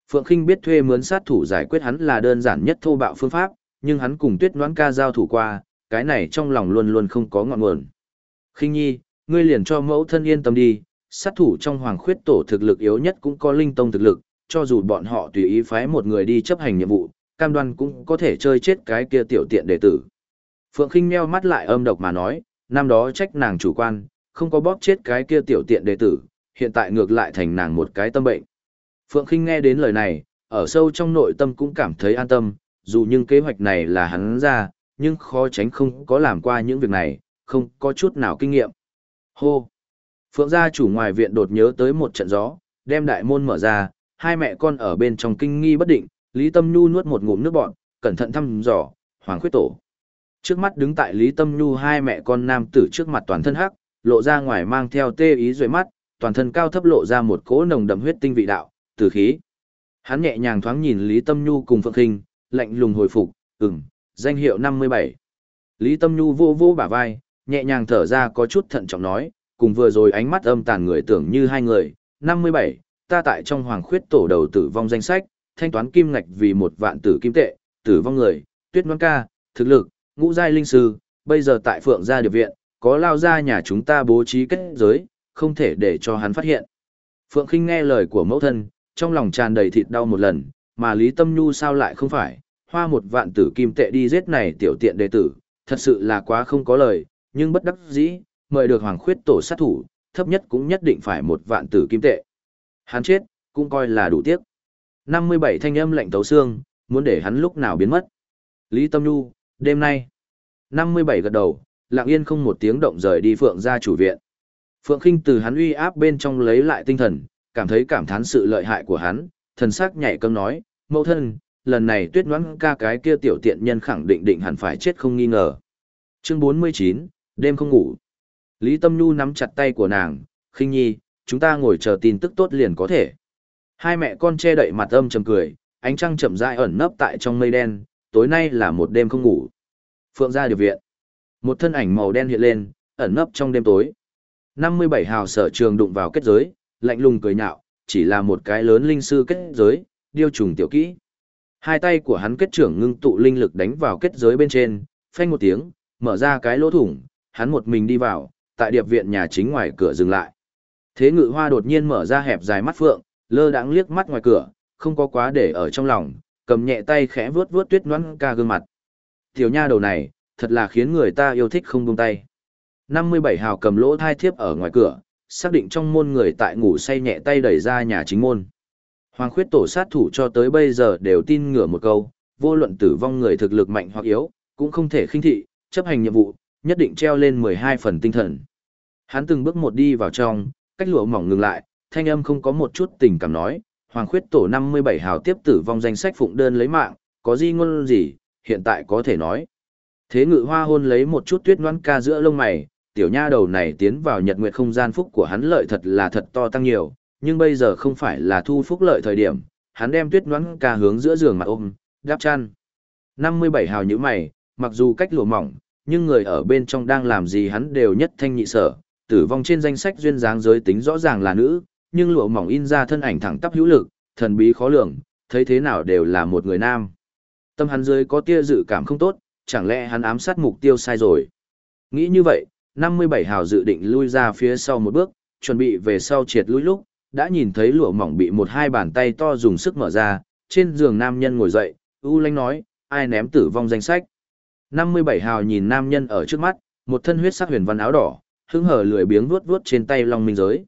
Phượng Khinh biết thuê mướn sát thủ giải quyết hắn là đơn giản nhất thô bạo phương pháp, nhưng hắn cùng Tuyết Noãn Ca giao thủ qua, cái này trong lòng luôn luôn không có ngọn nguồn. Khinh nhi, ngươi liền cho mẫu thân yên tâm đi, sát thủ trong Hoàng Khuyết Tổ thực lực yếu nhất cũng có linh tông thực lực, cho dù bọn họ tùy ý phái một người đi chấp hành nhiệm vụ, cam đoan cũng có thể chơi chết cái kia tiểu tiện đệ tử. Phượng Khinh meo mắt lại âm độc mà nói, năm đó trách nàng chủ quan, không có bóp chết cái kia tiểu tiện đệ tử, hiện tại ngược lại thành nàng một cái tâm bệnh. Phượng Khinh nghe đến lời này, ở sâu trong nội tâm cũng cảm thấy an tâm, dù nhưng kế hoạch này là hắn ra, nhưng khó tránh không có làm qua những việc này, không có chút nào kinh nghiệm. Hô! Phượng gia chủ ngoài viện đột nhớ tới một trận gió, đem đại môn mở ra, hai mẹ con ở bên trong kinh nghi bất định, Lý Tâm Nhu nuốt một ngụm nước bọt, cẩn thận thăm dò, Hoàng Khuyết Tổ. Trước mắt đứng tại Lý Tâm Nhu hai mẹ con nam tử trước mặt toàn thân hắc, lộ ra ngoài mang theo tê ý rồi mắt, toàn thân cao thấp lộ ra một cỗ nồng đậm huyết tinh vị đạo, tử khí. Hắn nhẹ nhàng thoáng nhìn Lý Tâm Nhu cùng Phượng Khinh, lạnh lùng hồi phục, danh hiệu 57. Lý Tâm Nhu vô vô bả vai, nhẹ nhàng thở ra có chút thận trọng nói, cùng vừa rồi ánh mắt âm tàn người tưởng như hai người, 57, ta tại trong Hoàng Khuyết Tổ đầu tử vong danh sách, thanh toán kim ngạch vì 1 vạn tử kim tệ, tử vong người, Tuyết Noãn Ca, thực lực, ngũ giai linh sư, bây giờ tại Phượng gia điệp viện, có lao ra nhà chúng ta bố trí kết giới, không thể để cho hắn phát hiện. Phượng Khinh nghe lời của mẫu thân, trong lòng tràn đầy thịt đau một lần, mà Lý Tâm Nhu sao lại không phải, hoa 1 vạn tử kim tệ đi giết này tiểu tiện đệ tử, thật sự là quá không có lời, nhưng bất đắc dĩ, mời được Hoàng Khuyết Tổ sát thủ, thấp nhất cũng nhất định phải 1 vạn tử kim tệ. Hắn chết, cũng coi là đủ tiếc. 57 thanh âm lạnh tấu xương, muốn để hắn lúc nào biến mất. Lý Tâm Nhu, đêm nay. 57 gật đầu, lặng yên không một tiếng động rời đi Phượng gia chủ viện. Phượng Khinh từ hắn uy áp bên trong lấy lại tinh thần, cảm thấy cảm thán sự lợi hại của hắn, thần sắc nhảy cẫng nói, mẫu thân, lần này Tuyết Noãn Ca cái kia tiểu tiện nhân khẳng định hẳn phải chết không nghi ngờ. Chương 49, đêm không ngủ. Lý Tâm Nhu nắm chặt tay của nàng, Khinh nhi, chúng ta ngồi chờ tin tức tốt liền có thể. Hai mẹ con che đậy mặt âm trầm cười, ánh trăng chậm rãi ẩn nấp tại trong mây đen, tối nay là một đêm không ngủ. Phượng gia điệp viện. Một thân ảnh màu đen hiện lên, ẩn nấp trong đêm tối. 57 hào sở trường đụng vào kết giới, lạnh lùng cười nhạo, chỉ là một cái lớn linh sư kết giới, điêu trùng tiểu kỹ. Hai tay của hắn kết trưởng ngưng tụ linh lực đánh vào kết giới bên trên, phanh một tiếng, mở ra cái lỗ thủng, hắn một mình đi vào, tại điệp viện nhà chính ngoài cửa dừng lại. Thế Ngự Hoa đột nhiên mở ra hẹp dài mắt phượng, lơ đãng liếc mắt ngoài cửa, không có quá để ở trong lòng, cầm nhẹ tay khẽ vuốt vuốt Tuyết Noãn Ca gương mặt. Tiểu nha đầu này, thật là khiến người ta yêu thích không buông tay. 57 hào cầm lỗ thai thiếp ở ngoài cửa, xác định trong môn người tại ngủ say nhẹ tay đẩy ra nhà chính môn. Hoàng Khuyết Tổ sát thủ cho tới bây giờ đều tin ngửa một câu, vô luận tử vong người thực lực mạnh hoặc yếu, cũng không thể khinh thị, chấp hành nhiệm vụ, nhất định treo lên 12 phần tinh thần. Hắn từng bước một đi vào trong, cách lụa mỏng ngừng lại, thanh âm không có một chút tình cảm nói, Hoàng Khuyết Tổ 57 hào tiếp tử vong danh sách phụng đơn lấy mạng, có gì ngôn gì, hiện tại có thể nói. Thế Ngự Hoa hôn lấy một chút Tuyết Noãn Ca giữa lông mày, tiểu nha đầu này tiến vào nhật nguyệt không gian phúc của hắn lợi thật là thật to tăng nhiều, nhưng bây giờ không phải là thu phúc lợi thời điểm, hắn đem Tuyết Noãn Ca hướng giữa giường mà ôm, đáp chăn. 57 hào nhíu mày, mặc dù cách lụa mỏng, nhưng người ở bên trong đang làm gì hắn đều nhất thanh nhị sở, tử vong trên danh sách duyên dáng giới tính rõ ràng là nữ, nhưng lụa mỏng in ra thân ảnh thẳng tắp hữu lực, thần bí khó lường, thấy thế nào đều là một người nam. Tâm hắn dưới có tia dự cảm không tốt, chẳng lẽ hắn ám sát mục tiêu sai rồi. Nghĩ như vậy, 57 hào dự định lui ra phía sau một bước, chuẩn bị về sau triệt lui lúc, đã nhìn thấy lụa mỏng bị một hai bàn tay to dùng sức mở ra, trên giường nam nhân ngồi dậy, u lanh nói, ai ném tử vong danh sách. 57 hào nhìn nam nhân ở trước mắt, một thân huyết sắc huyền văn áo đỏ, hứng hở lười biếng vuốt vuốt trên tay Long Minh giới.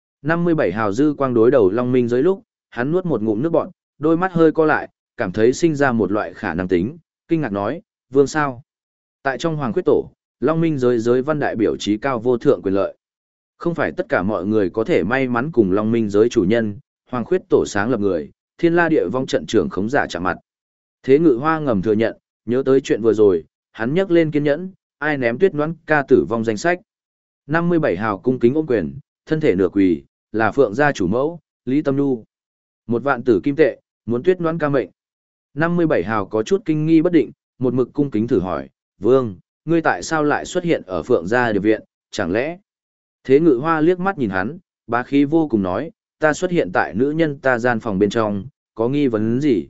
57 hào dư quang đối đầu Long Minh giới lúc, hắn nuốt một ngụm nước bọt, đôi mắt hơi co lại, cảm thấy sinh ra một loại khả năng tính, kinh ngạc nói, vương sao? Tại trong Hoàng Khuyết Tổ, Long Minh giới văn đại biểu trí cao vô thượng quyền lợi. Không phải tất cả mọi người có thể may mắn cùng Long Minh giới chủ nhân, Hoàng Khuyết Tổ sáng lập người, Thiên La Địa Vong trận trưởng khống giả chạm mặt. Thế Ngự Hoa ngầm thừa nhận, nhớ tới chuyện vừa rồi, hắn nhấc lên kiên nhẫn, ai ném Tuyết Noãn Ca tử vong danh sách. 57 hào cung kính ôm quyền, thân thể nửa quỳ, là Phượng gia chủ mẫu, Lý Tâm Nhu. 1 vạn tử kim tệ, muốn Tuyết Noãn Ca mệnh. 57 hào có chút kinh nghi bất định, một mực cung kính thử hỏi, vương, ngươi tại sao lại xuất hiện ở Phượng gia điệp viện, chẳng lẽ? Thế Ngự Hoa liếc mắt nhìn hắn, bá khí vô cùng nói, ta xuất hiện tại nữ nhân ta gian phòng bên trong, có nghi vấn gì?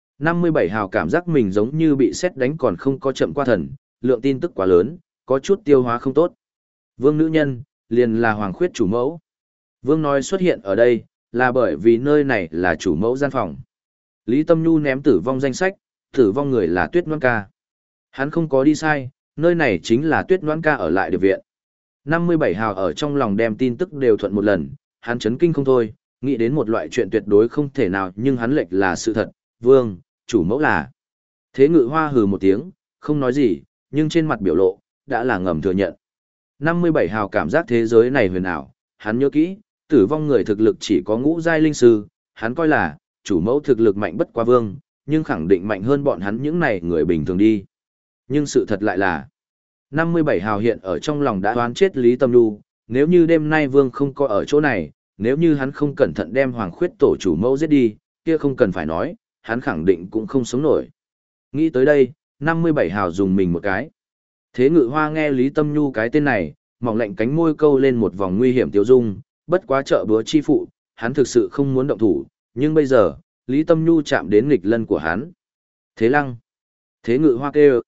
57 hào cảm giác mình giống như bị sét đánh còn không có chậm qua thần, lượng tin tức quá lớn, có chút tiêu hóa không tốt. Vương nữ nhân, liền là Hoàng Khuyết chủ mẫu. Vương nói xuất hiện ở đây, là bởi vì nơi này là chủ mẫu gian phòng. Lý Tâm Nhu ném tử vong danh sách, tử vong người là Tuyết Noãn Ca. Hắn không có đi sai, nơi này chính là Tuyết Noãn Ca ở lại điều viện. 57 hào ở trong lòng đem tin tức đều thuận một lần, hắn chấn kinh không thôi, nghĩ đến một loại chuyện tuyệt đối không thể nào nhưng hắn lệch là sự thật, Vương, chủ mẫu là. Thế Ngự Hoa hừ một tiếng, không nói gì, nhưng trên mặt biểu lộ, đã là ngầm thừa nhận. 57 hào cảm giác thế giới này huyền ảo, hắn nhớ kỹ, tử vong người thực lực chỉ có ngũ giai linh sư, hắn coi là, chủ mẫu thực lực mạnh bất quá Vương, nhưng khẳng định mạnh hơn bọn hắn những này người bình thường đi. Nhưng sự thật lại là, 57 hào hiện ở trong lòng đã đoán chết Lý Tâm Nhu, nếu như đêm nay Vương không có ở chỗ này, nếu như hắn không cẩn thận đem Hoàng Khuyết tổ chủ mẫu giết đi, kia không cần phải nói, hắn khẳng định cũng không sống nổi. Nghĩ tới đây, 57 hào dùng mình một cái. Thế Ngự Hoa nghe Lý Tâm Nhu cái tên này, mỏng lạnh cánh môi câu lên một vòng nguy hiểm tiêu dung, bất quá trợ búa chi phụ, hắn thực sự không muốn động thủ, nhưng bây giờ, Lý Tâm Nhu chạm đến nghịch lân của hắn. Thế Lăng. Thế Ngự Hoa kêu.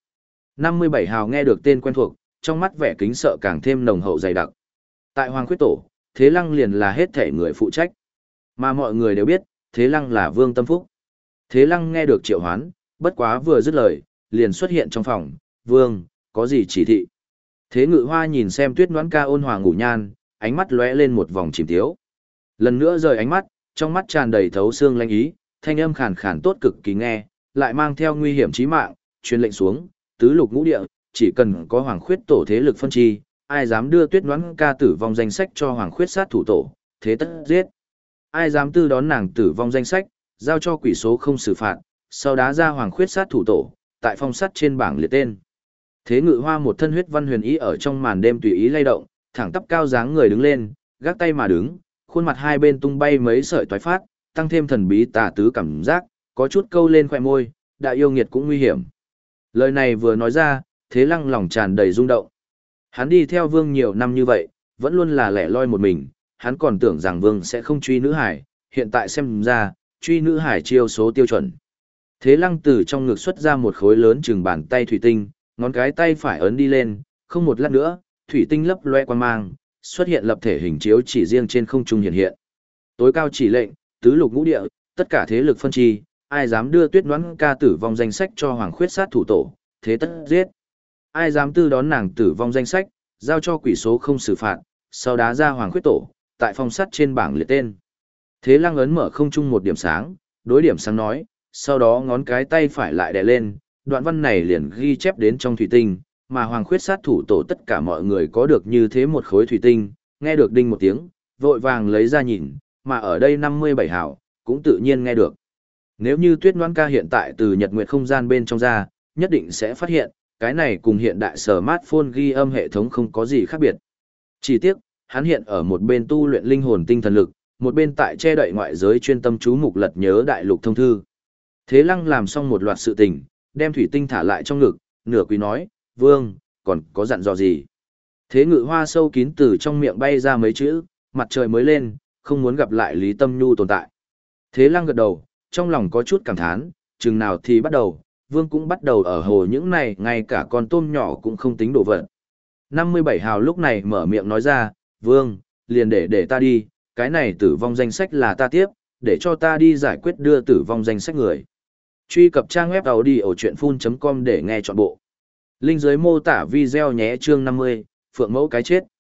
57 hào nghe được tên quen thuộc, trong mắt vẻ kính sợ càng thêm nồng hậu dày đặc. Tại Hoàng Khuyết tổ, Thế Lăng liền là hết thể người phụ trách. Mà mọi người đều biết, Thế Lăng là Vương Tâm Phúc. Thế Lăng nghe được triệu hoán, bất quá vừa dứt lời, liền xuất hiện trong phòng, Vương, có gì chỉ thị. Thế Ngự Hoa nhìn xem Tuyết Noãn Ca ôn hòa ngủ nhan, ánh mắt lóe lên một vòng chìm tiếu. Lần nữa rời ánh mắt, trong mắt tràn đầy thấu xương lanh ý, thanh âm khàn khàn tốt cực kỳ nghe, lại mang theo nguy hiểm chí mạng, truyền lệnh xuống, tứ lục ngũ địa, chỉ cần có Hoàng Khuyết tổ thế lực phân chi, ai dám đưa Tuyết Noãn Ca tử vong danh sách cho Hoàng Khuyết sát thủ tổ, thế tất giết. Ai dám tư đón nàng tử vong danh sách, giao cho quỷ số không xử phạt, sau đá ra Hoàng Khuyết sát thủ tổ, tại phong sắt trên bảng liệt tên. Thế Ngự Hoa một thân huyết văn huyền ý ở trong màn đêm tùy ý lay động, thẳng tắp cao dáng người đứng lên, gác tay mà đứng, khuôn mặt hai bên tung bay mấy sợi toái phát, tăng thêm thần bí tà tứ cảm giác, có chút câu lên khóe môi, đại yêu nghiệt cũng nguy hiểm. Lời này vừa nói ra, Thế Lăng lòng tràn đầy rung động. Hắn đi theo Vương nhiều năm như vậy, vẫn luôn là lẻ loi một mình, hắn còn tưởng rằng Vương sẽ không truy nữ hải, hiện tại xem ra, truy nữ hải chiêu số tiêu chuẩn. Thế Lăng từ trong ngực xuất ra một khối lớn chừng bàn tay thủy tinh, ngón cái tay phải ấn đi lên, không một lát nữa, thủy tinh lấp loe quang mang, xuất hiện lập thể hình chiếu chỉ riêng trên không trung hiện hiện. Tối cao chỉ lệnh, tứ lục ngũ địa, tất cả thế lực phân chi, ai dám đưa Tuyết Noãn Ca tử vong danh sách cho Hoàng Khuyết sát thủ tổ, thế tất giết. Ai dám tư đón nàng tử vong danh sách, giao cho quỷ số không xử phạt, sau đá ra Hoàng Khuyết tổ, tại phong sắt trên bảng liệt tên. Thế Lăng ấn mở không trung một điểm sáng, đối điểm sáng nói, sau đó ngón cái tay phải lại đè lên, đoạn văn này liền ghi chép đến trong thủy tinh, mà Hoàng Khuyết sát thủ tổ tất cả mọi người có được như thế một khối thủy tinh, nghe được đinh một tiếng, vội vàng lấy ra nhìn, mà ở đây 57 hảo, cũng tự nhiên nghe được. Nếu như Tuyết Noãn Ca hiện tại từ nhật nguyệt không gian bên trong ra, nhất định sẽ phát hiện, cái này cùng hiện đại smartphone ghi âm hệ thống không có gì khác biệt. Chỉ tiếc, hắn hiện ở một bên tu luyện linh hồn tinh thần lực, một bên tại che đậy ngoại giới chuyên tâm chú mục lật nhớ đại lục thông thư. Thế Lăng làm xong một loạt sự tình, đem thủy tinh thả lại trong ngực, nửa quý nói, Vương, còn có dặn dò gì? Thế Ngự Hoa sâu kín từ trong miệng bay ra mấy chữ, mặt trời mới lên, không muốn gặp lại Lý Tâm Nhu tồn tại. Thế Lăng gật đầu, trong lòng có chút cảm thán, chừng nào thì bắt đầu, Vương cũng bắt đầu ở hồ những này, ngay cả con tôm nhỏ cũng không tính đổ vật. 57 hào lúc này mở miệng nói ra, Vương, liền để ta đi, cái này tử vong danh sách là ta tiếp, để cho ta đi giải quyết đưa tử vong danh sách người. Truy cập trang web audiochuyenphun.com để nghe trọn bộ. Link dưới mô tả video nhé chương 50, Phượng Mẫu cái chết.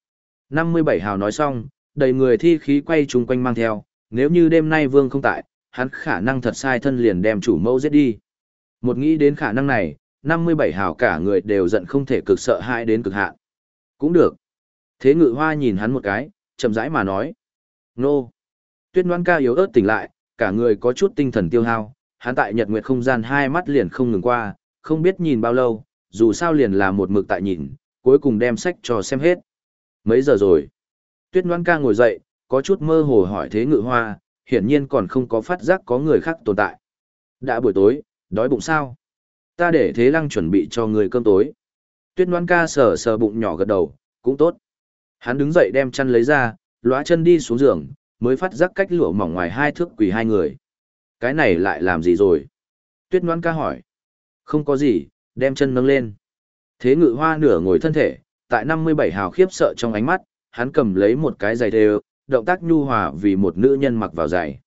57 hào nói xong, đầy người thi khí quay chung quanh mang theo, nếu như đêm nay Vương không tại, hắn khả năng thật sai thân liền đem chủ mẫu giết đi. Một nghĩ đến khả năng này, 57 hào cả người đều giận không thể cực sợ hãi đến cực hạn. Cũng được. Thế Ngự Hoa nhìn hắn một cái, chậm rãi mà nói. Nô. Tuyết Noãn Ca yếu ớt tỉnh lại, cả người có chút tinh thần tiêu hao, hắn tại nhật nguyệt không gian hai mắt liền không ngừng qua, không biết nhìn bao lâu, dù sao liền là một mực tại nhìn, cuối cùng đem sách cho xem hết. Mấy giờ rồi? Tuyết Noãn Ca ngồi dậy, có chút mơ hồ hỏi Thế Ngự Hoa, hiển nhiên còn không có phát giác có người khác tồn tại. Đã buổi tối, đói bụng sao? Ta để Thế Lăng chuẩn bị cho người cơm tối. Tuyết Noãn Ca sờ sờ bụng nhỏ gật đầu, cũng tốt. Hắn đứng dậy đem chăn lấy ra, lóa chân đi xuống giường, mới phát giác cách lụa mỏng ngoài hai thước quỳ hai người. Cái này lại làm gì rồi? Tuyết Ngoãn ca hỏi. Không có gì, đem chân nâng lên. Thế Ngự Hoa nửa ngồi thân thể, tại 57 hào khiếp sợ trong ánh mắt, hắn cầm lấy một cái giày đều, động tác nhu hòa vì một nữ nhân mặc vào giày.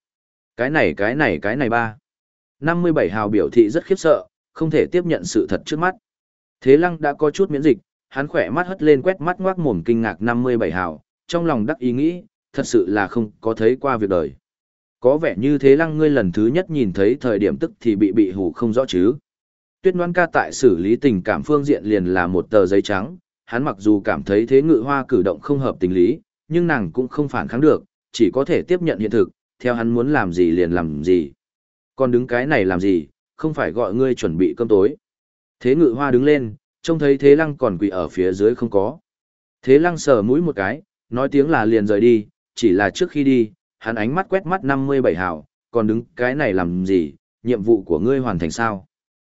Cái này ba. 57 hào biểu thị rất khiếp sợ, không thể tiếp nhận sự thật trước mắt. Thế Lăng đã có chút miễn dịch, hắn khỏe mắt hất lên quét mắt ngoác mồm kinh ngạc 57 hào, trong lòng đắc ý nghĩ, thật sự là không có thấy qua việc đời. Có vẻ như Thế Lăng ngươi lần thứ nhất nhìn thấy thời điểm tức thì bị hù không rõ chứ. Tuyết Ngoãn ca tại xử lý tình cảm phương diện liền là một tờ giấy trắng, hắn mặc dù cảm thấy Thế Ngự Hoa cử động không hợp tình lý, nhưng nàng cũng không phản kháng được, chỉ có thể tiếp nhận hiện thực, theo hắn muốn làm gì liền làm gì. Còn đứng cái này làm gì, không phải gọi ngươi chuẩn bị cơm tối. Thế Ngự Hoa đứng lên, trông thấy Thế Lăng còn quỳ ở phía dưới không có. Thế Lăng sờ mũi một cái, nói tiếng là liền rời đi, chỉ là trước khi đi, hắn ánh mắt quét mắt 57 hào, còn đứng cái này làm gì, nhiệm vụ của ngươi hoàn thành sao?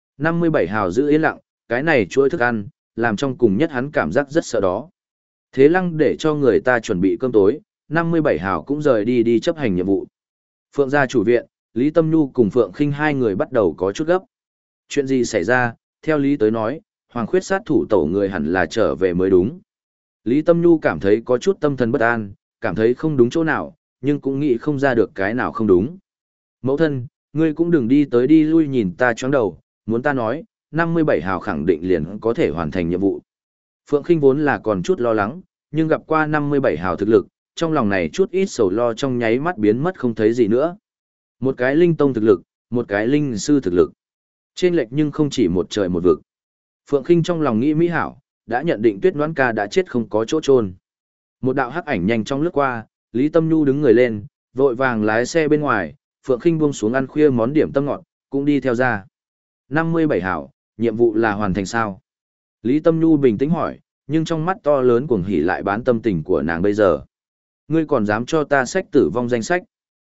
57 hào giữ yên lặng, cái này chuỗi thức ăn, làm trong cùng nhất hắn cảm giác rất sợ đó. Thế Lăng để cho người ta chuẩn bị cơm tối, 57 hào cũng rời đi chấp hành nhiệm vụ. Phượng gia chủ viện, Lý Tâm Nhu cùng Phượng Khinh hai người bắt đầu có chút gấp. Chuyện gì xảy ra, theo Lý tới nói, Hoàng Khuyết sát thủ tổ người hẳn là trở về mới đúng. Lý Tâm Nhu cảm thấy có chút tâm thần bất an, cảm thấy không đúng chỗ nào, nhưng cũng nghĩ không ra được cái nào không đúng. Mẫu thân, ngươi cũng đừng đi tới đi lui nhìn ta chóng đầu, muốn ta nói, 57 hào khẳng định liền có thể hoàn thành nhiệm vụ. Phượng Khinh vốn là còn chút lo lắng, nhưng gặp qua 57 hào thực lực, trong lòng này chút ít sầu lo trong nháy mắt biến mất không thấy gì nữa. Một cái linh tông thực lực, một cái linh sư thực lực. Trên lệch nhưng không chỉ một trời một vực. Phượng Khinh trong lòng nghĩ mỹ hảo, đã nhận định Tuyết Ngoãn ca đã chết không có chỗ chôn. Một đạo hắc ảnh nhanh trong lướt qua, Lý Tâm Nhu đứng người lên, vội vàng lái xe bên ngoài, Phượng Khinh buông xuống ăn khuya món điểm tâm ngọt, cũng đi theo ra. 57 hảo, nhiệm vụ là hoàn thành sao? Lý Tâm Nhu bình tĩnh hỏi, nhưng trong mắt to lớn cuồng hỉ lại bán tâm tình của nàng bây giờ. Ngươi còn dám cho ta sách tử vong danh sách?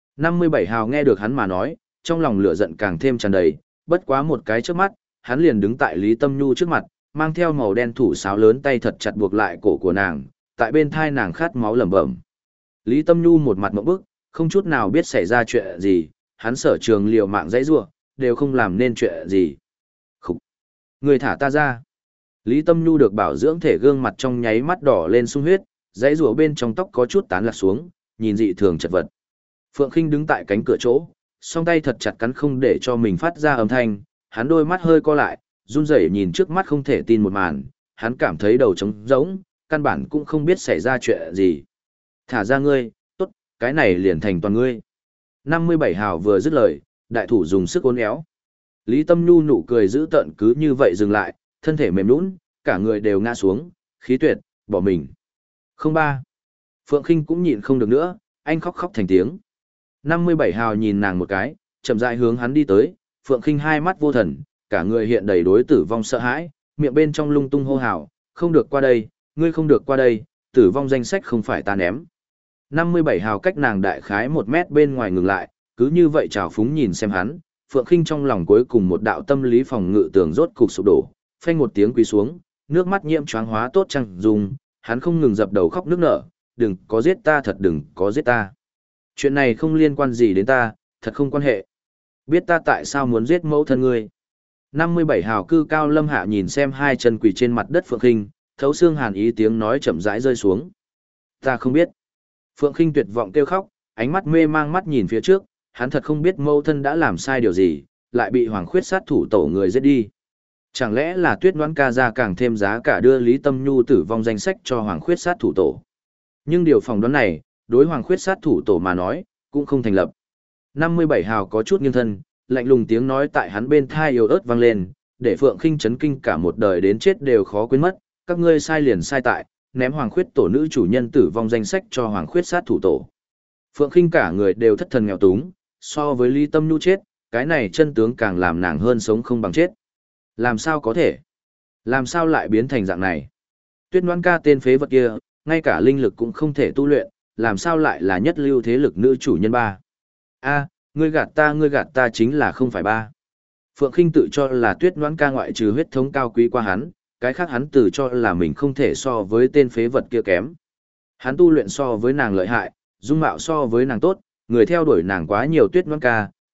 57 hào nghe được hắn mà nói, trong lòng lửa giận càng thêm tràn đầy, bất quá một cái trước mắt, hắn liền đứng tại Lý Tâm Nhu trước mặt, mang theo màu đen thủ sáo lớn tay thật chặt buộc lại cổ của nàng, tại bên thai nàng khát máu lẩm bẩm. Lý Tâm Nhu một mặt ngộp bức, không chút nào biết xảy ra chuyện gì, hắn sở trường liều mạng dãy rủa, đều không làm nên chuyện gì. Khục! Người thả ta ra! Lý Tâm Nhu được bảo dưỡng thể gương mặt trong nháy mắt đỏ lên sung huyết, dãy rủa bên trong tóc có chút tán lạc xuống, nhìn dị thường chật vật. Phượng Khinh đứng tại cánh cửa chỗ, song tay thật chặt cắn không để cho mình phát ra âm thanh, hắn đôi mắt hơi co lại, run rẩy nhìn trước mắt không thể tin một màn, hắn cảm thấy đầu trống rỗng, căn bản cũng không biết xảy ra chuyện gì. Thả ra ngươi, tốt, cái này liền thành toàn ngươi. 57 hào vừa dứt lời, đại thủ dùng sức uốn éo. Lý Tâm Nhu nụ cười dữ tợn cứ như vậy dừng lại, thân thể mềm nhũn, cả người đều ngã xuống, khí tuyệt, bỏ mình. 03. Phượng Khinh cũng nhịn không được nữa, anh khóc khóc thành tiếng. 57 hào nhìn nàng một cái, chậm rãi hướng hắn đi tới, Phượng Khinh hai mắt vô thần, cả người hiện đầy đối tử vong sợ hãi, miệng bên trong lung tung hô hào, không được qua đây, ngươi không được qua đây, tử vong danh sách không phải ta ném. 57 hào cách nàng đại khái 1 mét bên ngoài ngừng lại, cứ như vậy trào phúng nhìn xem hắn, Phượng Khinh trong lòng cuối cùng một đạo tâm lý phòng ngự tường rốt cục sụp đổ, phanh một tiếng quỳ xuống, nước mắt nhiễm choáng hóa tốt chẳng dùng, hắn không ngừng dập đầu khóc nức nở, đừng có giết ta, thật đừng có giết ta. Chuyện này không liên quan gì đến ta, thật không quan hệ. Biết ta tại sao muốn giết mẫu thân ngươi. 57 hào cư cao lâm hạ nhìn xem hai chân quỳ trên mặt đất Phượng Khinh, thấu xương hàn ý tiếng nói chậm rãi rơi xuống. Ta không biết. Phượng Khinh tuyệt vọng kêu khóc, ánh mắt mê mang mắt nhìn phía trước, hắn thật không biết mẫu thân đã làm sai điều gì, lại bị Hoàng Khuyết sát thủ tổ người giết đi. Chẳng lẽ là Tuyết Ngoãn ca ra càng thêm giá cả đưa Lý Tâm Nhu tử vong danh sách cho Hoàng Khuyết sát thủ tổ. Nhưng điều phỏng đoán này, đối Hoàng Khuyết sát thủ tổ mà nói, cũng không thành lập. 57 hào có chút nghiêng thân, lạnh lùng tiếng nói tại hắn bên thai yếu ớt vang lên, để Phượng Khinh chấn kinh cả một đời đến chết đều khó quên mất, các ngươi sai liền sai tại, ném Hoàng Khuyết tổ nữ chủ nhân tử vong danh sách cho Hoàng Khuyết sát thủ tổ. Phượng Khinh cả người đều thất thần nghèo túng, so với Lý Tâm Nhu chết, cái này chân tướng càng làm nàng hơn sống không bằng chết. Làm sao có thể? Làm sao lại biến thành dạng này? Tuyết Ngoãn ca tên phế vật kia, ngay cả linh lực cũng không thể tu luyện, làm sao lại là nhất lưu thế lực nữ chủ nhân ba? A, ngươi gạt ta chính là không phải ba. Phượng Khinh tự cho là Tuyết Ngoãn ca ngoại trừ huyết thống cao quý qua hắn, cái khác hắn tự cho là mình không thể so với tên phế vật kia kém. Hắn tu luyện so với nàng lợi hại, dung mạo so với nàng tốt, người theo đuổi nàng quá nhiều Tuyết Ngoãn ca,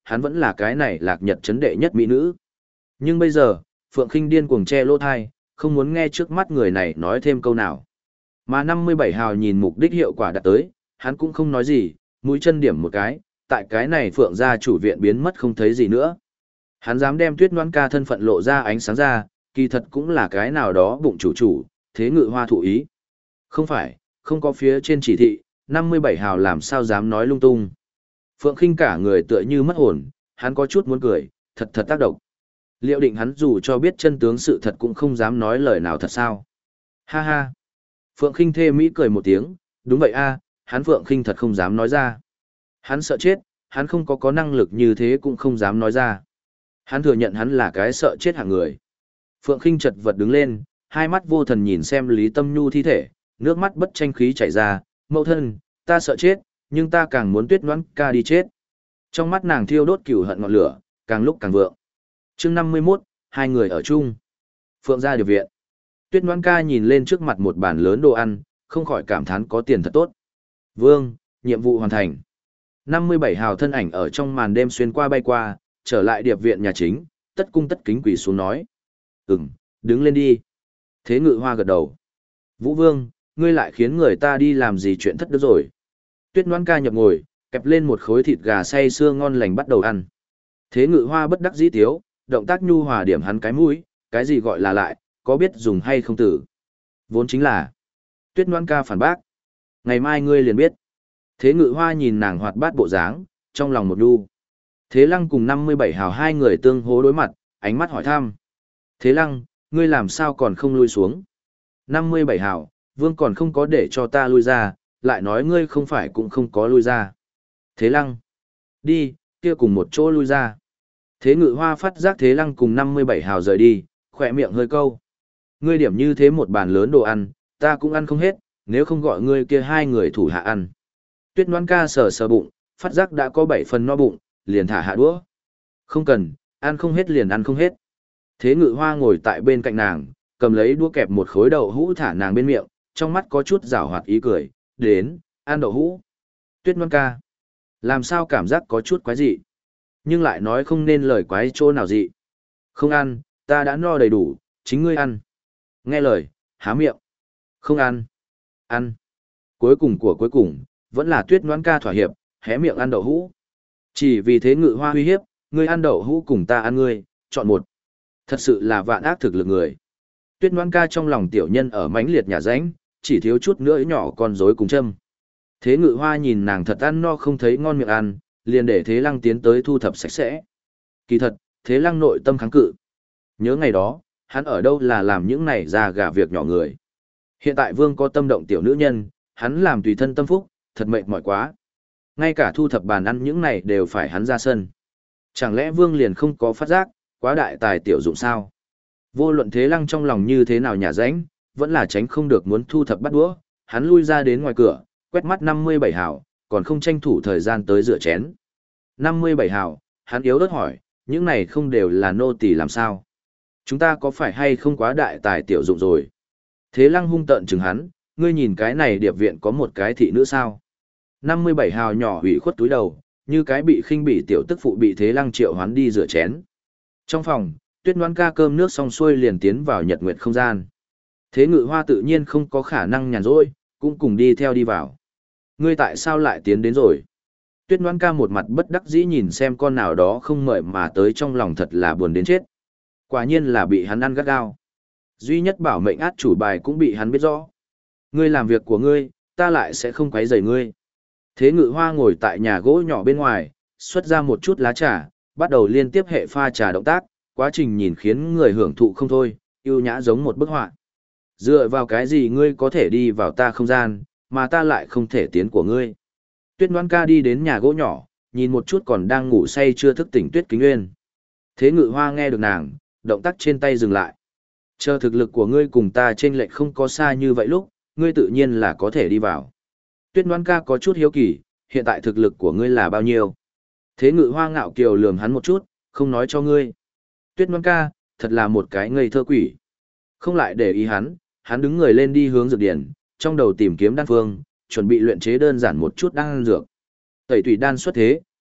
hắn vẫn là cái này Lạc Nhật trấn đệ nhất mỹ nữ. Nhưng bây giờ, Phượng Khinh điên cuồng che lỗ thai, không muốn nghe trước mắt người này nói thêm câu nào. Mà 57 hào nhìn mục đích hiệu quả đạt tới, hắn cũng không nói gì, mũi chân điểm một cái, tại cái này Phượng gia chủ viện biến mất không thấy gì nữa. Hắn dám đem Tuyết Ngoan ca thân phận lộ ra ánh sáng ra, kỳ thật cũng là cái nào đó bụng chủ, thế ngự hoa thụ ý. Không phải, không có phía trên chỉ thị, 57 hào làm sao dám nói lung tung. Phượng Khinh cả người tựa như mất hồn, hắn có chút muốn cười, thật tác động. Liệu định hắn dù cho biết chân tướng sự thật cũng không dám nói lời nào thật sao? Ha ha. Phượng Khinh thê mỹ cười một tiếng, đúng vậy a, hắn Phượng Khinh thật không dám nói ra. Hắn sợ chết, hắn không có năng lực như thế cũng không dám nói ra. Hắn thừa nhận hắn là cái sợ chết hạng người. Phượng Khinh chật vật đứng lên, hai mắt vô thần nhìn xem Lý Tâm Nhu thi thể, nước mắt bất tranh khí chảy ra, mẫu thân, ta sợ chết, nhưng ta càng muốn Tuyết Ngoãn ca đi chết. Trong mắt nàng thiêu đốt cừu hận ngọn lửa, càng lúc càng vượng. Chương 51, hai người ở chung. Phượng gia điều viện. Tuyết Ngoãn ca nhìn lên trước mặt một bàn lớn đồ ăn, không khỏi cảm thán có tiền thật tốt. Vương, nhiệm vụ hoàn thành. 57 hào thân ảnh ở trong màn đêm xuyên qua bay qua, trở lại điệp viện nhà chính, tất cung tất kính quỳ xuống nói. Đứng lên đi. Thế ngự hoa gật đầu. Vũ Vương, ngươi lại khiến người ta đi làm gì chuyện thất đức rồi. Tuyết Ngoãn ca nhập ngồi, kẹp lên một khối thịt gà xay xưa ngon lành bắt đầu ăn. Thế ngự hoa bất đắc dĩ tiếu, động tác nhu hòa điểm hắn cái mũi, cái gì gọi là lại, có biết dùng hay không tử. Vốn chính là. Tuyết Ngoãn ca phản bác. Ngày mai ngươi liền biết. Thế ngự hoa nhìn nàng hoạt bát bộ dáng, trong lòng một đu. Thế Lăng cùng 57 hào hai người tương hố đối mặt, ánh mắt hỏi thăm. Thế Lăng, ngươi làm sao còn không lui xuống? 57 hào, Vương còn không có để cho ta lui ra, lại nói ngươi không phải cũng không có lui ra. Thế Lăng, đi, kia cùng một chỗ lui ra. Thế ngự hoa phát giác Thế Lăng cùng 57 hào rời đi, khỏe miệng hơi câu. Ngươi điểm như thế một bàn lớn đồ ăn, ta cũng ăn không hết, nếu không gọi ngươi kia hai người thủ hạ ăn. Tuyết Ngoãn ca sờ bụng, phát giác đã có 7 phần no bụng, liền thả hạ đũa. Không cần, ăn không hết liền ăn không hết. Thế ngự hoa ngồi tại bên cạnh nàng, cầm lấy đũa kẹp một khối đậu hũ thả nàng bên miệng, trong mắt có chút giảo hoạt ý cười, đến, ăn đậu hũ. Tuyết Ngoãn ca, làm sao cảm giác có chút quái dị, nhưng lại nói không nên lời quái chỗ nào dị. Không ăn, ta đã no đầy đủ, chính ngươi ăn. Nghe lời, há miệng. Không ăn. Ăn. Cuối cùng, vẫn là Tuyết Ngoãn ca thỏa hiệp, hé miệng ăn đậu hũ. Chỉ vì thế ngự hoa uy hiếp, ngươi ăn đậu hũ cùng ta ăn ngươi, chọn một. Thật sự là vạn ác thực lực người. Tuyết Ngoãn ca trong lòng tiểu nhân ở mãnh liệt nhà ránh, chỉ thiếu chút nữa nhỏ con rối cùng châm. Thế ngự hoa nhìn nàng thật ăn no không thấy ngon miệng ăn, liền để Thế Lăng tiến tới thu thập sạch sẽ. Kỳ thật, Thế Lăng nội tâm kháng cự. Nhớ ngày đó, hắn ở đâu là làm những này ra gà việc nhỏ người. Hiện tại Vương có tâm động tiểu nữ nhân, hắn làm tùy thân tâm phúc, thật mệt mỏi quá. Ngay cả thu thập bàn ăn những này đều phải hắn ra sân. Chẳng lẽ Vương liền không có phát giác, quá đại tài tiểu dụng sao? Vô luận Thế Lăng trong lòng như thế nào nhả rãnh, vẫn là tránh không được muốn thu thập bắt đũa, hắn lui ra đến ngoài cửa, quét mắt 57 hào, còn không tranh thủ thời gian tới rửa chén. 57 hào, hắn yếu ớt hỏi, những này không đều là nô tỳ làm sao? Chúng ta có phải hay không quá đại tài tiểu dụng rồi? Thế Lăng hung tợn chừng hắn, ngươi nhìn cái này điệp viện có một cái thị nữ sao? 57 hào nhỏ hủy khuất túi đầu, như cái bị khinh bỉ tiểu tức phụ bị Thế Lăng triệu hoán đi rửa chén. Trong phòng, Tuyết Ngoãn ca cơm nước xong xuôi liền tiến vào nhật nguyệt không gian. Thế ngự hoa tự nhiên không có khả năng nhàn rỗi, cũng cùng đi theo đi vào. Ngươi tại sao lại tiến đến rồi? Tuyết Ngoãn ca một mặt bất đắc dĩ nhìn xem con nào đó không mời mà tới trong lòng thật là buồn đến chết. Quả nhiên là bị hắn ăn gắt gao. Duy nhất bảo mệnh át chủ bài cũng bị hắn biết rõ. Ngươi làm việc của ngươi, ta lại sẽ không quấy rầy ngươi. Thế ngự hoa ngồi tại nhà gỗ nhỏ bên ngoài, xuất ra một chút lá trà, bắt đầu liên tiếp hệ pha trà động tác, quá trình nhìn khiến người hưởng thụ không thôi, yêu nhã giống một bức họa. Dựa vào cái gì ngươi có thể đi vào ta không gian, mà ta lại không thể tiến của ngươi. Tuyết Ngoãn ca đi đến nhà gỗ nhỏ, nhìn một chút còn đang ngủ say chưa thức tỉnh Tuyết Kính Nguyên. Thế ngự hoa nghe được nàng, động tác trên tay dừng lại. Chờ thực lực của ngươi cùng ta chênh lệch không có xa như vậy lúc, ngươi tự nhiên là có thể đi vào. Tuyết Ngoãn ca có chút hiếu kỳ, hiện tại thực lực của ngươi là bao nhiêu? Thế ngự hoa ngạo kiều lườm hắn một chút, không nói cho ngươi. Tuyết Ngoãn ca, thật là một cái ngây thơ quỷ. Không lại để ý hắn đứng người lên đi hướng dược điển, trong đầu tìm kiếm đan phương, chuẩn bị luyện chế đơn giản một chút đan dược. Tẩy tùy đan xuất thế,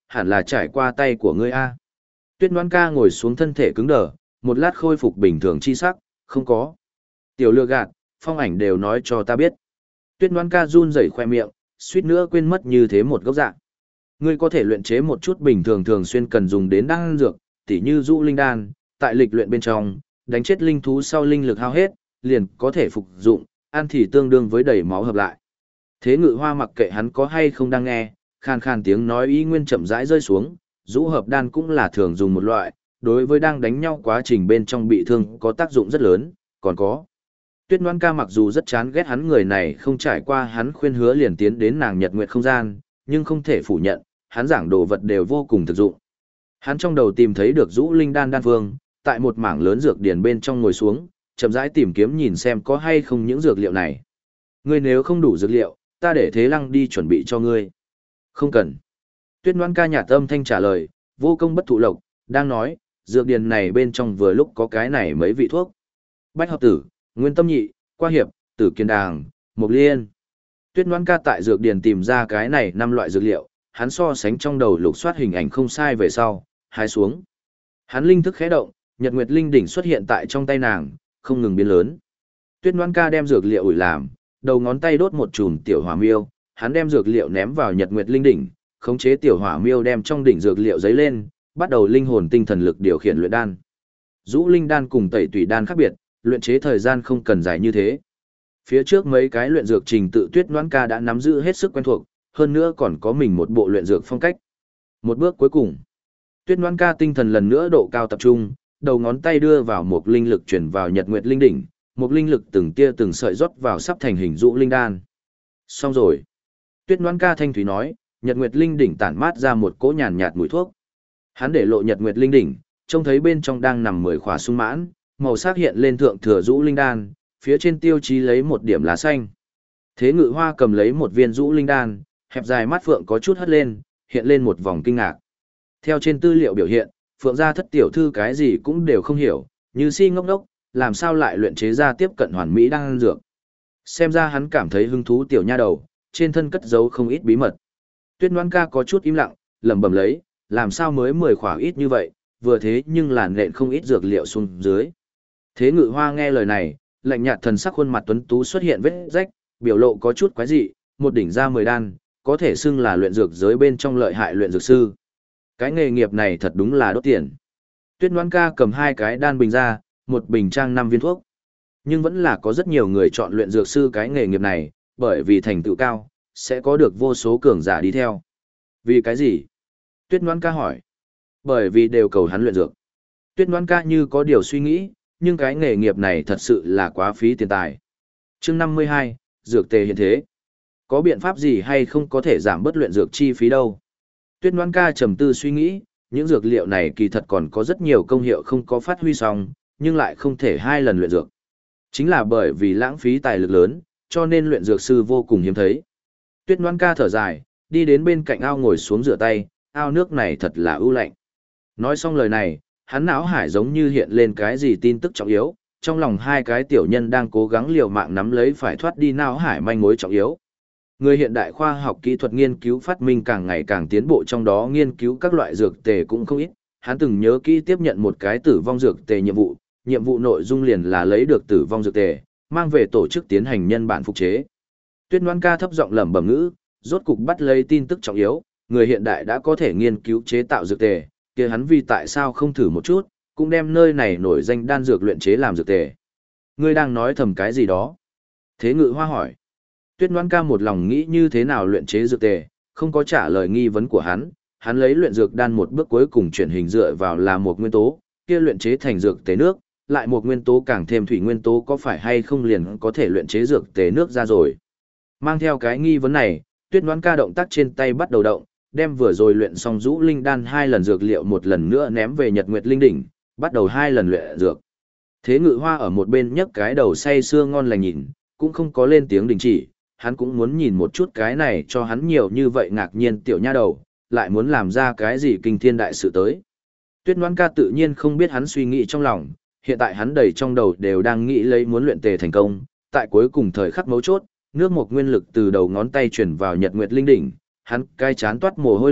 hẳn là trải qua tay của ngươi a. Tuyết Ngoan ca ngồi xuống thân thể cứng đờ, một lát khôi phục bình thường chi sắc, không có. Tiểu lừa gạt, Phong ảnh đều nói cho ta biết. Tuyết Ngoan ca run rẩy khoe miệng, suýt nữa quên mất như thế một gốc dạng. Ngươi có thể luyện chế một chút bình thường thường xuyên cần dùng đến đan dược, tỉ như dụ linh đan, tại lịch luyện bên trong, đánh chết linh thú sau linh lực hao hết, liền có thể phục dụng, ăn thì tương đương với đầy máu hợp lại. Thế Ngự Hoa mặc kệ hắn có hay không đang nghe, khan khan tiếng nói ý nguyên chậm rãi rơi xuống, dụ hợp đan cũng là thường dùng một loại, đối với đang đánh nhau quá trình bên trong bị thương có tác dụng rất lớn, còn có. Tuyết Ngoan ca mặc dù rất chán ghét hắn người này không trải qua hắn khuyên hứa liền tiến đến nàng nhật nguyệt không gian, nhưng không thể phủ nhận, hắn giảng đồ vật đều vô cùng thực dụng. Hắn trong đầu tìm thấy được dụ linh đan đan phương, tại một mảng lớn dược điển bên trong ngồi xuống, chậm rãi tìm kiếm nhìn xem có hay không những dược liệu này. Ngươi nếu không đủ dược liệu, ta để Thế Lăng đi chuẩn bị cho ngươi. Không cần. Tuyết Ngoan ca nhạt âm thanh trả lời, vô công bất thụ lộc, đang nói, dược điển này bên trong vừa lúc có cái này mấy vị thuốc. Bách hợp tử, nguyên tâm nhị, qua hiệp, tử kiên đàng, mộc liên. Tuyết Ngoan ca tại dược điển tìm ra cái này 5 loại dược liệu, hắn so sánh trong đầu lục soát hình ảnh không sai về sau, hái xuống. Hắn linh thức khẽ động, Nhật Nguyệt Linh đỉnh xuất hiện tại trong tay nàng, không ngừng biến lớn. Tuyết Ngoan ca đem dược liệu ủi làm, đầu ngón tay đốt một chùm tiểu hỏa miêu, hắn đem dược liệu ném vào Nhật Nguyệt Linh đỉnh, khống chế tiểu hỏa miêu đem trong đỉnh dược liệu giấy lên, bắt đầu linh hồn tinh thần lực điều khiển luyện đan. Dũ linh đan cùng tẩy tùy đan khác biệt, luyện chế thời gian không cần dài như thế. Phía trước mấy cái luyện dược trình tự Tuyết Ngoan ca đã nắm giữ hết sức quen thuộc, hơn nữa còn có mình một bộ luyện dược phong cách. Một bước cuối cùng, Tuyết Ngoan ca tinh thần lần nữa độ cao tập trung, đầu ngón tay đưa vào một linh lực chuyển vào Nhật Nguyệt Linh đỉnh, một linh lực từng tia từng sợi rót vào sắp thành hình dụ linh đan. Xong rồi. Tuyết Ngoan ca thanh thúy nói, Nhật Nguyệt Linh đỉnh tản mát ra một cỗ nhàn nhạt mùi thuốc. Hắn để lộ Nhật Nguyệt Linh đỉnh, trông thấy bên trong đang nằm 10 khỏa sung mãn, màu sắc hiện lên thượng thừa dụ linh đan, phía trên tiêu chí lấy một điểm lá xanh. Thế Ngự Hoa cầm lấy một viên dụ linh đan, hẹp dài mắt phượng có chút hất lên, hiện lên một vòng kinh ngạc. Theo trên tư liệu biểu hiện, Phượng gia thất tiểu thư cái gì cũng đều không hiểu, như si ngốc đốc, làm sao lại luyện chế ra tiếp cận hoàn mỹ đan dược. Xem ra hắn cảm thấy hứng thú tiểu nha đầu, trên thân cất giấu không ít bí mật. Tuyết Ngoan ca có chút im lặng, lẩm bẩm lấy, làm sao mới 10 khỏa ít như vậy, vừa thế nhưng là nện không ít dược liệu xuống dưới. Thế Ngự Hoa nghe lời này, lạnh nhạt thần sắc khuôn mặt tuấn tú xuất hiện vết rách, biểu lộ có chút quái dị, một đỉnh ra 10 đan, có thể xưng là luyện dược giới bên trong lợi hại luyện dược sư. Cái nghề nghiệp này thật đúng là đốt tiền. Tuyết Ngoan ca cầm 2 cái đan bình ra, một bình trang 5 viên thuốc. Nhưng vẫn là có rất nhiều người chọn luyện dược sư cái nghề nghiệp này, bởi vì thành tựu cao, sẽ có được vô số cường giả đi theo. Vì cái gì? Tuyết Ngoan ca hỏi. Bởi vì đều cầu hắn luyện dược. Tuyết Ngoan ca như có điều suy nghĩ, nhưng cái nghề nghiệp này thật sự là quá phí tiền tài. Chương 52, dược tề hiện thế. Có biện pháp gì hay không có thể giảm bớt luyện dược chi phí đâu? Tuyết Ngoan ca trầm tư suy nghĩ, những dược liệu này kỳ thật còn có rất nhiều công hiệu không có phát huy xong, nhưng lại không thể 2 lần luyện dược. Chính là bởi vì lãng phí tài lực lớn, cho nên luyện dược sư vô cùng hiếm thấy. Tuyết Ngoan ca thở dài, đi đến bên cạnh ao ngồi xuống rửa tay, ao nước này thật là ưu lạnh. Nói xong lời này, hắn não hải giống như hiện lên cái gì tin tức trọng yếu, trong lòng 2 cái tiểu nhân đang cố gắng liều mạng nắm lấy phải thoát đi não hải manh mối trọng yếu. Người hiện đại khoa học kỹ thuật nghiên cứu phát minh càng ngày càng tiến bộ, trong đó nghiên cứu các loại dược tề cũng không ít. Hắn từng nhớ kỹ tiếp nhận một cái tử vong dược tề nhiệm vụ nội dung liền là lấy được tử vong dược tề, mang về tổ chức tiến hành nhân bản phục chế. Tuyết Ngoan ca thấp giọng lẩm bẩm ngữ, rốt cục bắt lấy tin tức trọng yếu, người hiện đại đã có thể nghiên cứu chế tạo dược tề, kia hắn vì tại sao không thử một chút, cũng đem nơi này nổi danh đan dược luyện chế làm dược tề. Ngươi đang nói thầm cái gì đó? Thế Ngự Hoa hỏi. Tuyết Ngoan ca một lòng nghĩ như thế nào luyện chế dược tề, không có trả lời nghi vấn của hắn lấy luyện dược đan một bước cuối cùng chuyển hình dựa vào là một nguyên tố, kia luyện chế thành dược tề nước, lại một nguyên tố càng thêm thủy nguyên tố có phải hay không liền có thể luyện chế dược tề nước ra rồi. Mang theo cái nghi vấn này, Tuyết Ngoan ca động tác trên tay bắt đầu động, đem vừa rồi luyện xong Dũ Linh đan 2 lần dược liệu một lần nữa ném về Nhật Nguyệt Linh đỉnh, bắt đầu 2 lần luyện dược. Thế Ngự Hoa ở một bên nhấc cái đầu say sưa ngon lành nhìn, cũng không có lên tiếng đình chỉ, hắn cũng muốn nhìn một chút cái này cho hắn nhiều như vậy ngạc nhiên tiểu nha đầu, lại muốn làm ra cái gì kinh thiên đại sự tới. Tuyết Ngoan ca tự nhiên không biết hắn suy nghĩ trong lòng, hiện tại hắn đầy trong đầu đều đang nghĩ lấy muốn luyện tề thành công, tại cuối cùng thời khắc mấu chốt, nước một nguyên lực từ đầu ngón tay chuyển vào Nhật Nguyệt Linh đỉnh, hắn cai chán toát mồ hôi lạnh,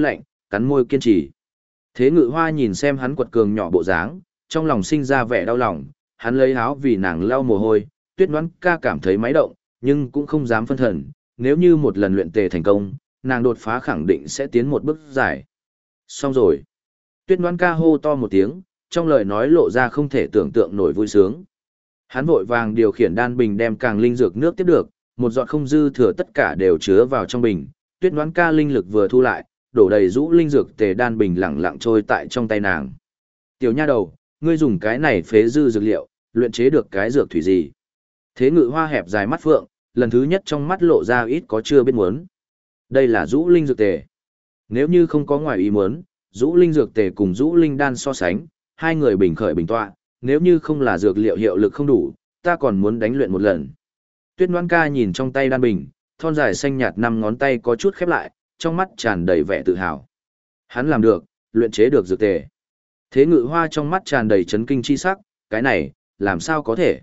cắn môi kiên trì. Thế Ngự Hoa nhìn xem hắn quật cường nhỏ bộ dáng, trong lòng sinh ra vẻ đau lòng, hắn lấy áo vì nàng lau mồ hôi, Tuyết Ngoãn Ca cảm thấy máy động, nhưng cũng không dám phân thần, nếu như một lần luyện tề thành công, nàng đột phá khẳng định sẽ tiến một bước dài. Xong rồi. Tuyết Ngoãn Ca hô to một tiếng, trong lời nói lộ ra không thể tưởng tượng nổi vui sướng. Hắn vội vàng điều khiển đan bình đem càng linh dược nước tiếp được, một giọt không dư thừa tất cả đều chứa vào trong bình. Tuyết Ngoãn Ca linh lực vừa thu lại, đổ đầy rũ linh dược tề đan bình lẳng lặng trôi tại trong tay nàng. Tiểu nha đầu, ngươi dùng cái này phế dư dược liệu, luyện chế được cái dược thủy gì? Thế Ngự Hoa hẹp dài mắt phượng, lần thứ nhất trong mắt lộ ra ít có chưa biết muốn. Đây là rũ linh dược tề. Nếu như không có ngoài ý muốn, rũ linh dược tề cùng rũ linh đan so sánh, hai người bình khởi bình tọa, nếu như không là dược liệu hiệu lực không đủ, ta còn muốn đánh luyện một lần. Tuyết Ngoãn Ca nhìn trong tay đan bình, thon dài xanh nhạt năm ngón tay có chút khép lại, trong mắt tràn đầy vẻ tự hào. Hắn làm được, luyện chế được dược tề. Thế Ngự Hoa trong mắt tràn đầy chấn kinh chi sắc, cái này, làm sao có thể?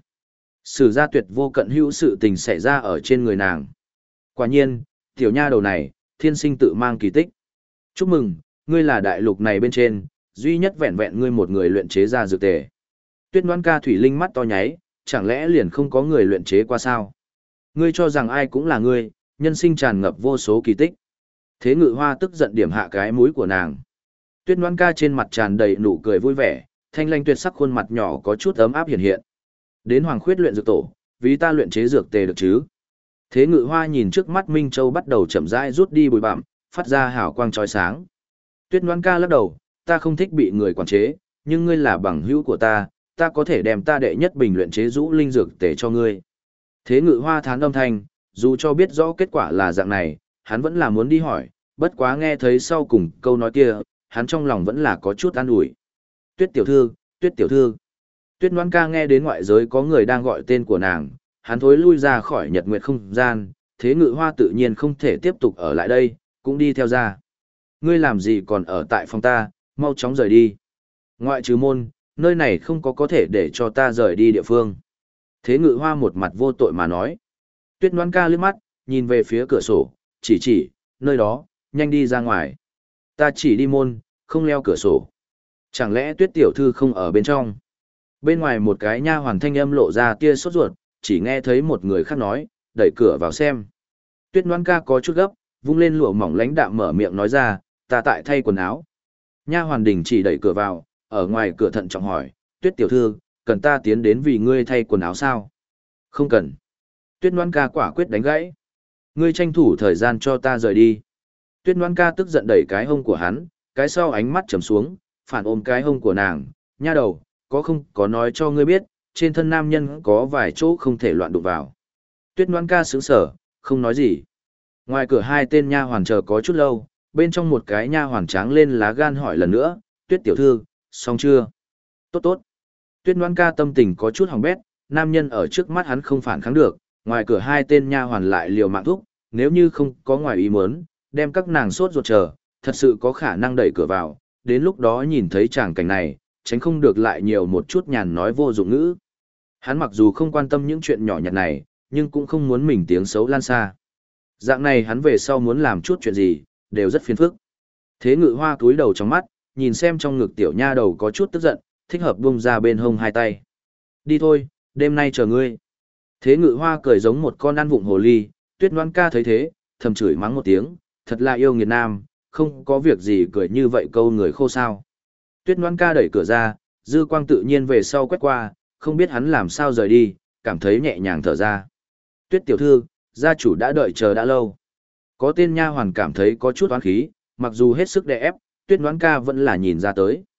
Sử gia tuyệt vô cận hữu sự tình xảy ra ở trên người nàng. Quả nhiên, tiểu nha đầu này, thiên sinh tự mang kỳ tích. Chúc mừng, ngươi là đại lục này bên trên, duy nhất vẹn vẹn ngươi một người luyện chế ra dược tề. Tuyết Ngoãn Ca thủy linh mắt to nháy, chẳng lẽ liền không có người luyện chế qua sao? Ngươi cho rằng ai cũng là ngươi, nhân sinh tràn ngập vô số kỳ tích. Thế Ngự Hoa tức giận điểm hạ cái mũi của nàng. Tuyết Ngoãn Ca trên mặt tràn đầy nụ cười vui vẻ, thanh lanh tuyệt sắc khuôn mặt nhỏ có chút ấm áp hiện hiện. Đến Hoàng Khuyết luyện dược tổ, vì ta luyện chế dược tề được chứ? Thế Ngự Hoa nhìn trước mắt Minh Châu bắt đầu chậm rãi rút đi bụi bặm, phát ra hào quang chói sáng. Tuyết Ngoãn Ca lắc đầu, ta không thích bị người quản chế, nhưng ngươi là bằng hữu của ta, ta có thể đem ta đệ nhất bình luyện chế rũ linh dược tề cho ngươi. Thế Ngự Hoa thán âm thanh, dù cho biết rõ kết quả là dạng này, hắn vẫn là muốn đi hỏi, bất quá nghe thấy sau cùng câu nói kia, hắn trong lòng vẫn là có chút an ủi. Tuyết tiểu thư, Tuyết tiểu thư. Tuyết Ngoãn Ca nghe đến ngoại giới có người đang gọi tên của nàng, hắn thối lui ra khỏi nhật nguyệt không gian, Thế Ngự Hoa tự nhiên không thể tiếp tục ở lại đây, cũng đi theo ra. Ngươi làm gì còn ở tại phòng ta, mau chóng rời đi. Ngoại trừ môn, nơi này không có thể để cho ta rời đi địa phương. Thế Ngự Hoa một mặt vô tội mà nói. Tuyết Ngoãn Ca liếc mắt, nhìn về phía cửa sổ, chỉ, nơi đó, nhanh đi ra ngoài. Ta chỉ đi môn, không leo cửa sổ. Chẳng lẽ Tuyết tiểu thư không ở bên trong? Bên ngoài một cái nha hoàn thanh âm lộ ra tia sốt ruột, chỉ nghe thấy một người khác nói, đẩy cửa vào xem. Tuyết Ngoãn Ca có chút gấp, vung lên lụa mỏng lãnh đạm mở miệng nói ra, ta tại thay quần áo. Nha hoàn đình chỉ đẩy cửa vào, ở ngoài cửa thận trọng hỏi, Tuyết tiểu thư, cần ta tiến đến vì ngươi thay quần áo sao? Không cần. Tuyết Ngoãn Ca quả quyết đánh gãy. Ngươi tranh thủ thời gian cho ta rời đi. Tuyết Ngoãn Ca tức giận đẩy cái hông của hắn, cái sau ánh mắt trầm xuống, phản ôm cái hông của nàng, nha đầu, có không có nói cho ngươi biết, trên thân nam nhân có vài chỗ không thể loạn đụng vào. Tuyết Ngoãn Ca sững sờ, không nói gì. Ngoài cửa hai tên nha hoàn chờ có chút lâu, bên trong một cái nha hoàn tráng lên lá gan hỏi lần nữa, Tuyết tiểu thư, xong chưa? Tốt tốt. Tuyết Ngoãn Ca tâm tình có chút hỏng bét, nam nhân ở trước mắt hắn không phản kháng được, ngoài cửa hai tên nha hoàn lại liều mạng thúc, nếu như không có ngoài ý muốn, đem các nàng sốt ruột chờ, thật sự có khả năng đẩy cửa vào, đến lúc đó nhìn thấy tràng cảnh này, tránh không được lại nhiều một chút nhàn nói vô dụng ngữ. Hắn mặc dù không quan tâm những chuyện nhỏ nhặt này, nhưng cũng không muốn mình tiếng xấu lan xa. Dạng này hắn về sau muốn làm chút chuyện gì, đều rất phiền phức. Thế Ngự Hoa cúi đầu trong mắt, nhìn xem trong ngực tiểu nha đầu có chút tức giận, thích hợp buông ra bên hông hai tay. Đi thôi, đêm nay chờ ngươi. Thế Ngự Hoa cười giống một con ăn vụng hồ ly, Tuyết Ngoãn Ca thấy thế, thầm chửi mắng một tiếng, thật là yêu nghiệt nam, không có việc gì cười như vậy câu người khô sao. Tuyết Ngoãn Ca đẩy cửa ra, dư quang tự nhiên về sau quét qua, không biết hắn làm sao rời đi, cảm thấy nhẹ nhàng thở ra. Tuyết tiểu thư, gia chủ đã đợi chờ đã lâu. Có tên nha hoàn cảm thấy có chút oán khí, mặc dù hết sức đè ép, Tuyết Ngoãn Ca vẫn là nhìn ra tới.